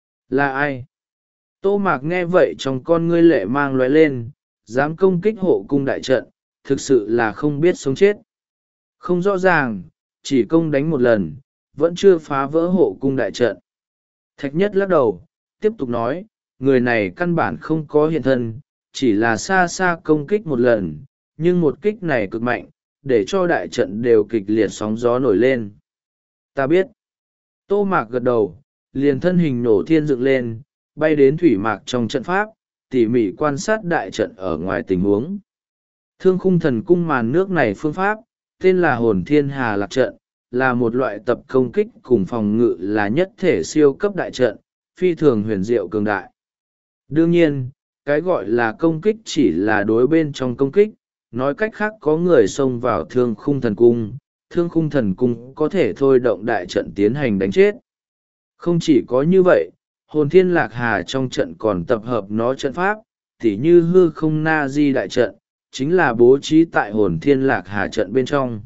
Là ai? Tô Mạc nghe vậy trong con ngươi lệ mang lóe lên, dám công kích hộ cung đại trận, thực sự là không biết sống chết. Không rõ ràng, chỉ công đánh một lần, vẫn chưa phá vỡ hộ cung đại trận. Thạch nhất lắc đầu, tiếp tục nói, người này căn bản không có hiện thân, chỉ là xa xa công kích một lần, nhưng một kích này cực mạnh, để cho đại trận đều kịch liệt sóng gió nổi lên. Ta biết. Tô Mạc gật đầu, liền thân hình nổ thiên dựng lên, bay đến thủy mạc trong trận pháp, tỉ mỉ quan sát đại trận ở ngoài tình huống. Thương khung thần cung màn nước này phương pháp, tên là hồn thiên hà lạc trận, là một loại tập công kích cùng phòng ngự là nhất thể siêu cấp đại trận, phi thường huyền diệu cường đại. Đương nhiên, cái gọi là công kích chỉ là đối bên trong công kích, nói cách khác có người xông vào thương khung thần cung, thương khung thần cung có thể thôi động đại trận tiến hành đánh chết. Không chỉ có như vậy, hồn thiên lạc hà trong trận còn tập hợp nó trận pháp, tỉ như hư không na di đại trận, chính là bố trí tại hồn thiên lạc hà trận bên trong.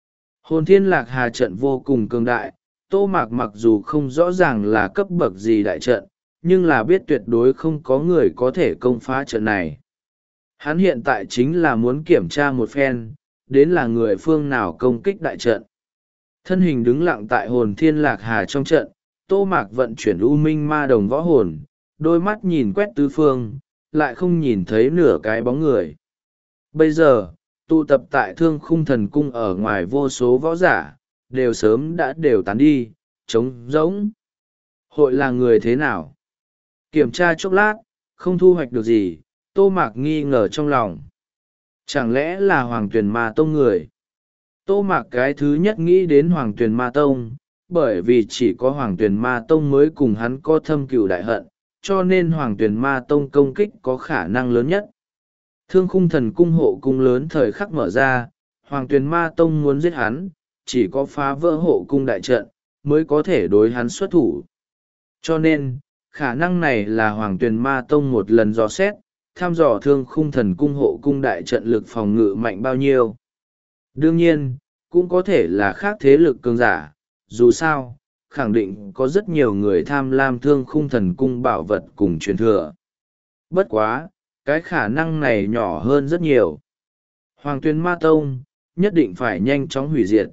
Hồn thiên lạc hà trận vô cùng cường đại, Tô Mạc mặc dù không rõ ràng là cấp bậc gì đại trận, nhưng là biết tuyệt đối không có người có thể công phá trận này. Hắn hiện tại chính là muốn kiểm tra một phen, đến là người phương nào công kích đại trận. Thân hình đứng lặng tại hồn thiên lạc hà trong trận, Tô Mạc vận chuyển u minh ma đồng võ hồn, đôi mắt nhìn quét tứ phương, lại không nhìn thấy nửa cái bóng người. Bây giờ, tụ tập tại thương khung thần cung ở ngoài vô số võ giả, đều sớm đã đều tán đi, trống rỗng. Hội là người thế nào? Kiểm tra chốc lát, không thu hoạch được gì, Tô Mạc nghi ngờ trong lòng. Chẳng lẽ là Hoàng Tuyền Ma Tông người? Tô Mạc cái thứ nhất nghĩ đến Hoàng Tuyền Ma Tông, bởi vì chỉ có Hoàng Tuyền Ma Tông mới cùng hắn có thâm cừu đại hận, cho nên Hoàng Tuyền Ma Tông công kích có khả năng lớn nhất. Thương khung thần cung hộ cung lớn thời khắc mở ra, Hoàng Tuyền Ma Tông muốn giết hắn, chỉ có phá vỡ hộ cung đại trận, mới có thể đối hắn xuất thủ. Cho nên, khả năng này là Hoàng Tuyền Ma Tông một lần dò xét, thăm dò thương khung thần cung hộ cung đại trận lực phòng ngự mạnh bao nhiêu. Đương nhiên, cũng có thể là khác thế lực cường giả, dù sao, khẳng định có rất nhiều người tham lam thương khung thần cung bảo vật cùng truyền thừa. Bất quá, cái khả năng này nhỏ hơn rất nhiều. Hoàng Tuyền Ma Tông, nhất định phải nhanh chóng hủy diệt.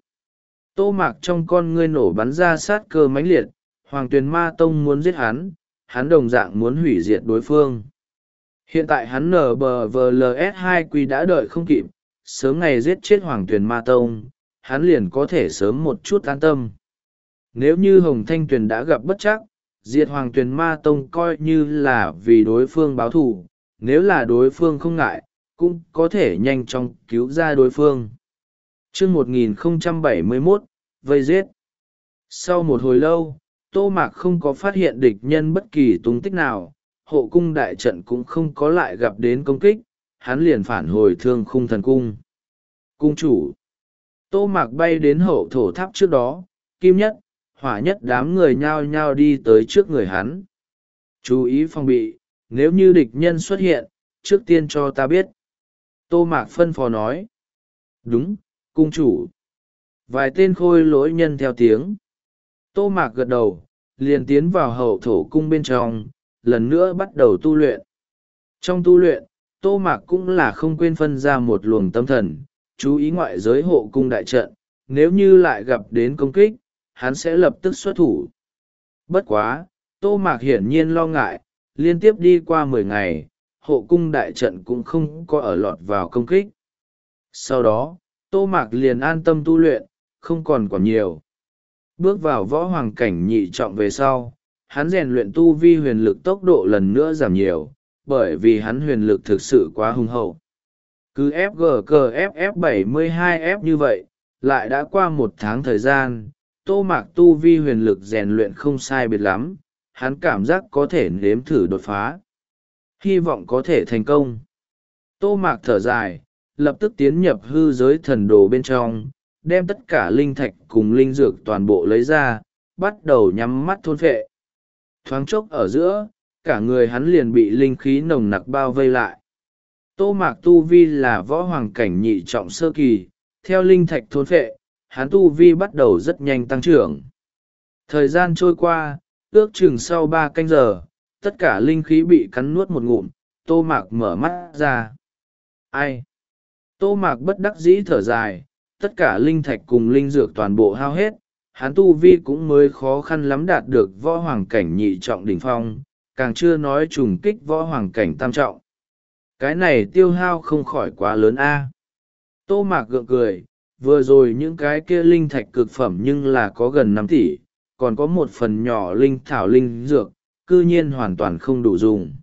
Tô Mạc trong con ngươi nổ bắn ra sát cơ mãnh liệt, Hoàng Tuyền Ma Tông muốn giết hắn, hắn đồng dạng muốn hủy diệt đối phương. Hiện tại hắn en bê vê lờ ét hai quy đã đợi không kịp, sớm ngày giết chết Hoàng Tuyền Ma Tông, hắn liền có thể sớm một chút an tâm. Nếu như Hồng Thanh Tuyền đã gặp bất trắc, diệt Hoàng Tuyền Ma Tông coi như là vì đối phương báo thù, nếu là đối phương không ngại, cũng có thể nhanh chóng cứu ra đối phương. Chương một nghìn không trăm bảy mươi mốt, vây giết. Sau một hồi lâu, Tô Mạc không có phát hiện địch nhân bất kỳ tung tích nào, hộ cung đại trận cũng không có lại gặp đến công kích, hắn liền phản hồi thương khung thần cung. Cung chủ. Tô Mạc bay đến hậu thổ tháp trước đó, kim nhất, hỏa nhất đám người nhao nhao đi tới trước người hắn. Chú ý phòng bị, nếu như địch nhân xuất hiện, trước tiên cho ta biết. Tô Mạc phân phó nói. Đúng, cung chủ. Vài tên khôi lỗi nhân theo tiếng. Tô Mạc gật đầu, liền tiến vào hậu thổ cung bên trong, lần nữa bắt đầu tu luyện. Trong tu luyện, Tô Mạc cũng là không quên phân ra một luồng tâm thần, chú ý ngoại giới hộ cung đại trận, nếu như lại gặp đến công kích, hắn sẽ lập tức xuất thủ. Bất quá, Tô Mạc hiển nhiên lo ngại, liên tiếp đi qua mười ngày, hộ cung đại trận cũng không có ở lọt vào công kích. Sau đó, Tô Mạc liền an tâm tu luyện, không còn còn nhiều. Bước vào võ hoàng cảnh nhị trọng về sau, hắn rèn luyện tu vi huyền lực tốc độ lần nữa giảm nhiều, bởi vì hắn huyền lực thực sự quá hùng hậu. Cứ ép giê cờ ép ép bảy mươi hai ép như vậy, lại đã qua một tháng thời gian, Tô Mạc tu vi huyền lực rèn luyện không sai biệt lắm, hắn cảm giác có thể nếm thử đột phá. Hy vọng có thể thành công. Tô Mạc thở dài, lập tức tiến nhập hư giới thần đồ bên trong, đem tất cả linh thạch cùng linh dược toàn bộ lấy ra, bắt đầu nhắm mắt thôn phệ. Thoáng chốc ở giữa, cả người hắn liền bị linh khí nồng nặc bao vây lại. Tô Mạc tu vi là võ hoàng cảnh nhị trọng sơ kỳ, theo linh thạch thôn phệ, hắn tu vi bắt đầu rất nhanh tăng trưởng. Thời gian trôi qua, ước chừng sau ba canh giờ, tất cả linh khí bị cắn nuốt một ngụm. Tô Mạc mở mắt ra. Ai? Tô Mạc bất đắc dĩ thở dài, tất cả linh thạch cùng linh dược toàn bộ hao hết, hắn tu vi cũng mới khó khăn lắm đạt được võ hoàng cảnh nhị trọng đỉnh phong, càng chưa nói trùng kích võ hoàng cảnh tam trọng. Cái này tiêu hao không khỏi quá lớn a. Tô Mạc gượng cười, vừa rồi những cái kia linh thạch cực phẩm nhưng là có gần năm tỷ, còn có một phần nhỏ linh thảo linh dược, cư nhiên hoàn toàn không đủ dùng.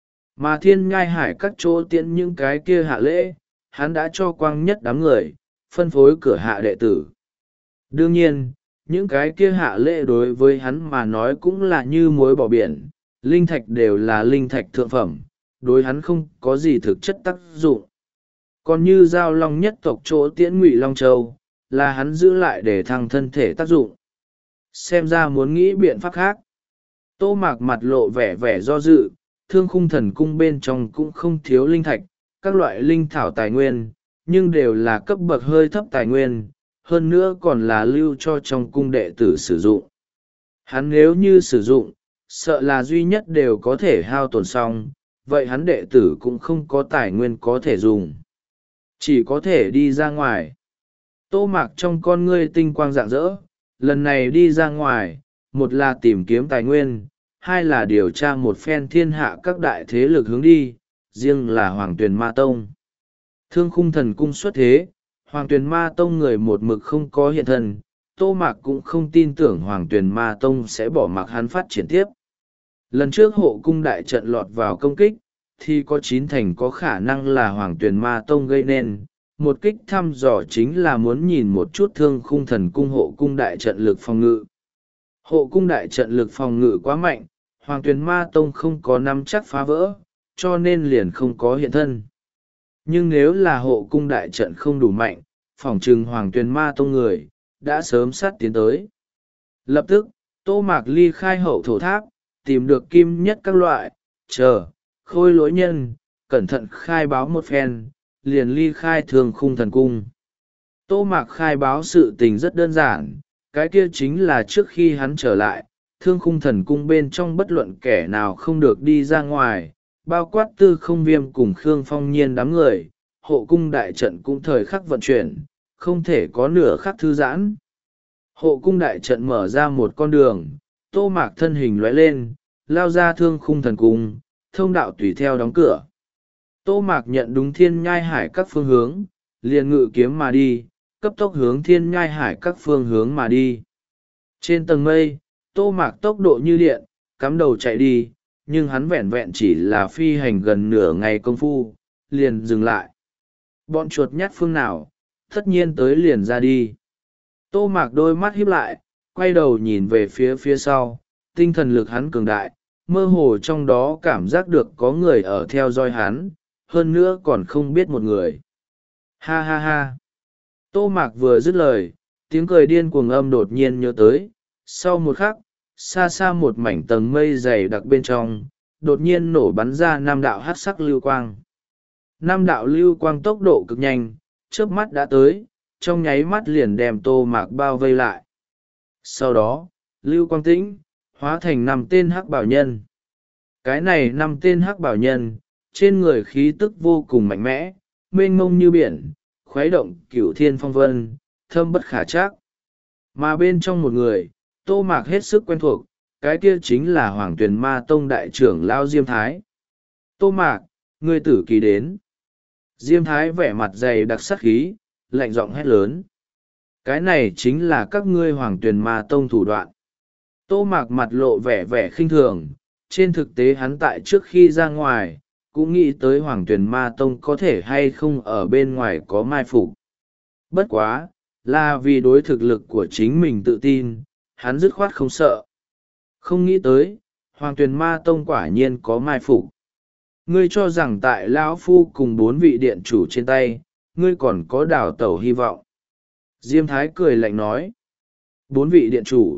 Mà thiên ngai hải các chỗ tiễn những cái kia hạ lễ, hắn đã cho quang nhất đám người, phân phối cửa hạ đệ tử. Đương nhiên, những cái kia hạ lễ đối với hắn mà nói cũng là như muối bỏ biển, linh thạch đều là linh thạch thượng phẩm, đối hắn không có gì thực chất tác dụng. Còn như giao long nhất tộc chỗ tiễn Ngụy Long Châu, là hắn giữ lại để thăng thân thể tác dụng. Xem ra muốn nghĩ biện pháp khác. Tô Mạc mặt lộ vẻ vẻ do dự, Thương Khung Thần Cung bên trong cũng không thiếu linh thạch, các loại linh thảo tài nguyên, nhưng đều là cấp bậc hơi thấp tài nguyên, hơn nữa còn là lưu cho trong cung đệ tử sử dụng. Hắn nếu như sử dụng, sợ là duy nhất đều có thể hao tổn xong, vậy hắn đệ tử cũng không có tài nguyên có thể dùng. Chỉ có thể đi ra ngoài. Tô Mạc trong con ngươi tinh quang rạng rỡ, lần này đi ra ngoài, một là tìm kiếm tài nguyên, hai là điều tra một phen thiên hạ các đại thế lực hướng đi, riêng là Hoàng Tuyền Ma Tông. Thương Khung Thần Cung xuất thế, Hoàng Tuyền Ma Tông người một mực không có hiện thân, Tô Mạc cũng không tin tưởng Hoàng Tuyền Ma Tông sẽ bỏ mặc hắn phát triển tiếp. Lần trước hộ cung đại trận lọt vào công kích, thì có chín thành có khả năng là Hoàng Tuyền Ma Tông gây nên. Một kích thăm dò chính là muốn nhìn một chút Thương Khung Thần Cung hộ cung đại trận lực phòng ngự. Hộ cung đại trận lực phòng ngự quá mạnh, Hoàng Tuyền Ma Tông không có nắm chắc phá vỡ, cho nên liền không có hiện thân. Nhưng nếu là hộ cung đại trận không đủ mạnh, phỏng chừng Hoàng Tuyền Ma Tông người, đã sớm sát tiến tới. Lập tức, Tô Mạc ly khai hậu thổ tháp, tìm được kim nhất các loại, chờ, khôi lỗi nhân, cẩn thận khai báo một phen, liền ly khai Thương Khung Thần Cung. Tô Mạc khai báo sự tình rất đơn giản, cái kia chính là trước khi hắn trở lại, Thương Khung Thần Cung bên trong bất luận kẻ nào không được đi ra ngoài, bao quát Tư Không Viêm cùng Khương Phong Nhiên đám người, hộ cung đại trận cũng thời khắc vận chuyển, không thể có nửa khắc thư giãn. Hộ cung đại trận mở ra một con đường, Tô Mạc thân hình lóe lên, lao ra Thương Khung Thần Cung, thông đạo tùy theo đóng cửa. Tô Mạc nhận đúng thiên nhai hải các phương hướng, liền ngự kiếm mà đi, cấp tốc hướng thiên nhai hải các phương hướng mà đi. Trên tầng mây, Tô Mạc tốc độ như điện, cắm đầu chạy đi, nhưng hắn vẹn vẹn chỉ là phi hành gần nửa ngày công phu, liền dừng lại. Bọn chuột nhát phương nào, tất nhiên tới liền ra đi. Tô Mạc đôi mắt híp lại, quay đầu nhìn về phía phía sau, tinh thần lực hắn cường đại, mơ hồ trong đó cảm giác được có người ở theo dõi hắn, hơn nữa còn không biết một người. Ha ha ha. Tô Mạc vừa dứt lời, tiếng cười điên cuồng âm đột nhiên nhớ tới, sau một khắc, xa xa một mảnh tầng mây dày đặc bên trong, đột nhiên nổ bắn ra năm đạo hắc sắc lưu quang. Năm đạo lưu quang tốc độ cực nhanh, chớp mắt đã tới, trong nháy mắt liền đem Tô Mạc bao vây lại. Sau đó, lưu quang tĩnh, hóa thành năm tên hắc bảo nhân. Cái này năm tên hắc bảo nhân, trên người khí tức vô cùng mạnh mẽ, mênh mông như biển, khuấy động cửu thiên phong vân, thâm bất khả trắc. Mà bên trong một người, Tô Mạc hết sức quen thuộc, cái kia chính là Hoàng Tuyền Ma Tông đại trưởng lão Diêm Thái. Tô Mạc, ngươi tử kỳ đến. Diêm Thái vẻ mặt dày đặc sắc khí, lạnh giọng hét lớn. Cái này chính là các ngươi Hoàng Tuyền Ma Tông thủ đoạn. Tô Mạc mặt lộ vẻ vẻ khinh thường, trên thực tế hắn tại trước khi ra ngoài, cũng nghĩ tới Hoàng Tuyền Ma Tông có thể hay không ở bên ngoài có mai phục. Bất quá, là vì đối thực lực của chính mình tự tin, hắn dứt khoát không sợ. Không nghĩ tới, Hoàng Tuyền Ma Tông quả nhiên có mai phục. Ngươi cho rằng tại Lão Phu cùng bốn vị điện chủ trên tay, ngươi còn có đào tẩu hy vọng. Diêm Thái cười lạnh nói. Bốn vị điện chủ.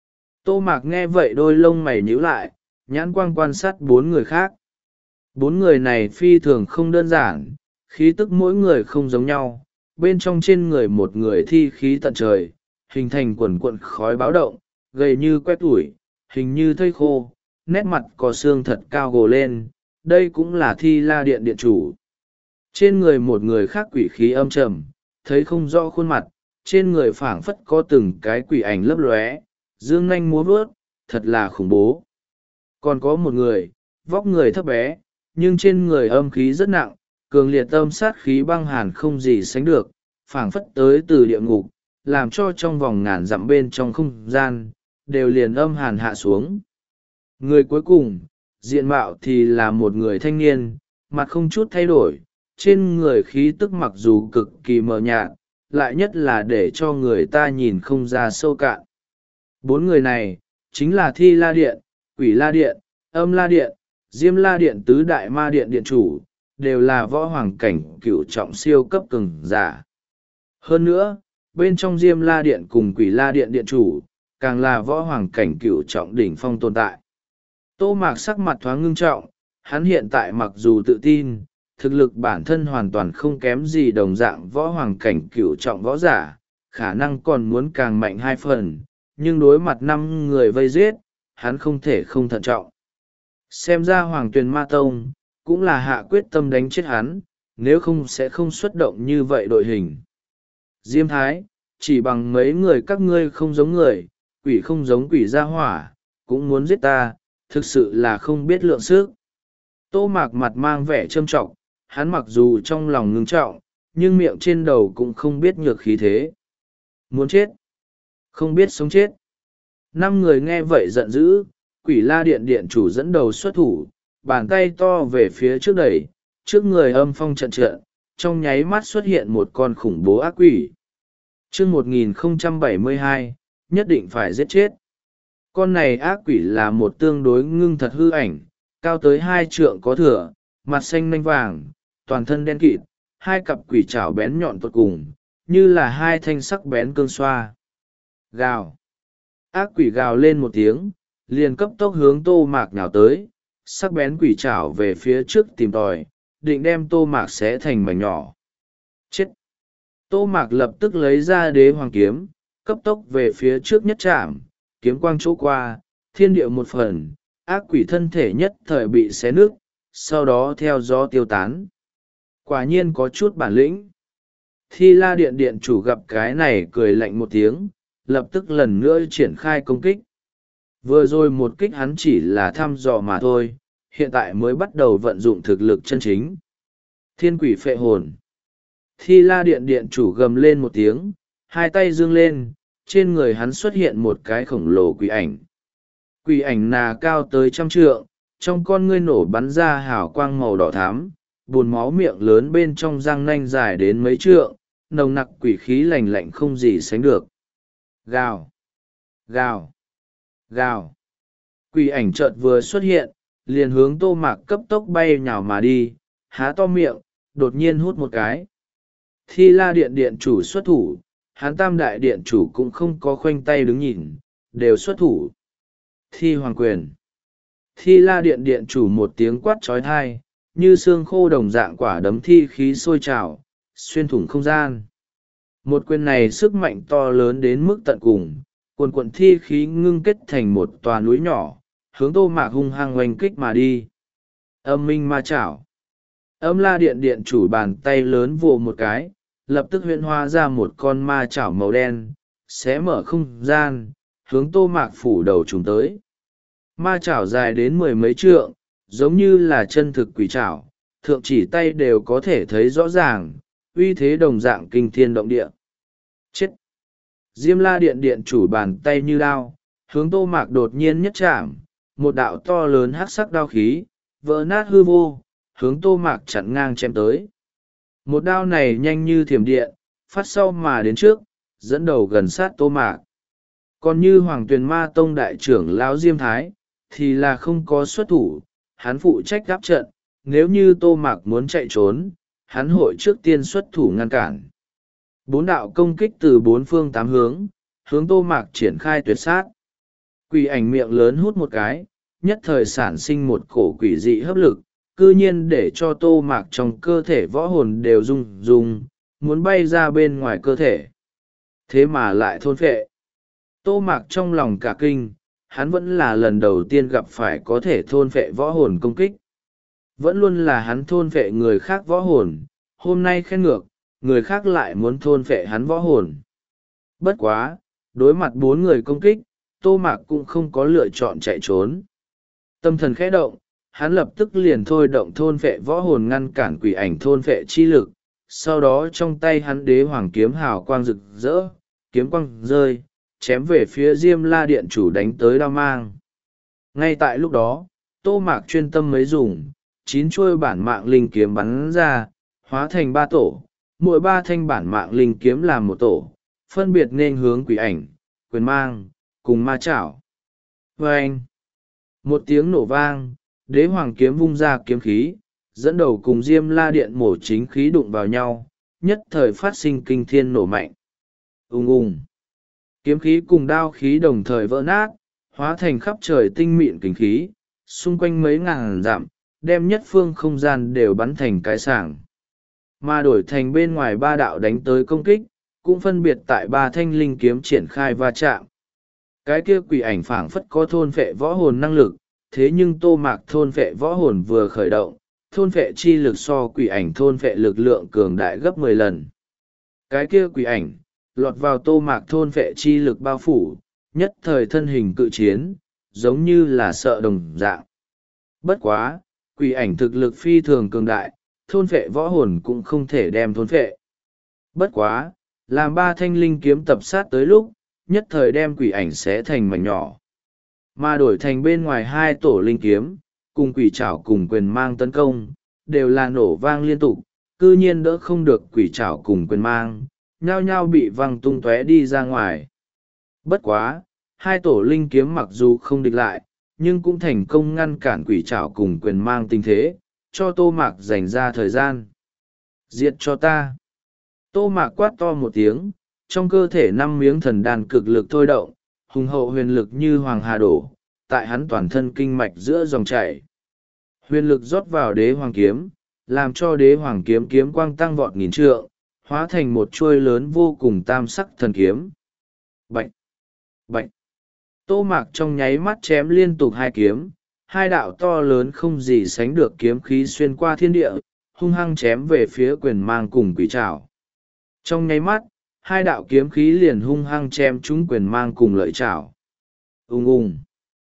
Tô Mạc nghe vậy đôi lông mày nhíu lại, nhãn quang quan sát bốn người khác. Bốn người này phi thường không đơn giản, khí tức mỗi người không giống nhau, bên trong trên người một người thi khí tận trời, hình thành quần quận khói báo động, gầy như quét ủi, hình như thây khô, nét mặt có xương thật cao gồ lên. Đây cũng là Thi La Điện điện chủ. Trên người một người khác quỷ khí âm trầm, thấy không rõ khuôn mặt, trên người phảng phất có từng cái quỷ ảnh lấp lóe, dương nanh múa vuốt, thật là khủng bố. Còn có một người, vóc người thấp bé, nhưng trên người âm khí rất nặng, cường liệt âm sát khí băng hàn không gì sánh được, phảng phất tới từ địa ngục, làm cho trong vòng ngàn dặm bên trong không gian, đều liền âm hàn hạ xuống. Người cuối cùng, diện mạo thì là một người thanh niên, mặt không chút thay đổi, trên người khí tức mặc dù cực kỳ mờ nhạt, lại nhất là để cho người ta nhìn không ra sâu cạn. Bốn người này, chính là Thi La Điện, Quỷ La Điện, Âm La Điện, Diêm La Điện tứ đại ma điện điện chủ, đều là võ hoàng cảnh cửu trọng siêu cấp cường giả. Hơn nữa, bên trong Diêm La Điện cùng Quỷ La Điện điện chủ, càng là võ hoàng cảnh cửu trọng đỉnh phong tồn tại. Tô Mạc sắc mặt thoáng ngưng trọng, hắn hiện tại mặc dù tự tin, thực lực bản thân hoàn toàn không kém gì đồng dạng võ hoàng cảnh cửu trọng võ giả, khả năng còn muốn càng mạnh hai phần, nhưng đối mặt năm người vây giết, hắn không thể không thận trọng. Xem ra Hoàng Tuyền Ma Tông, cũng là hạ quyết tâm đánh chết hắn, nếu không sẽ không xuất động như vậy đội hình. Diêm Thái, chỉ bằng mấy người các ngươi không giống người, quỷ không giống quỷ gia hỏa, cũng muốn giết ta, thực sự là không biết lượng sức. Tô Mạc mặt mang vẻ trâm trọng, hắn mặc dù trong lòng ngưng trọng, nhưng miệng trên đầu cũng không biết nhược khí thế. Muốn chết, không biết sống chết. Năm người nghe vậy giận dữ, Quỷ La Điện điện chủ dẫn đầu xuất thủ, bàn tay to về phía trước đẩy, trước người âm phong trận trận, trong nháy mắt xuất hiện một con khủng bố ác quỷ. Chương một nghìn không trăm bảy mươi hai, nhất định phải giết chết. Con này ác quỷ là một tương đối ngưng thật hư ảnh, cao tới hai trượng có thửa, mặt xanh nanh vàng, toàn thân đen kịt, hai cặp quỷ trảo bén nhọn tột cùng, như là hai thanh sắc bén cương xoa. Gào. Ác quỷ gào lên một tiếng, liền cấp tốc hướng Tô Mạc nhào tới, sắc bén quỷ trảo về phía trước tìm tòi, định đem Tô Mạc xé thành mảnh nhỏ. Chết! Tô Mạc lập tức lấy ra đế hoàng kiếm, cấp tốc về phía trước nhất chạm, kiếm quang chỗ qua, thiên địa một phần, ác quỷ thân thể nhất thời bị xé nước, sau đó theo gió tiêu tán. Quả nhiên có chút bản lĩnh. Thi La Điện điện chủ gặp cái này cười lạnh một tiếng, lập tức lần nữa triển khai công kích. Vừa rồi một kích hắn chỉ là thăm dò mà thôi, hiện tại mới bắt đầu vận dụng thực lực chân chính. Thiên quỷ phệ hồn. Thi La Điện điện chủ gầm lên một tiếng, hai tay dương lên, trên người hắn xuất hiện một cái khổng lồ quỷ ảnh. Quỷ ảnh nà cao tới trăm trượng, trong con ngươi nổ bắn ra hào quang màu đỏ thắm, buồn máu miệng lớn bên trong răng nanh dài đến mấy trượng, nồng nặc quỷ khí lạnh lạnh không gì sánh được. Gào! Gào! Gào! Quỷ ảnh chợt vừa xuất hiện, liền hướng Tô Mạc cấp tốc bay nhào mà đi, há to miệng, đột nhiên hút một cái. Thi La Điện điện chủ xuất thủ, Hán Tam Đại điện chủ cũng không có khoanh tay đứng nhìn, đều xuất thủ. Thi Hoàng Quyền. Thi La Điện điện chủ một tiếng quát trói thai, như xương khô đồng dạng quả đấm thi khí sôi trào, xuyên thủng không gian. Một quyền này sức mạnh to lớn đến mức tận cùng, cuồn cuộn thi khí ngưng kết thành một tòa núi nhỏ, hướng Tô Mạc hung hăng oanh kích mà đi. Âm minh ma chảo. Âm La Điện điện chủ bàn tay lớn vồ một cái, lập tức huyễn hóa ra một con ma chảo màu đen, xé mở không gian, hướng Tô Mạc phủ đầu trùng tới. Ma chảo dài đến mười mấy trượng, giống như là chân thực quỷ chảo, thượng chỉ tay đều có thể thấy rõ ràng, uy thế đồng dạng kinh thiên động địa. Chết! Diêm La Điện điện chủ bàn tay như đao, hướng Tô Mạc đột nhiên nhất chạm, một đạo to lớn hắc sắc đao khí, vỡ nát hư vô, hướng Tô Mạc chặn ngang chém tới. Một đao này nhanh như thiểm điện, phát sau mà đến trước, dẫn đầu gần sát Tô Mạc. Còn như Hoàng Tuyền Ma Tông đại trưởng lão Diêm Thái, thì là không có xuất thủ, hắn phụ trách gáp trận, nếu như Tô Mạc muốn chạy trốn, hắn hội trước tiên xuất thủ ngăn cản. Bốn đạo công kích từ bốn phương tám hướng, hướng Tô Mạc triển khai tuyệt sát. Quỷ ảnh miệng lớn hút một cái, nhất thời sản sinh một cổ quỷ dị hấp lực, cư nhiên để cho Tô Mạc trong cơ thể võ hồn đều rung rung, muốn bay ra bên ngoài cơ thể. Thế mà lại thôn phệ. Tô Mạc trong lòng cả kinh, hắn vẫn là lần đầu tiên gặp phải có thể thôn phệ võ hồn công kích. Vẫn luôn là hắn thôn phệ người khác võ hồn, hôm nay khen ngược, người khác lại muốn thôn phệ hắn võ hồn. Bất quá, đối mặt bốn người công kích, Tô Mạc cũng không có lựa chọn chạy trốn. Tâm thần khẽ động, hắn lập tức liền thôi động thôn phệ võ hồn ngăn cản quỷ ảnh thôn phệ chi lực, sau đó trong tay hắn đế hoàng kiếm hào quang rực rỡ, kiếm quang rơi, chém về phía Diêm La Điện chủ đánh tới đao mang. Ngay tại lúc đó, Tô Mạc chuyên tâm mấy dùng, chín chuôi bản mạng linh kiếm bắn ra, hóa thành ba tổ, mỗi ba thanh bản mạng linh kiếm làm một tổ, phân biệt nên hướng quỷ ảnh, quyền mang, cùng ma chảo. Vâng! Một tiếng nổ vang, đế hoàng kiếm vung ra kiếm khí, dẫn đầu cùng Diêm La Điện mổ chính khí đụng vào nhau, nhất thời phát sinh kinh thiên nổ mạnh. Ung ung! Kiếm khí cùng đao khí đồng thời vỡ nát, hóa thành khắp trời tinh mịn kình khí, xung quanh mấy ngàn dặm, đem nhất phương không gian đều bắn thành cái sảng. Mà đổi thành bên ngoài ba đạo đánh tới công kích, cũng phân biệt tại ba thanh linh kiếm triển khai va chạm. Cái kia quỷ ảnh phảng phất có thôn phệ võ hồn năng lực, thế nhưng Tô Mạc thôn phệ võ hồn vừa khởi động, thôn phệ chi lực so quỷ ảnh thôn phệ lực lượng cường đại gấp mười lần. Cái kia quỷ ảnh, lọt vào Tô Mạc thôn phệ chi lực bao phủ, nhất thời thân hình cự chiến, giống như là sợ đồng dạng. Bất quá, quỷ ảnh thực lực phi thường cường đại, thôn phệ võ hồn cũng không thể đem thôn phệ. Bất quá, làm ba thanh linh kiếm tập sát tới lúc, nhất thời đem quỷ ảnh xé thành mảnh nhỏ. Mà đổi thành bên ngoài hai tổ linh kiếm, cùng quỷ trảo cùng quyền mang tấn công, đều là nổ vang liên tục, cư nhiên đỡ không được quỷ trảo cùng quyền mang, nhao nhao bị văng tung tóe đi ra ngoài. Bất quá, hai tổ linh kiếm mặc dù không địch lại, nhưng cũng thành công ngăn cản quỷ trảo cùng quyền mang tình thế, cho Tô Mạc dành ra thời gian. Diệt cho ta! Tô Mạc quát to một tiếng, trong cơ thể năm miếng thần đàn cực lực thôi động, hùng hậu huyền lực như hoàng hà đổ, tại hắn toàn thân kinh mạch giữa dòng chảy. Huyền lực rót vào đế hoàng kiếm, làm cho đế hoàng kiếm kiếm quang tăng vọt nghìn trượng, hóa thành một chuôi lớn vô cùng tam sắc thần kiếm. Bạch! Bạch! Tô Mạc trong nháy mắt chém liên tục hai kiếm, hai đạo to lớn không gì sánh được kiếm khí xuyên qua thiên địa, hung hăng chém về phía quyền mang cùng quỷ trảo. Trong nháy mắt, hai đạo kiếm khí liền hung hăng chém trúng quyền mang cùng lợi chảo. Ung ung!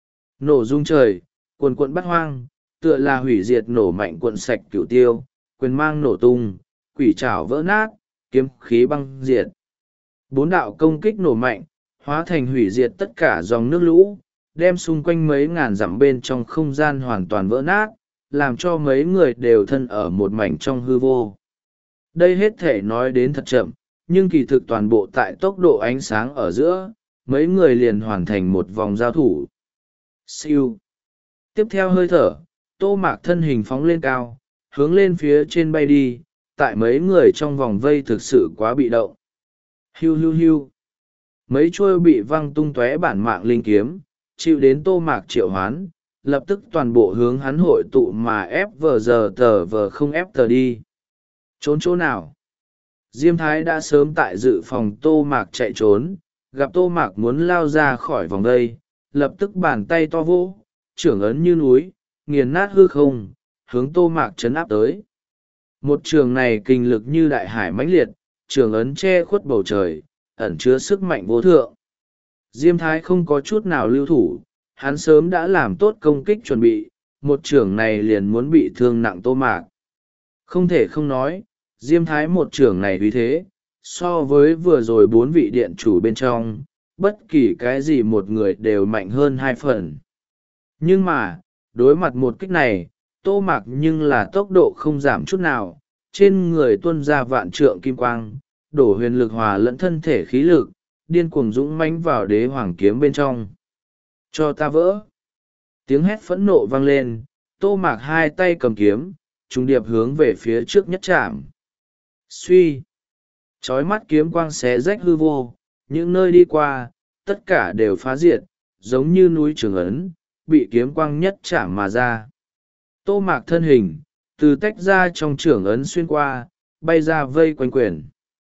Nổ rung trời, cuồn cuộn bắt hoang, tựa là hủy diệt nổ mạnh cuộn sạch cửu tiêu, quyền mang nổ tung, quỷ trảo vỡ nát, kiếm khí băng diệt. Bốn đạo công kích nổ mạnh, hóa thành hủy diệt tất cả dòng nước lũ, đem xung quanh mấy ngàn dặm bên trong không gian hoàn toàn vỡ nát, làm cho mấy người đều thân ở một mảnh trong hư vô. Đây hết thể nói đến thật chậm, nhưng kỳ thực toàn bộ tại tốc độ ánh sáng ở giữa, mấy người liền hoàn thành một vòng giao thủ. Siêu. Tiếp theo hơi thở, Tô Mạc thân hình phóng lên cao, hướng lên phía trên bay đi, tại mấy người trong vòng vây thực sự quá bị động. Hiu hiu hiu. Mấy chuôi bị văng tung tóe bản mạng linh kiếm, chịu đến Tô Mạc triệu hoán, lập tức toàn bộ hướng hắn hội tụ mà ép vờ giờ tờ vờ không ép tờ đi. Trốn chỗ nào? Diêm Thái đã sớm tại dự phòng Tô Mạc chạy trốn, gặp Tô Mạc muốn lao ra khỏi vòng đây, lập tức bàn tay to vỗ, trưởng ấn như núi, nghiền nát hư không, hướng Tô Mạc chấn áp tới. Một trường này kinh lực như đại hải mãnh liệt, trường ấn che khuất bầu trời, ẩn chứa sức mạnh vô thượng. Diêm Thái không có chút nào lưu thủ, hắn sớm đã làm tốt công kích chuẩn bị, một trường này liền muốn bị thương nặng Tô Mạc. Không thể không nói, Diêm Thái một trường này vì thế, so với vừa rồi bốn vị điện chủ bên trong, bất kỳ cái gì một người đều mạnh hơn hai phần. Nhưng mà, đối mặt một kích này, Tô Mạc nhưng là tốc độ không giảm chút nào, trên người tuôn ra vạn trượng kim quang, đổ huyền lực hòa lẫn thân thể khí lực, điên cuồng dũng mãnh vào đế hoàng kiếm bên trong. Cho ta vỡ! Tiếng hét phẫn nộ vang lên, Tô Mạc hai tay cầm kiếm, trùng điệp hướng về phía trước nhất chạm. Suy! Chói mắt kiếm quang xé rách hư vô, những nơi đi qua, tất cả đều phá diệt, giống như núi Trường Ấn, bị kiếm quang nhất chạm mà ra. Tô Mạc thân hình, từ tách ra trong Trường Ấn xuyên qua, bay ra vây quanh quyền.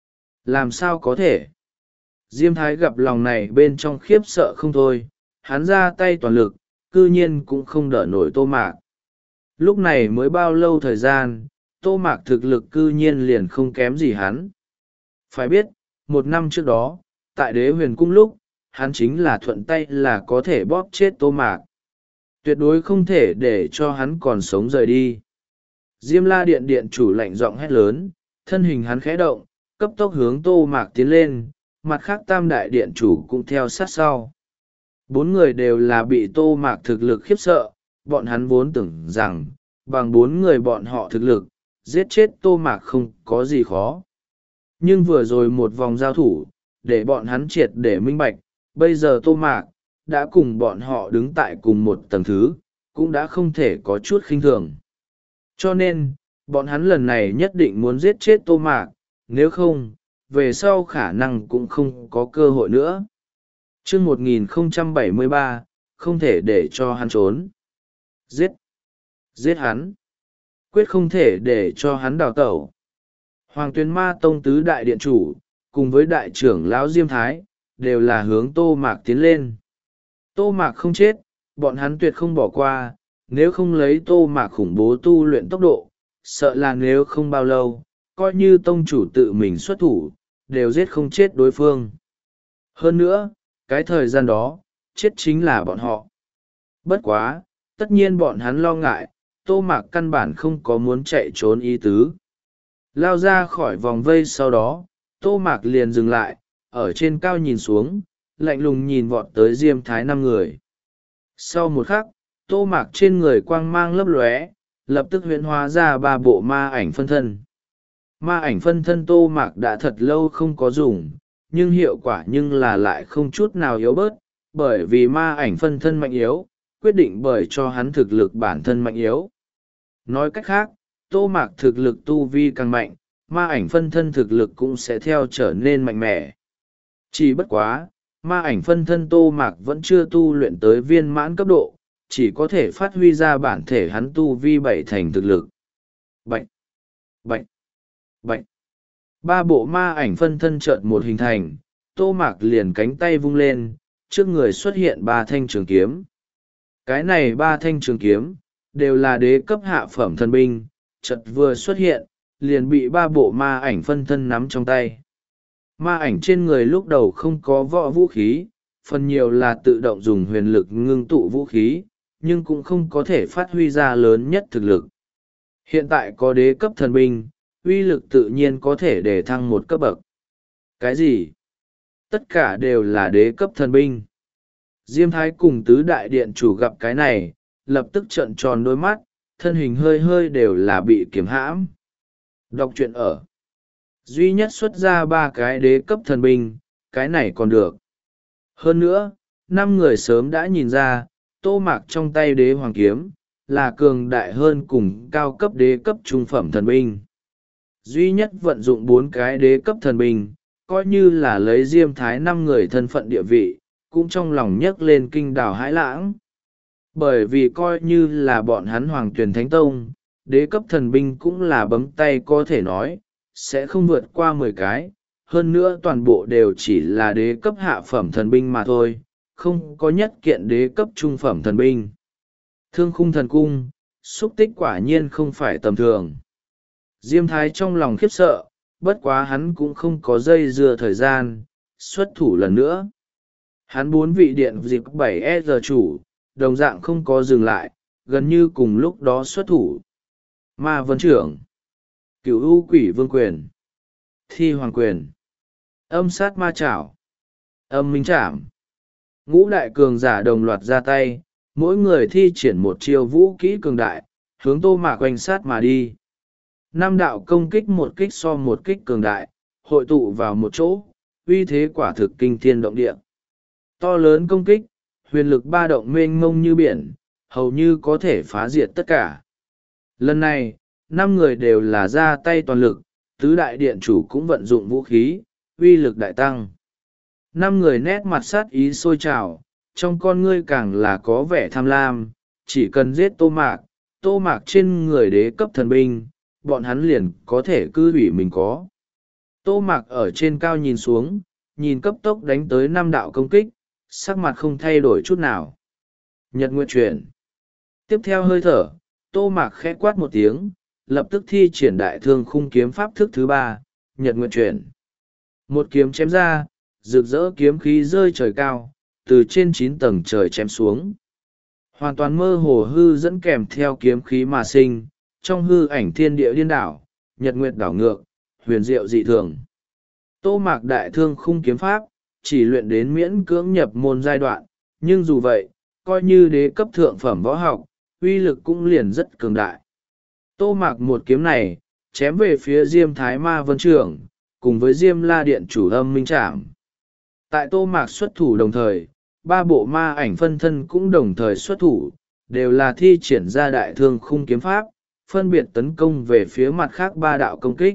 Làm sao có thể? Diêm Thái gặp lòng này bên trong khiếp sợ không thôi, hắn ra tay toàn lực, cư nhiên cũng không đỡ nổi Tô Mạc. Lúc này mới bao lâu thời gian, Tô Mạc thực lực cư nhiên liền không kém gì hắn. Phải biết, một năm trước đó, tại Đế Huyền Cung lúc, hắn chính là thuận tay là có thể bóp chết Tô Mạc. Tuyệt đối không thể để cho hắn còn sống rời đi. Diêm La Điện điện chủ lạnh giọng hét lớn, thân hình hắn khẽ động, cấp tốc hướng Tô Mạc tiến lên, mặt khác tam đại điện chủ cũng theo sát sau. Bốn người đều là bị Tô Mạc thực lực khiếp sợ, bọn hắn vốn tưởng rằng, bằng bốn người bọn họ thực lực, giết chết Tô Mạc không có gì khó. Nhưng vừa rồi một vòng giao thủ, để bọn hắn triệt để minh bạch, bây giờ Tô Mạc, đã cùng bọn họ đứng tại cùng một tầng thứ, cũng đã không thể có chút khinh thường. Cho nên, bọn hắn lần này nhất định muốn giết chết Tô Mạc, nếu không, về sau khả năng cũng không có cơ hội nữa. chương một nghìn không trăm bảy mươi ba, không thể để cho hắn trốn. Giết! Giết hắn! Quyết không thể để cho hắn đào tẩu. Hoàng Tuyến Ma Tông tứ đại điện chủ, cùng với đại trưởng lão Diêm Thái, đều là hướng Tô Mạc tiến lên. Tô Mạc không chết, bọn hắn tuyệt không bỏ qua, nếu không lấy Tô Mạc khủng bố tu luyện tốc độ, sợ là nếu không bao lâu, coi như tông chủ tự mình xuất thủ, đều giết không chết đối phương. Hơn nữa, cái thời gian đó, chết chính là bọn họ. Bất quá, tất nhiên bọn hắn lo ngại, Tô Mạc căn bản không có muốn chạy trốn ý tứ. Lao ra khỏi vòng vây sau đó, Tô Mạc liền dừng lại, ở trên cao nhìn xuống, lạnh lùng nhìn vọt tới Diêm Thái năm người. Sau một khắc, Tô Mạc trên người quang mang lấp lóe, lập tức huyễn hóa ra ba bộ ma ảnh phân thân. Ma ảnh phân thân Tô Mạc đã thật lâu không có dùng, nhưng hiệu quả nhưng là lại không chút nào yếu bớt, bởi vì ma ảnh phân thân mạnh yếu, quyết định bởi cho hắn thực lực bản thân mạnh yếu. Nói cách khác, Tô Mạc thực lực tu vi càng mạnh, ma ảnh phân thân thực lực cũng sẽ theo trở nên mạnh mẽ. Chỉ bất quá, ma ảnh phân thân Tô Mạc vẫn chưa tu luyện tới viên mãn cấp độ, chỉ có thể phát huy ra bản thể hắn tu vi bảy thành thực lực. Bạch! Bạch! Bạch! Ba bộ ma ảnh phân thân chợt một hình thành, Tô Mạc liền cánh tay vung lên, trước người xuất hiện ba thanh trường kiếm. Cái này ba thanh trường kiếm, đều là đế cấp hạ phẩm thần binh, chợt vừa xuất hiện, liền bị ba bộ ma ảnh phân thân nắm trong tay. Ma ảnh trên người lúc đầu không có võ vũ khí, phần nhiều là tự động dùng huyền lực ngưng tụ vũ khí, nhưng cũng không có thể phát huy ra lớn nhất thực lực. Hiện tại có đế cấp thần binh, uy lực tự nhiên có thể để thăng một cấp bậc. Cái gì? Tất cả đều là đế cấp thần binh. Diêm Thái cùng tứ đại điện chủ gặp cái này, lập tức trợn tròn đôi mắt, thân hình hơi hơi đều là bị kiềm hãm. Đọc truyện ở. Duy nhất xuất ra ba cái đế cấp thần binh, cái này còn được. Hơn nữa, năm người sớm đã nhìn ra, Tô Mạc trong tay đế hoàng kiếm, là cường đại hơn cùng cao cấp đế cấp trung phẩm thần binh. Duy nhất vận dụng bốn cái đế cấp thần binh, coi như là lấy Diêm Thái năm người thân phận địa vị, cũng trong lòng nhấc lên kinh đảo hãi lãng. Bởi vì coi như là bọn hắn Hoàng Tuyền Thánh Tông, đế cấp thần binh cũng là bấm tay có thể nói, sẽ không vượt qua mười cái, hơn nữa toàn bộ đều chỉ là đế cấp hạ phẩm thần binh mà thôi, không có nhất kiện đế cấp trung phẩm thần binh. Thương khung thần cung, xúc tích quả nhiên không phải tầm thường. Diêm Thái trong lòng khiếp sợ, bất quá hắn cũng không có dây dưa thời gian, xuất thủ lần nữa. Hắn bốn vị điện dịp bảy e giờ chủ, đồng dạng không có dừng lại, gần như cùng lúc đó xuất thủ. Ma Vân Trưởng, Cửu U Quỷ Vương Quyền, Thi Hoàng Quyền, Âm Sát Ma Chảo, Âm Minh Trảm. Ngũ đại cường giả đồng loạt ra tay, mỗi người thi triển một chiêu vũ kỹ cường đại, hướng Tô Mạc quanh sát mà đi. Năm đạo công kích một kích so một kích cường đại, hội tụ vào một chỗ, uy thế quả thực kinh thiên động địa. To lớn công kích, huyền lực ba động mênh mông như biển, hầu như có thể phá diệt tất cả. Lần này, năm người đều là ra tay toàn lực, tứ đại điện chủ cũng vận dụng vũ khí, uy lực đại tăng. Năm người nét mặt sát ý sôi trào, trong con ngươi càng là có vẻ tham lam, chỉ cần giết Tô Mạc, Tô Mạc trên người đế cấp thần binh, bọn hắn liền có thể cư hủy mình có. Tô Mạc ở trên cao nhìn xuống, nhìn cấp tốc đánh tới năm đạo công kích, sắc mặt không thay đổi chút nào. Nhật Nguyệt chuyển. Tiếp theo hơi thở, Tô Mạc khẽ quát một tiếng, lập tức thi triển đại thương khung kiếm pháp thức thứ ba, Nhật Nguyệt chuyển. Một kiếm chém ra, rực rỡ kiếm khí rơi trời cao, từ trên chín tầng trời chém xuống. Hoàn toàn mơ hồ hư dẫn kèm theo kiếm khí mà sinh, trong hư ảnh thiên địa điên đảo, nhật nguyệt đảo ngược, huyền diệu dị thường. Tô Mạc đại thương khung kiếm pháp, chỉ luyện đến miễn cưỡng nhập môn giai đoạn, nhưng dù vậy, coi như đế cấp thượng phẩm võ học, uy lực cũng liền rất cường đại. Tô Mạc một kiếm này, chém về phía Diêm Thái Ma Vân Trưởng, cùng với Diêm La Điện chủ âm minh trảm. Tại Tô Mạc xuất thủ đồng thời, ba bộ ma ảnh phân thân cũng đồng thời xuất thủ, đều là thi triển ra đại thương khung kiếm pháp, phân biệt tấn công về phía mặt khác ba đạo công kích.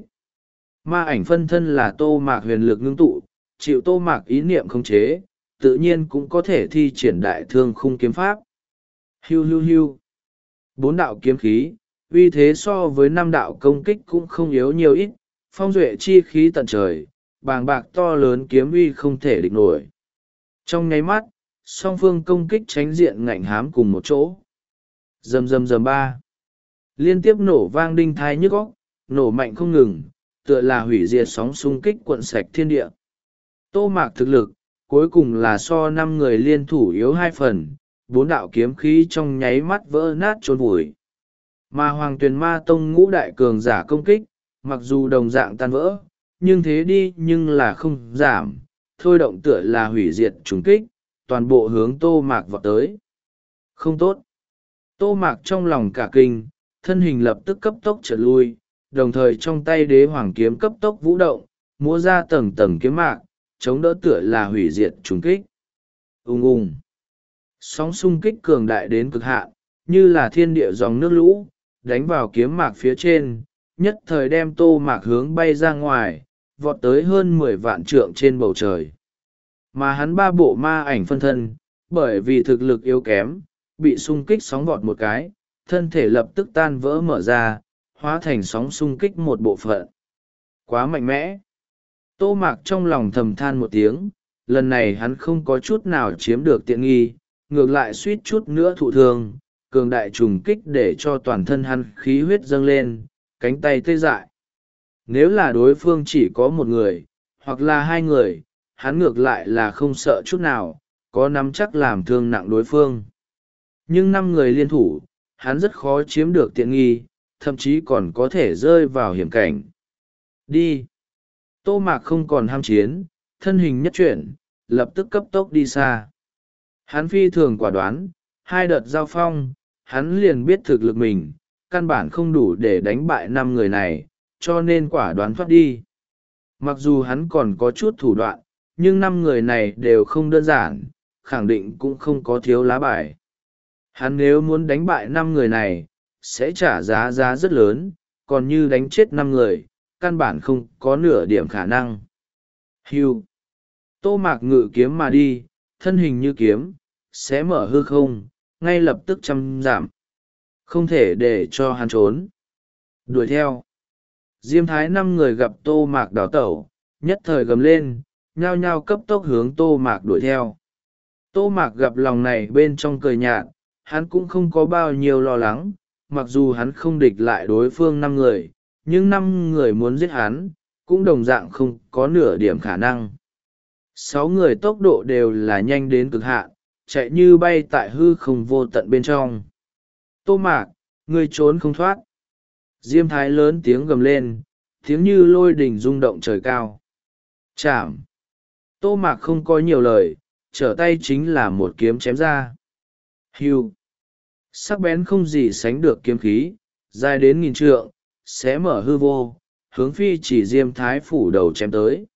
Ma ảnh phân thân là Tô Mạc huyền lực ngưng tụ, chịu Tô Mạc ý niệm khống chế, tự nhiên cũng có thể thi triển đại thương khung kiếm pháp. Hiu hiu hiu. Bốn đạo kiếm khí, uy thế so với năm đạo công kích cũng không yếu nhiều ít, phong duệ chi khí tận trời, bàng bạc to lớn kiếm uy không thể địch nổi. Trong nháy mắt, song phương công kích tránh diện ngạnh hám cùng một chỗ. Rầm rầm rầm ba. Liên tiếp nổ vang đinh thai nhức óc, nổ mạnh không ngừng, tựa là hủy diệt sóng xung kích cuộn sạch thiên địa. Tô Mạc thực lực, cuối cùng là so năm người liên thủ yếu hai phần, bốn đạo kiếm khí trong nháy mắt vỡ nát trôn vùi. Mà Hoàng Tuyền Ma Tông ngũ đại cường giả công kích, mặc dù đồng dạng tan vỡ, nhưng thế đi nhưng là không giảm, thôi động tựa là hủy diệt trùng kích, toàn bộ hướng Tô Mạc vọt tới. Không tốt. Tô Mạc trong lòng cả kinh, thân hình lập tức cấp tốc trở lui, đồng thời trong tay đế hoàng kiếm cấp tốc vũ động, múa ra tầng tầng kiếm mạc, chống đỡ tựa là hủy diệt trùng kích. Ung ung. Sóng xung kích cường đại đến cực hạn, như là thiên địa dòng nước lũ, đánh vào kiếm mạc phía trên, nhất thời đem Tô Mạc hướng bay ra ngoài, vọt tới hơn mười vạn trượng trên bầu trời. Mà hắn ba bộ ma ảnh phân thân, bởi vì thực lực yếu kém, bị xung kích sóng vọt một cái, thân thể lập tức tan vỡ mở ra, hóa thành sóng xung kích một bộ phận. Quá mạnh mẽ. Tô Mạc trong lòng thầm than một tiếng, lần này hắn không có chút nào chiếm được tiện nghi, ngược lại suýt chút nữa thụ thương, cường đại trùng kích để cho toàn thân hắn khí huyết dâng lên, cánh tay tê dại. Nếu là đối phương chỉ có một người, hoặc là hai người, hắn ngược lại là không sợ chút nào, có nắm chắc làm thương nặng đối phương. Nhưng năm người liên thủ, hắn rất khó chiếm được tiện nghi, thậm chí còn có thể rơi vào hiểm cảnh. Đi! Tô Mạc không còn ham chiến, thân hình nhất chuyển, lập tức cấp tốc đi xa. Hắn phi thường quả đoán, hai đợt giao phong, hắn liền biết thực lực mình, căn bản không đủ để đánh bại năm người này, cho nên quả đoán thoát đi. Mặc dù hắn còn có chút thủ đoạn, nhưng năm người này đều không đơn giản, khẳng định cũng không có thiếu lá bài. Hắn nếu muốn đánh bại năm người này, sẽ trả giá giá rất lớn, còn như đánh chết năm người, căn bản không có nửa điểm khả năng. Hưu. Tô Mạc ngự kiếm mà đi, thân hình như kiếm, sẽ mở hư không, ngay lập tức trăm giảm. Không thể để cho hắn trốn. Đuổi theo. Diêm Thái năm người gặp Tô Mạc đào tẩu, nhất thời gầm lên, nhao nhao cấp tốc hướng Tô Mạc đuổi theo. Tô Mạc gặp lòng này bên trong cười nhạt, hắn cũng không có bao nhiêu lo lắng, mặc dù hắn không địch lại đối phương năm người, nhưng năm người muốn giết hắn, cũng đồng dạng không có nửa điểm khả năng. Sáu người tốc độ đều là nhanh đến cực hạn, chạy như bay tại hư không vô tận bên trong. Tô Mạc, ngươi trốn không thoát. Diêm Thái lớn tiếng gầm lên, tiếng như lôi đình rung động trời cao. Chạm. Tô Mạc không có nhiều lời, trở tay chính là một kiếm chém ra. Hưu. Sắc bén không gì sánh được kiếm khí, dài đến nghìn trượng, xé mở hư vô, hướng phi chỉ Diêm Thái phủ đầu chém tới.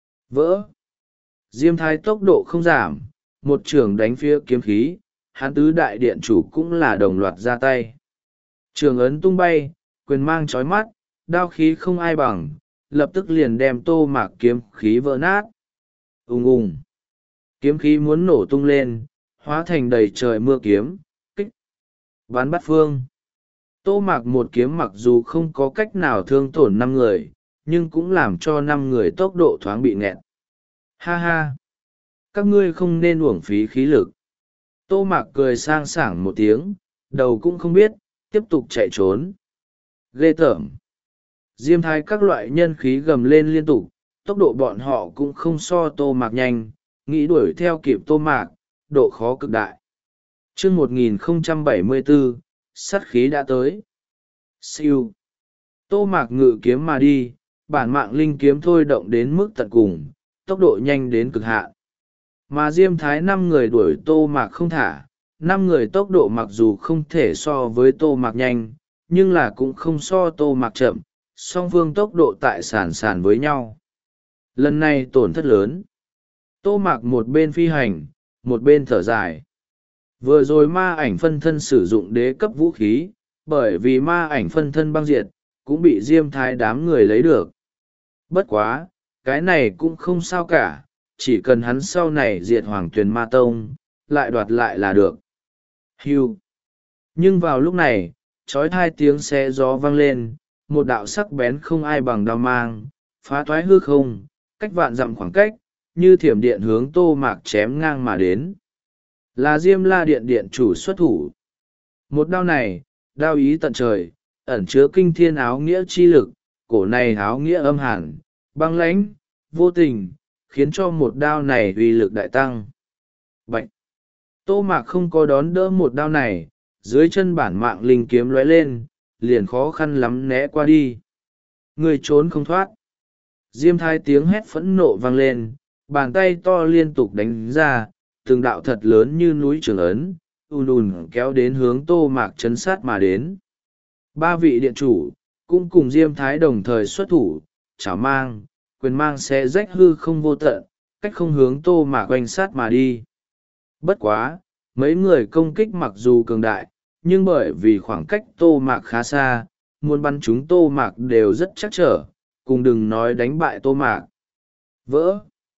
Vỡ. Diêm Thái tốc độ không giảm, một trường đánh phía kiếm khí, hắn tứ đại điện chủ cũng là đồng loạt ra tay. Trường ấn tung bay, quyền mang chói mắt, đao khí không ai bằng, lập tức liền đem Tô Mạc kiếm khí vỡ nát. Ùng ùng. Kiếm khí muốn nổ tung lên, hóa thành đầy trời mưa kiếm, kích. Bắn bắt phương. Tô Mạc một kiếm mặc dù không có cách nào thương tổn năm người, nhưng cũng làm cho năm người tốc độ thoáng bị nghẹt. Ha ha! Các ngươi không nên uổng phí khí lực. Tô Mạc cười sang sảng một tiếng, đầu cũng không biết, tiếp tục chạy trốn. Ghê tởm! Diêm Thái các loại nhân khí gầm lên liên tục, tốc độ bọn họ cũng không so Tô Mạc nhanh, nghĩ đuổi theo kịp Tô Mạc, độ khó cực đại. Chương một nghìn không trăm bảy mươi bốn, sát khí đã tới. Siêu. Tô Mạc ngự kiếm mà đi, bản mạng linh kiếm thôi động đến mức tận cùng, tốc độ nhanh đến cực hạn. Mà Diêm Thái năm người đuổi Tô Mạc không thả, năm người tốc độ mặc dù không thể so với Tô Mạc nhanh, nhưng là cũng không so Tô Mạc chậm, song phương tốc độ tại sàn sàn với nhau. Lần này tổn thất lớn. Tô Mạc một bên phi hành, một bên thở dài. Vừa rồi ma ảnh phân thân sử dụng đế cấp vũ khí, bởi vì ma ảnh phân thân băng diệt, cũng bị Diêm Thái đám người lấy được. Bất quá, cái này cũng không sao cả, chỉ cần hắn sau này diệt Hoàng Tuyền Ma Tông, lại đoạt lại là được. Hưu. Nhưng vào lúc này, trói hai tiếng xe gió vang lên, một đạo sắc bén không ai bằng đao mang, phá toái hư không, cách vạn dặm khoảng cách, như thiểm điện hướng Tô Mạc chém ngang mà đến. Là Diêm La Điện điện chủ xuất thủ. Một đao này, đao ý tận trời, ẩn chứa kinh thiên áo nghĩa chi lực, cổ này áo nghĩa âm hàn, băng lãnh, vô tình, khiến cho một đao này uy lực đại tăng. Bạch! Tô Mạc không có đón đỡ một đao này, dưới chân bản mạng linh kiếm lóe lên, liền khó khăn lắm né qua đi. Người trốn không thoát. Diêm Thái tiếng hét phẫn nộ vang lên, bàn tay to liên tục đánh ra, từng đạo thật lớn như núi Trường Ấn, ùn ùn kéo đến hướng Tô Mạc chấn sát mà đến. Ba vị điện chủ, cũng cùng Diêm Thái đồng thời xuất thủ, chảo mang, quyền mang sẽ rách hư không vô tận, cách không hướng Tô Mạc quanh sát mà đi. Bất quá, mấy người công kích mặc dù cường đại, nhưng bởi vì khoảng cách Tô Mạc khá xa, muốn bắn chúng Tô Mạc đều rất chắc trở, cùng đừng nói đánh bại Tô Mạc. Vỡ!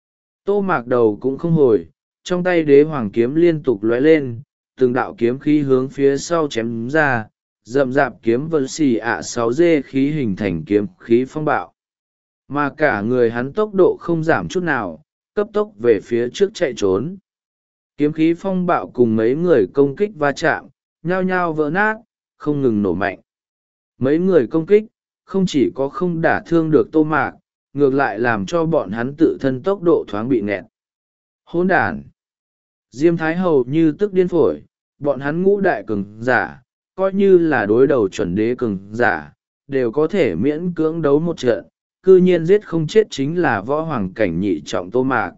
Tô Mạc đầu cũng không hồi, trong tay đế hoàng kiếm liên tục lóe lên, từng đạo kiếm khí hướng phía sau chém ra, rậm rạp kiếm vân xì ạ sáu dê khí hình thành kiếm khí phong bạo. Mà cả người hắn tốc độ không giảm chút nào, cấp tốc về phía trước chạy trốn. Kiếm khí phong bạo cùng mấy người công kích va chạm, nhao nhao vỡ nát, không ngừng nổ mạnh. Mấy người công kích, không chỉ có không đả thương được Tô Mạc, ngược lại làm cho bọn hắn tự thân tốc độ thoáng bị nghẹt. Hỗn đản! Diêm Thái hầu như tức điên phổi, bọn hắn ngũ đại cường giả, coi như là đối đầu chuẩn đế cường giả, đều có thể miễn cưỡng đấu một trận, cư nhiên giết không chết chính là võ hoàng cảnh nhị trọng Tô Mạc.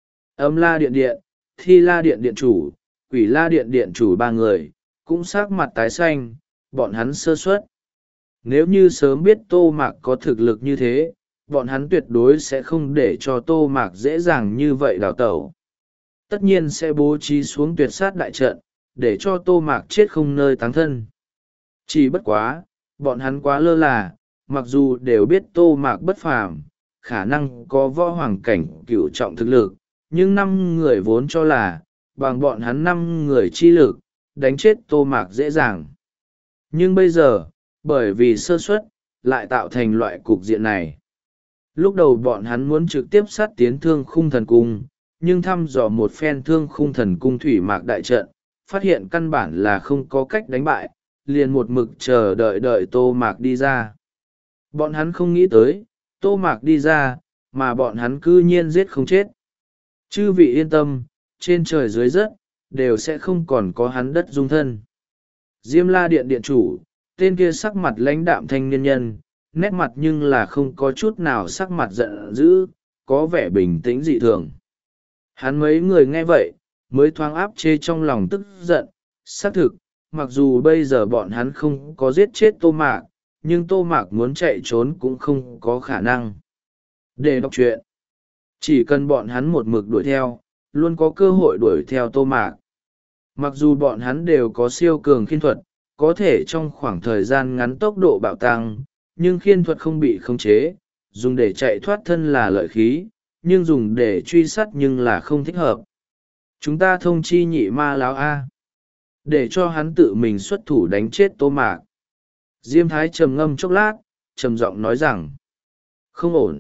Âm La Điện Điện, Thi La Điện Điện chủ, Quỷ La Điện Điện chủ ba người, cũng sắc mặt tái xanh, bọn hắn sơ suất. Nếu như sớm biết Tô Mạc có thực lực như thế, bọn hắn tuyệt đối sẽ không để cho Tô Mạc dễ dàng như vậy đào tẩu. Tất nhiên sẽ bố trí xuống tuyệt sát đại trận, để cho Tô Mạc chết không nơi táng thân. Chỉ bất quá, bọn hắn quá lơ là, mặc dù đều biết Tô Mạc bất phàm, khả năng có võ hoàng cảnh cửu trọng thực lực, nhưng năm người vốn cho là, bằng bọn hắn năm người chi lực, đánh chết Tô Mạc dễ dàng. Nhưng bây giờ, bởi vì sơ suất, lại tạo thành loại cục diện này. Lúc đầu bọn hắn muốn trực tiếp sát tiến thương khung thần cung, nhưng thăm dò một phen thương khung thần cung thủy mạc đại trận, phát hiện căn bản là không có cách đánh bại, liền một mực chờ đợi đợi Tô Mạc đi ra. Bọn hắn không nghĩ tới, Tô Mạc đi ra, mà bọn hắn cư nhiên giết không chết. Chư vị yên tâm, trên trời dưới đất, đều sẽ không còn có hắn đất dung thân. Diêm La Điện điện chủ, tên kia sắc mặt lãnh đạm thanh niên nhân, nét mặt nhưng là không có chút nào sắc mặt giận dữ, có vẻ bình tĩnh dị thường. Hắn mấy người nghe vậy, mới thoáng áp chế trong lòng tức giận, xác thực, mặc dù bây giờ bọn hắn không có giết chết Tô Mạc, nhưng Tô Mạc muốn chạy trốn cũng không có khả năng. Để đọc truyện, chỉ cần bọn hắn một mực đuổi theo, luôn có cơ hội đuổi theo Tô Mạc. Mặc dù bọn hắn đều có siêu cường khiên thuật, có thể trong khoảng thời gian ngắn tốc độ bạo tăng, nhưng khiên thuật không bị khống chế, dùng để chạy thoát thân là lợi khí, nhưng dùng để truy sát nhưng là không thích hợp. Chúng ta thông chi nhị ma lão A, để cho hắn tự mình xuất thủ đánh chết Tô Mạc. Diêm Thái trầm ngâm chốc lát, trầm giọng nói rằng, Không ổn.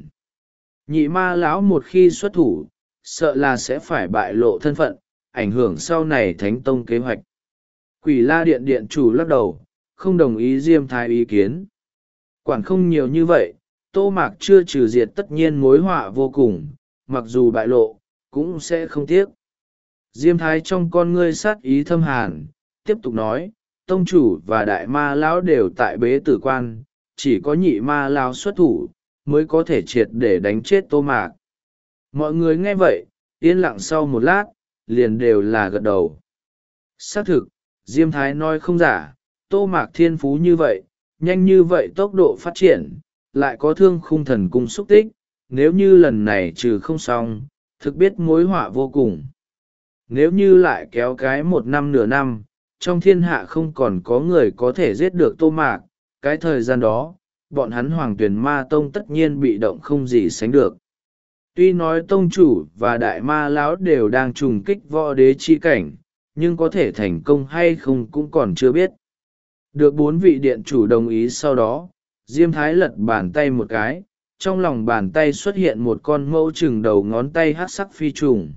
Nhị ma lão một khi xuất thủ, sợ là sẽ phải bại lộ thân phận, ảnh hưởng sau này thánh tông kế hoạch. Quỷ La Điện điện chủ lắc đầu, không đồng ý Diêm Thái ý kiến. Quản không nhiều như vậy, Tô Mạc chưa trừ diệt tất nhiên mối họa vô cùng, mặc dù bại lộ, cũng sẽ không tiếc. Diêm Thái trong con ngươi sát ý thâm hàn, tiếp tục nói, tông chủ và đại ma lão đều tại bế tử quan, chỉ có nhị ma lão xuất thủ, mới có thể triệt để đánh chết Tô Mạc. Mọi người nghe vậy, yên lặng sau một lát, liền đều là gật đầu. Xác thực, Diêm Thái nói không giả, Tô Mạc thiên phú như vậy, nhanh như vậy tốc độ phát triển, lại có thương khung thần cung xúc tích, nếu như lần này trừ không xong, thực biết mối họa vô cùng. Nếu như lại kéo cái một năm nửa năm, trong thiên hạ không còn có người có thể giết được Tô Mạc, cái thời gian đó, bọn hắn Hoàng Tuyền Ma Tông tất nhiên bị động không gì sánh được. Tuy nói tông chủ và đại ma lão đều đang trùng kích võ đế chi cảnh, nhưng có thể thành công hay không cũng còn chưa biết. Được bốn vị điện chủ đồng ý sau đó, Diêm Thái lật bàn tay một cái, trong lòng bàn tay xuất hiện một con mẫu chừng đầu ngón tay hắc sắc phi trùng.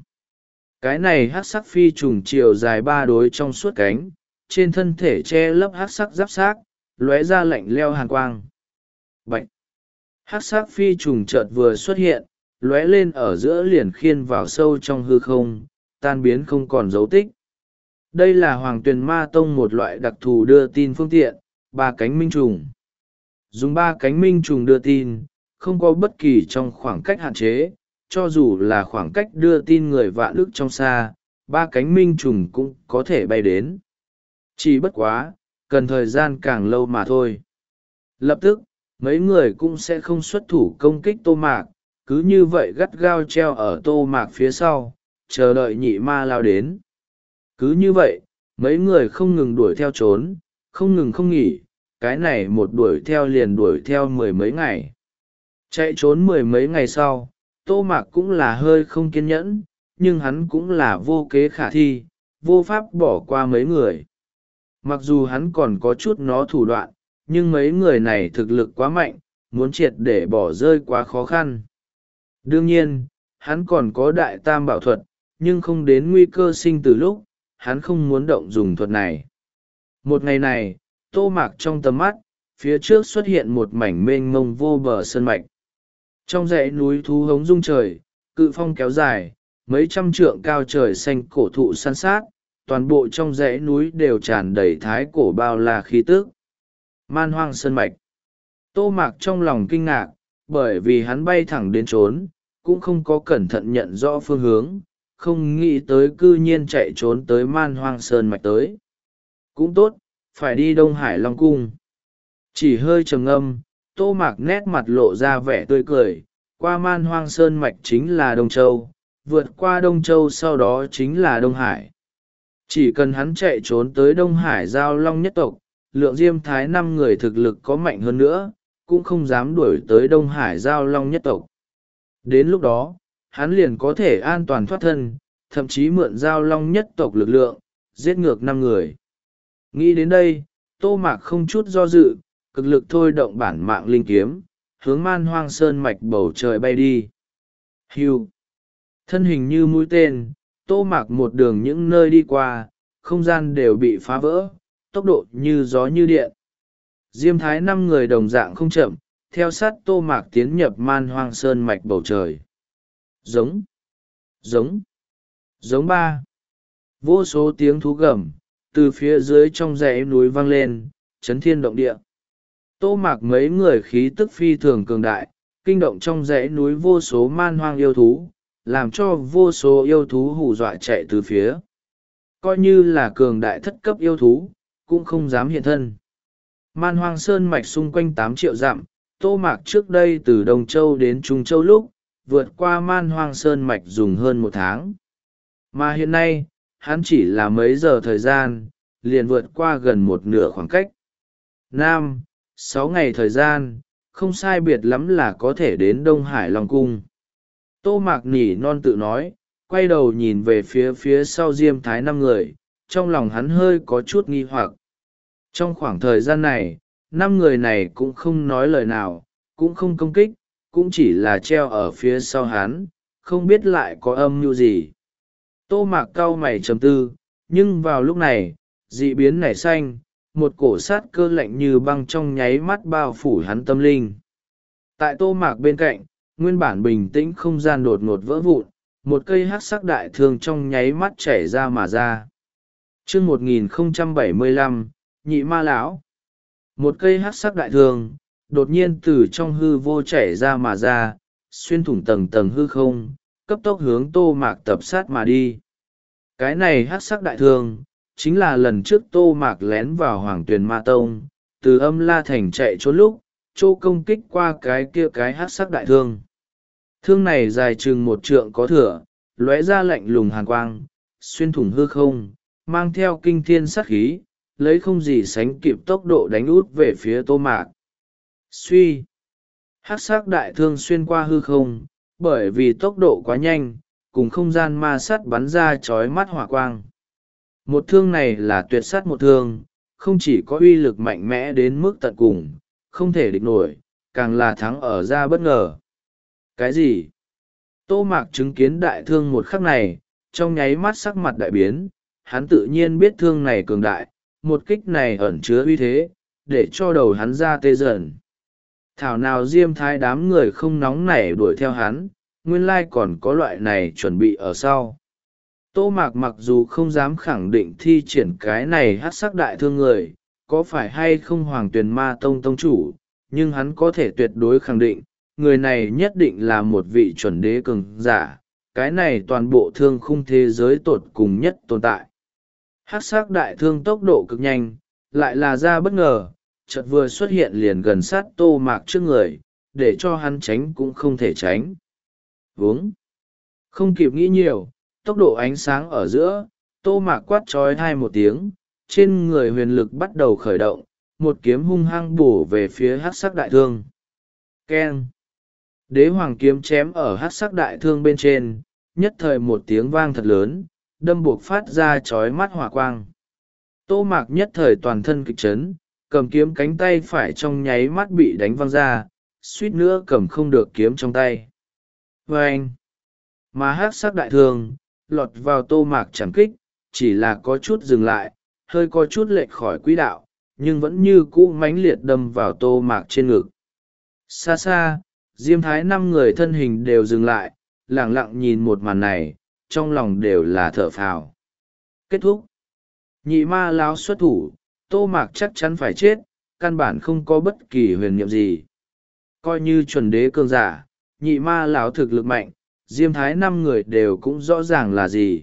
Cái này hắc sắc phi trùng chiều dài ba đối trong suốt cánh, trên thân thể che lấp hắc sắc giáp xác, lóe ra lạnh leo hàn quang. Bạch! Hắc sắc phi trùng chợt vừa xuất hiện, lóe lên ở giữa liền khiên vào sâu trong hư không, tan biến không còn dấu tích. Đây là Hoàng Tuyền Ma Tông một loại đặc thù đưa tin phương tiện, ba cánh minh trùng. Dùng ba cánh minh trùng đưa tin, không có bất kỳ trong khoảng cách hạn chế, cho dù là khoảng cách đưa tin người vạn ức trong xa, ba cánh minh trùng cũng có thể bay đến. Chỉ bất quá, cần thời gian càng lâu mà thôi. Lập tức, mấy người cũng sẽ không xuất thủ công kích Tô Mạc, cứ như vậy gắt gao treo ở Tô Mạc phía sau, chờ đợi nhị ma lao đến. Cứ như vậy, mấy người không ngừng đuổi theo trốn, không ngừng không nghỉ, cái này một đuổi theo liền đuổi theo mười mấy ngày. Chạy trốn mười mấy ngày sau, Tô Mạc cũng là hơi không kiên nhẫn, nhưng hắn cũng là vô kế khả thi, vô pháp bỏ qua mấy người. Mặc dù hắn còn có chút nó thủ đoạn, nhưng mấy người này thực lực quá mạnh, muốn triệt để bỏ rơi quá khó khăn. Đương nhiên, hắn còn có đại tam bảo thuật, nhưng không đến nguy cơ sinh từ lúc, hắn không muốn động dùng thuật này. Một ngày này, Tô Mạc trong tầm mắt, phía trước xuất hiện một mảnh mênh mông vô bờ sơn mạch. Trong dãy núi thú hống rung trời, cự phong kéo dài, mấy trăm trượng cao trời xanh cổ thụ san sát, toàn bộ trong dãy núi đều tràn đầy thái cổ bao la khí tức. Man hoang sơn mạch. Tô Mạc trong lòng kinh ngạc, bởi vì hắn bay thẳng đến trốn, cũng không có cẩn thận nhận rõ phương hướng, không nghĩ tới cư nhiên chạy trốn tới man hoang sơn mạch tới. Cũng tốt, phải đi Đông Hải Long Cung. Chỉ hơi trầm ngâm, Tô Mạc nét mặt lộ ra vẻ tươi cười, qua man hoang sơn mạch chính là Đông Châu, vượt qua Đông Châu sau đó chính là Đông Hải. Chỉ cần hắn chạy trốn tới Đông Hải giao long nhất tộc, lượng Diêm Thái năm người thực lực có mạnh hơn nữa, cũng không dám đuổi tới Đông Hải giao long nhất tộc. Đến lúc đó, hắn liền có thể an toàn thoát thân, thậm chí mượn giao long nhất tộc lực lượng, giết ngược năm người. Nghĩ đến đây, Tô Mạc không chút do dự, cực lực thôi động bản mạng linh kiếm, hướng man hoang sơn mạch bầu trời bay đi. Hưu! Thân hình như mũi tên, Tô Mạc một đường những nơi đi qua, không gian đều bị phá vỡ, tốc độ như gió như điện. Diêm Thái năm người đồng dạng không chậm, theo sát Tô Mạc tiến nhập man hoang sơn mạch bầu trời. Giống! Giống! Giống ba! Vô số tiếng thú gầm, từ phía dưới trong dãy núi vang lên, chấn thiên động địa. Tô Mạc mấy người khí tức phi thường cường đại, kinh động trong dãy núi vô số man hoang yêu thú, làm cho vô số yêu thú hù dọa chạy từ phía. Coi như là cường đại thất cấp yêu thú, cũng không dám hiện thân. Man hoang sơn mạch xung quanh tám triệu dặm, Tô Mạc trước đây từ Đông Châu đến Trung Châu lúc, vượt qua man hoang sơn mạch dùng hơn một tháng. Mà hiện nay, hắn chỉ là mấy giờ thời gian, liền vượt qua gần một nửa khoảng cách. Nam, sáu ngày thời gian, không sai biệt lắm là có thể đến Đông Hải Long Cung. Tô Mạc nỉ non tự nói, quay đầu nhìn về phía phía sau Diêm Thái năm người, trong lòng hắn hơi có chút nghi hoặc. Trong khoảng thời gian này, năm người này cũng không nói lời nào, cũng không công kích, cũng chỉ là treo ở phía sau hắn, không biết lại có âm mưu gì. Tô Mạc cau mày trầm tư, nhưng vào lúc này, dị biến nảy xanh, một cổ sát cơ lạnh như băng trong nháy mắt bao phủ hắn tâm linh. Tại Tô Mạc bên cạnh, nguyên bản bình tĩnh không gian đột ngột vỡ vụn, một cây hắc sắc đại thương trong nháy mắt chảy ra mà ra. Chương một nghìn không trăm bảy mươi lăm, Nhị Ma Lão. Một cây hắc sắc đại thương, đột nhiên từ trong hư vô chảy ra mà ra, xuyên thủng tầng tầng hư không, cấp tốc hướng Tô Mạc tập sát mà đi. Cái này hắc sắc đại thương, chính là lần trước Tô Mạc lén vào Hoàng Tuyền Ma Tông, từ Âm La Thành chạy trốn lúc, chỗ công kích qua cái kia cái hắc sắc đại thương. Thương này dài chừng một trượng có thửa, lóe ra lạnh lùng hàn quang, xuyên thủng hư không, mang theo kinh thiên sát khí, lấy không gì sánh kịp tốc độ đánh út về phía Tô Mạc. Suy! Hắc sắc đại thương xuyên qua hư không, bởi vì tốc độ quá nhanh, cùng không gian ma sát bắn ra chói mắt hỏa quang. Một thương này là tuyệt sát một thương, không chỉ có uy lực mạnh mẽ đến mức tận cùng, không thể địch nổi, càng là thắng ở ra bất ngờ. Cái gì? Tô Mạc chứng kiến đại thương một khắc này, trong nháy mắt sắc mặt đại biến, hắn tự nhiên biết thương này cường đại, một kích này ẩn chứa uy thế, để cho đầu hắn ra tê dần. Thảo nào Diêm Thái đám người không nóng nảy đuổi theo hắn, nguyên lai còn có loại này chuẩn bị ở sau. Tô Mạc mặc dù không dám khẳng định thi triển cái này hắc sắc đại thương người, có phải hay không Hoàng Tuyền Ma Tông tông chủ, nhưng hắn có thể tuyệt đối khẳng định, người này nhất định là một vị chuẩn đế cường giả, cái này toàn bộ thương khung thế giới tột cùng nhất tồn tại. Hắc sắc đại thương tốc độ cực nhanh, lại là ra bất ngờ, chợt vừa xuất hiện liền gần sát Tô Mạc trước người, để cho hắn tránh cũng không thể tránh. Vướng! Không kịp nghĩ nhiều, tốc độ ánh sáng ở giữa, Tô Mạc quát trói hai một tiếng, trên người huyền lực bắt đầu khởi động, một kiếm hung hăng bổ về phía hắc sắc đại thương. Keng! Đế hoàng kiếm chém ở hắc sắc đại thương bên trên, nhất thời một tiếng vang thật lớn, đâm buộc phát ra chói mắt hỏa quang. Tô Mạc nhất thời toàn thân kịch chấn, cầm kiếm cánh tay phải trong nháy mắt bị đánh văng ra, suýt nữa cầm không được kiếm trong tay. Vâng! Mà hắc sắc đại thương, lọt vào Tô Mạc chẳng kích, chỉ là có chút dừng lại, hơi có chút lệch khỏi quỹ đạo, nhưng vẫn như cũ mãnh liệt đâm vào Tô Mạc trên ngực. Xa xa, Diêm Thái năm người thân hình đều dừng lại, lẳng lặng nhìn một màn này, trong lòng đều là thở phào. Kết thúc. Nhị Ma Lão xuất thủ, Tô Mạc chắc chắn phải chết, căn bản không có bất kỳ huyền nhiệm gì. Coi như chuẩn đế cường giả, Nhị Ma Lão thực lực mạnh, Diêm Thái năm người đều cũng rõ ràng là gì.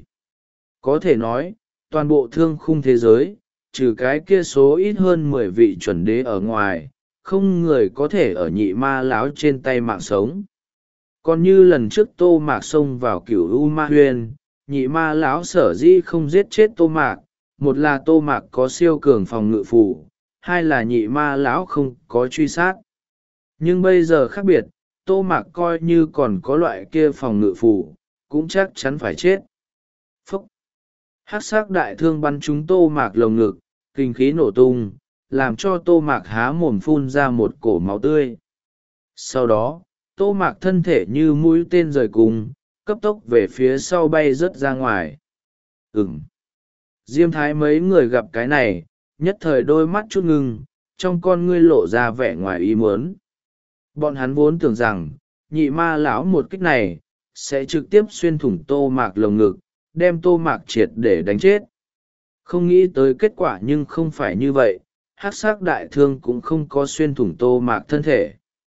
Có thể nói, toàn bộ thương khung thế giới, trừ cái kia số ít hơn mười vị chuẩn đế ở ngoài, không người có thể ở Nhị Ma Lão trên tay mạng sống. Còn như lần trước Tô Mạc xông vào cửu U Ma Huyên, Nhị Ma Lão sở dĩ không giết chết Tô Mạc, một là Tô Mạc có siêu cường phòng ngự phù, hai là Nhị Ma Lão không có truy sát. Nhưng bây giờ khác biệt, Tô Mạc coi như còn có loại kia phòng ngự phù, cũng chắc chắn phải chết. Phúc! Hắc sắc đại thương bắn trúng Tô Mạc lồng ngực, kinh khí nổ tung, làm cho Tô Mạc há mồm phun ra một cổ máu tươi. Sau đó, Tô Mạc thân thể như mũi tên rời cùng, cấp tốc về phía sau bay rớt ra ngoài. Ừm! Diêm Thái mấy người gặp cái này, nhất thời đôi mắt chút ngưng, trong con ngươi lộ ra vẻ ngoài ý muốn. Bọn hắn vốn tưởng rằng, Nhị Ma Lão một kích này, sẽ trực tiếp xuyên thủng Tô Mạc lồng ngực, đem Tô Mạc triệt để đánh chết. Không nghĩ tới kết quả nhưng không phải như vậy, hắc sắc đại thương cũng không có xuyên thủng Tô Mạc thân thể.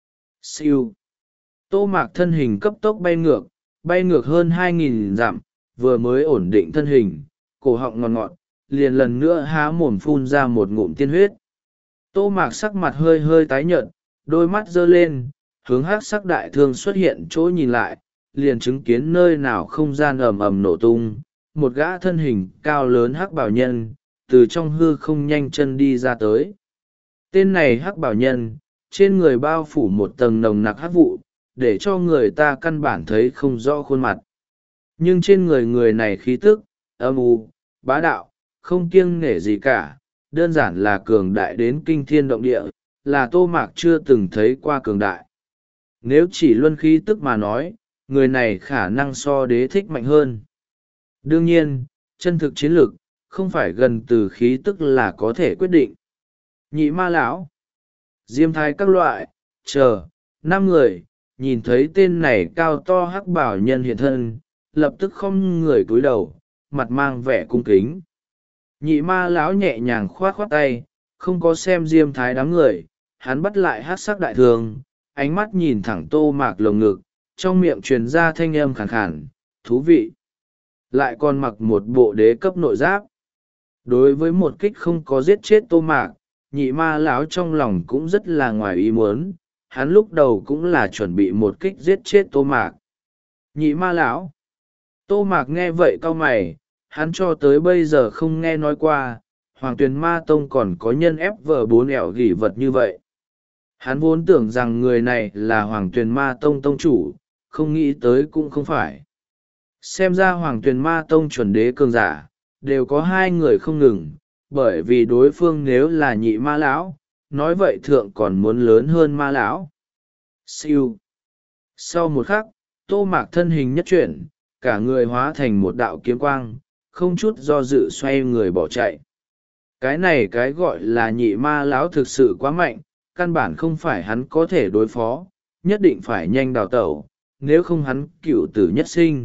Siêu! Tô Mạc thân hình cấp tốc bay ngược, bay ngược hơn hai nghìn dặm, vừa mới ổn định thân hình, cổ họng ngọt ngọt, liền lần nữa há mồm phun ra một ngụm tiên huyết. Tô Mạc sắc mặt hơi hơi tái nhợt, đôi mắt giơ lên, hướng hắc sắc đại thương xuất hiện chỗ nhìn lại, liền chứng kiến nơi nào không gian ầm ầm nổ tung, một gã thân hình cao lớn hắc bảo nhân, từ trong hư không nhanh chân đi ra tới. Tên này hắc bảo nhân, trên người bao phủ một tầng nồng nặc hắc vụ, để cho người ta căn bản thấy không rõ khuôn mặt. Nhưng trên người người này khí tức, âm u, bá đạo, không kiêng nể gì cả, đơn giản là cường đại đến kinh thiên động địa, là Tô Mạc chưa từng thấy qua cường đại. Nếu chỉ luân khí tức mà nói, người này khả năng so đế thích mạnh hơn. Đương nhiên, chân thực chiến lược, không phải gần từ khí tức là có thể quyết định. Nhị ma lão, diêm thái các loại, chờ, năm người, nhìn thấy tên này cao to hắc bảo nhân hiện thân, lập tức không người cúi đầu, mặt mang vẻ cung kính. Nhị ma lão nhẹ nhàng khoát khoát tay, không có xem diêm thái đám người, hắn bắt lại hắc sắc đại thường, ánh mắt nhìn thẳng tô mạc lồng ngực, trong miệng truyền ra thanh âm khàn khàn, thú vị. Lại còn mặc một bộ đế cấp nội giáp. Đối với một kích không có giết chết tô mạc, nhị ma lão trong lòng cũng rất là ngoài ý muốn, hắn lúc đầu cũng là chuẩn bị một kích giết chết tô mạc. Nhị ma lão. Tô mạc nghe vậy cau mày, hắn cho tới bây giờ không nghe nói qua, Hoàng Tuyền Ma Tông còn có nhân ép vờ bốn ẻo gỉ vật như vậy. Hắn vốn tưởng rằng người này là Hoàng Tuyền Ma Tông tông chủ, không nghĩ tới cũng không phải. Xem ra Hoàng Tuyền Ma Tông chuẩn đế cường giả, đều có hai người không ngừng, bởi vì đối phương nếu là nhị ma lão, nói vậy thượng còn muốn lớn hơn ma lão. Siêu. Sau một khắc, tô mạc thân hình nhất chuyển, cả người hóa thành một đạo kiếm quang, không chút do dự xoay người bỏ chạy. Cái này cái gọi là nhị ma lão thực sự quá mạnh, căn bản không phải hắn có thể đối phó, nhất định phải nhanh đào tẩu, nếu không hắn cựu tử nhất sinh.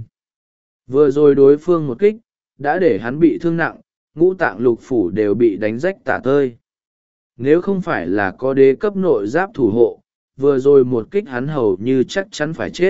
Vừa rồi đối phương một kích, đã để hắn bị thương nặng, ngũ tạng lục phủ đều bị đánh rách tả tơi. Nếu không phải là có đế cấp nội giáp thủ hộ, vừa rồi một kích hắn hầu như chắc chắn phải chết.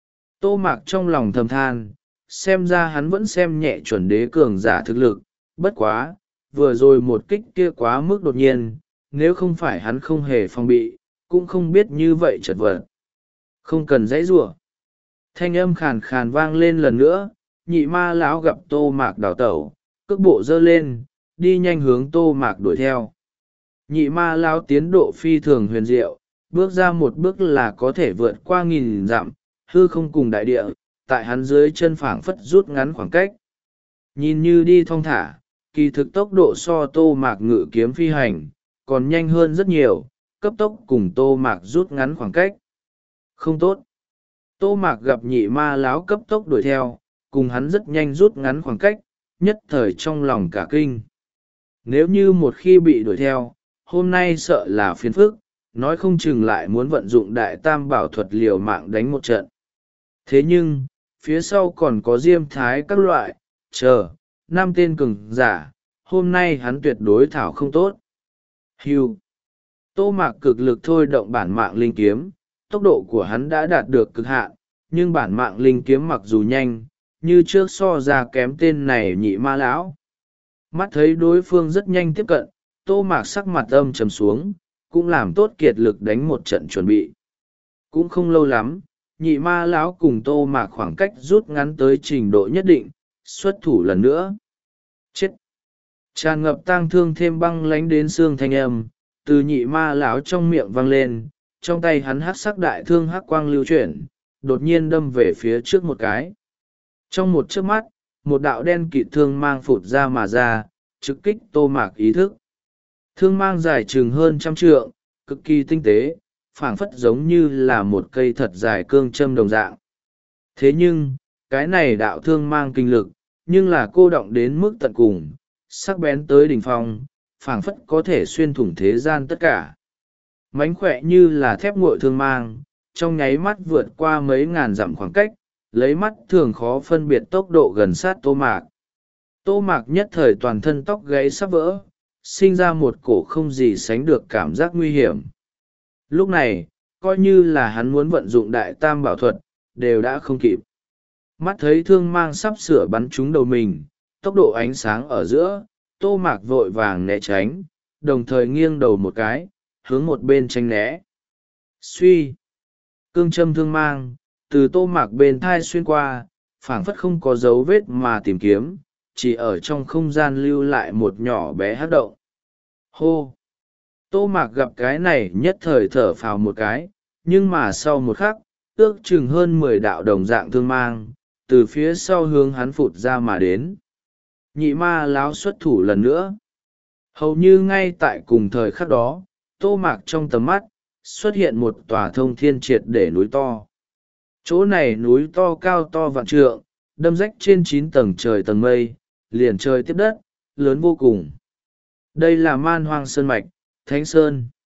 Tô mạc trong lòng thầm than, xem ra hắn vẫn xem nhẹ chuẩn đế cường giả thực lực, bất quá, vừa rồi một kích kia quá mức đột nhiên, nếu không phải hắn không hề phòng bị, cũng không biết như vậy chật vật. Không cần dãy rủa. Thanh âm khàn khàn vang lên lần nữa, nhị ma lão gặp tô mạc đào tẩu, cước bộ dơ lên, đi nhanh hướng tô mạc đuổi theo. Nhị ma lão tiến độ phi thường huyền diệu, bước ra một bước là có thể vượt qua nghìn dặm, hư không cùng đại địa, tại hắn dưới chân phảng phất rút ngắn khoảng cách. Nhìn như đi thong thả, kỳ thực tốc độ so tô mạc ngự kiếm phi hành, còn nhanh hơn rất nhiều, cấp tốc cùng tô mạc rút ngắn khoảng cách. Không tốt. Tô mạc gặp nhị ma lão cấp tốc đuổi theo, cùng hắn rất nhanh rút ngắn khoảng cách, nhất thời trong lòng cả kinh. Nếu như một khi bị đuổi theo, hôm nay sợ là phiền phức, nói không chừng lại muốn vận dụng đại tam bảo thuật liều mạng đánh một trận. Thế nhưng, phía sau còn có diêm thái các loại, chờ, năm tên cường giả, hôm nay hắn tuyệt đối thảo không tốt. Hưu. Tô mạc cực lực thôi động bản mạng linh kiếm, tốc độ của hắn đã đạt được cực hạn, nhưng bản mạng linh kiếm mặc dù nhanh, như trước so ra kém tên này nhị ma lão. Mắt thấy đối phương rất nhanh tiếp cận, tô mạc sắc mặt âm trầm xuống, cũng làm tốt kiệt lực đánh một trận chuẩn bị. Cũng không lâu lắm, nhị ma lão cùng tô mạc khoảng cách rút ngắn tới trình độ nhất định, xuất thủ lần nữa. Chết! Tràn ngập tang thương thêm băng lánh đến xương thanh âm, từ nhị ma lão trong miệng vang lên, trong tay hắn hắc sắc đại thương hắc quang lưu chuyển, đột nhiên đâm về phía trước một cái. Trong một chớp mắt, một đạo đen kịt thương mang phụt ra mà ra, trực kích tô mạc ý thức. Thương mang dài chừng hơn trăm trượng, cực kỳ tinh tế, phảng phất giống như là một cây thật dài cương châm đồng dạng. Thế nhưng, cái này đạo thương mang kinh lực, nhưng là cô động đến mức tận cùng, sắc bén tới đỉnh phong, phảng phất có thể xuyên thủng thế gian tất cả. Mánh khỏe như là thép nguội thương mang, trong nháy mắt vượt qua mấy ngàn dặm khoảng cách, lấy mắt thường khó phân biệt tốc độ gần sát tô mạc. Tô mạc nhất thời toàn thân tóc gáy sắp vỡ, sinh ra một cổ không gì sánh được cảm giác nguy hiểm. Lúc này, coi như là hắn muốn vận dụng đại tam bảo thuật, đều đã không kịp. Mắt thấy thương mang sắp sửa bắn trúng đầu mình, tốc độ ánh sáng ở giữa, tô mạc vội vàng né tránh, đồng thời nghiêng đầu một cái, hướng một bên tránh né. Suy! Cương châm thương mang, từ tô mạc bên thai xuyên qua, phảng phất không có dấu vết mà tìm kiếm, chỉ ở trong không gian lưu lại một nhỏ bé hát động. Hô! Tô mạc gặp cái này nhất thời thở phào một cái, nhưng mà sau một khắc, ước chừng hơn mười đạo đồng dạng thương mang, từ phía sau hướng hắn phụt ra mà đến. Nhị ma láo xuất thủ lần nữa. Hầu như ngay tại cùng thời khắc đó, tô mạc trong tầm mắt, xuất hiện một tòa thông thiên triệt để núi to. Chỗ này núi to cao to vạn trượng, đâm rách trên chín tầng trời tầng mây, liền trời tiếp đất, lớn vô cùng. Đây là Man Hoang Sơn Mạch, Thánh Sơn.